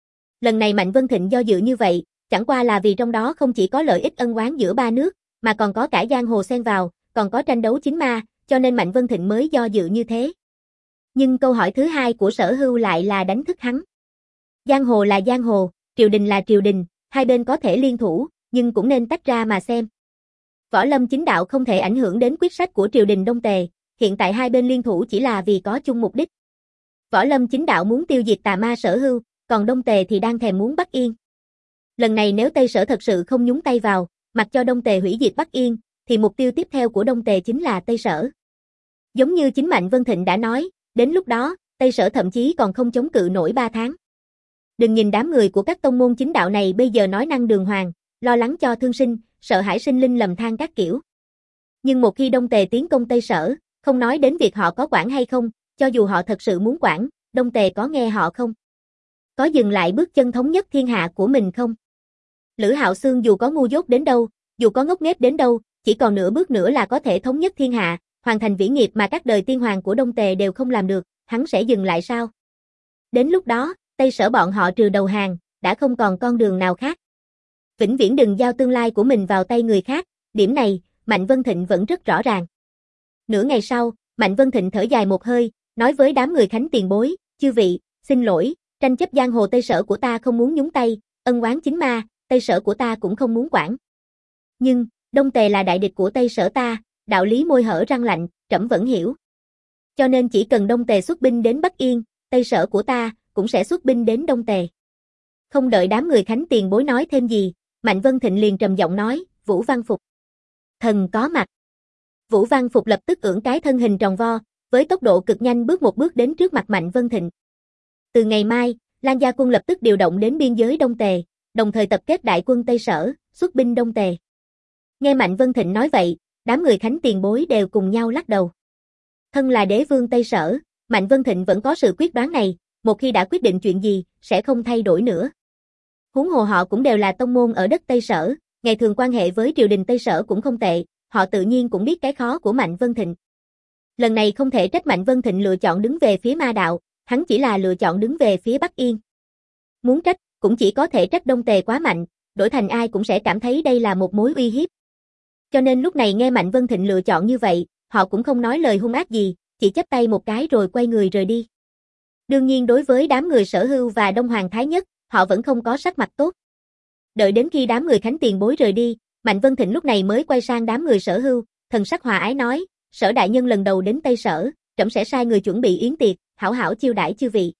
Lần này Mạnh Vân Thịnh do dự như vậy, chẳng qua là vì trong đó không chỉ có lợi ích ân oán giữa ba nước, mà còn có cả giang hồ xen vào, còn có tranh đấu chính ma, cho nên Mạnh Vân Thịnh mới do dự như thế. Nhưng câu hỏi thứ hai của Sở Hưu lại là đánh thức hắn. Giang hồ là giang hồ, triều đình là triều đình, hai bên có thể liên thủ, nhưng cũng nên tách ra mà xem. Võ lâm chính đạo không thể ảnh hưởng đến quyết sách của triều đình Đông Tề, hiện tại hai bên liên thủ chỉ là vì có chung mục đích. Võ lâm chính đạo muốn tiêu diệt tà ma Sở Hưu, còn Đông Tề thì đang thèm muốn Bắc Yên. Lần này nếu Tây Sở thật sự không nhúng tay vào, mặc cho Đông Tề hủy diệt Bắc Yên, thì mục tiêu tiếp theo của Đông Tề chính là Tây Sở. Giống như chính Mạnh Vân Thịnh đã nói, đến lúc đó, Tây Sở thậm chí còn không chống cự nổi ba tháng. Đừng nhìn đám người của các tông môn chính đạo này bây giờ nói năng đường hoàng, lo lắng cho thương sinh, sợ hãi sinh linh lầm than các kiểu. Nhưng một khi Đông Tề tiến công Tây Sở, không nói đến việc họ có quản hay không, cho dù họ thật sự muốn quản, Đông Tề có nghe họ không? Có dừng lại bước chân thống nhất thiên hạ của mình không? Lữ Hạo Xương dù có ngu dốt đến đâu, dù có ngốc nghếch đến đâu, chỉ còn nửa bước nữa là có thể thống nhất thiên hạ, hoàn thành vĩ nghiệp mà các đời tiên hoàng của Đông Tề đều không làm được, hắn sẽ dừng lại sao? Đến lúc đó, Tây Sở bọn họ trừ đầu hàng, đã không còn con đường nào khác. Vĩnh viễn đừng giao tương lai của mình vào tay người khác, điểm này, Mạnh Vân Thịnh vẫn rất rõ ràng. Nửa ngày sau, Mạnh Vân Thịnh thở dài một hơi, nói với đám người Khánh tiền bối, chư vị, xin lỗi, tranh chấp giang hồ Tây Sở của ta không muốn nhúng tay, ân oán chính ma, Tây Sở của ta cũng không muốn quản. Nhưng, Đông Tề là đại địch của Tây Sở ta, đạo lý môi hở răng lạnh, trẫm vẫn hiểu. Cho nên chỉ cần Đông Tề xuất binh đến Bắc Yên, Tây Sở của ta cũng sẽ xuất binh đến Đông Tề. Không đợi đám người Khánh tiền bối nói thêm gì, Mạnh Vân Thịnh liền trầm giọng nói, Vũ Văn Phục. Thần có mặt. Vũ Văn Phục lập tức ưỡn cái thân hình tròn vo, với tốc độ cực nhanh bước một bước đến trước mặt Mạnh Vân Thịnh. Từ ngày mai, Lan Gia quân lập tức điều động đến biên giới Đông Tề, đồng thời tập kết đại quân Tây Sở, xuất binh Đông Tề. Nghe Mạnh Vân Thịnh nói vậy, đám người Khánh tiền bối đều cùng nhau lắc đầu. Thân là đế vương Tây Sở, Mạnh Vân Thịnh vẫn có sự quyết đoán này, một khi đã quyết định chuyện gì, sẽ không thay đổi nữa. Huống hồ họ cũng đều là tông môn ở đất Tây Sở, ngày thường quan hệ với triều đình Tây Sở cũng không tệ, họ tự nhiên cũng biết cái khó của Mạnh Vân Thịnh. Lần này không thể trách Mạnh Vân Thịnh lựa chọn đứng về phía ma đạo, hắn chỉ là lựa chọn đứng về phía Bắc Yên. Muốn trách, cũng chỉ có thể trách Đông Tề quá mạnh, đổi thành ai cũng sẽ cảm thấy đây là một mối uy hiếp. Cho nên lúc này nghe Mạnh Vân Thịnh lựa chọn như vậy, họ cũng không nói lời hung ác gì, chỉ chắp tay một cái rồi quay người rời đi. Đương nhiên đối với đám người Sở Hưu và Đông Hoàng Thái Nhất, họ vẫn không có sắc mặt tốt. Đợi đến khi đám người Khánh tiền bối rời đi, Mạnh Vân Thịnh lúc này mới quay sang đám người Sở Hưu, thần sắc hòa ái nói, Sở đại nhân lần đầu đến Tây Sở, trẫm sẽ sai người chuẩn bị yến tiệc, hảo hảo chiêu đãi chư vị.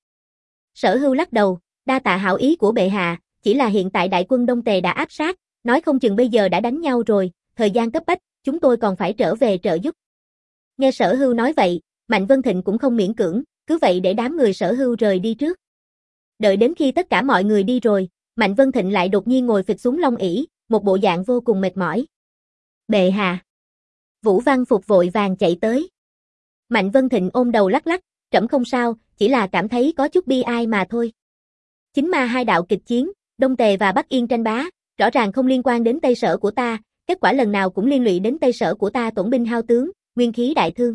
Sở Hưu lắc đầu, đa tạ hảo ý của bệ hạ, chỉ là hiện tại đại quân Đông Tề đã áp sát, nói không chừng bây giờ đã đánh nhau rồi, thời gian cấp bách, chúng tôi còn phải trở về trợ giúp. Nghe Sở Hưu nói vậy, Mạnh Vân Thịnh cũng không miễn cưỡng, cứ vậy để đám người Sở Hưu rời đi trước. Đợi đến khi tất cả mọi người đi rồi, Mạnh Vân Thịnh lại đột nhiên ngồi phịch xuống long ỷ, một bộ dạng vô cùng mệt mỏi. Bệ hạ. Vũ Văn Phục vội vàng chạy tới. Mạnh Vân Thịnh ôm đầu lắc lắc, trẫm không sao, chỉ là cảm thấy có chút bi ai mà thôi. Chính ma hai đạo kịch chiến, Đông Tề và Bắc Yên tranh bá, rõ ràng không liên quan đến Tây Sở của ta, kết quả lần nào cũng liên lụy đến Tây Sở của ta tổn binh hao tướng, nguyên khí đại thương.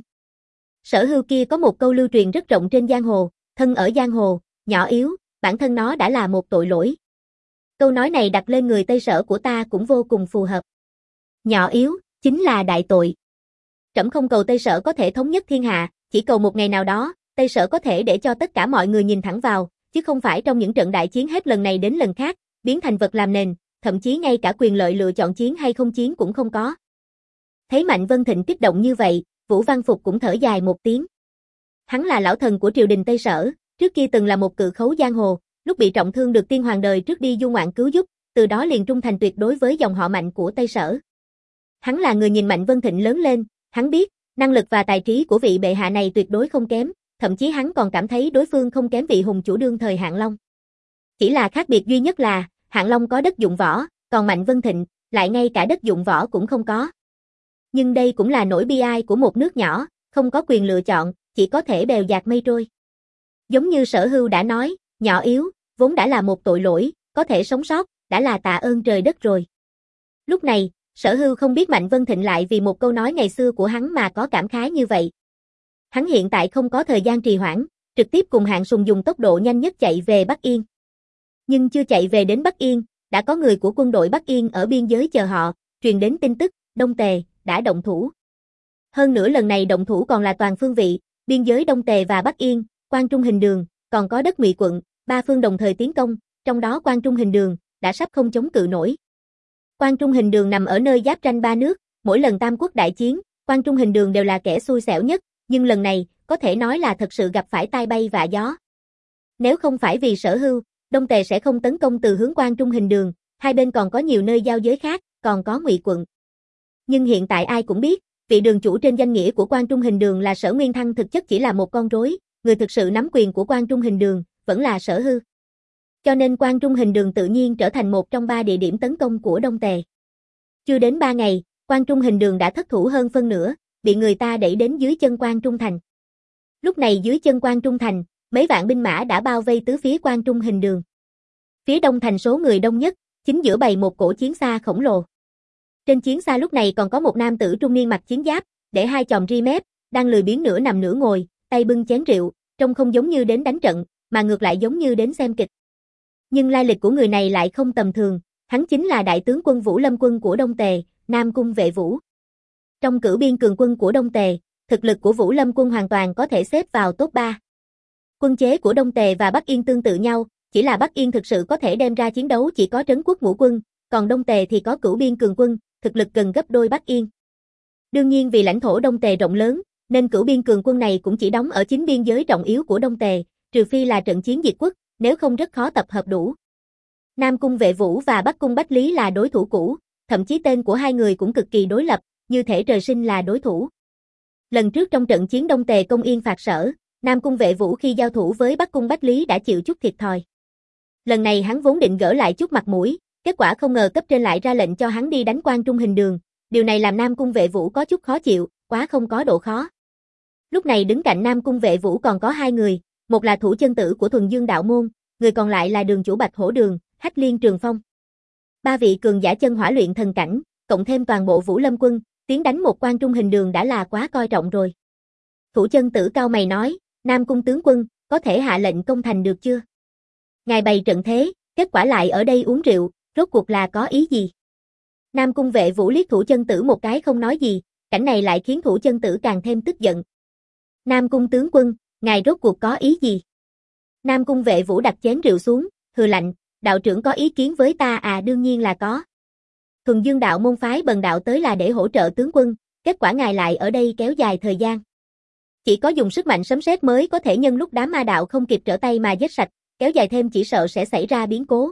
Sở Hưu kia có một câu lưu truyền rất rộng trên giang hồ, thân ở giang hồ, nhỏ yếu, bản thân nó đã là một tội lỗi. Câu nói này đặt lên người Tây Sở của ta cũng vô cùng phù hợp. Nhỏ yếu, chính là đại tội. Trẫm không cầu Tây Sở có thể thống nhất thiên hạ, chỉ cầu một ngày nào đó, Tây Sở có thể để cho tất cả mọi người nhìn thẳng vào, chứ không phải trong những trận đại chiến hết lần này đến lần khác, biến thành vật làm nền, thậm chí ngay cả quyền lợi lựa chọn chiến hay không chiến cũng không có. Thấy Mạnh Vân Thịnh kích động như vậy, Vũ Văn Phục cũng thở dài một tiếng. Hắn là lão thần của triều đình Tây Sở, trước kia từng là một cự khấu giang hồ, lúc bị trọng thương được tiên hoàng đời trước đi du ngoạn cứu giúp, từ đó liền trung thành tuyệt đối với dòng họ Mạnh của Tây Sở. Hắn là người nhìn Mạnh Vân Thịnh lớn lên, hắn biết, năng lực và tài trí của vị bệ hạ này tuyệt đối không kém, thậm chí hắn còn cảm thấy đối phương không kém vị hùng chủ đương thời Hạng Long. Chỉ là khác biệt duy nhất là, Hạng Long có đất dụng võ, còn Mạnh Vân Thịnh, lại ngay cả đất dụng võ cũng không có. Nhưng đây cũng là nỗi bi ai của một nước nhỏ, không có quyền lựa chọn, chỉ có thể bèo dạt mây trôi. Giống như Sở Hưu đã nói, nhỏ yếu, vốn đã là một tội lỗi, có thể sống sót, đã là tạ ơn trời đất rồi. Lúc này, Sở Hưu không biết Mạnh Vân Thịnh lại vì một câu nói ngày xưa của hắn mà có cảm khái như vậy. Hắn hiện tại không có thời gian trì hoãn, trực tiếp cùng Hạng Sùng dùng tốc độ nhanh nhất chạy về Bắc Yên. Nhưng chưa chạy về đến Bắc Yên, đã có người của quân đội Bắc Yên ở biên giới chờ họ, truyền đến tin tức, Đông Tề đã động thủ. Hơn nữa lần này động thủ còn là toàn phương vị, biên giới Đông Tề và Bắc Yên, Quan Trung Hình Đường, còn có đất Ngụy quận, ba phương đồng thời tiến công, trong đó Quan Trung Hình Đường đã sắp không chống cự nổi. Quan Trung Hình Đường nằm ở nơi giáp ranh ba nước, mỗi lần tam quốc đại chiến, Quan Trung Hình Đường đều là kẻ xui xẻo nhất, nhưng lần này, có thể nói là thật sự gặp phải tai bay vạ gió. Nếu không phải vì Sở Hưu, Đông Tề sẽ không tấn công từ hướng Quan Trung Hình Đường, hai bên còn có nhiều nơi giao giới khác, còn có Ngụy quận. Nhưng hiện tại ai cũng biết, vị đường chủ trên danh nghĩa của Quan Trung Hình Đường là Sở Nguyên Thăng thực chất chỉ là một con rối, người thực sự nắm quyền của Quan Trung Hình Đường vẫn là Sở Hưu. Cho nên Quan Trung Hình Đường tự nhiên trở thành một trong ba địa điểm tấn công của Đông Tề. Chưa đến ba ngày, Quan Trung Hình Đường đã thất thủ hơn phân nửa, bị người ta đẩy đến dưới chân Quan Trung Thành. Lúc này dưới chân Quan Trung Thành, mấy vạn binh mã đã bao vây tứ phía Quan Trung Hình Đường. Phía đông thành số người đông nhất, chính giữa bày một cổ chiến xa khổng lồ. Trên chiến xa lúc này còn có một nam tử trung niên mặc chiến giáp, để hai chòm ri mép, đang lười biếng nửa nằm nửa ngồi, tay bưng chén rượu, trông không giống như đến đánh trận, mà ngược lại giống như đến xem kịch. Nhưng lai lịch của người này lại không tầm thường, hắn chính là đại tướng quân Vũ Lâm quân của Đông Tề, Nam Cung Vệ Vũ. Trong cửu biên cường quân của Đông Tề, thực lực của Vũ Lâm quân hoàn toàn có thể xếp vào top ba. Quân chế của Đông Tề và Bắc Yên tương tự nhau, chỉ là Bắc Yên thực sự có thể đem ra chiến đấu chỉ có Trấn Quốc Ngũ quân, còn Đông Tề thì có cửu biên cường quân, thực lực gần gấp đôi Bắc Yên. Đương nhiên vì lãnh thổ Đông Tề rộng lớn, nên cửu biên cường quân này cũng chỉ đóng ở chính biên giới trọng yếu của Đông Tề, trừ phi là trận chiến diệt quốc, nếu không rất khó tập hợp đủ. Nam Cung Vệ Vũ và Bắc Cung Bách Lý là đối thủ cũ, thậm chí tên của hai người cũng cực kỳ đối lập, như thể trời sinh là đối thủ. Lần trước trong trận chiến Đông Tề công Yên phạt Sở, Nam Cung Vệ Vũ khi giao thủ với Bắc Cung Bách Lý đã chịu chút thiệt thòi. Lần này hắn vốn định gỡ lại chút mặt mũi, kết quả không ngờ cấp trên lại ra lệnh cho hắn đi đánh Quan Trung Hình Đường, điều này làm Nam Cung Vệ Vũ có chút khó chịu, quá không có độ khó. Lúc này đứng cạnh Nam Cung Vệ Vũ còn có hai người, một là thủ chân tử của Thuần Dương đạo môn, người còn lại là đường chủ Bạch Hổ Đường, Hách Liên Trường Phong. Ba vị cường giả chân hỏa luyện thần cảnh, cộng thêm toàn bộ Vũ Lâm quân, tiến đánh một Quan Trung Hình Đường đã là quá coi trọng rồi. Thủ chân tử cao mày nói, Nam Cung tướng quân, có thể hạ lệnh công thành được chưa? Ngài bày trận thế, kết quả lại ở đây uống rượu, rốt cuộc là có ý gì? Nam Cung Vệ Vũ liếc thủ chân tử một cái không nói gì, cảnh này lại khiến thủ chân tử càng thêm tức giận. Nam Cung tướng quân, ngài rốt cuộc có ý gì? Nam Cung Vệ Vũ đặt chén rượu xuống, hừ lạnh, đạo trưởng có ý kiến với ta à? Đương nhiên là có. Thuần Dương đạo môn phái bần đạo tới là để hỗ trợ tướng quân, kết quả ngài lại ở đây kéo dài thời gian. Chỉ có dùng sức mạnh sấm sét mới có thể nhân lúc đám ma đạo không kịp trở tay mà giết sạch, kéo dài thêm chỉ sợ sẽ xảy ra biến cố.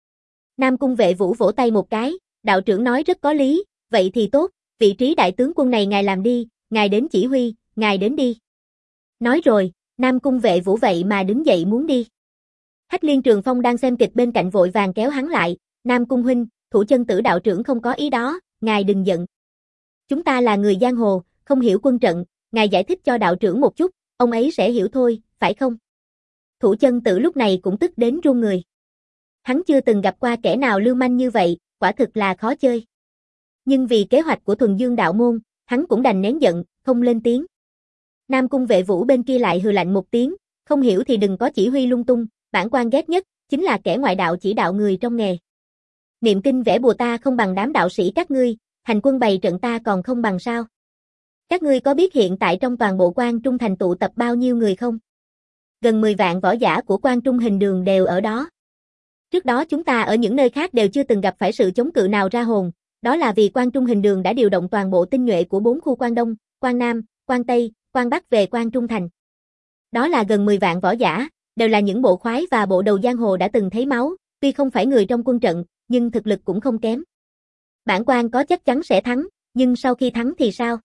Nam Cung Vệ Vũ vỗ tay một cái, đạo trưởng nói rất có lý, vậy thì tốt, vị trí đại tướng quân này ngài làm đi, ngài đến chỉ huy, ngài đến đi. Nói rồi, Nam Cung Vệ Vũ vậy mà đứng dậy muốn đi. Hách Liên Trường Phong đang xem kịch bên cạnh vội vàng kéo hắn lại, Nam Cung huynh, thủ chân tử đạo trưởng không có ý đó, ngài đừng giận. Chúng ta là người giang hồ, không hiểu quân trận, ngài giải thích cho đạo trưởng một chút, ông ấy sẽ hiểu thôi, phải không? Thủ chân tử lúc này cũng tức đến run người. Hắn chưa từng gặp qua kẻ nào lưu manh như vậy, quả thực là khó chơi. Nhưng vì kế hoạch của Thuần Dương đạo môn, hắn cũng đành nén giận, không lên tiếng. Nam Cung Vệ Vũ bên kia lại hừ lạnh một tiếng, không hiểu thì đừng có chỉ huy lung tung, bản quan ghét nhất, chính là kẻ ngoại đạo chỉ đạo người trong nghề. Niệm kinh vẽ bùa ta không bằng đám đạo sĩ các ngươi, hành quân bày trận ta còn không bằng sao? Các ngươi có biết hiện tại trong toàn bộ Quan Trung thành tụ tập bao nhiêu người không? Gần mười vạn võ giả của Quan Trung Hình Đường đều ở đó. Trước đó chúng ta ở những nơi khác đều chưa từng gặp phải sự chống cự nào ra hồn, đó là vì Quang Trung Hình Đường đã điều động toàn bộ tinh nhuệ của bốn khu Quan Đông, Quan Nam, Quan Tây, Quan Bắc về Quan Trung Thành. Đó là gần mười vạn võ giả, đều là những bộ khoái và bộ đầu giang hồ đã từng thấy máu, tuy không phải người trong quân trận, nhưng thực lực cũng không kém. Bản quan có chắc chắn sẽ thắng, nhưng sau khi thắng thì sao?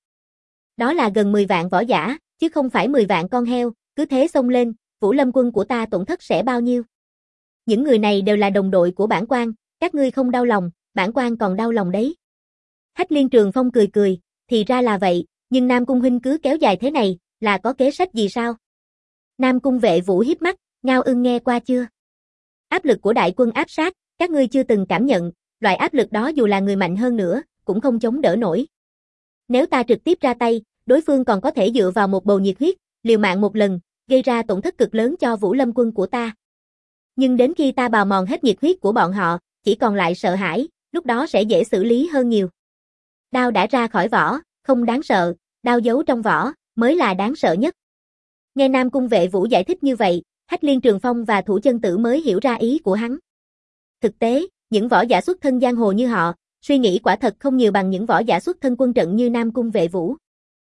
Đó là gần mười vạn võ giả, chứ không phải mười vạn con heo, cứ thế xông lên, Vũ Lâm quân của ta tổn thất sẽ bao nhiêu? Những người này đều là đồng đội của bản quan, các ngươi không đau lòng, bản quan còn đau lòng đấy. Hách Liên Trường Phong cười cười, thì ra là vậy, nhưng Nam Cung huynh cứ kéo dài thế này, là có kế sách gì sao? Nam Cung Vệ Vũ híp mắt, Ngao Ưng nghe qua chưa? Áp lực của đại quân áp sát, các ngươi chưa từng cảm nhận, loại áp lực đó dù là người mạnh hơn nữa, cũng không chống đỡ nổi. Nếu ta trực tiếp ra tay, đối phương còn có thể dựa vào một bầu nhiệt huyết, liều mạng một lần, gây ra tổn thất cực lớn cho Vũ Lâm quân của ta. Nhưng đến khi ta bào mòn hết nhiệt huyết của bọn họ, chỉ còn lại sợ hãi, lúc đó sẽ dễ xử lý hơn nhiều. Đao đã ra khỏi vỏ, không đáng sợ, đao giấu trong vỏ, mới là đáng sợ nhất. Nghe Nam Cung Vệ Vũ giải thích như vậy, Hách Liên Trường Phong và Thủ Chân Tử mới hiểu ra ý của hắn. Thực tế, những võ giả xuất thân giang hồ như họ, suy nghĩ quả thật không nhiều bằng những võ giả xuất thân quân trận như Nam Cung Vệ Vũ.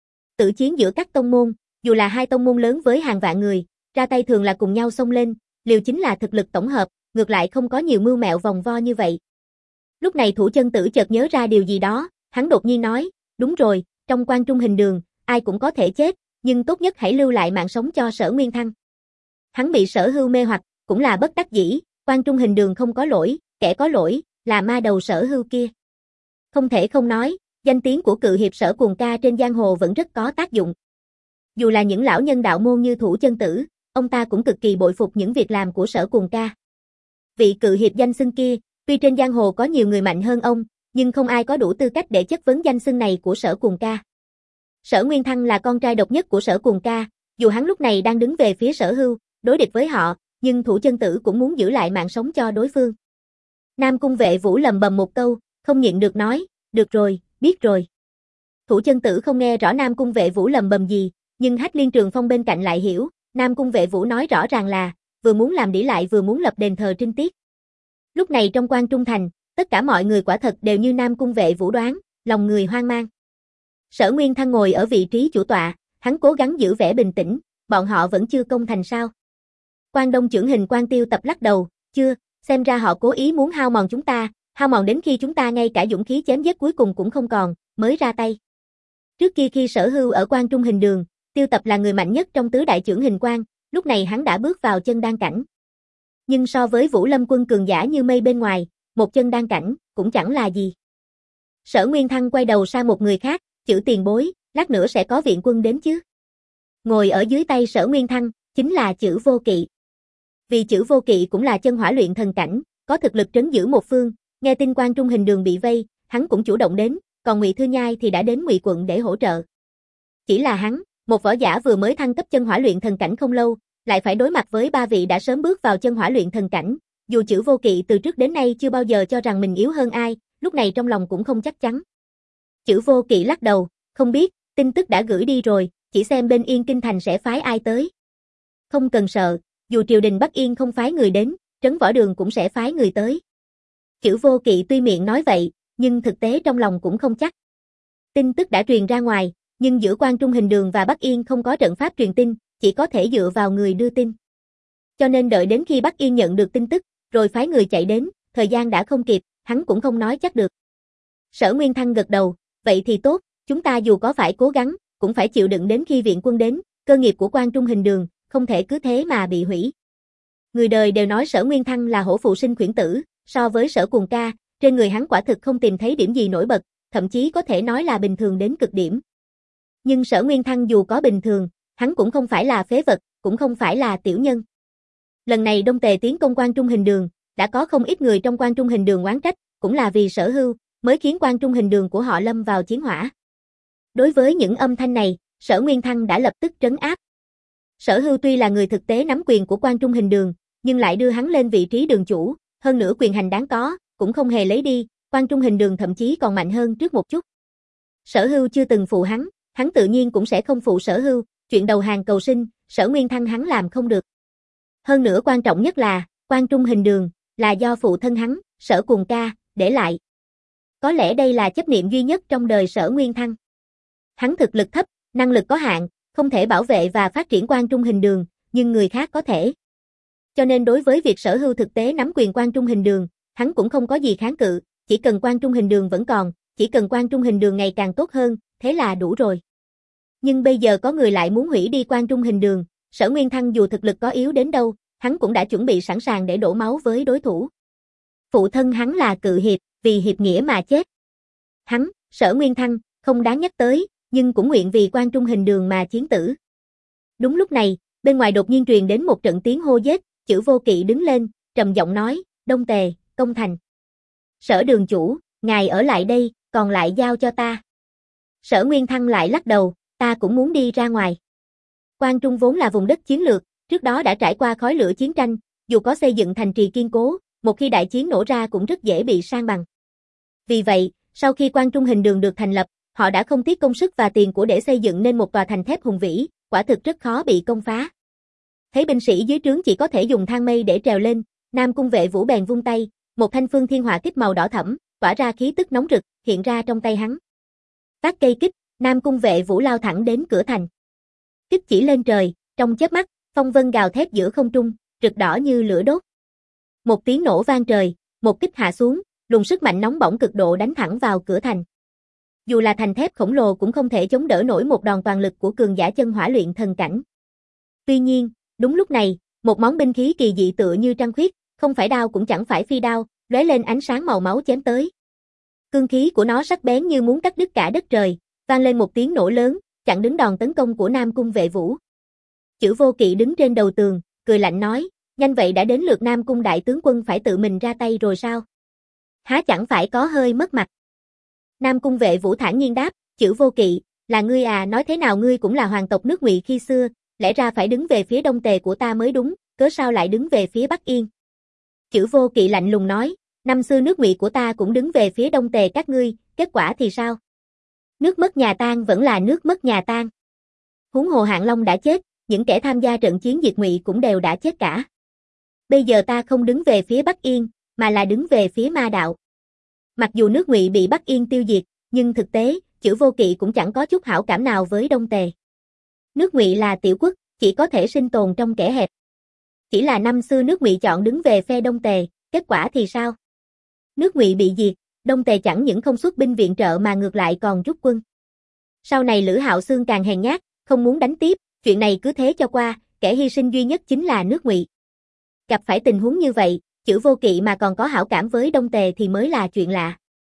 Tự chiến giữa các tông môn, dù là hai tông môn lớn với hàng vạn người, ra tay thường là cùng nhau xông lên, liều chính là thực lực tổng hợp, ngược lại không có nhiều mưu mẹo vòng vo như vậy. Lúc này Thủ Chân Tử chợt nhớ ra điều gì đó, hắn đột nhiên nói, đúng rồi, trong Quan Trung Hình Đường, ai cũng có thể chết, nhưng tốt nhất hãy lưu lại mạng sống cho Sở Nguyên Thăng. Hắn bị Sở Hưu mê hoặc, cũng là bất đắc dĩ, Quan Trung Hình Đường không có lỗi, kẻ có lỗi, là ma đầu Sở Hưu kia. Không thể không nói, danh tiếng của cự hiệp Sở Cuồng Ca trên giang hồ vẫn rất có tác dụng. Dù là những lão nhân đạo môn như Thủ Chân Tử, ông ta cũng cực kỳ bội phục những việc làm của Sở Cuồng Ca. Vị cự hiệp danh xưng kia, tuy trên giang hồ có nhiều người mạnh hơn ông, nhưng không ai có đủ tư cách để chất vấn danh xưng này của Sở Cuồng Ca. Sở Nguyên Thăng là con trai độc nhất của Sở Cuồng Ca, dù hắn lúc này đang đứng về phía Sở Hưu, đối địch với họ, nhưng Thủ Chân Tử cũng muốn giữ lại mạng sống cho đối phương. Nam Cung Vệ Vũ lầm bầm một câu, không nhịn được nói, được rồi, biết rồi. Thủ Chân Tử không nghe rõ Nam Cung Vệ Vũ lầm bầm gì, nhưng Hách Liên Trường Phong bên cạnh lại hiểu, Nam Cung Vệ Vũ nói rõ ràng là, vừa muốn làm đỉ lại vừa muốn lập đền thờ trinh tiết. Lúc này trong Quan Trung Thành, tất cả mọi người quả thật đều như Nam Cung Vệ Vũ đoán, lòng người hoang mang. Sở Nguyên Thăng ngồi ở vị trí chủ tọa, hắn cố gắng giữ vẻ bình tĩnh, bọn họ vẫn chưa công thành sao? Quan Đông Chưởng Hình Quan Tiêu Tập lắc đầu, chưa, xem ra họ cố ý muốn hao mòn chúng ta, hao mòn đến khi chúng ta ngay cả dũng khí chém giết cuối cùng cũng không còn, mới ra tay. Trước kia khi Sở Hưu ở Quan Trung Hình Đường, Tiêu Tập là người mạnh nhất trong tứ đại chưởng hình quan, lúc này hắn đã bước vào chân đan cảnh. Nhưng so với Vũ Lâm quân cường giả như mây bên ngoài, một chân đan cảnh cũng chẳng là gì. Sở Nguyên Thăng quay đầu sang một người khác, chữ tiền bối, lát nữa sẽ có viện quân đến chứ. Ngồi ở dưới tay Sở Nguyên Thăng, chính là chữ Vô Kỵ. Vì chữ Vô Kỵ cũng là chân hỏa luyện thần cảnh, có thực lực trấn giữ một phương, nghe tin Quan Trung Hình Đường bị vây, hắn cũng chủ động đến, còn Ngụy Thư Nhai thì đã đến Ngụy quận để hỗ trợ. Chỉ là hắn, một võ giả vừa mới thăng cấp chân hỏa luyện thần cảnh không lâu, lại phải đối mặt với ba vị đã sớm bước vào chân hỏa luyện thần cảnh, dù chữ Vô Kỵ từ trước đến nay chưa bao giờ cho rằng mình yếu hơn ai, lúc này trong lòng cũng không chắc chắn. Chữ Vô Kỵ lắc đầu, không biết, tin tức đã gửi đi rồi, chỉ xem bên Yên Kinh Thành sẽ phái ai tới. Không cần sợ, dù triều đình Bắc Yên không phái người đến, Trấn Võ Đường cũng sẽ phái người tới. Chữ Vô Kỵ tuy miệng nói vậy, nhưng thực tế trong lòng cũng không chắc. Tin tức đã truyền ra ngoài, nhưng giữa Quan Trung Hình Đường và Bắc Yên không có trận pháp truyền tin, chỉ có thể dựa vào người đưa tin. Cho nên đợi đến khi Bắc Yên nhận được tin tức, rồi phái người chạy đến, thời gian đã không kịp, hắn cũng không nói chắc được. Sở Nguyên Thăng gật đầu, vậy thì tốt, chúng ta dù có phải cố gắng, cũng phải chịu đựng đến khi viện quân đến, cơ nghiệp của Quan Trung Hình Đường, không thể cứ thế mà bị hủy. Người đời đều nói Sở Nguyên Thăng là hổ phụ sinh khuyển tử, so với Sở Cuồng Ca, trên người hắn quả thực không tìm thấy điểm gì nổi bật, thậm chí có thể nói là bình thường đến cực điểm. Nhưng Sở Nguyên Thăng dù có bình thường, hắn cũng không phải là phế vật, cũng không phải là tiểu nhân. Lần này Đông Tề tiến công Quan Trung Hình Đường, đã có không ít người trong Quan Trung Hình Đường oán trách, cũng là vì Sở Hưu, mới khiến Quan Trung Hình Đường của họ lâm vào chiến hỏa. Đối với những âm thanh này, Sở Nguyên Thăng đã lập tức trấn áp. Sở Hưu tuy là người thực tế nắm quyền của Quan Trung Hình Đường, nhưng lại đưa hắn lên vị trí đường chủ, hơn nữa quyền hành đáng có, cũng không hề lấy đi, Quan Trung Hình Đường thậm chí còn mạnh hơn trước một chút. Sở Hưu chưa từng phụ hắn, hắn tự nhiên cũng sẽ không phụ Sở Hưu, chuyện đầu hàng cầu sinh, Sở Nguyên Thăng hắn làm không được. Hơn nữa quan trọng nhất là, Quan Trung Hình Đường là do phụ thân hắn, Sở Cuồng Ca, để lại. Có lẽ đây là chấp niệm duy nhất trong đời Sở Nguyên Thăng. Hắn thực lực thấp, năng lực có hạn, không thể bảo vệ và phát triển Quan Trung Hình Đường, nhưng người khác có thể. Cho nên đối với việc sở hữu thực tế nắm quyền Quan Trung Hình Đường, hắn cũng không có gì kháng cự, chỉ cần Quan Trung Hình Đường vẫn còn, chỉ cần Quan Trung Hình Đường ngày càng tốt hơn, thế là đủ rồi. Nhưng bây giờ có người lại muốn hủy đi Quan Trung Hình Đường, Sở Nguyên Thăng dù thực lực có yếu đến đâu, hắn cũng đã chuẩn bị sẵn sàng để đổ máu với đối thủ. Phụ thân hắn là cự hiệp, vì hiệp nghĩa mà chết. Hắn, Sở Nguyên Thăng, không đáng nhắc tới, nhưng cũng nguyện vì Quan Trung Hình Đường mà chiến tử. Đúng lúc này, bên ngoài đột nhiên truyền đến một trận tiếng hô giết, Chữ Vô Kỵ đứng lên, trầm giọng nói, Đông Tề, công thành. Sở đường chủ, ngài ở lại đây, còn lại giao cho ta. Sở Nguyên Thăng lại lắc đầu, ta cũng muốn đi ra ngoài. Quan Trung vốn là vùng đất chiến lược, trước đó đã trải qua khói lửa chiến tranh, dù có xây dựng thành trì kiên cố, một khi đại chiến nổ ra cũng rất dễ bị san bằng. Vì vậy, sau khi Quan Trung Hình Đường được thành lập, họ đã không tiếc công sức và tiền của để xây dựng nên một tòa thành thép hùng vĩ, quả thực rất khó bị công phá. Thấy binh sĩ dưới trướng chỉ có thể dùng thang mây để trèo lên, Nam Cung Vệ Vũ bèn vung tay, một thanh phương thiên hỏa kích màu đỏ thẫm, tỏa ra khí tức nóng rực, hiện ra trong tay hắn. Vác cây kích, Nam Cung Vệ Vũ lao thẳng đến cửa thành. Kích chỉ lên trời, trong chớp mắt, phong vân gào thét giữa không trung, rực đỏ như lửa đốt. Một tiếng nổ vang trời, một kích hạ xuống, luồng sức mạnh nóng bỏng cực độ đánh thẳng vào cửa thành. Dù là thành thép khổng lồ cũng không thể chống đỡ nổi một đòn toàn lực của cường giả chân hỏa luyện thần cảnh. Tuy nhiên, đúng lúc này, một món binh khí kỳ dị tựa như trăng khuyết, không phải đao cũng chẳng phải phi đao, lóe lên ánh sáng màu máu chém tới. Cương khí của nó sắc bén như muốn cắt đứt cả đất trời, vang lên một tiếng nổ lớn, chặn đứng đòn tấn công của Nam Cung Vệ Vũ. Chữ Vô Kỵ đứng trên đầu tường, cười lạnh nói, nhanh vậy đã đến lượt Nam Cung đại tướng quân phải tự mình ra tay rồi sao? Há chẳng phải có hơi mất mặt. Nam Cung Vệ Vũ thản nhiên đáp, Chữ Vô Kỵ, là ngươi à, nói thế nào ngươi cũng là hoàng tộc nước Ngụy khi xưa, lẽ ra phải đứng về phía Đông Tề của ta mới đúng, cớ sao lại đứng về phía Bắc Yên? Chữ Vô Kỵ lạnh lùng nói, năm xưa nước Ngụy của ta cũng đứng về phía Đông Tề các ngươi, kết quả thì sao? Nước mất nhà tan vẫn là nước mất nhà tan. Huống hồ Hạng Long đã chết, những kẻ tham gia trận chiến diệt Ngụy cũng đều đã chết cả. Bây giờ ta không đứng về phía Bắc Yên, mà là đứng về phía ma đạo. Mặc dù nước Ngụy bị Bắc Yên tiêu diệt, nhưng thực tế, Chữ Vô Kỵ cũng chẳng có chút hảo cảm nào với Đông Tề. Nước Ngụy là tiểu quốc, chỉ có thể sinh tồn trong kẻ hẹp. Chỉ là năm xưa nước Ngụy chọn đứng về phe Đông Tề, kết quả thì sao? Nước Ngụy bị diệt, Đông Tề chẳng những không xuất binh viện trợ mà ngược lại còn rút quân. Sau này Lữ Hạo Xương càng hèn nhát, không muốn đánh tiếp, chuyện này cứ thế cho qua, kẻ hy sinh duy nhất chính là nước Ngụy. Gặp phải tình huống như vậy, Chữ Vô Kỵ mà còn có hảo cảm với Đông Tề thì mới là chuyện lạ.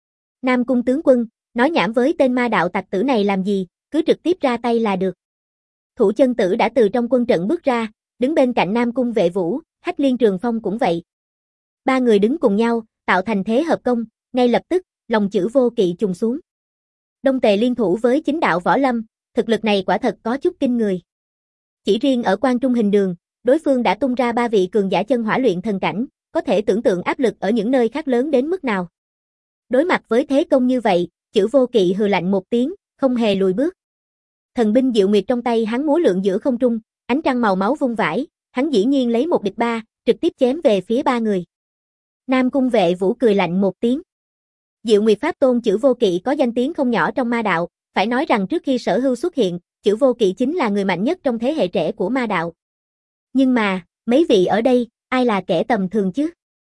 Nam Cung tướng quân, nói nhảm với tên ma đạo tặc tử này làm gì, cứ trực tiếp ra tay là được. Thủ Chân Tử đã từ trong quân trận bước ra, đứng bên cạnh Nam Cung Vệ Vũ, Hách Liên Trường Phong cũng vậy. Ba người đứng cùng nhau, tạo thành thế hợp công, ngay lập tức, lòng Chữ Vô Kỵ trùng xuống. Đông Tề liên thủ với chính đạo võ lâm, thực lực này quả thật có chút kinh người. Chỉ riêng ở Quan Trung Hình Đường, đối phương đã tung ra ba vị cường giả chân hỏa luyện thần cảnh, có thể tưởng tượng áp lực ở những nơi khác lớn đến mức nào. Đối mặt với thế công như vậy, Chữ Vô Kỵ hừ lạnh một tiếng, không hề lùi bước. Thần binh Diệu Nguyệt trong tay hắn múa lượn giữa không trung, ánh trăng màu máu vung vãi, hắn dĩ nhiên lấy một địch ba, trực tiếp chém về phía ba người. Nam Cung Vệ Vũ cười lạnh một tiếng. Diệu Nguyệt Pháp Tôn Chữ Vô Kỵ có danh tiếng không nhỏ trong ma đạo, phải nói rằng trước khi Sở Hưu xuất hiện, Chữ Vô Kỵ chính là người mạnh nhất trong thế hệ trẻ của ma đạo. Nhưng mà, mấy vị ở đây, ai là kẻ tầm thường chứ?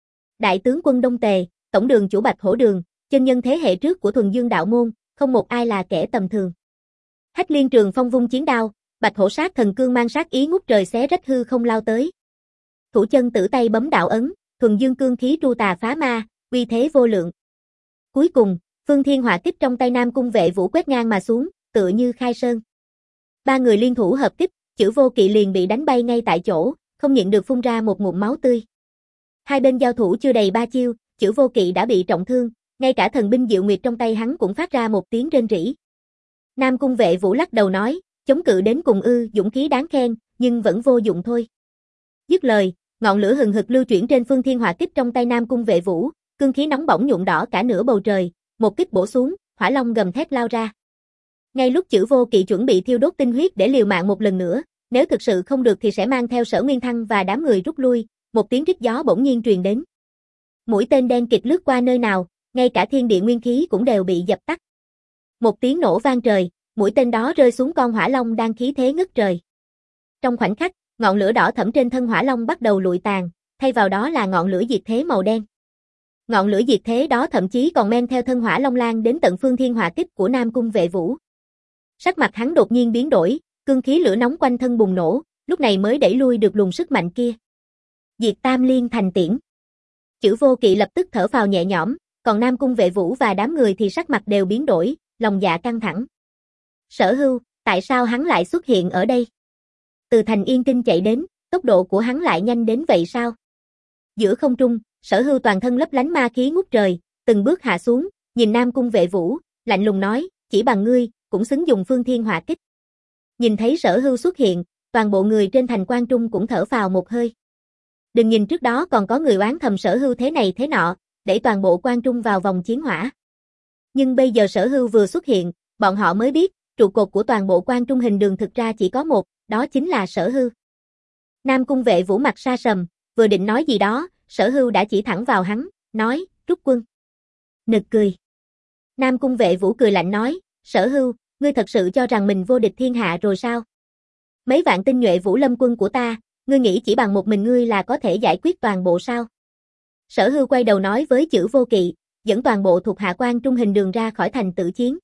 Đại tướng quân Đông Tề, tổng đường chủ Bạch Hổ Đường, chân nhân thế hệ trước của Thuần Dương đạo môn, không một ai là kẻ tầm thường. Hách Liên Trường Phong vung chiến đao, Bạch Hổ Sát Thần Cương mang sát ý ngút trời xé rách hư không lao tới. Thủ Chân Tử tay bấm đạo ấn, Thuần Dương cương khí tru tà phá ma, uy thế vô lượng. Cuối cùng, Phương Thiên Hỏa kích trong tay Nam Cung Vệ Vũ quét ngang mà xuống, tựa như khai sơn. Ba người liên thủ hợp kích, Chữ Vô Kỵ liền bị đánh bay ngay tại chỗ, không nhịn được phun ra một ngụm máu tươi. Hai bên giao thủ chưa đầy ba chiêu, Chữ Vô Kỵ đã bị trọng thương, ngay cả thần binh Diệu Nguyệt trong tay hắn cũng phát ra một tiếng rên rỉ. Nam Cung Vệ Vũ lắc đầu nói, chống cự đến cùng ư, dũng khí đáng khen, nhưng vẫn vô dụng thôi. Dứt lời, ngọn lửa hừng hực lưu chuyển trên Phương Thiên Hỏa kích trong tay Nam Cung Vệ Vũ, cương khí nóng bỏng nhuộm đỏ cả nửa bầu trời, một kích bổ xuống, hỏa long gầm thét lao ra. Ngay lúc Chữ Vô Kỵ chuẩn bị thiêu đốt tinh huyết để liều mạng một lần nữa, nếu thực sự không được thì sẽ mang theo Sở Nguyên Thăng và đám người rút lui, một tiếng rít gió bỗng nhiên truyền đến. Mũi tên đen kịt lướt qua nơi nào, ngay cả thiên địa nguyên khí cũng đều bị dập tắt. Một tiếng nổ vang trời, mũi tên đó rơi xuống con hỏa long đang khí thế ngất trời. Trong khoảnh khắc, ngọn lửa đỏ thẫm trên thân hỏa long bắt đầu lụi tàn, thay vào đó là ngọn lửa diệt thế màu đen. Ngọn lửa diệt thế đó thậm chí còn men theo thân hỏa long lan đến tận phương thiên hỏa kích của Nam Cung Vệ Vũ. Sắc mặt hắn đột nhiên biến đổi, cương khí lửa nóng quanh thân bùng nổ, lúc này mới đẩy lui được luồng sức mạnh kia. Diệt Tam Liên thành tiễn. Chữ Vô Kỵ lập tức thở phào nhẹ nhõm, còn Nam Cung Vệ Vũ và đám người thì sắc mặt đều biến đổi, lòng dạ căng thẳng. Sở Hưu, tại sao hắn lại xuất hiện ở đây? Từ thành Yên Kinh chạy đến, tốc độ của hắn lại nhanh đến vậy sao? Giữa không trung, Sở Hưu toàn thân lấp lánh ma khí ngút trời, từng bước hạ xuống, nhìn Nam Cung Vệ Vũ, lạnh lùng nói, chỉ bằng ngươi, cũng xứng dùng phương thiên hỏa kích. Nhìn thấy Sở Hưu xuất hiện, toàn bộ người trên thành Quan Trung cũng thở phào một hơi. Đừng nhìn trước đó còn có người oán thầm Sở Hưu thế này thế nọ, để toàn bộ Quan Trung vào vòng chiến hỏa. Nhưng bây giờ Sở Hưu vừa xuất hiện, bọn họ mới biết, trụ cột của toàn bộ Quan Trung hình đường thực ra chỉ có một, đó chính là Sở Hưu. Nam Cung Vệ Vũ mặt sa sầm, vừa định nói gì đó, Sở Hưu đã chỉ thẳng vào hắn, nói, rút quân. Nực cười. Nam Cung Vệ Vũ cười lạnh nói, Sở Hưu, ngươi thật sự cho rằng mình vô địch thiên hạ rồi sao? Mấy vạn tinh nhuệ Vũ Lâm quân của ta, ngươi nghĩ chỉ bằng một mình ngươi là có thể giải quyết toàn bộ sao? Sở Hưu quay đầu nói với Chữ Vô Kỵ, dẫn toàn bộ thuộc hạ Quan Trung hình đường ra khỏi thành tử chiến.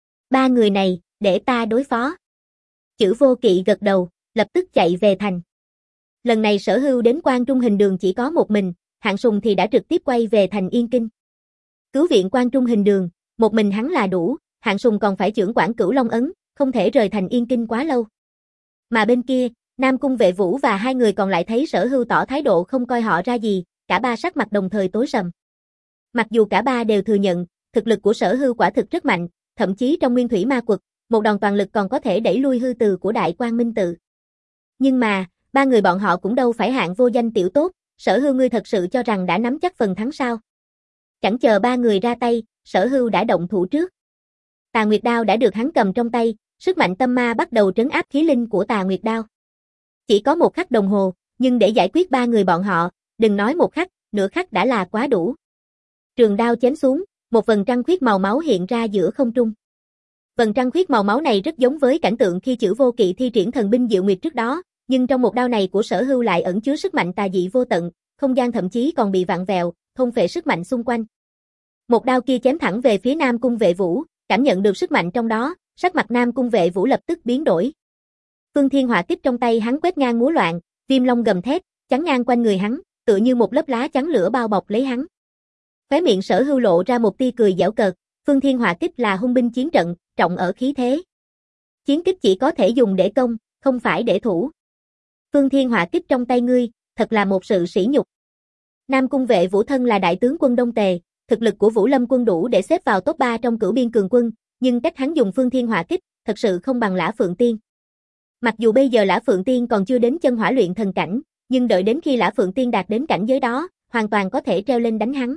Ba người này, để ta đối phó. Chữ Vô Kỵ gật đầu, lập tức chạy về thành. Lần này Sở Hưu đến Quan Trung hình đường chỉ có một mình, Hạng Sùng thì đã trực tiếp quay về thành Yên Kinh. Cứu viện Quan Trung hình đường, một mình hắn là đủ, Hạng Sùng còn phải chưởng quản Cửu Long ấn, không thể rời thành Yên Kinh quá lâu. Mà bên kia, Nam Cung Vệ Vũ và hai người còn lại thấy Sở Hưu tỏ thái độ không coi họ ra gì, cả ba sắc mặt đồng thời tối sầm. Mặc dù cả ba đều thừa nhận, thực lực của Sở Hưu quả thực rất mạnh, thậm chí trong Nguyên Thủy Ma Quật, một đòn toàn lực còn có thể đẩy lui hư từ của Đại Quang Minh Tự. Nhưng mà, ba người bọn họ cũng đâu phải hạng vô danh tiểu tốt, Sở Hưu ngươi thật sự cho rằng đã nắm chắc phần thắng sao? Chẳng chờ ba người ra tay, Sở Hưu đã động thủ trước. Tà Nguyệt Đao đã được hắn cầm trong tay, sức mạnh tâm ma bắt đầu trấn áp khí linh của Tà Nguyệt Đao. Chỉ có một khắc đồng hồ, nhưng để giải quyết ba người bọn họ, đừng nói một khắc, nửa khắc đã là quá đủ. Trường đao chém xuống, một vầng trăng khuyết màu máu hiện ra giữa không trung. Vầng trăng khuyết màu máu này rất giống với cảnh tượng khi Chữ Vô Kỵ thi triển thần binh Diệu Nguyệt trước đó, nhưng trong một đao này của Sở Hưu lại ẩn chứa sức mạnh tà dị vô tận, không gian thậm chí còn bị vặn vẹo, thôn phệ sức mạnh xung quanh. Một đao kia chém thẳng về phía Nam Cung Vệ Vũ, cảm nhận được sức mạnh trong đó, sắc mặt Nam Cung Vệ Vũ lập tức biến đổi. Phương Thiên Hỏa kích trong tay hắn quét ngang múa loạn, viêm long gầm thét, chắn ngang quanh người hắn, tựa như một lớp lá chắn lửa bao bọc lấy hắn. Khóe miệng Sở Hưu lộ ra một tia cười giễu cợt, Phương Thiên Hỏa kích là hung binh chiến trận, trọng ở khí thế. Chiến kích chỉ có thể dùng để công, không phải để thủ. Phương Thiên Hỏa kích trong tay ngươi, thật là một sự sỉ nhục. Nam Cung Vệ Vũ thân là đại tướng quân Đông Tề, thực lực của Vũ Lâm quân đủ để xếp vào top ba trong cửu biên cường quân, nhưng cách hắn dùng Phương Thiên Hỏa kích, thật sự không bằng Lã Phượng Tiên. Mặc dù bây giờ Lã Phượng Tiên còn chưa đến chân hỏa luyện thần cảnh, nhưng đợi đến khi Lã Phượng Tiên đạt đến cảnh giới đó, hoàn toàn có thể treo lên đánh hắn.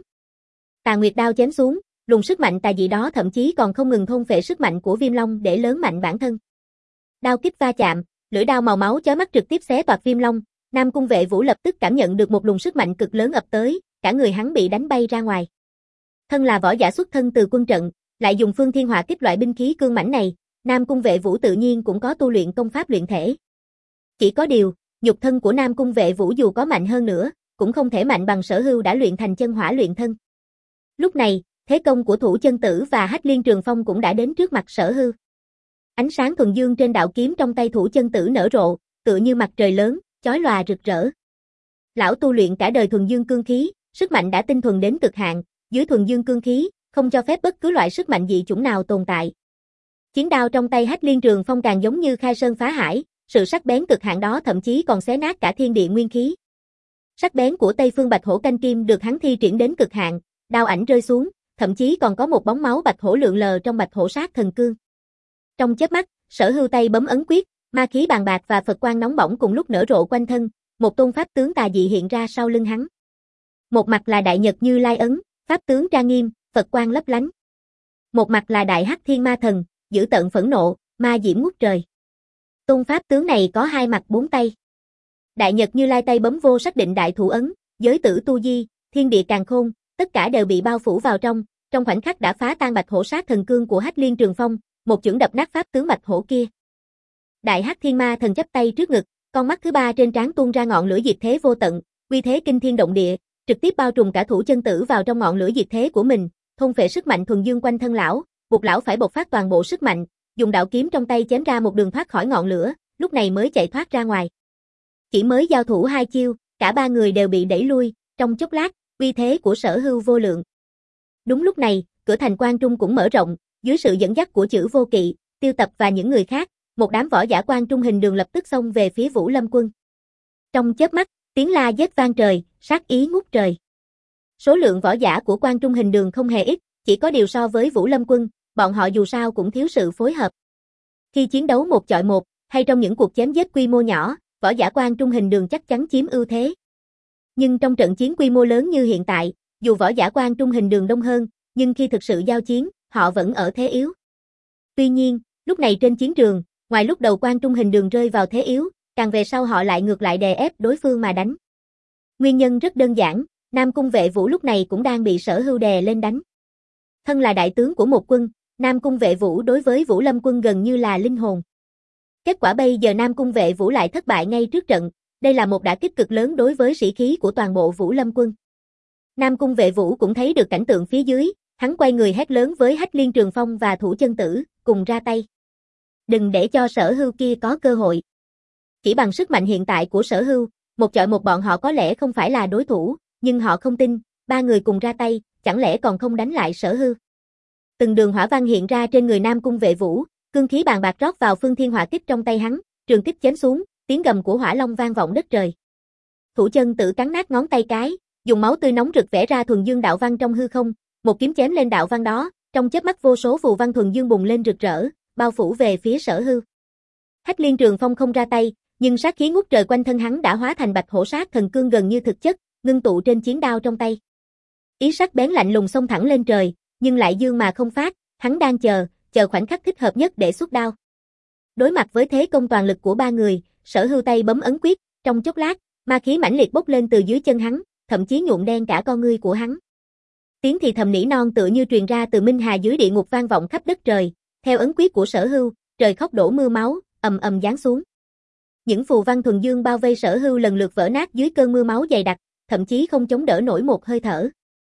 Tà Nguyệt đao chém xuống, luồng sức mạnh tà dị đó thậm chí còn không ngừng thôn phệ sức mạnh của Viêm Long để lớn mạnh bản thân. Đao kích va chạm, lưỡi đao màu máu chói mắt trực tiếp xé toạc Viêm Long, Nam Cung Vệ Vũ lập tức cảm nhận được một luồng sức mạnh cực lớn ập tới, cả người hắn bị đánh bay ra ngoài. Thân là võ giả xuất thân từ quân trận, lại dùng Phương Thiên Hỏa kích loại binh khí cương mãnh này, Nam Cung Vệ Vũ tự nhiên cũng có tu luyện công pháp luyện thể. Chỉ có điều, nhục thân của Nam Cung Vệ Vũ dù có mạnh hơn nữa, cũng không thể mạnh bằng Sở Hưu đã luyện thành chân hỏa luyện thân. Lúc này, thế công của Thủ Chân Tử và Hách Liên Trường Phong cũng đã đến trước mặt Sở Hưu. Ánh sáng thuần dương trên đạo kiếm trong tay Thủ Chân Tử nở rộ, tựa như mặt trời lớn, chói lòa rực rỡ. Lão tu luyện cả đời thuần dương cương khí, sức mạnh đã tinh thuần đến cực hạn, dưới thuần dương cương khí, không cho phép bất cứ loại sức mạnh dị chủng nào tồn tại. Chiến đao trong tay Hách Liên Trường Phong càng giống như khai sơn phá hải, sự sắc bén cực hạn đó thậm chí còn xé nát cả thiên địa nguyên khí. Sắc bén của Tây Phương Bạch Hổ Canh Kim được hắn thi triển đến cực hạn, đao ảnh rơi xuống, thậm chí còn có một bóng máu bạch hổ lượn lờ trong Bạch Hổ Sát Thần Cương. Trong chớp mắt, Sở Hưu tay bấm ấn quyết, ma khí bàn bạc và Phật quang nóng bỏng cùng lúc nở rộ quanh thân, một tôn pháp tướng tà dị hiện ra sau lưng hắn. Một mặt là Đại Nhật Như Lai ấn, pháp tướng trang nghiêm, Phật quang lấp lánh. Một mặt là Đại Hắc Thiên Ma Thần, dữ tợn phẫn nộ, ma diễm ngút trời. Tôn pháp tướng này có hai mặt bốn tay. Đại Nhật Như Lai tay bấm vô sắc định đại thủ ấn, giới tử tu di, thiên địa càn khôn, tất cả đều bị bao phủ vào trong, trong khoảnh khắc đã phá tan Bạch Hổ Sát Thần Cương của Hách Liên Trường Phong, một chưởng đập nát pháp tướng Bạch Hổ kia. Đại Hắc Thiên Ma Thần chắp tay trước ngực, con mắt thứ ba trên trán tuôn ra ngọn lửa diệt thế vô tận, uy thế kinh thiên động địa, trực tiếp bao trùm cả Thủ Chân Tử vào trong ngọn lửa diệt thế của mình, thôn phệ sức mạnh thuần dương quanh thân lão, buộc lão phải bộc phát toàn bộ sức mạnh, dùng đạo kiếm trong tay chém ra một đường thoát khỏi ngọn lửa, lúc này mới chạy thoát ra ngoài. Chỉ mới giao thủ hai chiêu, cả ba người đều bị đẩy lui, trong chốc lát, uy thế của Sở Hưu vô lượng. Đúng lúc này, cửa thành Quan Trung cũng mở rộng, dưới sự dẫn dắt của Chử Vô Kỵ, Tiêu Tập và những người khác, một đám võ giả Quan Trung hình đường lập tức xông về phía Vũ Lâm quân. Trong chớp mắt, tiếng la giết vang trời, sát ý ngút trời. Số lượng võ giả của Quan Trung hình đường không hề ít, chỉ có điều so với Vũ Lâm quân, bọn họ dù sao cũng thiếu sự phối hợp. Khi chiến đấu một chọi một, hay trong những cuộc chém giết quy mô nhỏ, võ giả Quan Trung hình đường chắc chắn chiếm ưu thế. Nhưng trong trận chiến quy mô lớn như hiện tại, dù võ giả Quan Trung hình đường đông hơn, nhưng khi thực sự giao chiến, họ vẫn ở thế yếu. Tuy nhiên, lúc này trên chiến trường, ngoài lúc đầu Quan Trung hình đường rơi vào thế yếu, càng về sau họ lại ngược lại đè ép đối phương mà đánh. Nguyên nhân rất đơn giản, Nam Cung Vệ Vũ lúc này cũng đang bị Sở Hưu đè lên đánh. Thân là đại tướng của một quân, Nam Cung Vệ Vũ đối với Vũ Lâm quân gần như là linh hồn. Kết quả bây giờ Nam Cung Vệ Vũ lại thất bại ngay trước trận, đây là một đả kích cực lớn đối với sĩ khí của toàn bộ Vũ Lâm quân. Nam Cung Vệ Vũ cũng thấy được cảnh tượng phía dưới, hắn quay người hét lớn với Hách Liên Trường Phong và Thủ Chân Tử, cùng ra tay. Đừng để cho Sở Hưu kia có cơ hội. Chỉ bằng sức mạnh hiện tại của Sở Hưu, một chọi một bọn họ có lẽ không phải là đối thủ, nhưng họ không tin, ba người cùng ra tay, chẳng lẽ còn không đánh lại Sở Hưu. Từng đường hỏa văn hiện ra trên người Nam Cung Vệ Vũ, cương khí bàn bạc rót vào phương thiên hỏa kích trong tay hắn, trường kích chém xuống, tiếng gầm của hỏa long vang vọng đất trời. Thủ Chân Tử cắn nát ngón tay cái, dùng máu tươi nóng rực vẽ ra thuần dương đạo văn trong hư không, một kiếm chém lên đạo văn đó, trong chớp mắt vô số phù văn thuần dương bùng lên rực rỡ, bao phủ về phía Sở Hưu. Hách Liên Trường Phong không ra tay, nhưng sát khí ngút trời quanh thân hắn đã hóa thành Bạch Hổ Sát Thần Cương gần như thực chất, ngưng tụ trên chiến đao trong tay. Ý sắc bén lạnh lùng xông thẳng lên trời, nhưng lại dương mà không phát, hắn đang chờ, chờ khoảnh khắc thích hợp nhất để xuất đao. Đối mặt với thế công toàn lực của ba người, Sở Hưu tay bấm ấn quyết, trong chốc lát, ma khí mãnh liệt bốc lên từ dưới chân hắn, thậm chí nhuộm đen cả con ngươi của hắn. Tiếng thì thầm nỉ non tựa như truyền ra từ Minh Hà dưới địa ngục vang vọng khắp đất trời, theo ấn quyết của Sở Hưu, trời khóc đổ mưa máu, ầm ầm giáng xuống. Những phù văn thuần dương bao vây Sở Hưu lần lượt vỡ nát dưới cơn mưa máu dày đặc, thậm chí không chống đỡ nổi một hơi thở.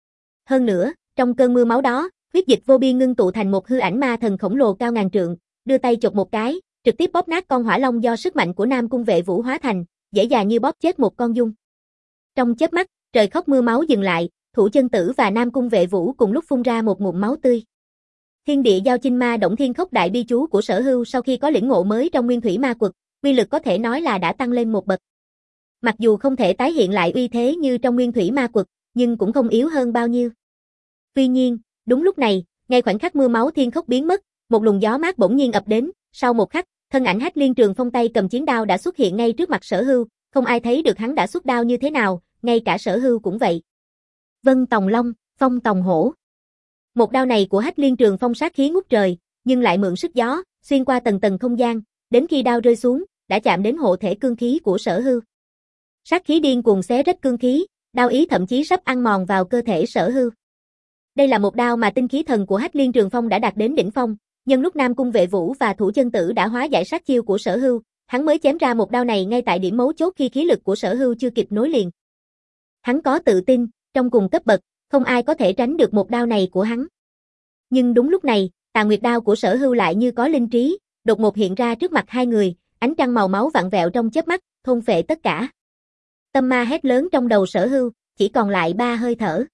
Hơn nữa, trong cơn mưa máu đó, huyết dịch vô biên ngưng tụ thành một hư ảnh ma thần khổng lồ cao ngàn trượng, đưa tay chộp một cái, trực tiếp bóp nát con hỏa long do sức mạnh của Nam Cung Vệ Vũ hóa thành, dễ dàng như bóp chết một con dung. Trong chớp mắt, trời khóc mưa máu dừng lại, Thủ Chân Tử và Nam Cung Vệ Vũ cùng lúc phun ra một ngụm máu tươi. Thiên địa giao chinh ma động thiên khốc đại bi chú của Sở Hưu sau khi có lĩnh ngộ mới trong Nguyên Thủy Ma Quật, uy lực có thể nói là đã tăng lên một bậc. Mặc dù không thể tái hiện lại uy thế như trong Nguyên Thủy Ma Quật, nhưng cũng không yếu hơn bao nhiêu. Tuy nhiên, đúng lúc này, ngay khoảnh khắc mưa máu thiên khốc biến mất, một luồng gió mát bỗng nhiên ập đến, sau một khắc, thân ảnh Hách Liên Trường Phong tay cầm chiến đao đã xuất hiện ngay trước mặt Sở Hưu, không ai thấy được hắn đã xuất đao như thế nào, ngay cả Sở Hưu cũng vậy. Vân Tòng Long, Phong Tòng Hổ. Một đao này của Hách Liên Trường Phong sát khí ngút trời, nhưng lại mượn sức gió, xuyên qua tầng tầng không gian, đến khi đao rơi xuống, đã chạm đến hộ thể cương khí của Sở Hưu. Sát khí điên cuồng xé rách cương khí, đao ý thậm chí sắp ăn mòn vào cơ thể Sở Hưu. Đây là một đao mà tinh khí thần của Hách Liên Trường Phong đã đạt đến đỉnh phong, nhân lúc Nam Cung Vệ Vũ và Thủ Chân Tử đã hóa giải sát chiêu của Sở Hưu, hắn mới chém ra một đao này ngay tại điểm mấu chốt khi khí lực của Sở Hưu chưa kịp nối liền. Hắn có tự tin, trong cùng cấp bậc, không ai có thể tránh được một đao này của hắn. Nhưng đúng lúc này, Tà Nguyệt đao của Sở Hưu lại như có linh trí, đột ngột hiện ra trước mặt hai người, ánh trăng màu máu vặn vẹo trong chớp mắt, thôn phệ tất cả. Tâm ma hét lớn trong đầu Sở Hưu, chỉ còn lại ba hơi thở.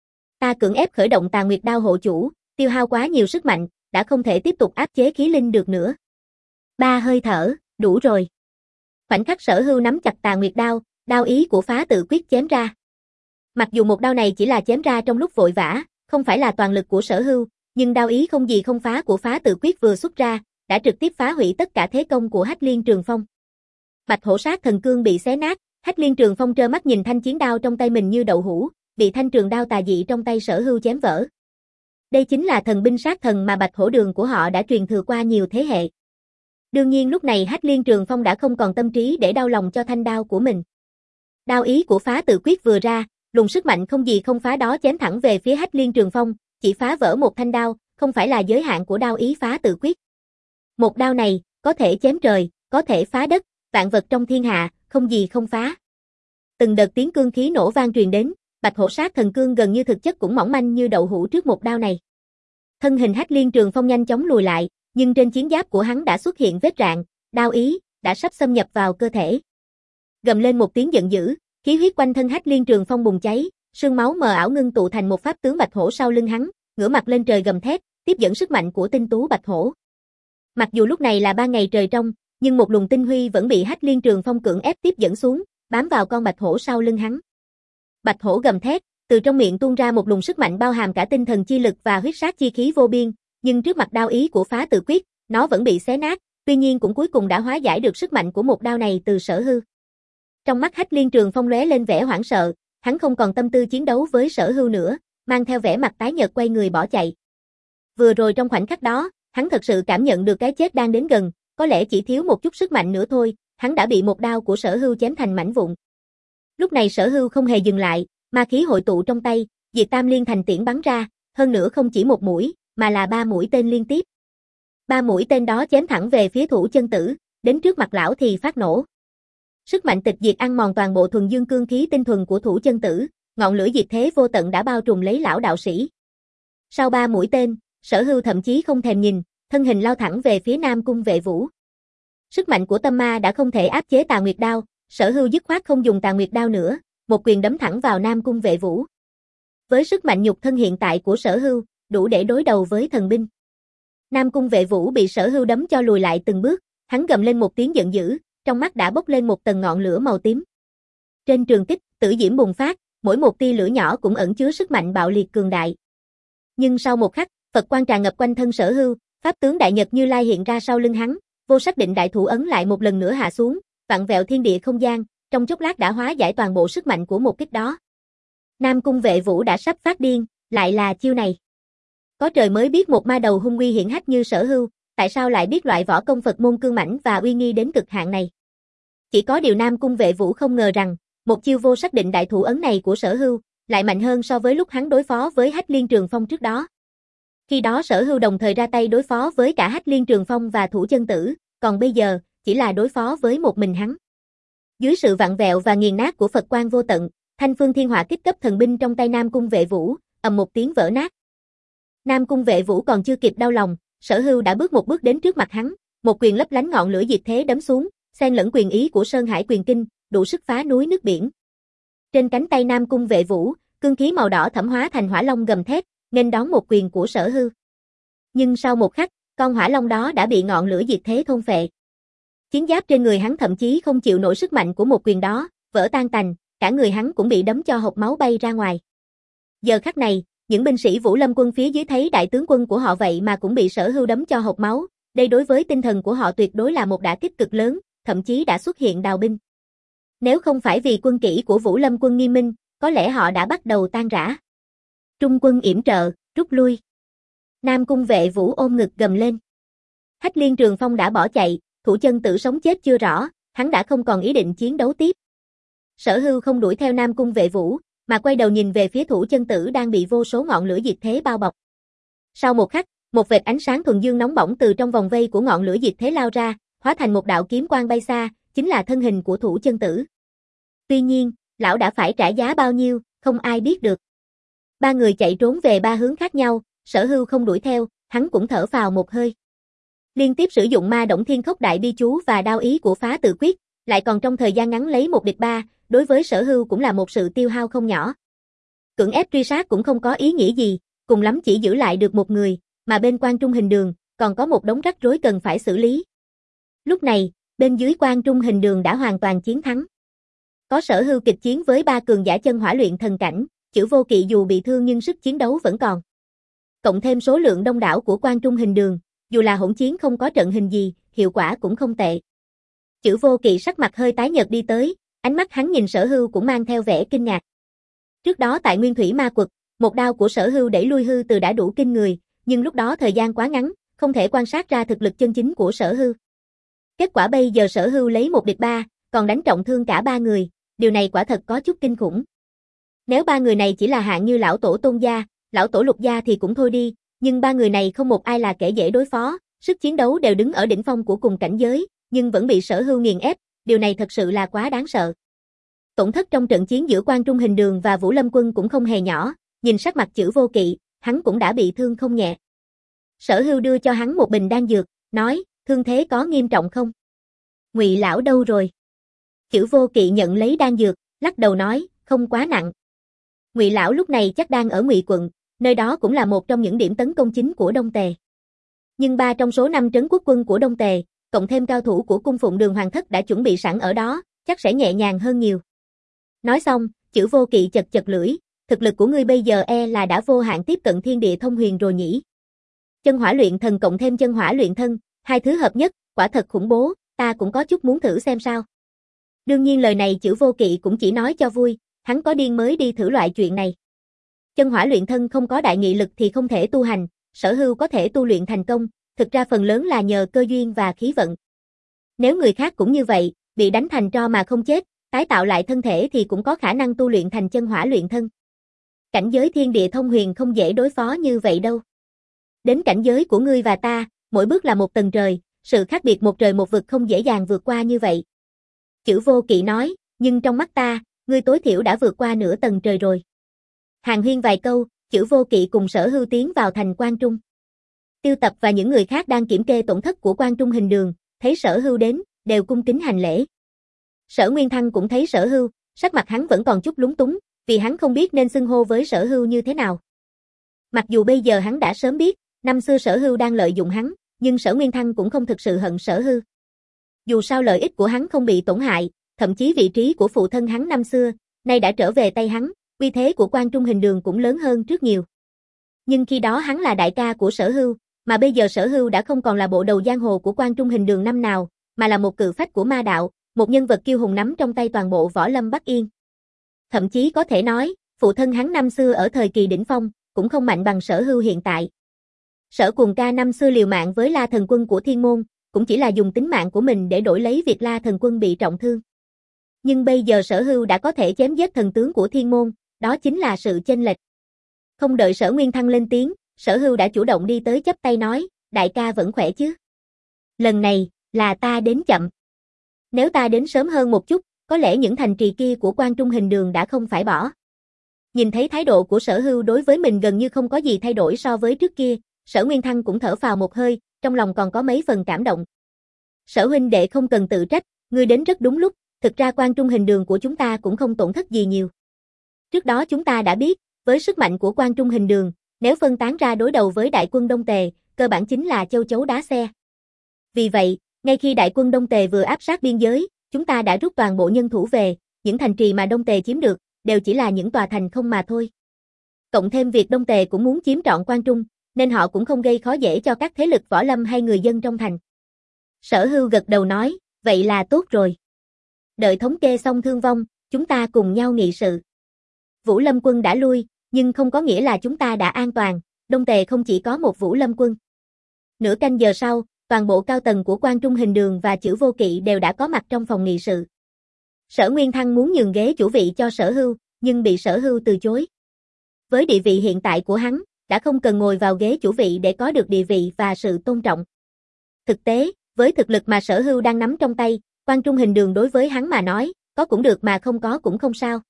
Ta cưỡng ép khởi động Tà Nguyệt đao hộ chủ, tiêu hao quá nhiều sức mạnh, đã không thể tiếp tục áp chế khí linh được nữa. Ba hơi thở, đủ rồi. Khoảnh khắc Sở Hưu nắm chặt Tà Nguyệt đao, đao ý của phá tự quyết chém ra. Mặc dù một đao này chỉ là chém ra trong lúc vội vã, không phải là toàn lực của Sở Hưu, nhưng đao ý không gì không phá của phá tự quyết vừa xuất ra, đã trực tiếp phá hủy tất cả thế công của Hách Liên Trường Phong. Bạch Hổ Sát Thần Cương bị xé nát, Hách Liên Trường Phong trơ mắt nhìn thanh chiến đao trong tay mình như đậu hũ, bị thanh trường đao tà dị trong tay Sở Hưu chém vỡ. Đây chính là thần binh sát thần mà Bạch Hổ Đường của họ đã truyền thừa qua nhiều thế hệ. Đương nhiên lúc này Hách Liên Trường Phong đã không còn tâm trí để đau lòng cho thanh đao của mình. Đao ý của phá tự quyết vừa ra, luồng sức mạnh không gì không phá đó chém thẳng về phía Hách Liên Trường Phong, chỉ phá vỡ một thanh đao, không phải là giới hạn của đao ý phá tự quyết. Một đao này, có thể chém trời, có thể phá đất, vạn vật trong thiên hạ, không gì không phá. Từng đợt tiếng cương khí nổ vang truyền đến, Bạch Hổ Sát Thần Cương gần như thực chất cũng mỏng manh như đậu hũ trước một đao này. Thân hình Hách Liên Trường Phong nhanh chóng lùi lại, nhưng trên chiến giáp của hắn đã xuất hiện vết rạn, đao ý đã sắp xâm nhập vào cơ thể. Gầm lên một tiếng giận dữ, khí huyết quanh thân Hách Liên Trường Phong bùng cháy, sương máu mờ ảo ngưng tụ thành một pháp tướng bạch hổ sau lưng hắn, ngửa mặt lên trời gầm thét, tiếp dẫn sức mạnh của tinh tú bạch hổ. Mặc dù lúc này là ban ngày trời trong, nhưng một luồng tinh huy vẫn bị Hách Liên Trường Phong cưỡng ép tiếp dẫn xuống, bám vào con bạch hổ sau lưng hắn. Bạch hổ gầm thét, từ trong miệng tuôn ra một luồng sức mạnh bao hàm cả tinh thần chi lực và huyết sát chi khí vô biên, nhưng trước mặt đao ý của phá tự quyết, nó vẫn bị xé nát, tuy nhiên cũng cuối cùng đã hóa giải được sức mạnh của một đao này từ Sở Hưu. Trong mắt Hách Liên Trường Phong lóe lên vẻ hoảng sợ, hắn không còn tâm tư chiến đấu với Sở Hưu nữa, mang theo vẻ mặt tái nhợt quay người bỏ chạy. Vừa rồi trong khoảnh khắc đó, hắn thật sự cảm nhận được cái chết đang đến gần, có lẽ chỉ thiếu một chút sức mạnh nữa thôi, hắn đã bị một đao của Sở Hưu chém thành mảnh vụn. Lúc này Sở Hưu không hề dừng lại, ma khí hội tụ trong tay, Diệt Tam Liên thành tiễn bắn ra, hơn nữa không chỉ một mũi, mà là ba mũi tên liên tiếp. Ba mũi tên đó chém thẳng về phía Thủ Chân Tử, đến trước mặt lão thì phát nổ. Sức mạnh tịch diệt ăn mòn toàn bộ thuần dương cương khí tinh thuần của Thủ Chân Tử, ngọn lửa diệt thế vô tận đã bao trùm lấy lão đạo sĩ. Sau ba mũi tên, Sở Hưu thậm chí không thèm nhìn, thân hình lao thẳng về phía Nam Cung Vệ Vũ. Sức mạnh của tâm ma đã không thể áp chế Tà Nguyệt Đao, Sở Hưu dứt khoát không dùng Tà Nguyệt Đao nữa, một quyền đấm thẳng vào Nam Cung Vệ Vũ. Với sức mạnh nhục thân hiện tại của Sở Hưu, đủ để đối đầu với thần binh. Nam Cung Vệ Vũ bị Sở Hưu đấm cho lùi lại từng bước, hắn gầm lên một tiếng giận dữ, trong mắt đã bốc lên một tầng ngọn lửa màu tím. Trên trường tích, tử diễm bùng phát, mỗi một tia lửa nhỏ cũng ẩn chứa sức mạnh bạo liệt cường đại. Nhưng sau một khắc, Phật quang tràn ngập quanh thân Sở Hưu, pháp tướng Đại Nhật Như Lai hiện ra sau lưng hắn, vô sắc định đại thủ ấn lại một lần nữa hạ xuống, vặn vẹo thiên địa không gian, trong chốc lát đã hóa giải toàn bộ sức mạnh của một kích đó. Nam Cung Vệ Vũ đã sắp phát điên, lại là chiêu này. Có trời mới biết một ma đầu hung uy hiển hách như Sở Hưu, tại sao lại biết loại võ công Phật môn cương mãnh và uy nghi đến cực hạn này. Chỉ có điều Nam Cung Vệ Vũ không ngờ rằng, một chiêu vô sắc định đại thủ ấn này của Sở Hưu, lại mạnh hơn so với lúc hắn đối phó với Hách Liên Trường Phong trước đó. Khi đó Sở Hưu đồng thời ra tay đối phó với cả Hách Liên Trường Phong và Thủ Chân Tử, còn bây giờ, chỉ là đối phó với một mình hắn. Dưới sự vặn vẹo và nghiền nát của Phật quang vô tận, Thanh Phương Thiên Hỏa kích cấp thần binh trong tay Nam Cung Vệ Vũ, ầm một tiếng vỡ nát. Nam Cung Vệ Vũ còn chưa kịp đau lòng, Sở Hưu đã bước một bước đến trước mặt hắn, một quyền lấp lánh ngọn lửa diệt thế đấm xuống, xen lẫn quyền ý của Sơn Hải Quyền Kinh, đủ sức phá núi nước biển. Trên cánh tay Nam Cung Vệ Vũ, cương khí màu đỏ thẫm hóa thành hỏa long gầm thét, nghênh đón một quyền của Sở Hưu. Nhưng sau một khắc, con hỏa long đó đã bị ngọn lửa diệt thế thôn phệ. Chiến giáp trên người hắn thậm chí không chịu nổi sức mạnh của một quyền đó, vỡ tan tành, cả người hắn cũng bị đấm cho hộc máu bay ra ngoài. Giờ khắc này, những binh sĩ Vũ Lâm quân phía dưới thấy đại tướng quân của họ vậy mà cũng bị Sở Hưu đấm cho hộc máu, đây đối với tinh thần của họ tuyệt đối là một đả kích cực lớn, thậm chí đã xuất hiện đào binh. Nếu không phải vì quân kỹ của Vũ Lâm quân nghiêm minh, có lẽ họ đã bắt đầu tan rã. Trung quân yểm trợ, rút lui. Nam Cung Vệ Vũ ôm ngực gầm lên. Hách Liên Trường Phong đã bỏ chạy, Thủ Chân Tử sống chết chưa rõ, hắn đã không còn ý định chiến đấu tiếp. Sở Hưu không đuổi theo Nam Cung Vệ Vũ, mà quay đầu nhìn về phía Thủ Chân Tử đang bị vô số ngọn lửa diệt thế bao bọc. Sau một khắc, một vệt ánh sáng thuần dương nóng bỏng từ trong vòng vây của ngọn lửa diệt thế lao ra, hóa thành một đạo kiếm quang bay xa, chính là thân hình của Thủ Chân Tử. Tuy nhiên, lão đã phải trả giá bao nhiêu, không ai biết được. Ba người chạy trốn về ba hướng khác nhau, Sở Hưu không đuổi theo, hắn cũng thở phào một hơi. Liên tiếp sử dụng ma động thiên khốc đại bi chú và đao ý của phá tự quyết, lại còn trong thời gian ngắn lấy một địch ba, đối với Sở Hưu cũng là một sự tiêu hao không nhỏ. Cưỡng ép truy sát cũng không có ý nghĩa gì, cùng lắm chỉ giữ lại được một người, mà bên Quan Trung Hình Đường, còn có một đống rắc rối cần phải xử lý. Lúc này, bên dưới Quan Trung Hình Đường đã hoàn toàn chiến thắng. Có Sở Hưu kịch chiến với ba cường giả chân hỏa luyện thần cảnh, Chữ Vô Kỵ dù bị thương nhưng sức chiến đấu vẫn còn. Cộng thêm số lượng đông đảo của Quan Trung Hình Đường, dù là hỗn chiến không có trận hình gì, hiệu quả cũng không tệ. Chữ Vô Kỵ sắc mặt hơi tái nhợt đi tới, ánh mắt hắn nhìn Sở Hưu cũng mang theo vẻ kinh ngạc. Trước đó tại Nguyên Thủy Ma Quật, một đao của Sở Hưu đẩy lui hư từ đã đủ kinh người, nhưng lúc đó thời gian quá ngắn, không thể quan sát ra thực lực chân chính của Sở Hưu. Kết quả bây giờ Sở Hưu lấy một địch ba, còn đánh trọng thương cả ba người, điều này quả thật có chút kinh khủng. Nếu ba người này chỉ là hạng như lão tổ Tôn gia, lão tổ Lục gia thì cũng thôi đi, nhưng ba người này không một ai là kẻ dễ đối phó, sức chiến đấu đều đứng ở đỉnh phong của cùng cảnh giới, nhưng vẫn bị Sở Hưu nghiền ép, điều này thật sự là quá đáng sợ. Tổn thất trong trận chiến giữa Quan Trung Hình Đường và Vũ Lâm Quân cũng không hề nhỏ, nhìn sắc mặt Chử Vô Kỵ, hắn cũng đã bị thương không nhẹ. Sở Hưu đưa cho hắn một bình đan dược, nói, thương thế có nghiêm trọng không? Ngụy lão đâu rồi? Chử Vô Kỵ nhận lấy đan dược, lắc đầu nói, không quá nặng. Ngụy lão lúc này chắc đang ở Ngụy quận, nơi đó cũng là một trong những điểm tấn công chính của Đông Tề. Nhưng ba trong số năm trấn quốc quân của Đông Tề, cộng thêm cao thủ của cung phụng Đường Hoàng thất đã chuẩn bị sẵn ở đó, chắc sẽ nhẹ nhàng hơn nhiều. Nói xong, Chử Vô Kỵ chật chật lưỡi, thực lực của ngươi bây giờ e là đã vô hạn tiếp cận thiên địa thông huyền rồi nhỉ. Chân hỏa luyện thần cộng thêm chân hỏa luyện thân, hai thứ hợp nhất, quả thật khủng bố, ta cũng có chút muốn thử xem sao. Đương nhiên lời này Chử Vô Kỵ cũng chỉ nói cho vui, hắn có điên mới đi thử loại chuyện này. Chân hỏa luyện thân không có đại nghị lực thì không thể tu hành, Sở Hưu có thể tu luyện thành công, thực ra phần lớn là nhờ cơ duyên và khí vận. Nếu người khác cũng như vậy, bị đánh thành tro mà không chết, tái tạo lại thân thể thì cũng có khả năng tu luyện thành chân hỏa luyện thân. Cảnh giới thiên địa thông huyền không dễ đối phó như vậy đâu. Đến cảnh giới của ngươi và ta, mỗi bước là một tầng trời, sự khác biệt một trời một vực không dễ dàng vượt qua như vậy. Chử Vô Kỵ nói, nhưng trong mắt ta, ngươi tối thiểu đã vượt qua nửa tầng trời rồi. Hàn huyên vài câu, Chử Vô Kỵ cùng Sở Hưu tiến vào thành Quan Trung. Tiêu Tập và những người khác đang kiểm kê tổn thất của Quan Trung Hình Đường, thấy Sở Hưu đến, đều cung kính hành lễ. Sở Nguyên Thăng cũng thấy Sở Hưu, sắc mặt hắn vẫn còn chút lúng túng, vì hắn không biết nên xưng hô với Sở Hưu như thế nào. Mặc dù bây giờ hắn đã sớm biết, năm xưa Sở Hưu đang lợi dụng hắn, nhưng Sở Nguyên Thăng cũng không thực sự hận Sở Hưu. Dù sao lợi ích của hắn không bị tổn hại, thậm chí vị trí của phụ thân hắn năm xưa, nay đã trở về tay hắn, uy thế của Quan Trung Hình Đường cũng lớn hơn trước nhiều. Nhưng khi đó hắn là đại ca của Sở Hưu, mà bây giờ Sở Hưu đã không còn là bộ đầu giang hồ của Quan Trung Hình Đường năm nào, mà là một cự phách của ma đạo, một nhân vật kiêu hùng nắm trong tay toàn bộ võ lâm Bắc Yên. Thậm chí có thể nói, phụ thân hắn năm xưa ở thời kỳ đỉnh phong, cũng không mạnh bằng Sở Hưu hiện tại. Sở Cuồng Ca năm xưa liều mạng với La Thần Quân của Thiên Môn, cũng chỉ là dùng tính mạng của mình để đổi lấy việc La Thần Quân bị trọng thương. Nhưng bây giờ Sở Hưu đã có thể chém giết thần tướng của Thiên Môn, đó chính là sự chênh lệch. Không đợi Sở Nguyên Thăng lên tiếng, Sở Hưu đã chủ động đi tới chắp tay nói, đại ca vẫn khỏe chứ? Lần này, là ta đến chậm. Nếu ta đến sớm hơn một chút, có lẽ những thành trì kia của Quan Trung Hình Đường đã không phải bỏ. Nhìn thấy thái độ của Sở Hưu đối với mình gần như không có gì thay đổi so với trước kia, Sở Nguyên Thăng cũng thở phào một hơi, trong lòng còn có mấy phần cảm động. Sở huynh đệ không cần tự trách, ngươi đến rất đúng lúc, thực ra Quan Trung Hình Đường của chúng ta cũng không tổn thất gì nhiều. Trước đó chúng ta đã biết, với sức mạnh của Quan Trung Hình Đường, nếu phân tán ra đối đầu với đại quân Đông Tề, cơ bản chính là châu chấu đá xe. Vì vậy, ngay khi đại quân Đông Tề vừa áp sát biên giới, chúng ta đã rút toàn bộ nhân thủ về, những thành trì mà Đông Tề chiếm được, đều chỉ là những tòa thành không mà thôi. Cộng thêm việc Đông Tề cũng muốn chiếm trọn Quan Trung, nên họ cũng không gây khó dễ cho các thế lực võ lâm hay người dân trong thành. Sở Hưu gật đầu nói, vậy là tốt rồi. Đợi thống kê xong thương vong, chúng ta cùng nhau nghị sự. Vũ Lâm quân đã lui, nhưng không có nghĩa là chúng ta đã an toàn, Đông Tề không chỉ có một Vũ Lâm quân. Nửa canh giờ sau, toàn bộ cao tầng của Quan Trung Hình Đường và Chử Vô Kỵ đều đã có mặt trong phòng nghị sự. Sở Nguyên Thăng muốn nhường ghế chủ vị cho Sở Hưu, nhưng bị Sở Hưu từ chối. Với địa vị hiện tại của hắn, đã không cần ngồi vào ghế chủ vị để có được địa vị và sự tôn trọng. Thực tế, với thực lực mà Sở Hưu đang nắm trong tay, Quan Trung Hình Đường đối với hắn mà nói, có cũng được mà không có cũng không sao.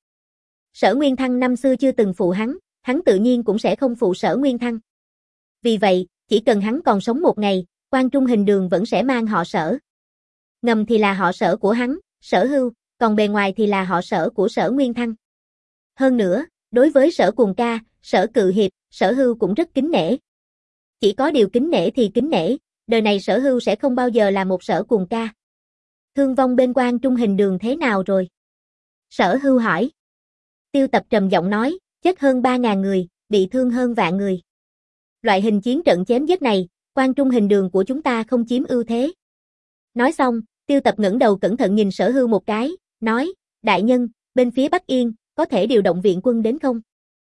Sở Nguyên Thăng năm xưa chưa từng phụ hắn, hắn tự nhiên cũng sẽ không phụ Sở Nguyên Thăng. Vì vậy, chỉ cần hắn còn sống một ngày, Quan Trung Hình Đường vẫn sẽ mang họ Sở. Ngầm thì là họ Sở của hắn, Sở Hưu, còn bề ngoài thì là họ Sở của Sở Nguyên Thăng. Hơn nữa, đối với Sở Cuồng Ca, Sở Cự Hiệp, Sở Hưu cũng rất kính nể. Chỉ có điều kính nể thì kính nể, đời này Sở Hưu sẽ không bao giờ là một Sở Cuồng Ca. Thương vong bên Quan Trung Hình Đường thế nào rồi? Sở Hưu hỏi. Tiêu Tập trầm giọng nói, chết hơn ba ngàn người, bị thương hơn vạn người. Loại hình chiến trận chém giết này, Quan Trung Hình Đường của chúng ta không chiếm ưu thế. Nói xong, Tiêu Tập ngẩng đầu cẩn thận nhìn Sở Hưu một cái, nói, đại nhân, bên phía Bắc Yên, có thể điều động viện quân đến không?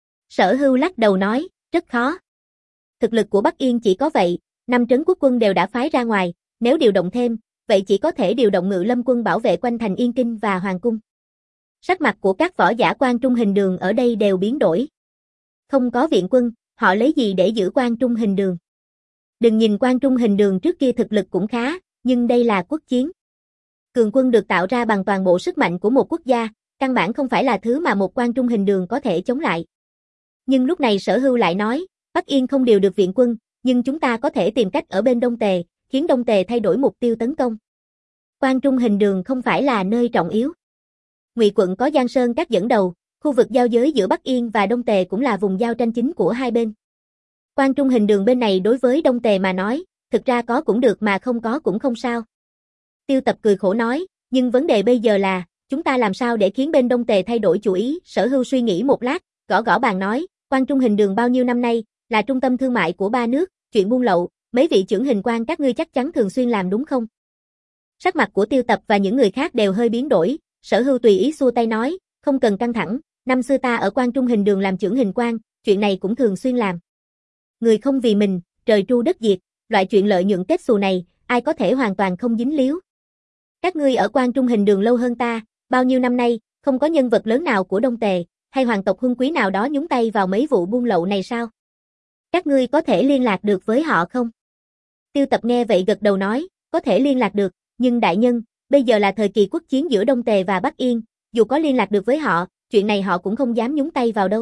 Sở Hưu lắc đầu nói, rất khó. Thực lực của Bắc Yên chỉ có vậy, năm trấn quốc quân đều đã phái ra ngoài, nếu điều động thêm, vậy chỉ có thể điều động Ngự Lâm quân bảo vệ quanh thành Yên Kinh và Hoàng cung. Sắc mặt của các võ giả Quan Trung Hình Đường ở đây đều biến đổi. Không có viện quân, họ lấy gì để giữ Quan Trung Hình Đường? Đừng nhìn Quan Trung Hình Đường trước kia thực lực cũng khá, nhưng đây là quốc chiến. Cường quân được tạo ra bằng toàn bộ sức mạnh của một quốc gia, căn bản không phải là thứ mà một Quan Trung Hình Đường có thể chống lại. Nhưng lúc này Sở Hưu lại nói, Bắc Yên không điều được viện quân, nhưng chúng ta có thể tìm cách ở bên Đông Tề, khiến Đông Tề thay đổi mục tiêu tấn công. Quan Trung Hình Đường không phải là nơi trọng yếu. Ngụy quận có Giang Sơn Các dẫn đầu, khu vực giao giới giữa Bắc Yên và Đông Tề cũng là vùng giao tranh chính của hai bên. Quan Trung Hình Đường bên này đối với Đông Tề mà nói, thực ra có cũng được mà không có cũng không sao. Tiêu Tập cười khổ nói, nhưng vấn đề bây giờ là, chúng ta làm sao để khiến bên Đông Tề thay đổi chủ ý? Sở Hưu suy nghĩ một lát, gõ gõ bàn nói, Quan Trung Hình Đường bao nhiêu năm nay, là trung tâm thương mại của ba nước, chuyện buôn lậu, mấy vị trưởng hình quan các ngươi chắc chắn thường xuyên làm đúng không? Sắc mặt của Tiêu Tập và những người khác đều hơi biến đổi, Sở Hưu tùy ý xua tay nói, không cần căng thẳng, năm xưa ta ở Quan Trung Hình Đường làm trưởng hình quan, chuyện này cũng thường xuyên làm. Người không vì mình, trời tru đất diệt, loại chuyện lợi nhuận kết xù này, ai có thể hoàn toàn không dính líu. Các ngươi ở Quan Trung Hình Đường lâu hơn ta, bao nhiêu năm nay, không có nhân vật lớn nào của Đông Tề, hay hoàng tộc huân quý nào đó nhúng tay vào mấy vụ buôn lậu này sao? Các ngươi có thể liên lạc được với họ không? Tiêu Tập nghe vậy gật đầu nói, có thể liên lạc được, nhưng đại nhân, bây giờ là thời kỳ quốc chiến giữa Đông Tề và Bắc Yên, dù có liên lạc được với họ, chuyện này họ cũng không dám nhúng tay vào đâu.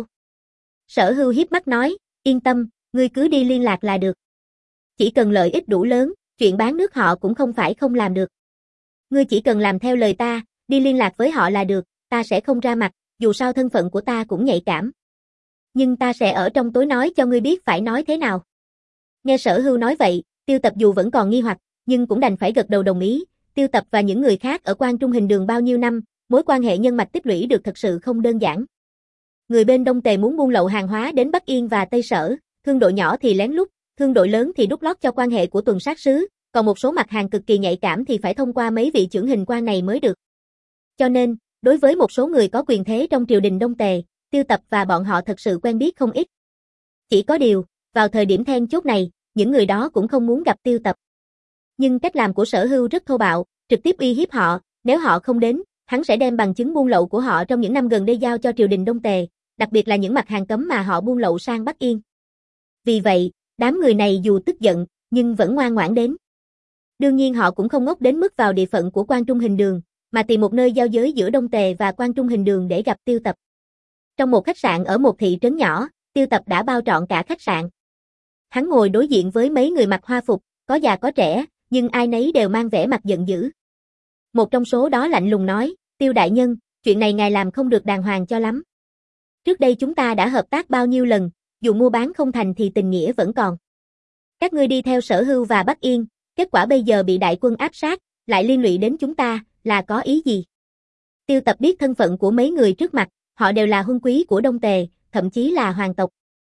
Sở Hưu hiếp mắt nói, yên tâm, ngươi cứ đi liên lạc là được. Chỉ cần lợi ích đủ lớn, chuyện bán nước họ cũng không phải không làm được. Ngươi chỉ cần làm theo lời ta, đi liên lạc với họ là được, ta sẽ không ra mặt, dù sao thân phận của ta cũng nhạy cảm. Nhưng ta sẽ ở trong tối nói cho ngươi biết phải nói thế nào. Nghe Sở Hưu nói vậy, Tiêu Tập dù vẫn còn nghi hoặc, nhưng cũng đành phải gật đầu đồng ý. Tiêu Tập và những người khác ở Quan Trung Hình Đường bao nhiêu năm, mối quan hệ nhân mạch tích lũy được thật sự không đơn giản. Người bên Đông Tề muốn buôn lậu hàng hóa đến Bắc Yên và Tây Sở, thương đội nhỏ thì lén lút, thương đội lớn thì đút lót cho quan hệ của tuần sát sứ, còn một số mặt hàng cực kỳ nhạy cảm thì phải thông qua mấy vị trưởng hình quan này mới được. Cho nên, đối với một số người có quyền thế trong triều đình Đông Tề, Tiêu Tập và bọn họ thật sự quen biết không ít. Chỉ có điều, vào thời điểm then chốt này, những người đó cũng không muốn gặp Tiêu Tập. Nhưng cách làm của Sở Hưu rất thô bạo, trực tiếp uy hiếp họ, nếu họ không đến, hắn sẽ đem bằng chứng buôn lậu của họ trong những năm gần đây giao cho triều đình Đông Tề, đặc biệt là những mặt hàng cấm mà họ buôn lậu sang Bắc Yên. Vì vậy, đám người này dù tức giận, nhưng vẫn ngoan ngoãn đến. Đương nhiên họ cũng không ngốc đến mức vào địa phận của Quan Trung Hình Đường, mà tìm một nơi giao giới giữa Đông Tề và Quan Trung Hình Đường để gặp Tiêu Tập. Trong một khách sạn ở một thị trấn nhỏ, Tiêu Tập đã bao trọn cả khách sạn. Hắn ngồi đối diện với mấy người mặc hoa phục, có già có trẻ, nhưng ai nấy đều mang vẻ mặt giận dữ. Một trong số đó lạnh lùng nói, Tiêu đại nhân, chuyện này ngài làm không được đàng hoàng cho lắm. Trước đây chúng ta đã hợp tác bao nhiêu lần, dù mua bán không thành thì tình nghĩa vẫn còn. Các ngươi đi theo Sở Hưu và Bắc Yên, kết quả bây giờ bị đại quân áp sát, lại liên lụy đến chúng ta, là có ý gì? Tiêu Tập biết thân phận của mấy người trước mặt, họ đều là huân quý của Đông Tề, thậm chí là hoàng tộc.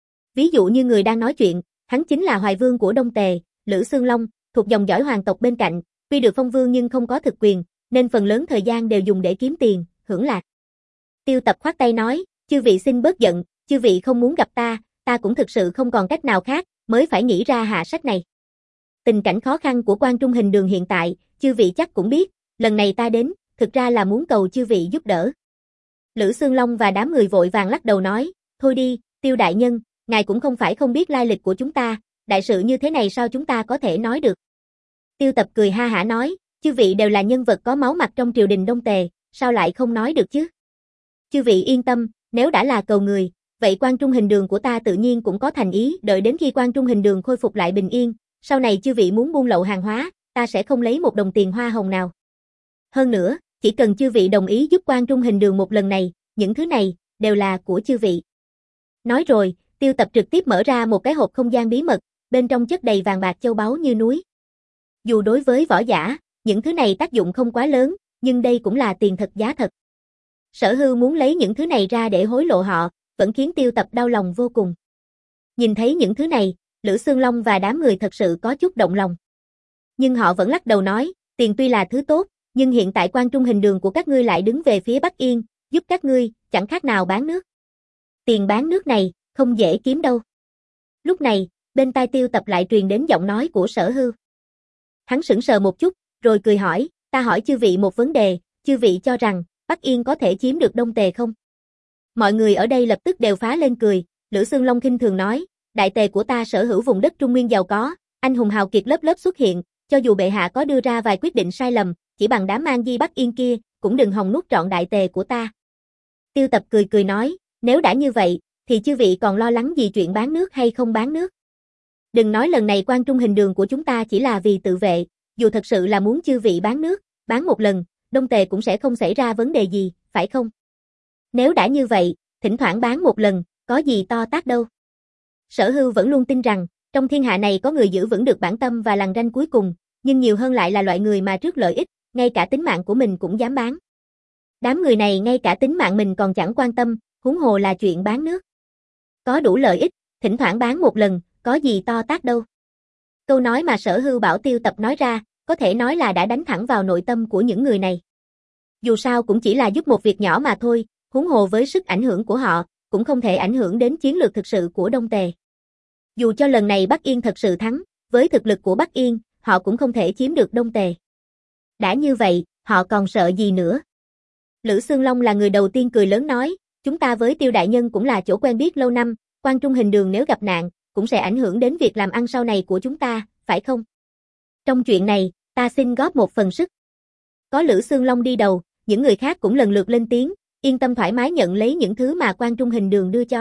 Ví dụ như người đang nói chuyện, hắn chính là Hoài Vương của Đông Tề, Lữ Xương Long, thuộc dòng dõi hoàng tộc bên cạnh, tuy được phong vương nhưng không có thực quyền, nên phần lớn thời gian đều dùng để kiếm tiền, hưởng lạc. Tiêu Tập khoát tay nói, chư vị xin bớt giận, chư vị không muốn gặp ta, ta cũng thực sự không còn cách nào khác, mới phải nghĩ ra hạ sách này. Tình cảnh khó khăn của Quan Trung Hình Đường hiện tại, chư vị chắc cũng biết, lần này ta đến, thực ra là muốn cầu chư vị giúp đỡ. Lữ Xương Long và đám người vội vàng lắc đầu nói, thôi đi, Tiêu đại nhân, ngài cũng không phải không biết lai lịch của chúng ta, đại sự như thế này sao chúng ta có thể nói được. Tiêu Tập cười ha hả nói, chư vị đều là nhân vật có máu mặt trong triều đình Đông Tề, sao lại không nói được chứ? Chư vị yên tâm, nếu đã là cầu người, vậy Quan Trung Hình Đường của ta tự nhiên cũng có thành ý, đợi đến khi Quan Trung Hình Đường khôi phục lại bình yên, sau này chư vị muốn buôn lậu hàng hóa, ta sẽ không lấy một đồng tiền hoa hồng nào. Hơn nữa, chỉ cần chư vị đồng ý giúp Quan Trung Hình Đường một lần này, những thứ này, đều là của chư vị. Nói rồi, Tiêu Tập trực tiếp mở ra một cái hộp không gian bí mật, bên trong chất đầy vàng bạc châu báu như núi. Dù đối với võ giả, những thứ này tác dụng không quá lớn, nhưng đây cũng là tiền thật giá thật. Sở Hưu muốn lấy những thứ này ra để hối lộ họ, vẫn khiến Tiêu Tập đau lòng vô cùng. Nhìn thấy những thứ này, Lữ Xương Long và đám người thật sự có chút động lòng. Nhưng họ vẫn lắc đầu nói, tiền tuy là thứ tốt, nhưng hiện tại Quan Trung Hình Đường của các ngươi lại đứng về phía Bắc Yên, giúp các ngươi, chẳng khác nào bán nước. Tiền bán nước này, không dễ kiếm đâu. Lúc này, bên tai Tiêu Tập lại truyền đến giọng nói của Sở Hưu. Hắn sững sờ một chút, rồi cười hỏi, ta hỏi chư vị một vấn đề, chư vị cho rằng, Bắc Yên có thể chiếm được Đông Tề không? Mọi người ở đây lập tức đều phá lên cười, Lữ Xương Long khinh thường nói, đại tề của ta sở hữu vùng đất Trung Nguyên giàu có, anh hùng hào kiệt lớp lớp xuất hiện, cho dù bệ hạ có đưa ra vài quyết định sai lầm, chỉ bằng đám mang di Bắc Yên kia, cũng đừng hòng nuốt trọn đại tề của ta. Tiêu Tập cười cười nói, nếu đã như vậy, thì chư vị còn lo lắng gì chuyện bán nước hay không bán nước? Đừng nói lần này Quan Trung hình đường của chúng ta chỉ là vì tự vệ, dù thật sự là muốn chư vị bán nước, bán một lần, Đông Tề cũng sẽ không xảy ra vấn đề gì, phải không? Nếu đã như vậy, thỉnh thoảng bán một lần, có gì to tát đâu. Sở Hưu vẫn luôn tin rằng, trong thiên hạ này có người giữ vững được bản tâm và lằn ranh cuối cùng, nhưng nhiều hơn lại là loại người mà trước lợi ích, ngay cả tính mạng của mình cũng dám bán. Đám người này ngay cả tính mạng mình còn chẳng quan tâm, huống hồ là chuyện bán nước. Có đủ lợi ích, thỉnh thoảng bán một lần, có gì to tát đâu. Câu nói mà Sở Hưu bảo Tiêu Tập nói ra, có thể nói là đã đánh thẳng vào nội tâm của những người này. Dù sao cũng chỉ là giúp một việc nhỏ mà thôi, huống hồ với sức ảnh hưởng của họ, cũng không thể ảnh hưởng đến chiến lược thực sự của Đông Tề. Dù cho lần này Bắc Yên thật sự thắng, với thực lực của Bắc Yên, họ cũng không thể chiếm được Đông Tề. Đã như vậy, họ còn sợ gì nữa? Lữ Xương Long là người đầu tiên cười lớn nói, chúng ta với Tiêu đại nhân cũng là chỗ quen biết lâu năm, Quan Trung hình đường nếu gặp nạn, cũng sẽ ảnh hưởng đến việc làm ăn sau này của chúng ta, phải không? Trong chuyện này, ta xin góp một phần sức. Có Lữ Xương Long đi đầu, những người khác cũng lần lượt lên tiếng, yên tâm thoải mái nhận lấy những thứ mà Quan Trung hình đường đưa cho.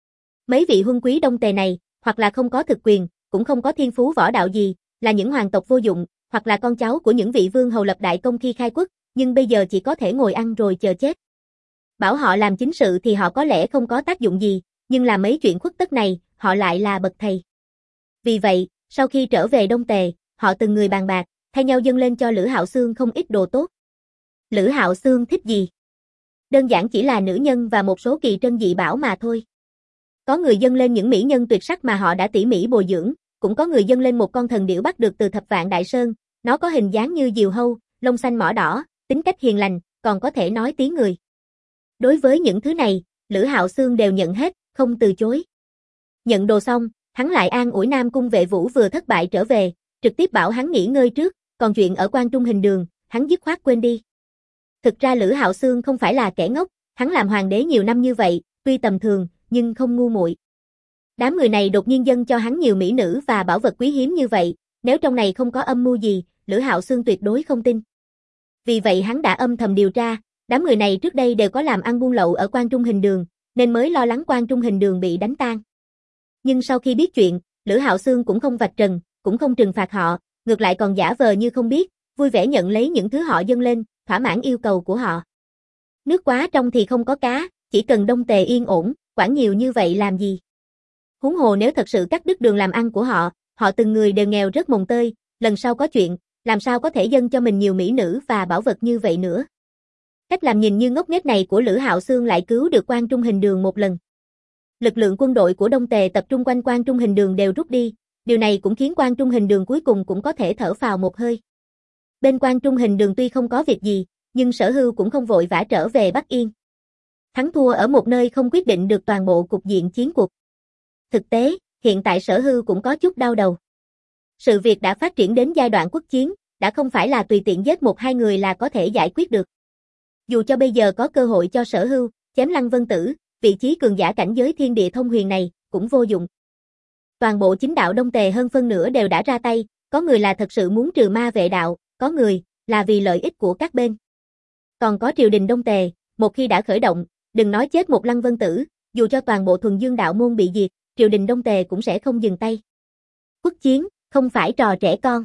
Mấy vị huân quý Đông Tề này, hoặc là không có thực quyền, cũng không có thiên phú võ đạo gì, là những hoàng tộc vô dụng, hoặc là con cháu của những vị vương hầu lập đại công khi khai quốc, nhưng bây giờ chỉ có thể ngồi ăn rồi chờ chết. Bảo họ làm chính sự thì họ có lẽ không có tác dụng gì, nhưng làm mấy chuyện khuất tất này, họ lại là bậc thầy. Vì vậy, sau khi trở về Đông Tề, họ từng người bàn bạc, thay nhau dâng lên cho Lữ Hạo Xương không ít đồ tốt. Lữ Hạo Xương thích gì? Đơn giản chỉ là nữ nhân và một số kỳ trân dị bảo mà thôi. Có người dâng lên những mỹ nhân tuyệt sắc mà họ đã tỉ mỉ bồi dưỡng, cũng có người dâng lên một con thần điểu bắt được từ Thập Vạn Đại Sơn, nó có hình dáng như diều hâu, lông xanh mỏ đỏ, tính cách hiền lành, còn có thể nói tiếng người. Đối với những thứ này, Lữ Hạo Xương đều nhận hết, không từ chối. Nhận đồ xong, hắn lại an ủi Nam Cung Vệ Vũ vừa thất bại trở về, trực tiếp bảo hắn nghỉ ngơi trước, còn chuyện ở Quan Trung hình đường, hắn dứt khoát quên đi. Thực ra Lữ Hạo Xương không phải là kẻ ngốc, hắn làm hoàng đế nhiều năm như vậy, tuy tầm thường, nhưng không ngu muội. Đám người này đột nhiên dâng cho hắn nhiều mỹ nữ và bảo vật quý hiếm như vậy, nếu trong này không có âm mưu gì, Lữ Hạo Xương tuyệt đối không tin. Vì vậy hắn đã âm thầm điều tra, đám người này trước đây đều có làm ăn buôn lậu ở Quan Trung hình đường, nên mới lo lắng Quan Trung hình đường bị đánh tan. Nhưng sau khi biết chuyện, Lữ Hạo Xương cũng không vạch trần, cũng không trừng phạt họ, ngược lại còn giả vờ như không biết, vui vẻ nhận lấy những thứ họ dâng lên, thỏa mãn yêu cầu của họ. Nước quá trong thì không có cá, chỉ cần Đông Tề yên ổn, quản nhiều như vậy làm gì? Huống hồ nếu thật sự cắt đứt đường làm ăn của họ, họ từng người đều nghèo rất mồng tơi, lần sau có chuyện, làm sao có thể dâng cho mình nhiều mỹ nữ và bảo vật như vậy nữa. Cách làm nhìn như ngốc nghếch này của Lữ Hạo Xương lại cứu được Quan Trung hình đường một lần. Lực lượng quân đội của Đông Tề tập trung quanh Quan Trung hình đường đều rút đi, điều này cũng khiến Quan Trung hình đường cuối cùng cũng có thể thở phào một hơi. Bên Quan Trung hình đường tuy không có việc gì, nhưng Sở Hưu cũng không vội vã trở về Bắc Yên. Thắng thua ở một nơi không quyết định được toàn bộ cục diện chiến cuộc. Thực tế, hiện tại Sở Hưu cũng có chút đau đầu. Sự việc đã phát triển đến giai đoạn quốc chiến, đã không phải là tùy tiện giết một hai người là có thể giải quyết được. Dù cho bây giờ có cơ hội cho Sở Hưu chém Lăng Vân Tử, vị trí cường giả cảnh giới thiên địa thông huyền này cũng vô dụng. Toàn bộ chính đạo Đông Tề hơn phân nửa đều đã ra tay, có người là thật sự muốn trừ ma vệ đạo, có người là vì lợi ích của các bên. Còn có triều đình Đông Tề, một khi đã khởi động, đừng nói chết một Lăng Vân Tử, dù cho toàn bộ Thuần Dương đạo môn bị diệt, triều đình Đông Tề cũng sẽ không dừng tay. Quốc chiến không phải trò trẻ con.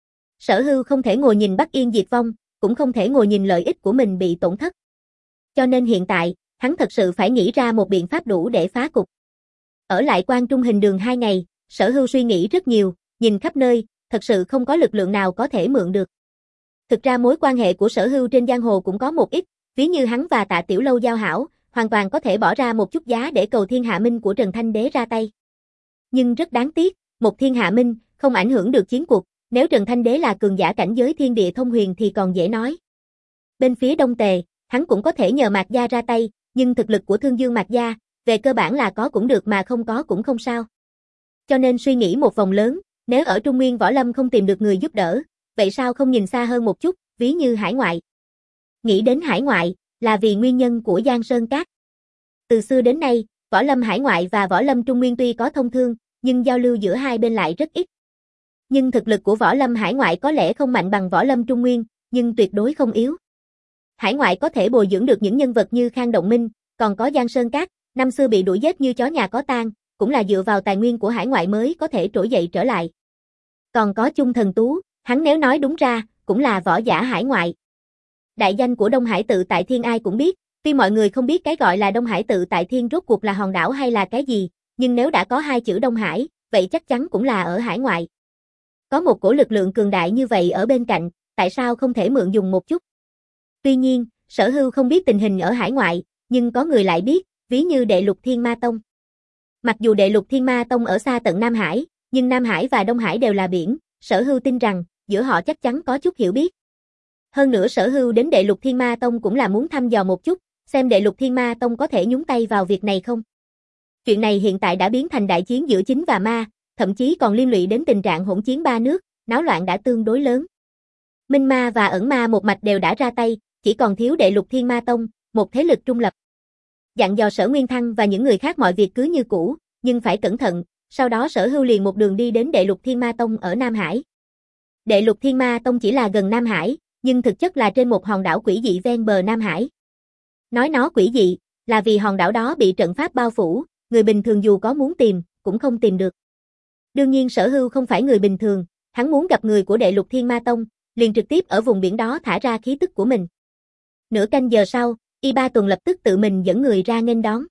Sở Hưu không thể ngồi nhìn Bắc Yên diệt vong, cũng không thể ngồi nhìn lợi ích của mình bị tổn thất. Cho nên hiện tại, hắn thật sự phải nghĩ ra một biện pháp đủ để phá cục. Ở lại Quan Trung hình đường hai ngày, Sở Hưu suy nghĩ rất nhiều, nhìn khắp nơi, thật sự không có lực lượng nào có thể mượn được. Thực ra mối quan hệ của Sở Hưu trên giang hồ cũng có một ít, ví như hắn và Tạ Tiểu Lâu giao hảo, hoàn toàn có thể bỏ ra một chút giá để cầu thiên hạ minh của Trần Thanh Đế ra tay. Nhưng rất đáng tiếc, một thiên hạ minh không ảnh hưởng được chiến cuộc, nếu Trần Thanh Đế là cường giả cảnh giới thiên địa thông huyền thì còn dễ nói. Bên phía Đông Tề, hắn cũng có thể nhờ Mạc Gia ra tay, nhưng thực lực của Thương Dương Mạc Gia, về cơ bản là có cũng được mà không có cũng không sao. Cho nên suy nghĩ một vòng lớn, nếu ở Trung Nguyên Võ Lâm không tìm được người giúp đỡ, vậy sao không nhìn xa hơn một chút, ví như hải ngoại. Nghĩ đến hải ngoại, là vì nguyên nhân của Giang Sơn Các. Từ xưa đến nay, Võ Lâm Hải Ngoại và Võ Lâm Trung Nguyên tuy có thông thương, nhưng giao lưu giữa hai bên lại rất ít. Nhưng thực lực của Võ Lâm Hải Ngoại có lẽ không mạnh bằng Võ Lâm Trung Nguyên, nhưng tuyệt đối không yếu. Hải Ngoại có thể bồi dưỡng được những nhân vật như Khang Động Minh, còn có Giang Sơn Các, năm xưa bị đuổi giết như chó nhà có tang, cũng là dựa vào tài nguyên của Hải Ngoại mới có thể trỗi dậy trở lại. Còn có Chung Thần Tú, hắn nếu nói đúng ra, cũng là võ giả Hải Ngoại. Đại danh của Đông Hải Tự Tại Thiên ai cũng biết, tuy mọi người không biết cái gọi là Đông Hải Tự Tại Thiên rốt cuộc là hòn đảo hay là cái gì, nhưng nếu đã có hai chữ Đông Hải, vậy chắc chắn cũng là ở Hải Ngoại. Có một cổ lực lượng cường đại như vậy ở bên cạnh, tại sao không thể mượn dùng một chút? Tuy nhiên, Sở Hưu không biết tình hình ở Hải Ngoại, nhưng có người lại biết, ví như Đệ Lục Thiên Ma Tông. Mặc dù Đệ Lục Thiên Ma Tông ở xa tận Nam Hải, nhưng Nam Hải và Đông Hải đều là biển, Sở Hưu tin rằng, giữa họ chắc chắn có chút hiểu biết. Hơn nữa Sở Hưu đến Đệ Lục Thiên Ma Tông cũng là muốn thăm dò một chút, xem Đệ Lục Thiên Ma Tông có thể nhúng tay vào việc này không. Chuyện này hiện tại đã biến thành đại chiến giữa chính và ma, thậm chí còn liên lụy đến tình trạng hỗn chiến ba nước, náo loạn đã tương đối lớn. Minh Ma và Ẩn Ma một mạch đều đã ra tay, chỉ còn thiếu Đệ Lục Thiên Ma Tông, một thế lực trung lập. Dặn dò Sở Nguyên Thăng và những người khác mọi việc cứ như cũ, nhưng phải cẩn thận, sau đó Sở Hưu liền một đường đi đến Đệ Lục Thiên Ma Tông ở Nam Hải. Đệ Lục Thiên Ma Tông chỉ là gần Nam Hải, nhưng thực chất là trên một hòn đảo quỷ dị ven bờ Nam Hải. Nói nó quỷ dị, là vì hòn đảo đó bị trận pháp bao phủ, người bình thường dù có muốn tìm, cũng không tìm được. Đương nhiên Sở Hưu không phải người bình thường, hắn muốn gặp người của Đệ Lục Thiên Ma Tông, liền trực tiếp ở vùng biển đó thả ra khí tức của mình. Nửa canh giờ sau, Y Ba Tuần lập tức tự mình dẫn người ra nghênh đón.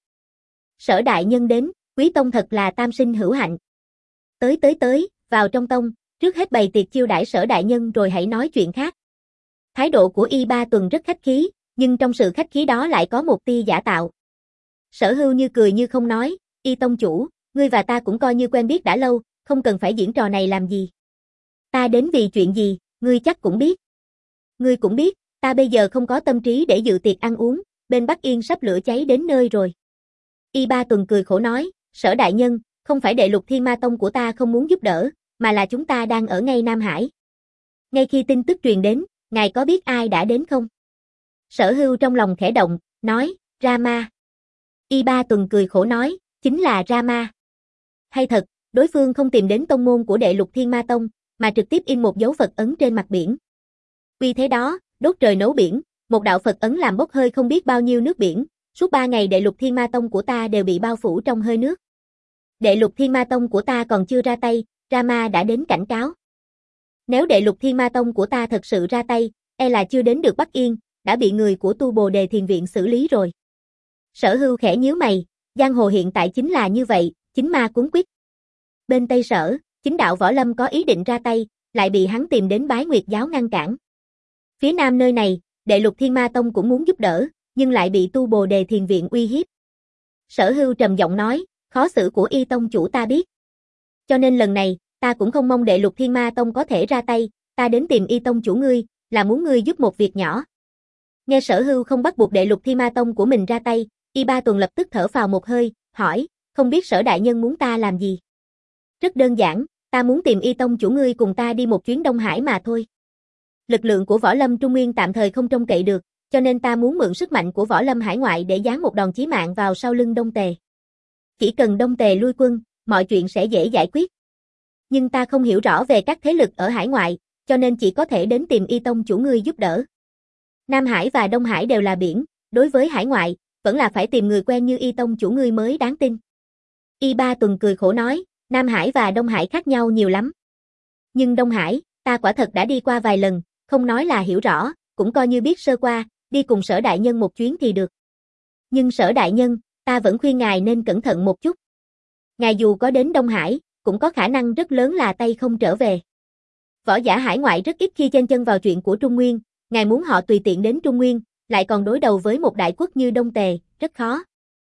Sở đại nhân đến, quý tông thật là tam sinh hữu hạnh. Tới tới tới, vào trong tông, trước hết bày tiệc chiêu đãi Sở đại nhân rồi hãy nói chuyện khác. Thái độ của Y Ba Tuần rất khách khí, nhưng trong sự khách khí đó lại có một tia giả tạo. Sở Hưu như cười như không nói, Y tông chủ, ngươi và ta cũng coi như quen biết đã lâu, không cần phải diễn trò này làm gì. Ta đến vì chuyện gì, ngươi chắc cũng biết. Ngươi cũng biết, ta bây giờ không có tâm trí để dự tiệc ăn uống, bên Bắc Yên sắp lửa cháy đến nơi rồi. Y Ba Tuần cười khổ nói, Sở đại nhân, không phải Đệ Lục Thiên Ma Tông của ta không muốn giúp đỡ, mà là chúng ta đang ở ngay Nam Hải. Ngay khi tin tức truyền đến, ngài có biết ai đã đến không? Sở Hưu trong lòng khẽ động, nói, Rama. Y Ba Tuần cười khổ nói, chính là Rama. Hay thật, đối phương không tìm đến tông môn của Đệ Lục Thiên Ma Tông, mà trực tiếp in một dấu Phật ấn trên mặt biển. Vì thế đó, đốt trời nấu biển, một đạo Phật ấn làm bốc hơi không biết bao nhiêu nước biển, suốt ba ngày Đệ Lục Thiên Ma Tông của ta đều bị bao phủ trong hơi nước. Đệ Lục Thiên Ma Tông của ta còn chưa ra tay, Rama đã đến cảnh cáo. Nếu Đệ Lục Thiên Ma Tông của ta thật sự ra tay, e là chưa đến được Bắc Yên, đã bị người của Tu Bồ Đề Thiền Viện xử lý rồi. Sở Hưu khẽ nhíu mày, giang hồ hiện tại chính là như vậy, chính ma cuốn quýt. Bên Tây Sở, chính đạo Võ Lâm có ý định ra tay, lại bị hắn tìm đến Bái Nguyệt giáo ngăn cản. Phía Nam nơi này, Đệ Lục Thiên Ma Tông cũng muốn giúp đỡ, nhưng lại bị Tu Bồ Đề Thiền Viện uy hiếp. Sở Hưu trầm giọng nói, khó xử của Y tông chủ ta biết. Cho nên lần này, ta cũng không mong Đệ Lục Thiên Ma Tông có thể ra tay, ta đến tìm Y tông chủ ngươi, là muốn ngươi giúp một việc nhỏ. Nghe Sở Hưu không bắt buộc Đệ Lục Thiên Ma Tông của mình ra tay, Y Ba Tuần lập tức thở phào một hơi, hỏi, không biết Sở đại nhân muốn ta làm gì? Rất đơn giản, ta muốn tìm Y tông chủ ngươi cùng ta đi một chuyến Đông Hải mà thôi. Lực lượng của Võ Lâm Trung Nguyên tạm thời không trông cậy được, cho nên ta muốn mượn sức mạnh của Võ Lâm Hải Ngoại để giáng một đòn chí mạng vào sau lưng Đông Tề. Chỉ cần Đông Tề lui quân, mọi chuyện sẽ dễ giải quyết. Nhưng ta không hiểu rõ về các thế lực ở Hải Ngoại, cho nên chỉ có thể đến tìm Y tông chủ ngươi giúp đỡ. Nam Hải và Đông Hải đều là biển, đối với Hải Ngoại, vẫn là phải tìm người quen như Y tông chủ ngươi mới đáng tin. Y Ba Tuần cười khổ nói, Nam Hải và Đông Hải khác nhau nhiều lắm. Nhưng Đông Hải, ta quả thật đã đi qua vài lần, không nói là hiểu rõ, cũng coi như biết sơ qua, đi cùng Sở đại nhân một chuyến thì được. Nhưng Sở đại nhân, ta vẫn khuyên ngài nên cẩn thận một chút. Ngài dù có đến Đông Hải, cũng có khả năng rất lớn là tay không trở về. Võ giả Hải Ngoại rất ít khi chen chân vào chuyện của Trung Nguyên, ngài muốn họ tùy tiện đến Trung Nguyên, lại còn đối đầu với một đại quốc như Đông Tề, rất khó.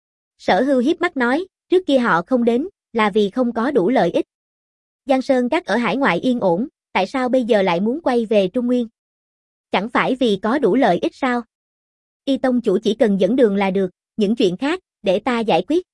Sở Hưu hiếp mắt nói, trước kia họ không đến, là vì không có đủ lợi ích. Giang Sơn Các ở Hải Ngoại yên ổn, tại sao bây giờ lại muốn quay về Trung Nguyên? Chẳng phải vì có đủ lợi ích sao? Y tông chủ chỉ cần dẫn đường là được, những chuyện khác, để ta giải quyết.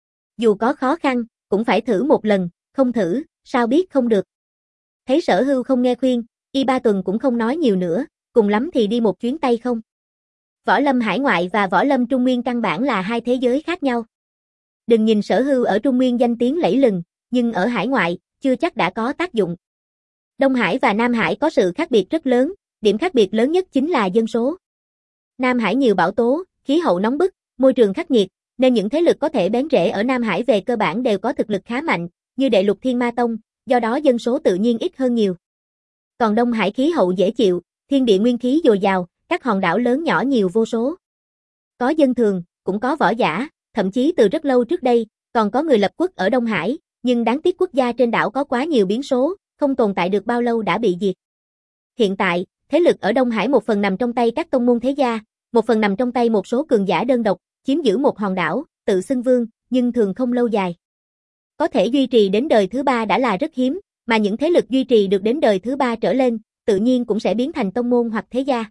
Dù có khó khăn, cũng phải thử một lần, không thử, sao biết không được. Thấy Sở Hưu không nghe khuyên, Y Ba Tuần cũng không nói nhiều nữa, cùng lắm thì đi một chuyến tay không. Võ lâm hải ngoại và võ lâm Trung Nguyên căn bản là hai thế giới khác nhau. Đừng nhìn Sở Hưu ở Trung Nguyên danh tiếng lẫy lừng, nhưng ở hải ngoại, chưa chắc đã có tác dụng. Đông Hải và Nam Hải có sự khác biệt rất lớn, điểm khác biệt lớn nhất chính là dân số. Nam Hải nhiều bão tố, khí hậu nóng bức, môi trường khắc nghiệt, nên những thế lực có thể bén rễ ở Nam Hải về cơ bản đều có thực lực khá mạnh, như Đệ Lục Thiên Ma Tông, do đó dân số tự nhiên ít hơn nhiều. Còn Đông Hải khí hậu dễ chịu, thiên địa nguyên khí dồi dào, các hòn đảo lớn nhỏ nhiều vô số. Có dân thường, cũng có võ giả, thậm chí từ rất lâu trước đây, còn có người lập quốc ở Đông Hải, nhưng đáng tiếc quốc gia trên đảo có quá nhiều biến số, không tồn tại được bao lâu đã bị diệt. Hiện tại, thế lực ở Đông Hải một phần nằm trong tay các tông môn thế gia, một phần nằm trong tay một số cường giả đơn độc, chiếm giữ một hòn đảo, tự xưng vương, nhưng thường không lâu dài. Có thể duy trì đến đời thứ ba đã là rất hiếm, mà những thế lực duy trì được đến đời thứ ba trở lên, tự nhiên cũng sẽ biến thành tông môn hoặc thế gia.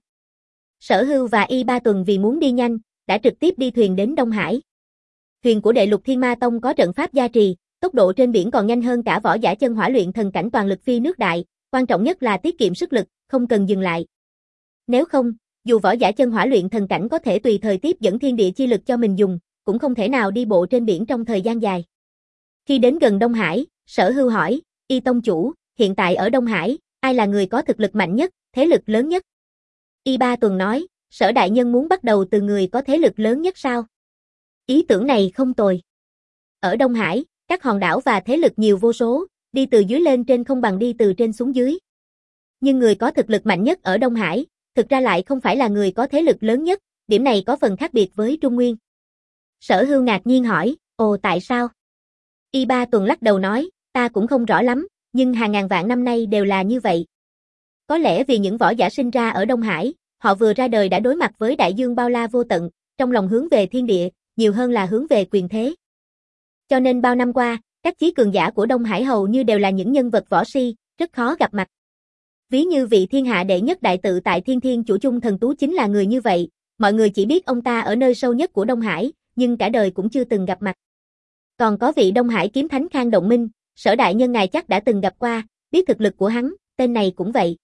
Sở Hưu và Y Ba Tuần vì muốn đi nhanh, đã trực tiếp đi thuyền đến Đông Hải. Thuyền của Đệ Lục Thiên Ma Tông có trận pháp gia trì, tốc độ trên biển còn nhanh hơn cả võ giả chân hỏa luyện thần cảnh toàn lực phi nước đại, quan trọng nhất là tiết kiệm sức lực, không cần dừng lại. Nếu không, dù võ giả chân hỏa luyện thần cảnh có thể tùy thời tiếp dẫn thiên địa chi lực cho mình dùng, cũng không thể nào đi bộ trên biển trong thời gian dài. Khi đến gần Đông Hải, Sở Hưu hỏi, Y Tông chủ, hiện tại ở Đông Hải, ai là người có thực lực mạnh nhất, thế lực lớn nhất? Y Ba Tuần nói, Sở đại nhân muốn bắt đầu từ người có thế lực lớn nhất sao? Ý tưởng này không tồi. Ở Đông Hải, các hòn đảo và thế lực nhiều vô số, đi từ dưới lên trên không bằng đi từ trên xuống dưới. Nhưng người có thực lực mạnh nhất ở Đông Hải, thực ra lại không phải là người có thế lực lớn nhất, điểm này có phần khác biệt với Trung Nguyên. Sở Hưu ngạc nhiên hỏi, ồ tại sao? Y Ba Tuần lắc đầu nói, ta cũng không rõ lắm, nhưng hàng ngàn vạn năm nay đều là như vậy. Có lẽ vì những võ giả sinh ra ở Đông Hải, họ vừa ra đời đã đối mặt với đại dương bao la vô tận, trong lòng hướng về thiên địa, nhiều hơn là hướng về quyền thế. Cho nên bao năm qua, các chí cường giả của Đông Hải hầu như đều là những nhân vật võ si, rất khó gặp mặt. Ví như vị thiên hạ đệ nhất đại tự tại Thiên Thiên Chủ Chung Thần Tú chính là người như vậy, mọi người chỉ biết ông ta ở nơi sâu nhất của Đông Hải, nhưng cả đời cũng chưa từng gặp mặt. Còn có vị Đông Hải kiếm thánh Khang Động Minh, Sở đại nhân ngài chắc đã từng gặp qua, biết thực lực của hắn, tên này cũng vậy.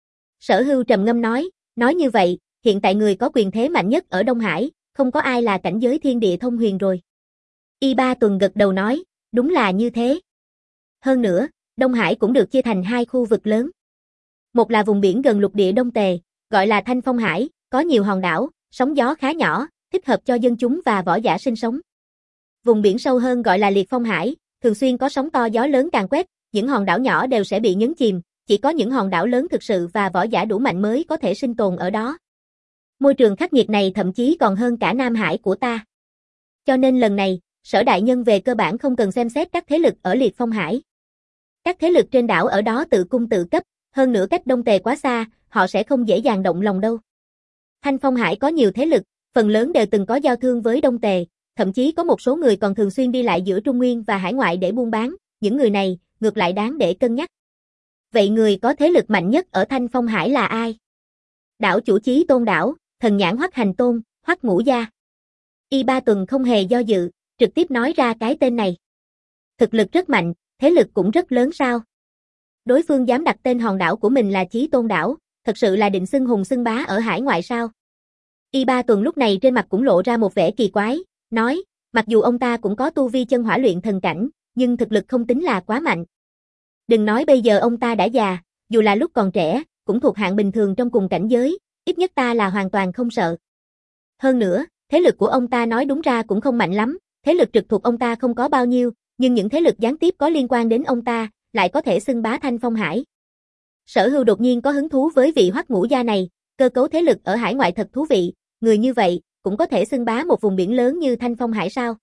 Sở Hưu trầm ngâm nói, nói như vậy, hiện tại người có quyền thế mạnh nhất ở Đông Hải, không có ai là cảnh giới thiên địa thông huyền rồi. Y Ba Tuần gật đầu nói, đúng là như thế. Hơn nữa, Đông Hải cũng được chia thành hai khu vực lớn. Một là vùng biển gần lục địa Đông Tề, gọi là Thanh Phong Hải, có nhiều hòn đảo, sóng gió khá nhỏ, thích hợp cho dân chúng và võ giả sinh sống. Vùng biển sâu hơn gọi là Liệt Phong Hải, thường xuyên có sóng to gió lớn càn quét, những hòn đảo nhỏ đều sẽ bị nhấn chìm, chỉ có những hòn đảo lớn thực sự và võ giả đủ mạnh mới có thể sinh tồn ở đó. Môi trường khắc nghiệt này thậm chí còn hơn cả Nam Hải của ta. Cho nên lần này, Sở đại nhân về cơ bản không cần xem xét các thế lực ở Liệt Phong Hải. Các thế lực trên đảo ở đó tự cung tự cấp, hơn nữa cách Đông Tề quá xa, họ sẽ không dễ dàng động lòng đâu. Thanh Phong Hải có nhiều thế lực, phần lớn đều từng có giao thương với Đông Tề, thậm chí có một số người còn thường xuyên đi lại giữa Trung Nguyên và hải ngoại để buôn bán, những người này, ngược lại đáng để cân nhắc. Vậy người có thế lực mạnh nhất ở Thanh Phong Hải là ai? Đảo chủ Chí Tôn đảo, thần nhãn Hoắc Hành Tôn, Hoắc Ngũ Gia. Y Ba Tuần không hề do dự, trực tiếp nói ra cái tên này. Thực lực rất mạnh, thế lực cũng rất lớn sao? Đối phương dám đặt tên hòn đảo của mình là Chí Tôn đảo, thật sự là định xưng hùng xưng bá ở hải ngoại sao? Y Ba Tuần lúc này trên mặt cũng lộ ra một vẻ kỳ quái, nói, mặc dù ông ta cũng có tu vi chân hỏa luyện thần cảnh, nhưng thực lực không tính là quá mạnh. Đừng nói bây giờ ông ta đã già, dù là lúc còn trẻ, cũng thuộc hạng bình thường trong cùng cảnh giới, ít nhất ta là hoàn toàn không sợ. Hơn nữa, thế lực của ông ta nói đúng ra cũng không mạnh lắm, thế lực trực thuộc ông ta không có bao nhiêu, nhưng những thế lực gián tiếp có liên quan đến ông ta, lại có thể xưng bá Thanh Phong Hải. Sở Hưu đột nhiên có hứng thú với vị Hoắc Ngũ Gia này, cơ cấu thế lực ở hải ngoại thật thú vị, người như vậy, cũng có thể xưng bá một vùng biển lớn như Thanh Phong Hải sao?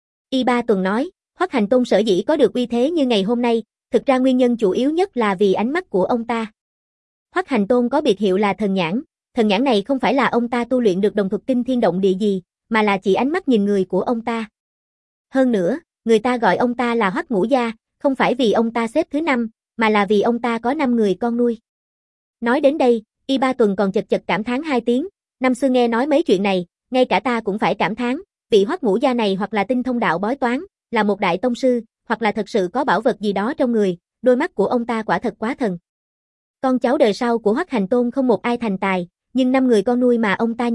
Y Ba Tuần nói, Hoắc Hành Tôn sở dĩ có được uy thế như ngày hôm nay, thực ra nguyên nhân chủ yếu nhất là vì ánh mắt của ông ta. Hoắc Hành Tôn có biệt hiệu là thần nhãn, thần nhãn này không phải là ông ta tu luyện được đồng thuật kinh thiên động địa gì, mà là chỉ ánh mắt nhìn người của ông ta. Hơn nữa, người ta gọi ông ta là Hoắc Ngũ Gia, không phải vì ông ta xếp thứ năm, mà là vì ông ta có năm người con nuôi. Nói đến đây, Y Ba Tuần còn chật chật cảm thán hai tiếng, năm xưa nghe nói mấy chuyện này, ngay cả ta cũng phải cảm thán, vị Hoắc Ngũ Gia này hoặc là tinh thông đạo bói toán, là một đại tông sư, hoặc là thật sự có bảo vật gì đó trong người, đôi mắt của ông ta quả thật quá thần. Con cháu đời sau của Hoắc Hành Tôn không một ai thành tài, nhưng năm người con nuôi mà ông ta nhận,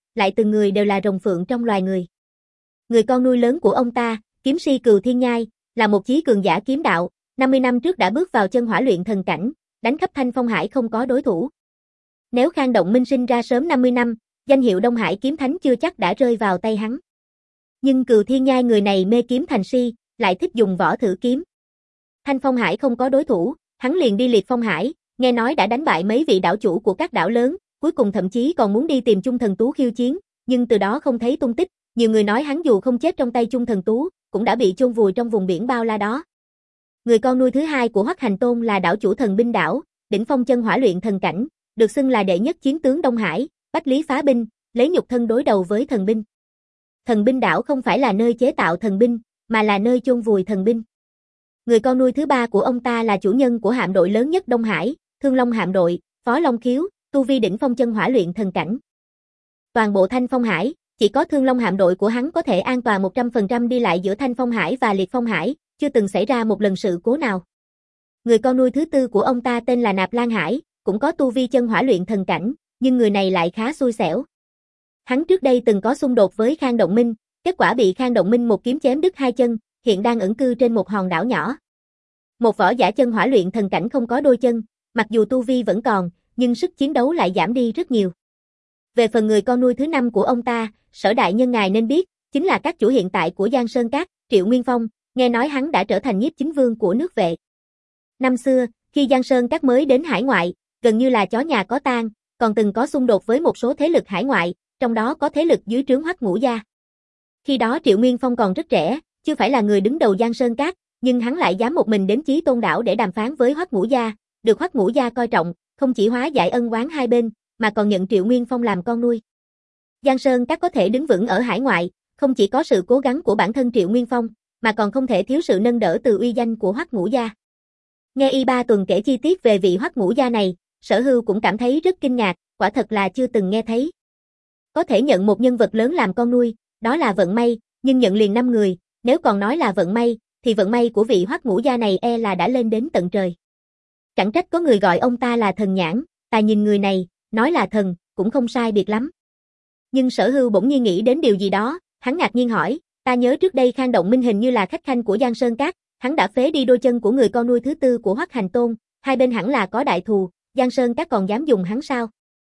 lại từng người đều là rồng phượng trong loài người. Người con nuôi lớn của ông ta, kiếm si Cừu Thiên Nhai, là một chí cường giả kiếm đạo, năm mươi năm trước đã bước vào chân hỏa luyện thần cảnh, đánh khắp Thanh Phong Hải không có đối thủ. Nếu Khang Động Minh sinh ra sớm năm mươi năm, danh hiệu Đông Hải kiếm thánh chưa chắc đã rơi vào tay hắn. Nhưng Cừu Thiên Nhai người này mê kiếm thành si, lại thích dùng võ thử kiếm. Thanh Phong Hải không có đối thủ, hắn liền đi Liệt Phong Hải, nghe nói đã đánh bại mấy vị đảo chủ của các đảo lớn, cuối cùng thậm chí còn muốn đi tìm Chung Thần Tú khiêu chiến, nhưng từ đó không thấy tung tích, nhiều người nói hắn dù không chết trong tay Chung Thần Tú, cũng đã bị chôn vùi trong vùng biển bao la đó. Người con nuôi thứ hai của Hoắc Hành Tôn là đảo chủ Thần Binh đảo, đỉnh phong chân hỏa luyện thần cảnh, được xưng là đệ nhất chiến tướng Đông Hải, bách lý phá binh, lấy nhục thân đối đầu với thần binh. Thần Binh đảo không phải là nơi chế tạo thần binh, mà là nơi chôn vùi thần binh. Người con nuôi thứ ba của ông ta là chủ nhân của hạm đội lớn nhất Đông Hải, Thương Long hạm đội, Phó Long Khiếu, tu vi đỉnh phong chân hỏa luyện thần cảnh. Toàn bộ Thanh Phong Hải, chỉ có Thương Long hạm đội của hắn có thể an toàn một trăm phần trăm đi lại giữa Thanh Phong Hải và Liệt Phong Hải, chưa từng xảy ra một lần sự cố nào. Người con nuôi thứ tư của ông ta tên là Nạp Lan Hải, cũng có tu vi chân hỏa luyện thần cảnh, nhưng người này lại khá xui xẻo. Hắn trước đây từng có xung đột với Khang Động Minh, kết quả bị Khang Động Minh một kiếm chém đứt hai chân, hiện đang ẩn cư trên một hòn đảo nhỏ. Một võ giả chân hỏa luyện thần cảnh không có đôi chân, mặc dù tu vi vẫn còn, nhưng sức chiến đấu lại giảm đi rất nhiều. Về phần người con nuôi thứ năm của ông ta, Sở đại nhân ngài nên biết, chính là các chủ hiện tại của Giang Sơn Các, Triệu Nguyên Phong, nghe nói hắn đã trở thành nhiếp chính vương của nước Vệ. Năm xưa, khi Giang Sơn Các mới đến hải ngoại, gần như là chó nhà có tang, còn từng có xung đột với một số thế lực hải ngoại, trong đó có thế lực dưới trướng Hoắc Ngũ Gia. Khi đó Triệu Nguyên Phong còn rất trẻ, chưa phải là người đứng đầu Giang Sơn Các, nhưng hắn lại dám một mình đến Chí Tôn đảo để đàm phán với Hoắc Ngũ Gia, được Hoắc Ngũ Gia coi trọng, không chỉ hóa giải ân oán hai bên, mà còn nhận Triệu Nguyên Phong làm con nuôi. Giang Sơn Các có thể đứng vững ở hải ngoại, không chỉ có sự cố gắng của bản thân Triệu Nguyên Phong, mà còn không thể thiếu sự nâng đỡ từ uy danh của Hoắc Ngũ Gia. Nghe Y Ba Tuần kể chi tiết về vị Hoắc Ngũ Gia này, Sở Hưu cũng cảm thấy rất kinh ngạc, quả thật là chưa từng nghe thấy. Có thể nhận một nhân vật lớn làm con nuôi, đó là vận may, nhưng nhận liền năm người, nếu còn nói là vận may, thì vận may của vị Hoắc Ngũ Gia này e là đã lên đến tận trời. Chẳng trách có người gọi ông ta là thần nhãn, ta nhìn người này, nói là thần, cũng không sai biệt lắm. Nhưng Sở Hưu bỗng nhiên nghĩ đến điều gì đó, hắn ngạc nhiên hỏi, ta nhớ trước đây Khang Động Minh hình như là khách khanh của Giang Sơn Các, hắn đã phế đi đôi chân của người con nuôi thứ tư của Hoắc Hành Tôn, hai bên hẳn là có đại thù, Giang Sơn Các còn dám dùng hắn sao?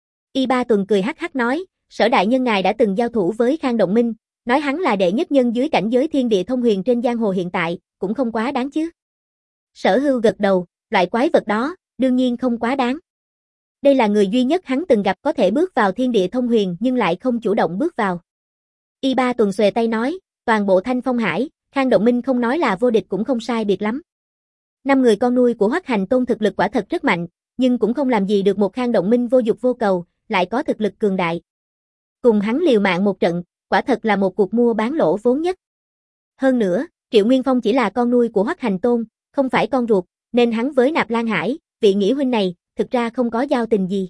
Y Ba Tuần cười hắc hắc nói, Sở đại nhân ngài đã từng giao thủ với Khang Động Minh, nói hắn là đệ nhất nhân dưới cảnh giới thiên địa thông huyền trên giang hồ hiện tại, cũng không quá đáng chứ. Sở Hưu gật đầu, loại quái vật đó, đương nhiên không quá đáng. Đây là người duy nhất hắn từng gặp có thể bước vào thiên địa thông huyền nhưng lại không chủ động bước vào. Y Ba Tuần xuề tay nói, toàn bộ Thanh Phong Hải, Khang Động Minh không nói là vô địch cũng không sai biệt lắm. Năm người con nuôi của Hoắc Hành Tôn thực lực quả thật rất mạnh, nhưng cũng không làm gì được một Khang Động Minh vô dục vô cầu, lại có thực lực cường đại. Cùng hắn liều mạng một trận, quả thật là một cuộc mua bán lỗ vốn nhất. Hơn nữa, Triệu Nguyên Phong chỉ là con nuôi của Hoắc Hành Tôn, không phải con ruột, nên hắn với Nạp Lan Hải, vị nghĩa huynh này, thực ra không có giao tình gì.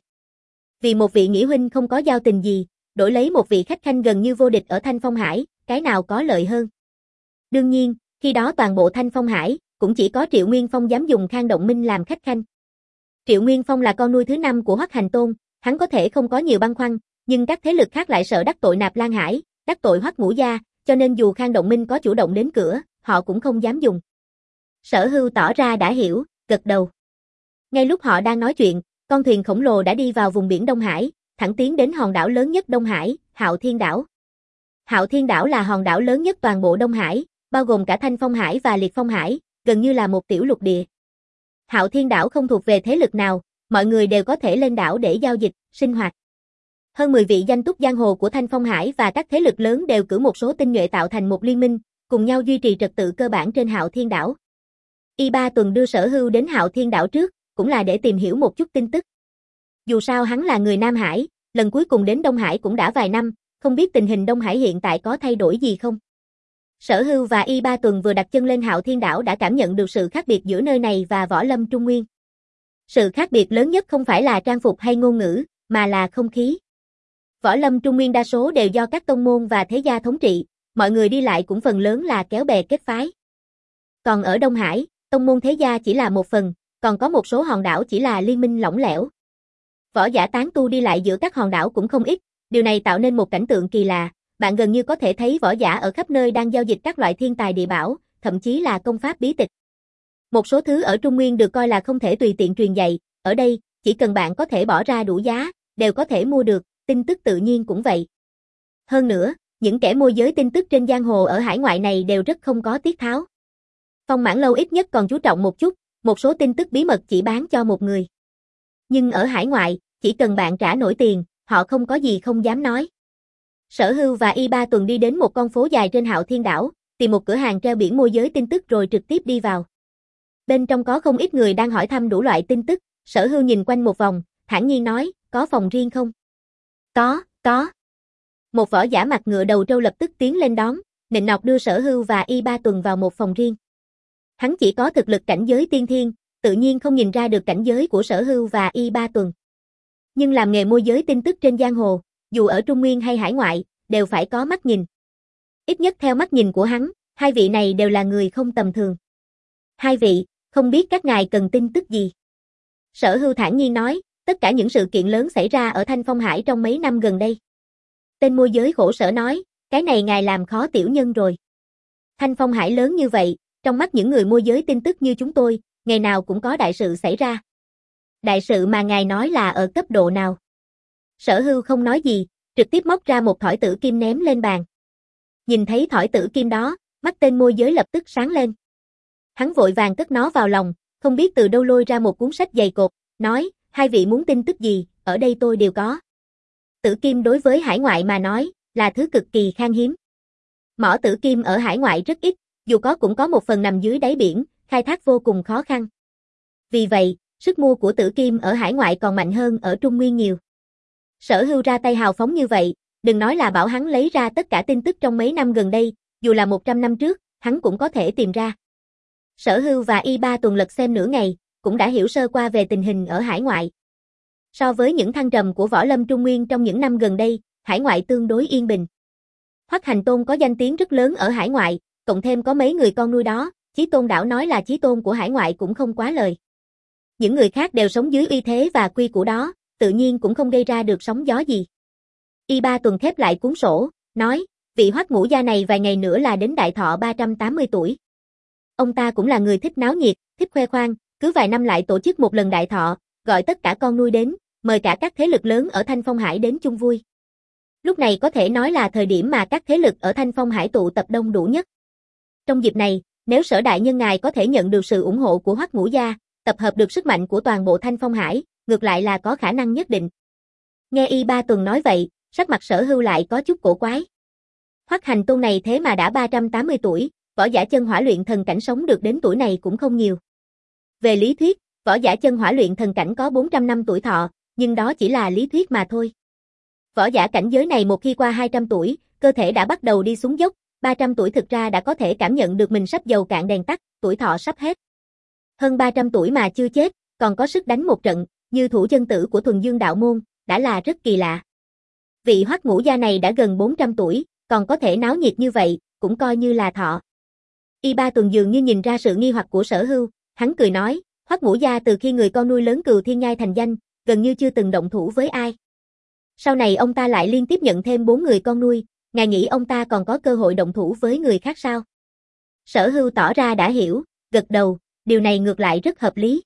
Vì một vị nghĩa huynh không có giao tình gì, đổi lấy một vị khách khanh gần như vô địch ở Thanh Phong Hải, cái nào có lợi hơn. Đương nhiên, khi đó toàn bộ Thanh Phong Hải, cũng chỉ có Triệu Nguyên Phong dám dùng Khang Động Minh làm khách khanh. Triệu Nguyên Phong là con nuôi thứ năm của Hoắc Hành Tôn, hắn có thể không có nhiều băn khoăn, nhưng các thế lực khác lại sợ đắc tội Nạp Lan Hải, đắc tội Hoắc Ngũ Gia, cho nên dù Khang Động Minh có chủ động đến cửa, họ cũng không dám dùng. Sở Hưu tỏ ra đã hiểu, gật đầu. Ngay lúc họ đang nói chuyện, con thuyền khổng lồ đã đi vào vùng biển Đông Hải, thẳng tiến đến hòn đảo lớn nhất Đông Hải, Hạo Thiên đảo. Hạo Thiên đảo là hòn đảo lớn nhất toàn bộ Đông Hải, bao gồm cả Thanh Phong Hải và Liệt Phong Hải, gần như là một tiểu lục địa. Hạo Thiên đảo không thuộc về thế lực nào, mọi người đều có thể lên đảo để giao dịch, sinh hoạt. Hơn mười vị danh túc giang hồ của Thanh Phong Hải và các thế lực lớn đều cử một số tinh nhuệ tạo thành một liên minh, cùng nhau duy trì trật tự cơ bản trên Hạo Thiên đảo. Y Ba Tuần đưa Sở Hưu đến Hạo Thiên đảo trước, cũng là để tìm hiểu một chút tin tức. Dù sao hắn là người Nam Hải, lần cuối cùng đến Đông Hải cũng đã vài năm, không biết tình hình Đông Hải hiện tại có thay đổi gì không. Sở Hưu và Y Ba Tuần vừa đặt chân lên Hạo Thiên đảo đã cảm nhận được sự khác biệt giữa nơi này và Võ Lâm Trung Nguyên. Sự khác biệt lớn nhất không phải là trang phục hay ngôn ngữ, mà là không khí. Võ Lâm Trung Nguyên đa số đều do các tông môn và thế gia thống trị, mọi người đi lại cũng phần lớn là kéo bè kết phái. Còn ở Đông Hải, tông môn thế gia chỉ là một phần, còn có một số hòn đảo chỉ là liên minh lỏng lẻo. Võ giả tán tu đi lại giữa các hòn đảo cũng không ít, Điều này tạo nên một cảnh tượng kỳ lạ, bạn gần như có thể thấy võ giả ở khắp nơi đang giao dịch các loại thiên tài địa bảo, thậm chí là công pháp bí tịch. Một số thứ ở Trung Nguyên được coi là không thể tùy tiện truyền dạy, ở đây, chỉ cần bạn có thể bỏ ra đủ giá, đều có thể mua được, tin tức tự nhiên cũng vậy. Hơn nữa, những kẻ môi giới tin tức trên giang hồ ở hải ngoại này đều rất không có tiết tháo. Phong Mãn Lâu ít nhất còn chú trọng một chút, một số tin tức bí mật chỉ bán cho một người. Nhưng ở hải ngoại, chỉ cần bạn trả nổi tiền, họ không có gì không dám nói. Sở Hưu và Y Ba Tuần đi đến một con phố dài trên Hạo Thiên Đảo, tìm một cửa hàng treo biển môi giới tin tức rồi trực tiếp đi vào. Bên trong có không ít người đang hỏi thăm đủ loại tin tức, Sở Hưu nhìn quanh một vòng, thản nhiên nói, có phòng riêng không? Có, có. Một võ giả mặt ngựa đầu trâu lập tức tiến lên đón, nịnh nọt đưa Sở Hưu và Y Ba Tuần vào một phòng riêng. Hắn chỉ có thực lực cảnh giới tiên thiên, tự nhiên không nhìn ra được cảnh giới của Sở Hưu và Y Ba Tuần. Nhưng làm nghề môi giới tin tức trên giang hồ, dù ở Trung Nguyên hay hải ngoại, đều phải có mắt nhìn. Ít nhất theo mắt nhìn của hắn, hai vị này đều là người không tầm thường. Hai vị, không biết các ngài cần tin tức gì? Sở Hưu thản nhiên nói, tất cả những sự kiện lớn xảy ra ở Thanh Phong Hải trong mấy năm gần đây. Tên môi giới khổ sở nói, cái này ngài làm khó tiểu nhân rồi. Thanh Phong Hải lớn như vậy, trong mắt những người môi giới tin tức như chúng tôi, ngày nào cũng có đại sự xảy ra. Đại sự mà ngài nói là ở cấp độ nào? Sở Hưu không nói gì, trực tiếp móc ra một thỏi tử kim ném lên bàn. Nhìn thấy thỏi tử kim đó, mắt tên môi giới lập tức sáng lên. Hắn vội vàng cất nó vào lòng, không biết từ đâu lôi ra một cuốn sách dày cộp, nói, hai vị muốn tin tức gì, ở đây tôi đều có. Tử kim đối với hải ngoại mà nói, là thứ cực kỳ khan hiếm. Mỏ tử kim ở hải ngoại rất ít, dù có cũng có một phần nằm dưới đáy biển, khai thác vô cùng khó khăn. Vì vậy, sức mua của tử kim ở hải ngoại còn mạnh hơn ở Trung Nguyên nhiều. Sở Hưu ra tay hào phóng như vậy, đừng nói là bảo hắn lấy ra tất cả tin tức trong mấy năm gần đây, dù là một trăm năm trước, hắn cũng có thể tìm ra. Sở Hưu và Y Ba Tuần lật xem nửa ngày, cũng đã hiểu sơ qua về tình hình ở hải ngoại. So với những thăng trầm của võ lâm Trung Nguyên trong những năm gần đây, hải ngoại tương đối yên bình. Hoắc Hành Tôn có danh tiếng rất lớn ở hải ngoại, cộng thêm có mấy người con nuôi đó, Chí Tôn đảo nói là chí tôn của hải ngoại cũng không quá lời. Những người khác đều sống dưới uy thế và quy củ đó, tự nhiên cũng không gây ra được sóng gió gì. Y Ba Tuần khép lại cuốn sổ, nói, vị Hoắc ngũ gia này vài ngày nữa là đến đại thọ ba trăm tám mươi tuổi. Ông ta cũng là người thích náo nhiệt, thích khoe khoang, cứ vài năm lại tổ chức một lần đại thọ, gọi tất cả con nuôi đến, mời cả các thế lực lớn ở Thanh Phong Hải đến chung vui. Lúc này có thể nói là thời điểm mà các thế lực ở Thanh Phong Hải tụ tập đông đủ nhất. Trong dịp này, nếu Sở đại nhân ngài có thể nhận được sự ủng hộ của Hoắc ngũ gia, tập hợp được sức mạnh của toàn bộ Thanh Phong Hải, ngược lại là có khả năng nhất định. Nghe Y Ba Tuần nói vậy, sắc mặt Sở Hưu lại có chút cổ quái. Hoắc Hành Tôn này thế mà đã ba trăm tám mươi tuổi, võ giả chân hỏa luyện thần cảnh sống được đến tuổi này cũng không nhiều. Về lý thuyết, võ giả chân hỏa luyện thần cảnh có bốn trăm năm tuổi thọ, nhưng đó chỉ là lý thuyết mà thôi. Võ giả cảnh giới này một khi qua hai trăm tuổi, cơ thể đã bắt đầu đi xuống dốc, ba trăm tuổi thực ra đã có thể cảm nhận được mình sắp dầu cạn đèn tắt, tuổi thọ sắp hết. Hơn ba trăm tuổi mà chưa chết, còn có sức đánh một trận, như thủ chân tử của Thuần Dương đạo môn, đã là rất kỳ lạ. Vị Hoắc ngũ gia này đã gần bốn trăm tuổi, còn có thể náo nhiệt như vậy, cũng coi như là thọ. Y Ba Tuần dường như nhìn ra sự nghi hoặc của Sở Hưu, hắn cười nói, Hoắc ngũ gia từ khi người con nuôi lớn Cừu Thiên Nhai thành danh, gần như chưa từng động thủ với ai. Sau này ông ta lại liên tiếp nhận thêm bốn người con nuôi, ngài nghĩ ông ta còn có cơ hội động thủ với người khác sao? Sở Hưu tỏ ra đã hiểu, gật đầu, điều này ngược lại rất hợp lý.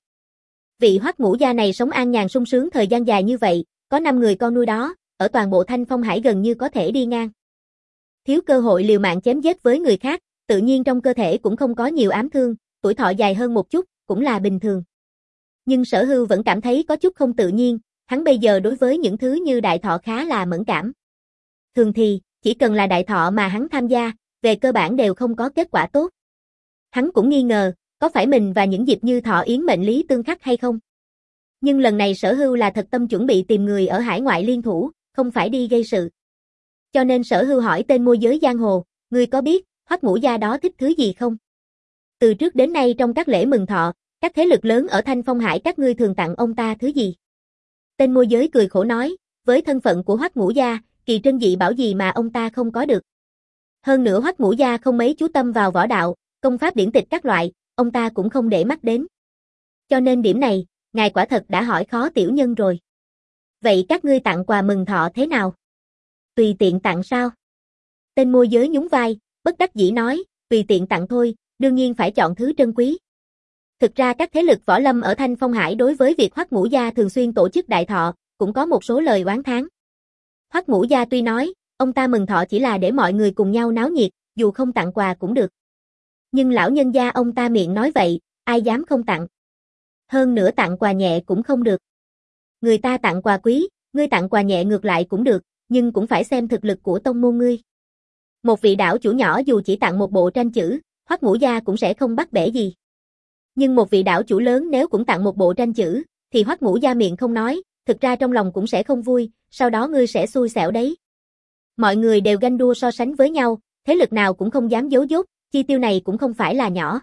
Vị Hoắc ngũ gia này sống an nhàn sung sướng thời gian dài như vậy, có năm người con nuôi đó, ở toàn bộ Thanh Phong Hải gần như có thể đi ngang. Thiếu cơ hội liều mạng chém giết với người khác, tự nhiên trong cơ thể cũng không có nhiều ám thương, tuổi thọ dài hơn một chút, cũng là bình thường. Nhưng Sở Hưu vẫn cảm thấy có chút không tự nhiên, hắn bây giờ đối với những thứ như đại thọ khá là mẫn cảm. Thường thì, chỉ cần là đại thọ mà hắn tham gia, về cơ bản đều không có kết quả tốt. Hắn cũng nghi ngờ, có phải mình và những dịp như thọ yến mệnh lý tương khắc hay không? Nhưng lần này Sở Hưu là thật tâm chuẩn bị tìm người ở hải ngoại liên thủ, không phải đi gây sự. Cho nên Sở Hưu hỏi tên môi giới giang hồ, ngươi có biết, Hoắc ngũ gia đó thích thứ gì không? Từ trước đến nay trong các lễ mừng thọ, các thế lực lớn ở Thanh Phong Hải các ngươi thường tặng ông ta thứ gì? Tên môi giới cười khổ nói, với thân phận của Hoắc ngũ gia, kỳ trân dị bảo gì mà ông ta không có được. Hơn nữa Hoắc ngũ gia không mấy chú tâm vào võ đạo, công pháp điển tịch các loại, ông ta cũng không để mắt đến. Cho nên điểm này, ngài quả thật đã hỏi khó tiểu nhân rồi. Vậy các ngươi tặng quà mừng thọ thế nào? Tùy tiện tặng sao? Tên môi giới nhún vai, bất đắc dĩ nói, tùy tiện tặng thôi, đương nhiên phải chọn thứ trân quý. Thực ra các thế lực võ lâm ở Thanh Phong Hải đối với việc Hoắc Ngũ Gia thường xuyên tổ chức đại thọ, cũng có một số lời oán thán. Hoắc Ngũ Gia tuy nói, ông ta mừng thọ chỉ là để mọi người cùng nhau náo nhiệt, dù không tặng quà cũng được. Nhưng lão nhân gia ông ta miệng nói vậy, ai dám không tặng. Hơn nữa tặng quà nhẹ cũng không được. Người ta tặng quà quý, ngươi tặng quà nhẹ ngược lại cũng được, nhưng cũng phải xem thực lực của tông môn ngươi. Một vị đảo chủ nhỏ dù chỉ tặng một bộ tranh chữ, Hoắc Ngũ Gia cũng sẽ không bắt bẻ gì. Nhưng một vị đảo chủ lớn nếu cũng tặng một bộ tranh chữ, thì Hoắc Ngũ Gia miệng không nói, thực ra trong lòng cũng sẽ không vui, sau đó ngươi sẽ xui xẻo đấy. Mọi người đều ganh đua so sánh với nhau, thế lực nào cũng không dám giấu dốt, chi tiêu này cũng không phải là nhỏ.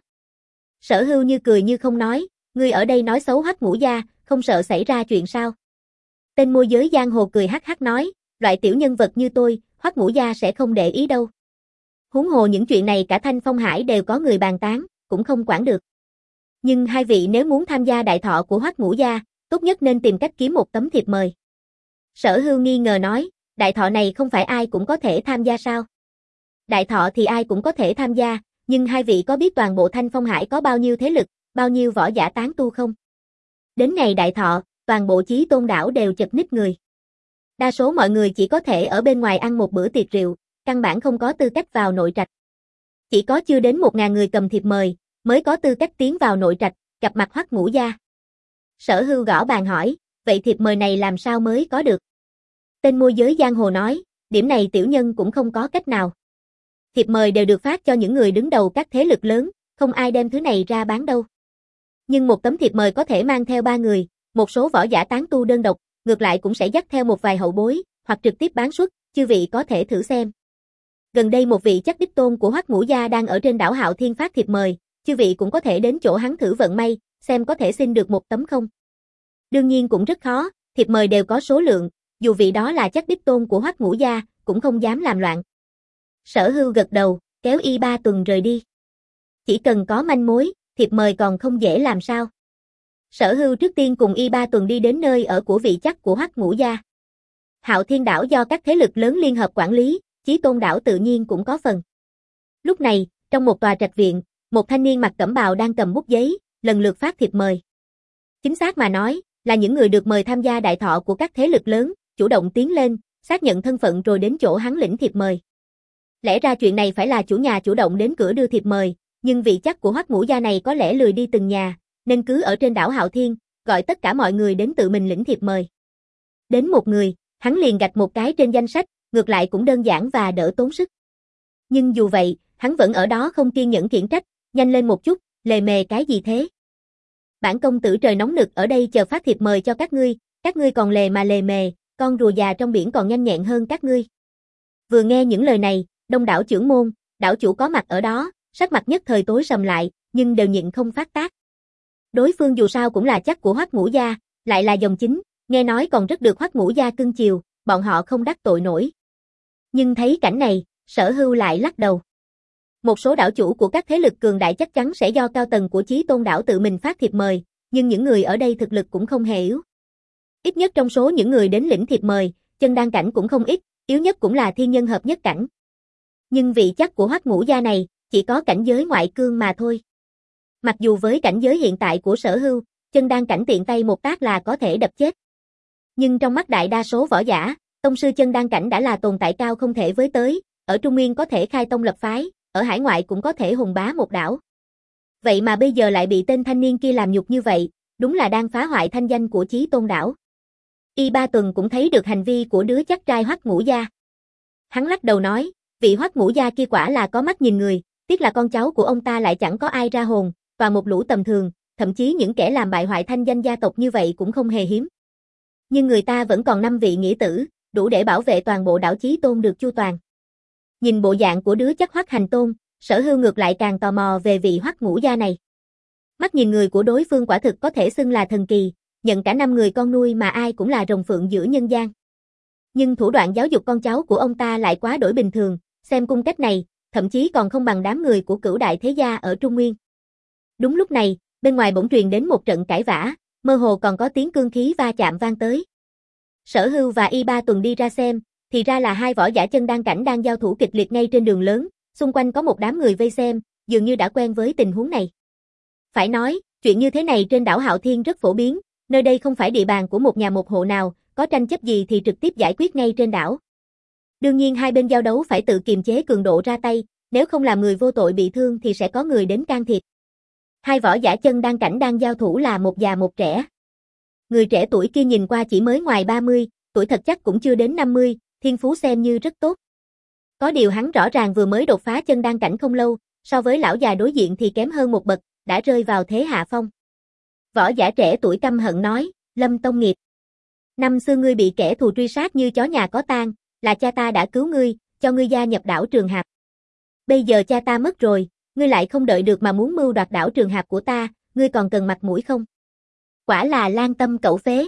Sở Hưu như cười như không nói, ngươi ở đây nói xấu Hoắc Ngũ Gia, không sợ xảy ra chuyện sao? Tên môi giới giang hồ cười hắc hắc nói, loại tiểu nhân vật như tôi, Hoắc Ngũ Gia sẽ không để ý đâu. Huống hồ những chuyện này cả Thanh Phong Hải đều có người bàn tán, cũng không quản được. Nhưng hai vị nếu muốn tham gia đại thọ của Hoắc Ngũ Gia, tốt nhất nên tìm cách kiếm một tấm thiệp mời. Sở Hưu nghi ngờ nói, đại thọ này không phải ai cũng có thể tham gia sao? Đại thọ thì ai cũng có thể tham gia, nhưng hai vị có biết toàn bộ Thanh Phong Hải có bao nhiêu thế lực, bao nhiêu võ giả tán tu không? Đến ngày đại thọ, toàn bộ Chí Tôn đảo đều chật ních người. Đa số mọi người chỉ có thể ở bên ngoài ăn một bữa tiệc rượu, căn bản không có tư cách vào nội trạch. Chỉ có chưa đến một ngàn người cầm thiệp mời, mới có tư cách tiến vào nội trạch, gặp mặt Hoắc Ngũ Gia. Sở Hưu gõ bàn hỏi, vậy thiệp mời này làm sao mới có được? Tên môi giới giang hồ nói, điểm này tiểu nhân cũng không có cách nào. Thiệp mời đều được phát cho những người đứng đầu các thế lực lớn, không ai đem thứ này ra bán đâu. Nhưng một tấm thiệp mời có thể mang theo ba người, một số võ giả tán tu đơn độc, ngược lại cũng sẽ dắt theo một vài hậu bối, hoặc trực tiếp bán xuất, chư vị có thể thử xem. Gần đây một vị chắc đích tôn của Hoắc Ngũ Gia đang ở trên đảo Hạo Thiên phát thiệp mời, chư vị cũng có thể đến chỗ hắn thử vận may, xem có thể xin được một tấm không. Đương nhiên cũng rất khó, thiệp mời đều có số lượng, dù vị đó là chắc đích tôn của Hoắc Ngũ Gia, cũng không dám làm loạn. Sở Hưu gật đầu, kéo Y Ba Tuần rời đi. Chỉ cần có manh mối, thiệp mời còn không dễ làm sao. Sở Hưu trước tiên cùng Y Ba Tuần đi đến nơi ở của vị chắc của Hoắc Ngũ Gia. Hạo Thiên đảo do các thế lực lớn liên hợp quản lý, Chí Tôn đảo tự nhiên cũng có phần. Lúc này, trong một tòa trạch viện, một thanh niên mặc cẩm bào đang cầm bút giấy, lần lượt phát thiệp mời. Chính xác mà nói, là những người được mời tham gia đại thọ của các thế lực lớn, chủ động tiến lên, xác nhận thân phận rồi đến chỗ hắn lĩnh thiệp mời. Lẽ ra chuyện này phải là chủ nhà chủ động đến cửa đưa thiệp mời, nhưng vị chắc của Hoắc Ngũ Gia này có lẽ lười đi từng nhà, nên cứ ở trên đảo Hạo Thiên, gọi tất cả mọi người đến tự mình lĩnh thiệp mời. Đến một người, hắn liền gạch một cái trên danh sách, ngược lại cũng đơn giản và đỡ tốn sức. Nhưng dù vậy, hắn vẫn ở đó không kiên nhẫn khiển trách, nhanh lên một chút, lề mề cái gì thế? Bản công tử trời nóng nực ở đây chờ phát thiệp mời cho các ngươi, các ngươi còn lề mà lề mề, con rùa già trong biển còn nhanh nhẹn hơn các ngươi. Vừa nghe những lời này, đông đảo trưởng môn, đảo chủ có mặt ở đó, sắc mặt nhất thời tối sầm lại, nhưng đều nhịn không phát tác. Đối phương dù sao cũng là chắc của Hoắc Ngũ Gia, lại là dòng chính, nghe nói còn rất được Hoắc Ngũ Gia cưng chiều, bọn họ không đắc tội nổi. Nhưng thấy cảnh này, Sở Hưu lại lắc đầu. Một số đảo chủ của các thế lực cường đại chắc chắn sẽ do cao tầng của Chí Tôn đảo tự mình phát thiệp mời, nhưng những người ở đây thực lực cũng không hề yếu. Ít nhất trong số những người đến lĩnh thiệp mời, chân đan cảnh cũng không ít, yếu nhất cũng là thiên nhân hợp nhất cảnh. Nhưng vị chắc của Hoắc Ngũ Gia này, chỉ có cảnh giới ngoại cương mà thôi. Mặc dù với cảnh giới hiện tại của Sở Hưu, chân đan cảnh tiện tay một tác là có thể đập chết. Nhưng trong mắt đại đa số võ giả, tông sư chân đan cảnh đã là tồn tại cao không thể với tới, ở Trung Nguyên có thể khai tông lập phái, ở hải ngoại cũng có thể hùng bá một đảo. Vậy mà bây giờ lại bị tên thanh niên kia làm nhục như vậy, đúng là đang phá hoại thanh danh của Chí Tôn đảo. Y Ba Tuần cũng thấy được hành vi của đứa chắc trai Hoắc Ngũ Gia. Hắn lắc đầu nói, vị Hoắc Ngũ Gia kia quả là có mắt nhìn người, tiếc là con cháu của ông ta lại chẳng có ai ra hồn, và một lũ tầm thường, thậm chí những kẻ làm bại hoại thanh danh gia tộc như vậy cũng không hề hiếm. Nhưng người ta vẫn còn năm vị nghĩa tử, đủ để bảo vệ toàn bộ đảo Chí Tôn được chu toàn. Nhìn bộ dạng của đứa chắc Hoắc Hành Tôn, Sở Hưu ngược lại càng tò mò về vị Hoắc Ngũ Gia này. Mắt nhìn người của đối phương quả thực có thể xưng là thần kỳ, nhận cả năm người con nuôi mà ai cũng là rồng phượng giữa nhân gian. Nhưng thủ đoạn giáo dục con cháu của ông ta lại quá đổi bình thường, xem cung cách này, thậm chí còn không bằng đám người của cửu đại thế gia ở Trung Nguyên. Đúng lúc này, bên ngoài bỗng truyền đến một trận cãi vã, mơ hồ còn có tiếng cương khí va chạm vang tới. Sở Hưu và Y Ba Tuần đi ra xem, thì ra là hai võ giả chân đan cảnh đang giao thủ kịch liệt ngay trên đường lớn, xung quanh có một đám người vây xem, dường như đã quen với tình huống này. Phải nói, chuyện như thế này trên đảo Hạo Thiên rất phổ biến, nơi đây không phải địa bàn của một nhà một hộ nào, có tranh chấp gì thì trực tiếp giải quyết ngay trên đảo. Đương nhiên hai bên giao đấu phải tự kiềm chế cường độ ra tay, nếu không làm người vô tội bị thương thì sẽ có người đến can thiệp. Hai võ giả chân đan cảnh đang giao thủ là một già một trẻ. Người trẻ tuổi kia nhìn qua chỉ mới ngoài ba mươi, tuổi thật chắc cũng chưa đến năm mươi, thiên phú xem như rất tốt. Có điều hắn rõ ràng vừa mới đột phá chân đan cảnh không lâu, so với lão già đối diện thì kém hơn một bậc, đã rơi vào thế hạ phong. Võ giả trẻ tuổi căm hận nói, Lâm Tông Nghiệp. Năm xưa ngươi bị kẻ thù truy sát như chó nhà có tang, là cha ta đã cứu ngươi, cho ngươi gia nhập đảo Trường Hạp. Bây giờ cha ta mất rồi, ngươi lại không đợi được mà muốn mưu đoạt đảo Trường Hạp của ta, ngươi còn cần mặt mũi không? Quả là lan tâm cẩu phế.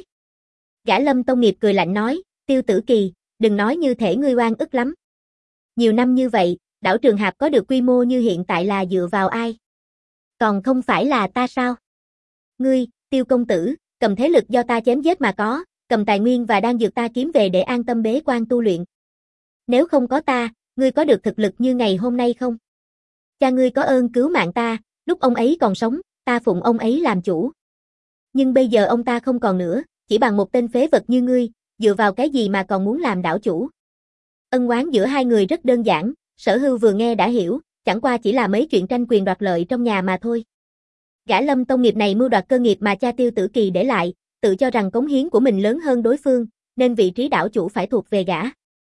Gã Lâm Tông Nghiệp cười lạnh nói, Tiêu Tử Kỳ, đừng nói như thể ngươi oan ức lắm. Nhiều năm như vậy, đảo Trường Hạp có được quy mô như hiện tại là dựa vào ai? Còn không phải là ta sao? Ngươi, Tiêu công tử, cầm thế lực do ta chém giết mà có, cầm tài nguyên và đang dược ta kiếm về để an tâm bế quan tu luyện. Nếu không có ta, ngươi có được thực lực như ngày hôm nay không? Cha ngươi có ơn cứu mạng ta, lúc ông ấy còn sống, ta phụng ông ấy làm chủ. Nhưng bây giờ ông ta không còn nữa, chỉ bằng một tên phế vật như ngươi, dựa vào cái gì mà còn muốn làm đảo chủ? Ân oán giữa hai người rất đơn giản, Sở Hưu vừa nghe đã hiểu, chẳng qua chỉ là mấy chuyện tranh quyền đoạt lợi trong nhà mà thôi. Gã Lâm Tông Nghiệp này mưu đoạt cơ nghiệp mà cha Tiêu Tử Kỳ để lại, tự cho rằng cống hiến của mình lớn hơn đối phương, nên vị trí đảo chủ phải thuộc về gã.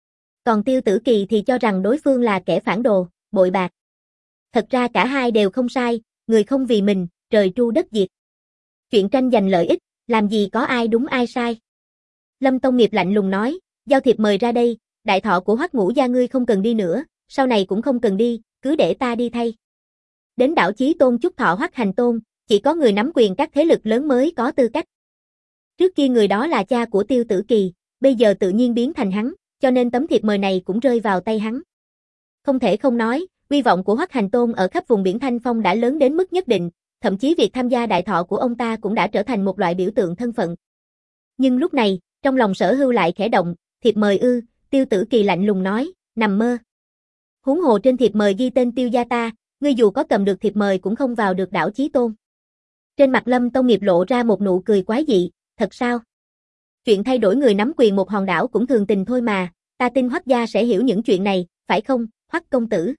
Còn Tiêu Tử Kỳ thì cho rằng đối phương là kẻ phản đồ, bội bạc. Thật ra cả hai đều không sai, người không vì mình, trời tru đất diệt. Chuyện tranh giành lợi ích, làm gì có ai đúng ai sai. Lâm Tông Nghiệp lạnh lùng nói, giao thiệp mời ra đây, đại thọ của Hoắc Ngũ gia ngươi không cần đi nữa, sau này cũng không cần đi, cứ để ta đi thay. Đến đảo Chí Tôn chúc thọ Hoắc Hành Tôn, chỉ có người nắm quyền các thế lực lớn mới có tư cách. Trước kia người đó là cha của Tiêu Tử Kỳ, bây giờ tự nhiên biến thành hắn, cho nên tấm thiệp mời này cũng rơi vào tay hắn. Không thể không nói, uy vọng của Hoắc Hành Tôn ở khắp vùng biển Thanh Phong đã lớn đến mức nhất định, thậm chí việc tham gia đại thọ của ông ta cũng đã trở thành một loại biểu tượng thân phận. Nhưng lúc này, trong lòng Sở Hưu lại khẽ động, thiệp mời ư, Tiêu Tử Kỳ lạnh lùng nói, nằm mơ. Huống hồ trên thiệp mời ghi tên Tiêu gia ta, ngươi dù có cầm được thiệp mời cũng không vào được đảo Chí Tôn. Trên mặt Lâm Tông Nghiệp lộ ra một nụ cười quái dị, thật sao? Chuyện thay đổi người nắm quyền một hòn đảo cũng thường tình thôi mà, ta tin Hoắc gia sẽ hiểu những chuyện này, phải không, Hoắc công tử?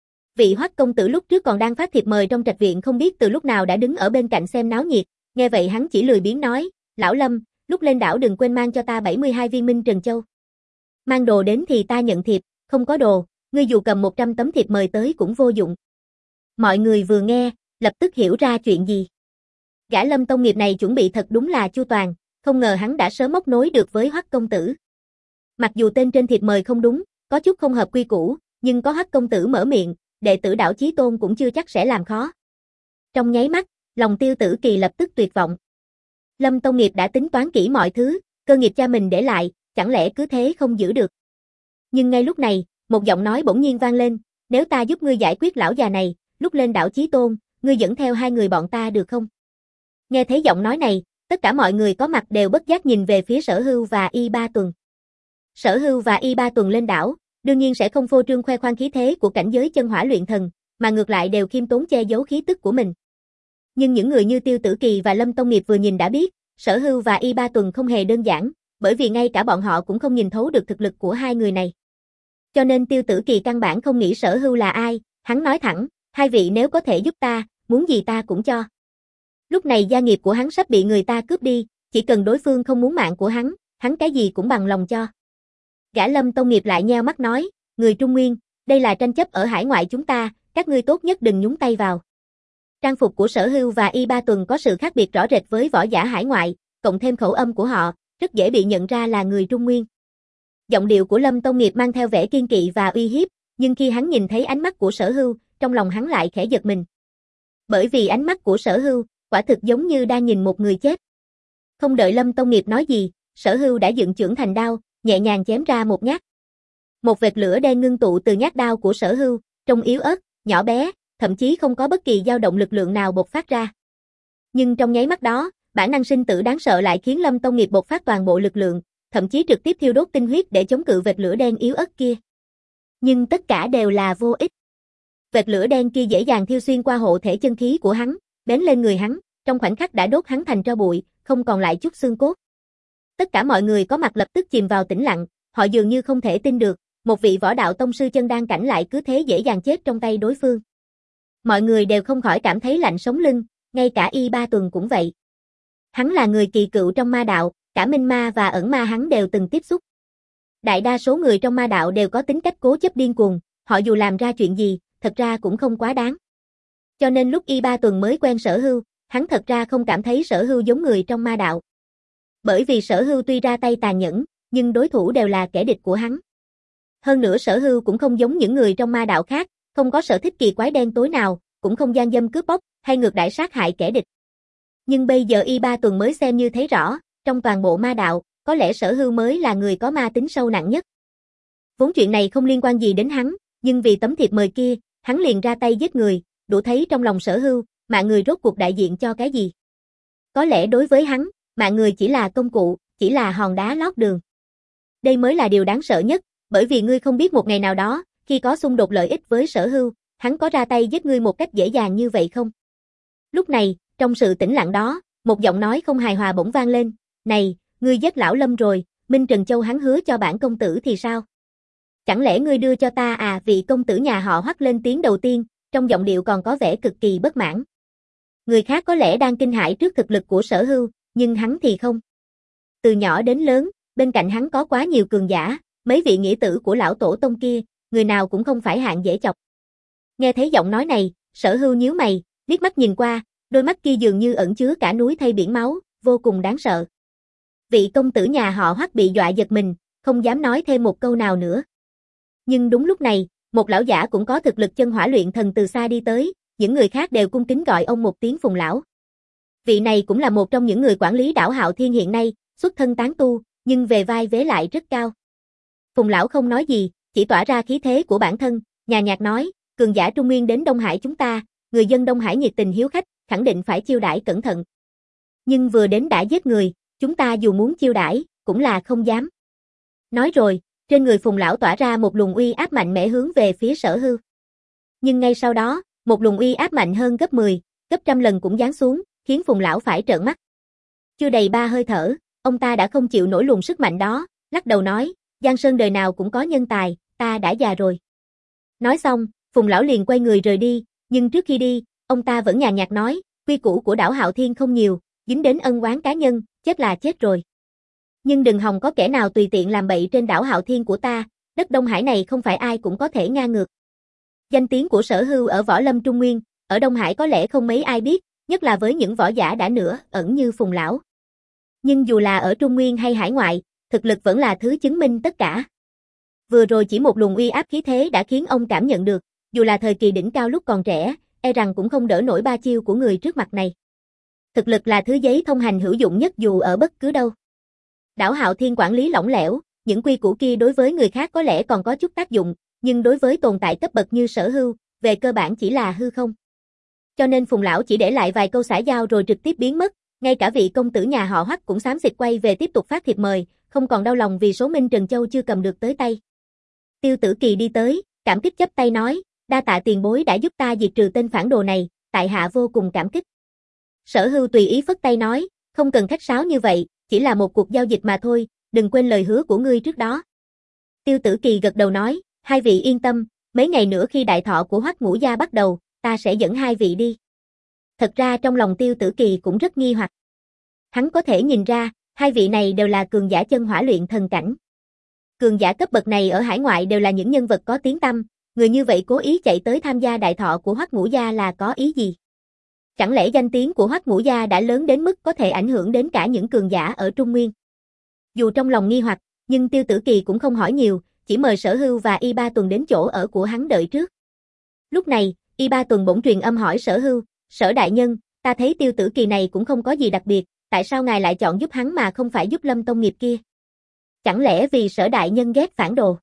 Vị Hoắc công tử lúc trước còn đang phát thiệp mời trong trạch viện không biết từ lúc nào đã đứng ở bên cạnh xem náo nhiệt, nghe vậy hắn chỉ lười biếng nói, lão Lâm, lúc lên đảo đừng quên mang cho ta bảy mươi hai viên Minh Trần Châu. Mang đồ đến thì ta nhận thiệp, không có đồ, ngươi dù cầm một trăm tấm thiệp mời tới cũng vô dụng. Mọi người vừa nghe, lập tức hiểu ra chuyện gì. Gã Lâm Tông Nghiệp này chuẩn bị thật đúng là chu toàn, không ngờ hắn đã sớm móc nối được với Hoắc công tử. Mặc dù tên trên thiệp mời không đúng, có chút không hợp quy củ, nhưng có Hoắc công tử mở miệng, đệ tử đảo Chí Tôn cũng chưa chắc sẽ làm khó. Trong nháy mắt, lòng Tiêu Tử Kỳ lập tức tuyệt vọng. Lâm Tông Nghiệp đã tính toán kỹ mọi thứ, cơ nghiệp cha mình để lại, chẳng lẽ cứ thế không giữ được. Nhưng ngay lúc này, một giọng nói bỗng nhiên vang lên, nếu ta giúp ngươi giải quyết lão già này, lúc lên đảo Chí Tôn, ngươi dẫn theo hai người bọn ta được không? Nghe thấy giọng nói này, tất cả mọi người có mặt đều bất giác nhìn về phía Sở Hưu và Y Ba Tuần. Sở Hưu và Y Ba Tuần lên đảo, đương nhiên sẽ không phô trương khoe khoang khí thế của cảnh giới chân hỏa luyện thần, mà ngược lại đều khiêm tốn che giấu khí tức của mình. Nhưng những người như Tiêu Tử Kỳ và Lâm Tông Nghiệp vừa nhìn đã biết, Sở Hưu và Y Ba Tuần không hề đơn giản, bởi vì ngay cả bọn họ cũng không nhìn thấu được thực lực của hai người này. Cho nên Tiêu Tử Kỳ căn bản không nghĩ Sở Hưu là ai, hắn nói thẳng, hai vị nếu có thể giúp ta, muốn gì ta cũng cho. Lúc này gia nghiệp của hắn sắp bị người ta cướp đi, chỉ cần đối phương không muốn mạng của hắn, hắn cái gì cũng bằng lòng cho. Gã Lâm Tông Nghiệp lại nheo mắt nói, người Trung Nguyên, đây là tranh chấp ở hải ngoại chúng ta, các ngươi tốt nhất đừng nhúng tay vào. Trang phục của Sở Hưu và Y Ba Tuần có sự khác biệt rõ rệt với võ giả hải ngoại, cộng thêm khẩu âm của họ, rất dễ bị nhận ra là người Trung Nguyên. Giọng điệu của Lâm Tông Nghiệp mang theo vẻ kiên kỵ và uy hiếp, nhưng khi hắn nhìn thấy ánh mắt của Sở Hưu, trong lòng hắn lại khẽ giật mình. Bởi vì ánh mắt của Sở Hưu, quả thực giống như đang nhìn một người chết. Không đợi Lâm Tông Nghiệp nói gì, Sở Hưu đã dựng chưởng thành đao, nhẹ nhàng chém ra một nhát. Một vệt lửa đen ngưng tụ từ nhát đao của Sở Hưu, trông yếu ớt, nhỏ bé, thậm chí không có bất kỳ dao động lực lượng nào bộc phát ra. Nhưng trong nháy mắt đó, bản năng sinh tử đáng sợ lại khiến Lâm Tông Nghiệp bộc phát toàn bộ lực lượng, thậm chí trực tiếp thiêu đốt tinh huyết để chống cự vệt lửa đen yếu ớt kia. Nhưng tất cả đều là vô ích. Vệt lửa đen kia dễ dàng thiêu xuyên qua hộ thể chân khí của hắn, bén lên người hắn, trong khoảnh khắc đã đốt hắn thành tro bụi, không còn lại chút xương cốt. Tất cả mọi người có mặt lập tức chìm vào tĩnh lặng, họ dường như không thể tin được, một vị võ đạo tông sư chân đan cảnh lại cứ thế dễ dàng chết trong tay đối phương. Mọi người đều không khỏi cảm thấy lạnh sống lưng, ngay cả Y Ba Tuần cũng vậy. Hắn là người kỳ cựu trong ma đạo, cả minh ma và ẩn ma hắn đều từng tiếp xúc. Đại đa số người trong ma đạo đều có tính cách cố chấp điên cuồng, họ dù làm ra chuyện gì, thật ra cũng không quá đáng. Cho nên lúc Y Ba Tuần mới quen Sở Hưu, hắn thật ra không cảm thấy Sở Hưu giống người trong ma đạo. Bởi vì Sở Hưu tuy ra tay tàn nhẫn, nhưng đối thủ đều là kẻ địch của hắn. Hơn nữa Sở Hưu cũng không giống những người trong ma đạo khác, không có sở thích kỳ quái đen tối nào, cũng không gian dâm cướp bóc, hay ngược đãi sát hại kẻ địch. Nhưng bây giờ Y Ba Tuần mới xem như thấy rõ, trong toàn bộ ma đạo, có lẽ Sở Hưu mới là người có ma tính sâu nặng nhất. Vốn chuyện này không liên quan gì đến hắn, nhưng vì tấm thiệp mời kia, hắn liền ra tay giết người, đủ thấy trong lòng Sở Hưu, mạng người rốt cuộc đại diện cho cái gì. Có lẽ đối với hắn, mạng người chỉ là công cụ, chỉ là hòn đá lót đường. Đây mới là điều đáng sợ nhất, bởi vì ngươi không biết một ngày nào đó, khi có xung đột lợi ích với Sở Hưu, hắn có ra tay giết ngươi một cách dễ dàng như vậy không? Lúc này, trong sự tĩnh lặng đó, một giọng nói không hài hòa bỗng vang lên, "Này, ngươi giết lão Lâm rồi, Minh Trần Châu hắn hứa cho bản công tử thì sao? Chẳng lẽ ngươi đưa cho ta à?" Vị công tử nhà họ Hoắc lên tiếng đầu tiên, trong giọng điệu còn có vẻ cực kỳ bất mãn. Người khác có lẽ đang kinh hãi trước thực lực của Sở Hưu, nhưng hắn thì không. Từ nhỏ đến lớn, bên cạnh hắn có quá nhiều cường giả, mấy vị nghĩa tử của lão tổ tông kia, người nào cũng không phải hạng dễ chọc. Nghe thấy giọng nói này, Sở Hưu nhíu mày, liếc mắt nhìn qua, đôi mắt kia dường như ẩn chứa cả núi thay biển máu, vô cùng đáng sợ. Vị công tử nhà họ Hoắc bị dọa giật mình, không dám nói thêm một câu nào nữa. Nhưng đúng lúc này, một lão giả cũng có thực lực chân hỏa luyện thần từ xa đi tới, những người khác đều cung kính gọi ông một tiếng Phùng lão. Vị này cũng là một trong những người quản lý đảo Hạo Thiên hiện nay, xuất thân tán tu, nhưng về vai vế lại rất cao. Phùng lão không nói gì, chỉ tỏa ra khí thế của bản thân, nhàn nhạt nói, cường giả Trung Nguyên đến Đông Hải chúng ta, người dân Đông Hải nhiệt tình hiếu khách, khẳng định phải chiêu đãi cẩn thận. Nhưng vừa đến đã giết người, chúng ta dù muốn chiêu đãi, cũng là không dám. Nói rồi, trên người Phùng lão tỏa ra một luồng uy áp mạnh mẽ hướng về phía Sở Hưu. Nhưng ngay sau đó, một luồng uy áp mạnh hơn gấp mười, gấp trăm lần cũng giáng xuống, khiến Phùng lão phải trợn mắt. Chưa đầy ba hơi thở, ông ta đã không chịu nổi luồng sức mạnh đó, lắc đầu nói, Giang Sơn đời nào cũng có nhân tài, ta đã già rồi. Nói xong, Phùng lão liền quay người rời đi, nhưng trước khi đi, ông ta vẫn nhàn nhạt nói, quy củ của đảo Hạo Thiên không nhiều, dính đến ân oán cá nhân, chết là chết rồi. Nhưng đừng hòng có kẻ nào tùy tiện làm bậy trên đảo Hạo Thiên của ta, đất Đông Hải này không phải ai cũng có thể ngang ngược. Danh tiếng của Sở Hưu ở võ lâm Trung Nguyên, ở Đông Hải có lẽ không mấy ai biết, nhất là với những võ giả đã nửa ẩn như Phùng lão. Nhưng dù là ở Trung Nguyên hay hải ngoại, thực lực vẫn là thứ chứng minh tất cả. Vừa rồi chỉ một luồng uy áp khí thế đã khiến ông cảm nhận được, dù là thời kỳ đỉnh cao lúc còn trẻ, e rằng cũng không đỡ nổi ba chiêu của người trước mặt này. Thực lực là thứ giấy thông hành hữu dụng nhất dù ở bất cứ đâu. Đảo Hạo Thiên quản lý lỏng lẻo, những quy củ kia đối với người khác có lẽ còn có chút tác dụng, nhưng đối với tồn tại cấp bậc như Sở Hưu, về cơ bản chỉ là hư không. Cho nên Phùng lão chỉ để lại vài câu xã giao rồi trực tiếp biến mất, ngay cả vị công tử nhà họ Hoắc cũng xám xịt quay về tiếp tục phát thiệp mời, không còn đau lòng vì số Minh Trần Châu chưa cầm được tới tay. Tiêu Tử Kỳ đi tới, cảm kích chắp tay nói, đa tạ tiền bối đã giúp ta diệt trừ tên phản đồ này, tại hạ vô cùng cảm kích. Sở Hưu tùy ý phất tay nói, không cần khách sáo như vậy, chỉ là một cuộc giao dịch mà thôi, đừng quên lời hứa của ngươi trước đó. Tiêu Tử Kỳ gật đầu nói, hai vị yên tâm, mấy ngày nữa khi đại thọ của Hoắc Ngũ gia bắt đầu, ta sẽ dẫn hai vị đi. Thật ra trong lòng Tiêu Tử Kỳ cũng rất nghi hoặc. Hắn có thể nhìn ra, hai vị này đều là cường giả chân hỏa luyện thần cảnh. Cường giả cấp bậc này ở hải ngoại đều là những nhân vật có tiếng tăm, người như vậy cố ý chạy tới tham gia đại thọ của Hoắc Ngũ gia là có ý gì? Chẳng lẽ danh tiếng của Hoắc Ngũ gia đã lớn đến mức có thể ảnh hưởng đến cả những cường giả ở Trung Nguyên? Dù trong lòng nghi hoặc, nhưng Tiêu Tử Kỳ cũng không hỏi nhiều, chỉ mời Sở Hưu và Y Ba Tuần đến chỗ ở của hắn đợi trước. Lúc này, Y Ba Tuần bỗng truyền âm hỏi Sở Hưu, Sở đại nhân, ta thấy Tiêu Tử Kỳ này cũng không có gì đặc biệt, tại sao ngài lại chọn giúp hắn mà không phải giúp Lâm Tông Nghiệp kia? Chẳng lẽ vì Sở đại nhân ghét phản đồ?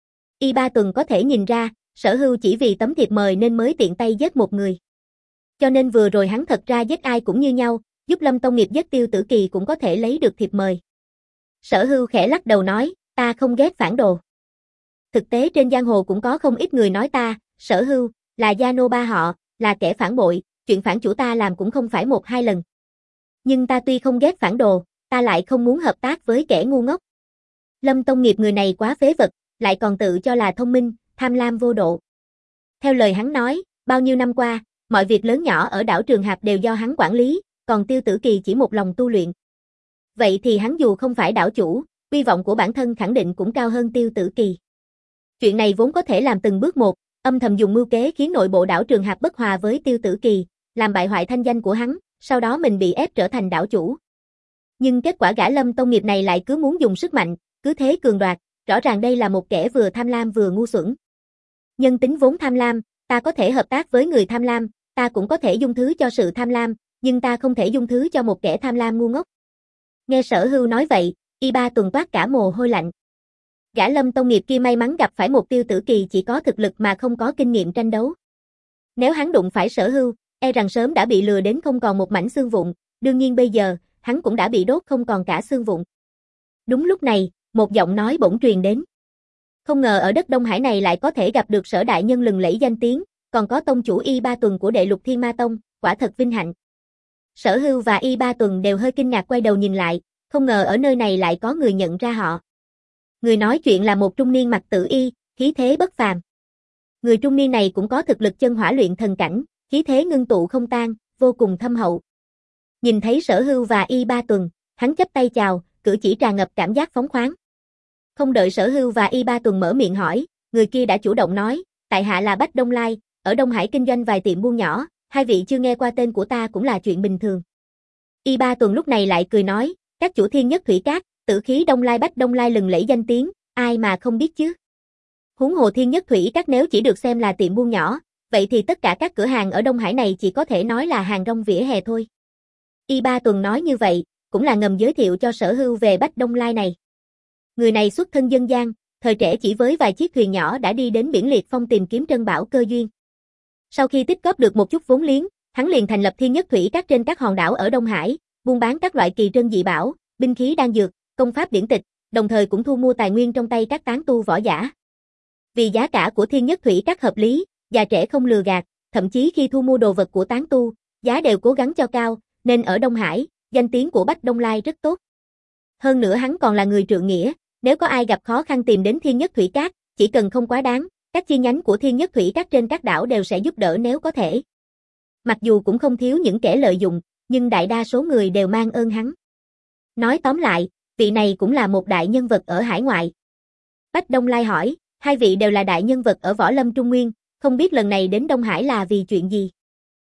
Y Ba Tuần có thể nhìn ra, Sở Hưu chỉ vì tấm thiệp mời nên mới tiện tay giết một người. Cho nên vừa rồi hắn thật ra giết ai cũng như nhau, giúp Lâm Tông Nghiệp giết Tiêu Tử Kỳ cũng có thể lấy được thiệp mời. Sở Hưu khẽ lắc đầu nói, ta không ghét phản đồ. Thực tế trên giang hồ cũng có không ít người nói ta, Sở Hưu, là gia nô ba họ, là kẻ phản bội, chuyện phản chủ ta làm cũng không phải một hai lần. Nhưng ta tuy không ghét phản đồ, ta lại không muốn hợp tác với kẻ ngu ngốc. Lâm Tông Nghiệp người này quá phế vật, lại còn tự cho là thông minh, tham lam vô độ. Theo lời hắn nói, bao nhiêu năm qua, mọi việc lớn nhỏ ở đảo Trường Hạp đều do hắn quản lý, còn Tiêu Tử Kỳ chỉ một lòng tu luyện. Vậy thì hắn dù không phải đảo chủ, uy vọng của bản thân khẳng định cũng cao hơn Tiêu Tử Kỳ. Chuyện này vốn có thể làm từng bước một, âm thầm dùng mưu kế khiến nội bộ đảo Trường Hạp bất hòa với Tiêu Tử Kỳ, làm bại hoại thanh danh của hắn, sau đó mình bị ép trở thành đảo chủ. Nhưng kết quả gã Lâm Tông Nghiệp này lại cứ muốn dùng sức mạnh, cứ thế cường đoạt, rõ ràng đây là một kẻ vừa tham lam vừa ngu xuẩn. Nhân tính vốn tham lam, ta có thể hợp tác với người tham lam, ta cũng có thể dung thứ cho sự tham lam, nhưng ta không thể dung thứ cho một kẻ tham lam ngu ngốc. Nghe Sở Hưu nói vậy, Y Ba Tuần toát cả mồ hôi lạnh. Gã Lâm Tông Nghiệp kia may mắn gặp phải một Tiêu Tử Kỳ chỉ có thực lực mà không có kinh nghiệm tranh đấu. Nếu hắn đụng phải Sở Hưu, e rằng sớm đã bị lừa đến không còn một mảnh xương vụn, đương nhiên bây giờ, hắn cũng đã bị đốt không còn cả xương vụn. Đúng lúc này, một giọng nói bỗng truyền đến. Không ngờ ở đất Đông Hải này lại có thể gặp được Sở đại nhân lừng lẫy danh tiếng, còn có tông chủ Y Ba Tuần của Đệ Lục Thiên Ma Tông, quả thật vinh hạnh. Sở Hưu và Y Ba Tuần đều hơi kinh ngạc quay đầu nhìn lại, không ngờ ở nơi này lại có người nhận ra họ. Người nói chuyện là một trung niên mặc tử y, khí thế bất phàm. Người trung niên này cũng có thực lực chân hỏa luyện thần cảnh, khí thế ngưng tụ không tan, vô cùng thâm hậu. Nhìn thấy Sở Hưu và Y Ba Tuần, hắn chắp tay chào, cử chỉ tràn ngập cảm giác phóng khoáng. Không đợi Sở Hưu và Y Ba Tuần mở miệng hỏi, người kia đã chủ động nói, tại hạ là Bách Đông Lai, ở Đông Hải kinh doanh vài tiệm buôn nhỏ, hai vị chưa nghe qua tên của ta cũng là chuyện bình thường. Y Ba Tuần lúc này lại cười nói, các chủ Thiên Nhất Thủy Cát, tử khí Đông Lai Bách Đông Lai lừng lẫy danh tiếng, ai mà không biết chứ. Huống hồ Thiên Nhất Thủy Cát nếu chỉ được xem là tiệm buôn nhỏ, vậy thì tất cả các cửa hàng ở Đông Hải này chỉ có thể nói là hàng rong vỉa hè thôi. Y Ba Tuần nói như vậy, cũng là ngầm giới thiệu cho Sở Hưu về Bách Đông Lai này. Người này xuất thân dân gian, thời trẻ chỉ với vài chiếc thuyền nhỏ đã đi đến biển Liệt Phong tìm kiếm trân bảo cơ duyên. Sau khi tích góp được một chút vốn liếng, hắn liền thành lập Thiên Nhất Thủy Cát trên các hòn đảo ở Đông Hải, buôn bán các loại kỳ trân dị bảo, binh khí đan dược, công pháp điển tịch, đồng thời cũng thu mua tài nguyên trong tay các tán tu võ giả. Vì giá cả của Thiên Nhất Thủy Cát hợp lý, già trẻ không lừa gạt, thậm chí khi thu mua đồ vật của tán tu, giá đều cố gắng cho cao, nên ở Đông Hải, danh tiếng của Bách Đông Lai rất tốt. Hơn nữa hắn còn là người trượng nghĩa, nếu có ai gặp khó khăn tìm đến Thiên Nhất Thủy Cát, chỉ cần không quá đáng, các chi nhánh của Thiên Nhất Thủy Cát trên các đảo đều sẽ giúp đỡ nếu có thể. Mặc dù cũng không thiếu những kẻ lợi dụng, nhưng đại đa số người đều mang ơn hắn. Nói tóm lại, vị này cũng là một đại nhân vật ở hải ngoại. Bách Đông Lai hỏi, hai vị đều là đại nhân vật ở Võ Lâm Trung Nguyên, không biết lần này đến Đông Hải là vì chuyện gì?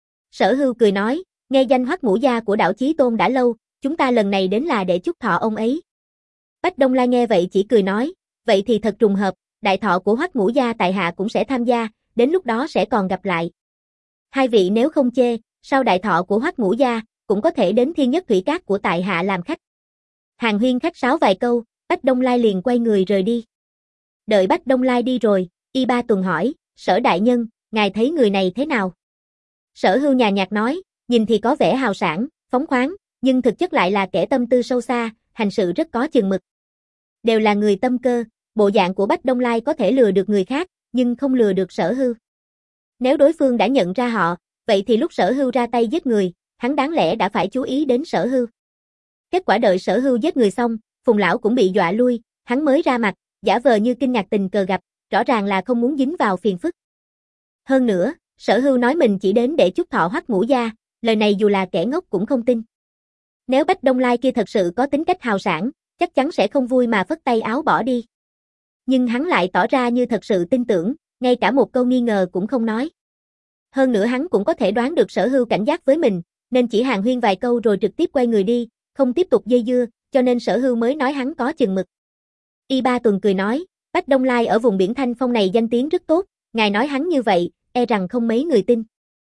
Sở Hưu cười nói, nghe danh Hoắc Ngũ Gia của đảo Chí Tôn đã lâu, chúng ta lần này đến là để chúc thọ ông ấy. Bách Đông Lai nghe vậy chỉ cười nói, vậy thì thật trùng hợp, đại thọ của Hoắc Ngũ Gia tại hạ cũng sẽ tham gia, đến lúc đó sẽ còn gặp lại. Hai vị nếu không chê, sau đại thọ của Hoắc Ngũ Gia, cũng có thể đến Thiên Nhất Thủy Cát của tại hạ làm khách. Hàn huyên khách sáo vài câu, Bách Đông Lai liền quay người rời đi. Đợi Bách Đông Lai đi rồi, Y Ba Tuần hỏi, Sở đại nhân, ngài thấy người này thế nào? Sở Hưu nhàn nhạt nói, nhìn thì có vẻ hào sảng, phóng khoáng, nhưng thực chất lại là kẻ tâm tư sâu xa, hành sự rất có chừng mực. Đều là người tâm cơ, bộ dạng của Bách Đông Lai có thể lừa được người khác, nhưng không lừa được Sở Hưu. Nếu đối phương đã nhận ra họ, vậy thì lúc Sở Hưu ra tay giết người, hắn đáng lẽ đã phải chú ý đến Sở Hưu. Kết quả đợi Sở Hưu giết người xong, Phùng lão cũng bị dọa lui, hắn mới ra mặt, giả vờ như kinh ngạc tình cờ gặp, rõ ràng là không muốn dính vào phiền phức. Hơn nữa, Sở Hưu nói mình chỉ đến để chúc thọ Hoắc Ngũ Gia, lời này dù là kẻ ngốc cũng không tin. Nếu Bách Đông Lai kia thật sự có tính cách hào sảng, chắc chắn sẽ không vui mà phất tay áo bỏ đi. Nhưng hắn lại tỏ ra như thật sự tin tưởng, ngay cả một câu nghi ngờ cũng không nói. Hơn nữa hắn cũng có thể đoán được Sở Hưu cảnh giác với mình, nên chỉ hàn huyên vài câu rồi trực tiếp quay người đi, không tiếp tục dây dưa, cho nên Sở Hưu mới nói hắn có chừng mực. Y Ba Tuần cười nói, Bách Đông Lai ở vùng biển Thanh Phong này danh tiếng rất tốt, ngài nói hắn như vậy, e rằng không mấy người tin.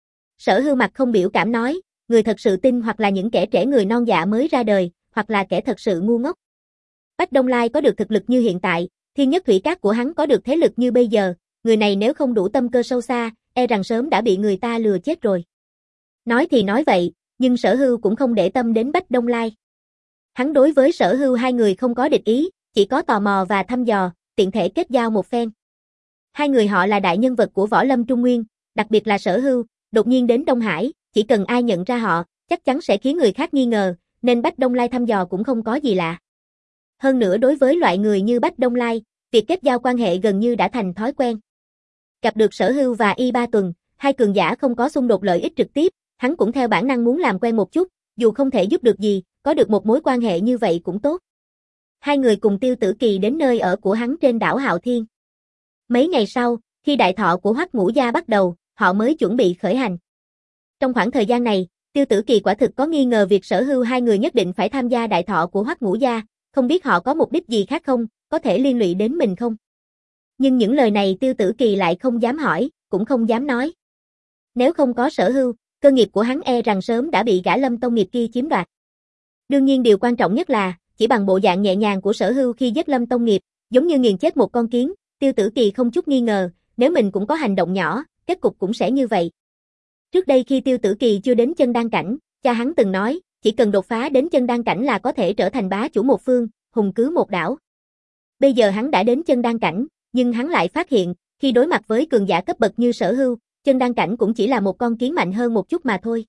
Sở Hưu mặt không biểu cảm nói, người thật sự tin hoặc là những kẻ trẻ người non dạ mới ra đời, hoặc là kẻ thật sự ngu ngốc. Bách Đông Lai có được thực lực như hiện tại, Thiên Nhất Thủy Cát của hắn có được thế lực như bây giờ, người này nếu không đủ tâm cơ sâu xa, e rằng sớm đã bị người ta lừa chết rồi. Nói thì nói vậy, nhưng Sở Hưu cũng không để tâm đến Bách Đông Lai. Hắn đối với Sở Hưu hai người không có địch ý, chỉ có tò mò và thăm dò, tiện thể kết giao một phen. Hai người họ là đại nhân vật của võ lâm Trung Nguyên, đặc biệt là Sở Hưu, đột nhiên đến Đông Hải, chỉ cần ai nhận ra họ, chắc chắn sẽ khiến người khác nghi ngờ, nên Bách Đông Lai thăm dò cũng không có gì lạ. Hơn nữa đối với loại người như Bách Đông Lai, việc kết giao quan hệ gần như đã thành thói quen. Gặp được Sở Hưu và Y Ba Tuần, hai cường giả không có xung đột lợi ích trực tiếp, hắn cũng theo bản năng muốn làm quen một chút, dù không thể giúp được gì, có được một mối quan hệ như vậy cũng tốt. Hai người cùng Tiêu Tử Kỳ đến nơi ở của hắn trên đảo Hạo Thiên. Mấy ngày sau, khi đại thọ của Hoắc Ngũ Gia bắt đầu, họ mới chuẩn bị khởi hành. Trong khoảng thời gian này, Tiêu Tử Kỳ quả thực có nghi ngờ việc Sở Hưu hai người nhất định phải tham gia đại thọ của Hoắc Ngũ Gia, không biết họ có mục đích gì khác không, có thể liên lụy đến mình không? Nhưng những lời này Tiêu Tử Kỳ lại không dám hỏi, cũng không dám nói. Nếu không có Sở Hưu, cơ nghiệp của hắn e rằng sớm đã bị gã Lâm Tông Nghiệp kia chiếm đoạt. Đương nhiên điều quan trọng nhất là, chỉ bằng bộ dạng nhẹ nhàng của Sở Hưu khi giết Lâm Tông Nghiệp, giống như nghiền chết một con kiến, Tiêu Tử Kỳ không chút nghi ngờ, nếu mình cũng có hành động nhỏ, kết cục cũng sẽ như vậy. Trước đây khi Tiêu Tử Kỳ chưa đến chân đan cảnh, cha hắn từng nói, chỉ cần đột phá đến chân đan cảnh là có thể trở thành bá chủ một phương, hùng cứ một đảo. Bây giờ hắn đã đến chân đan cảnh, nhưng hắn lại phát hiện, khi đối mặt với cường giả cấp bậc như Sở Hưu, chân đan cảnh cũng chỉ là một con kiến mạnh hơn một chút mà thôi.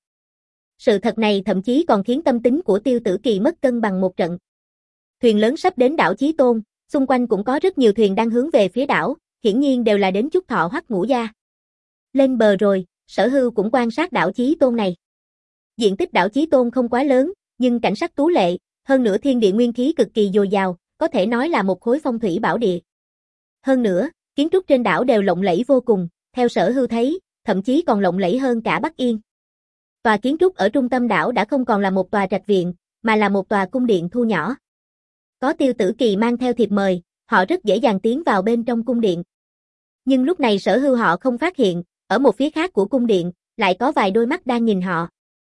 Sự thật này thậm chí còn khiến tâm tính của Tiêu Tử Kỳ mất cân bằng một trận. Thuyền lớn sắp đến đảo Chí Tôn, xung quanh cũng có rất nhiều thuyền đang hướng về phía đảo, hiển nhiên đều là đến chúc thọ Hoắc Ngũ Gia. Lên bờ rồi, Sở Hưu cũng quan sát đảo Chí Tôn này. Diện tích đảo Chí Tôn không quá lớn, nhưng cảnh sắc tú lệ, hơn nữa thiên địa nguyên khí cực kỳ dồi dào, có thể nói là một khối phong thủy bảo địa. Hơn nữa, kiến trúc trên đảo đều lộng lẫy vô cùng, theo Sở Hưu thấy, thậm chí còn lộng lẫy hơn cả Bắc Yên. Tòa kiến trúc ở trung tâm đảo đã không còn là một tòa trạch viện, mà là một tòa cung điện thu nhỏ. Có Tiêu Tử Kỳ mang theo thiệp mời, họ rất dễ dàng tiến vào bên trong cung điện. Nhưng lúc này Sở Hưu họ không phát hiện, ở một phía khác của cung điện, lại có vài đôi mắt đang nhìn họ.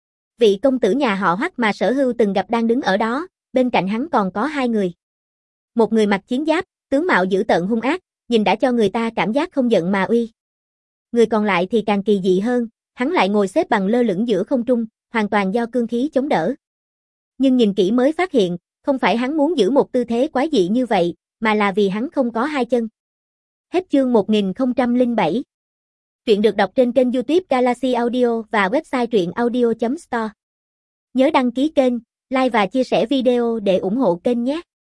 Vị công tử nhà họ Hoắc mà Sở Hưu từng gặp đang đứng ở đó, bên cạnh hắn còn có hai người. Một người mặc chiến giáp, tướng mạo dữ tợn hung ác, nhìn đã cho người ta cảm giác không giận mà uy. Người còn lại thì càng kỳ dị hơn, hắn lại ngồi xếp bằng lơ lửng giữa không trung, hoàn toàn do cương khí chống đỡ. Nhưng nhìn kỹ mới phát hiện, không phải hắn muốn giữ một tư thế quái dị như vậy, mà là vì hắn không có hai chân. Hết chương một nghìn không trăm lẻ bảy. Truyện được đọc trên kênh YouTube Galaxy Audio và website truyện audio chấm store. Nhớ đăng ký kênh, like và chia sẻ video để ủng hộ kênh nhé.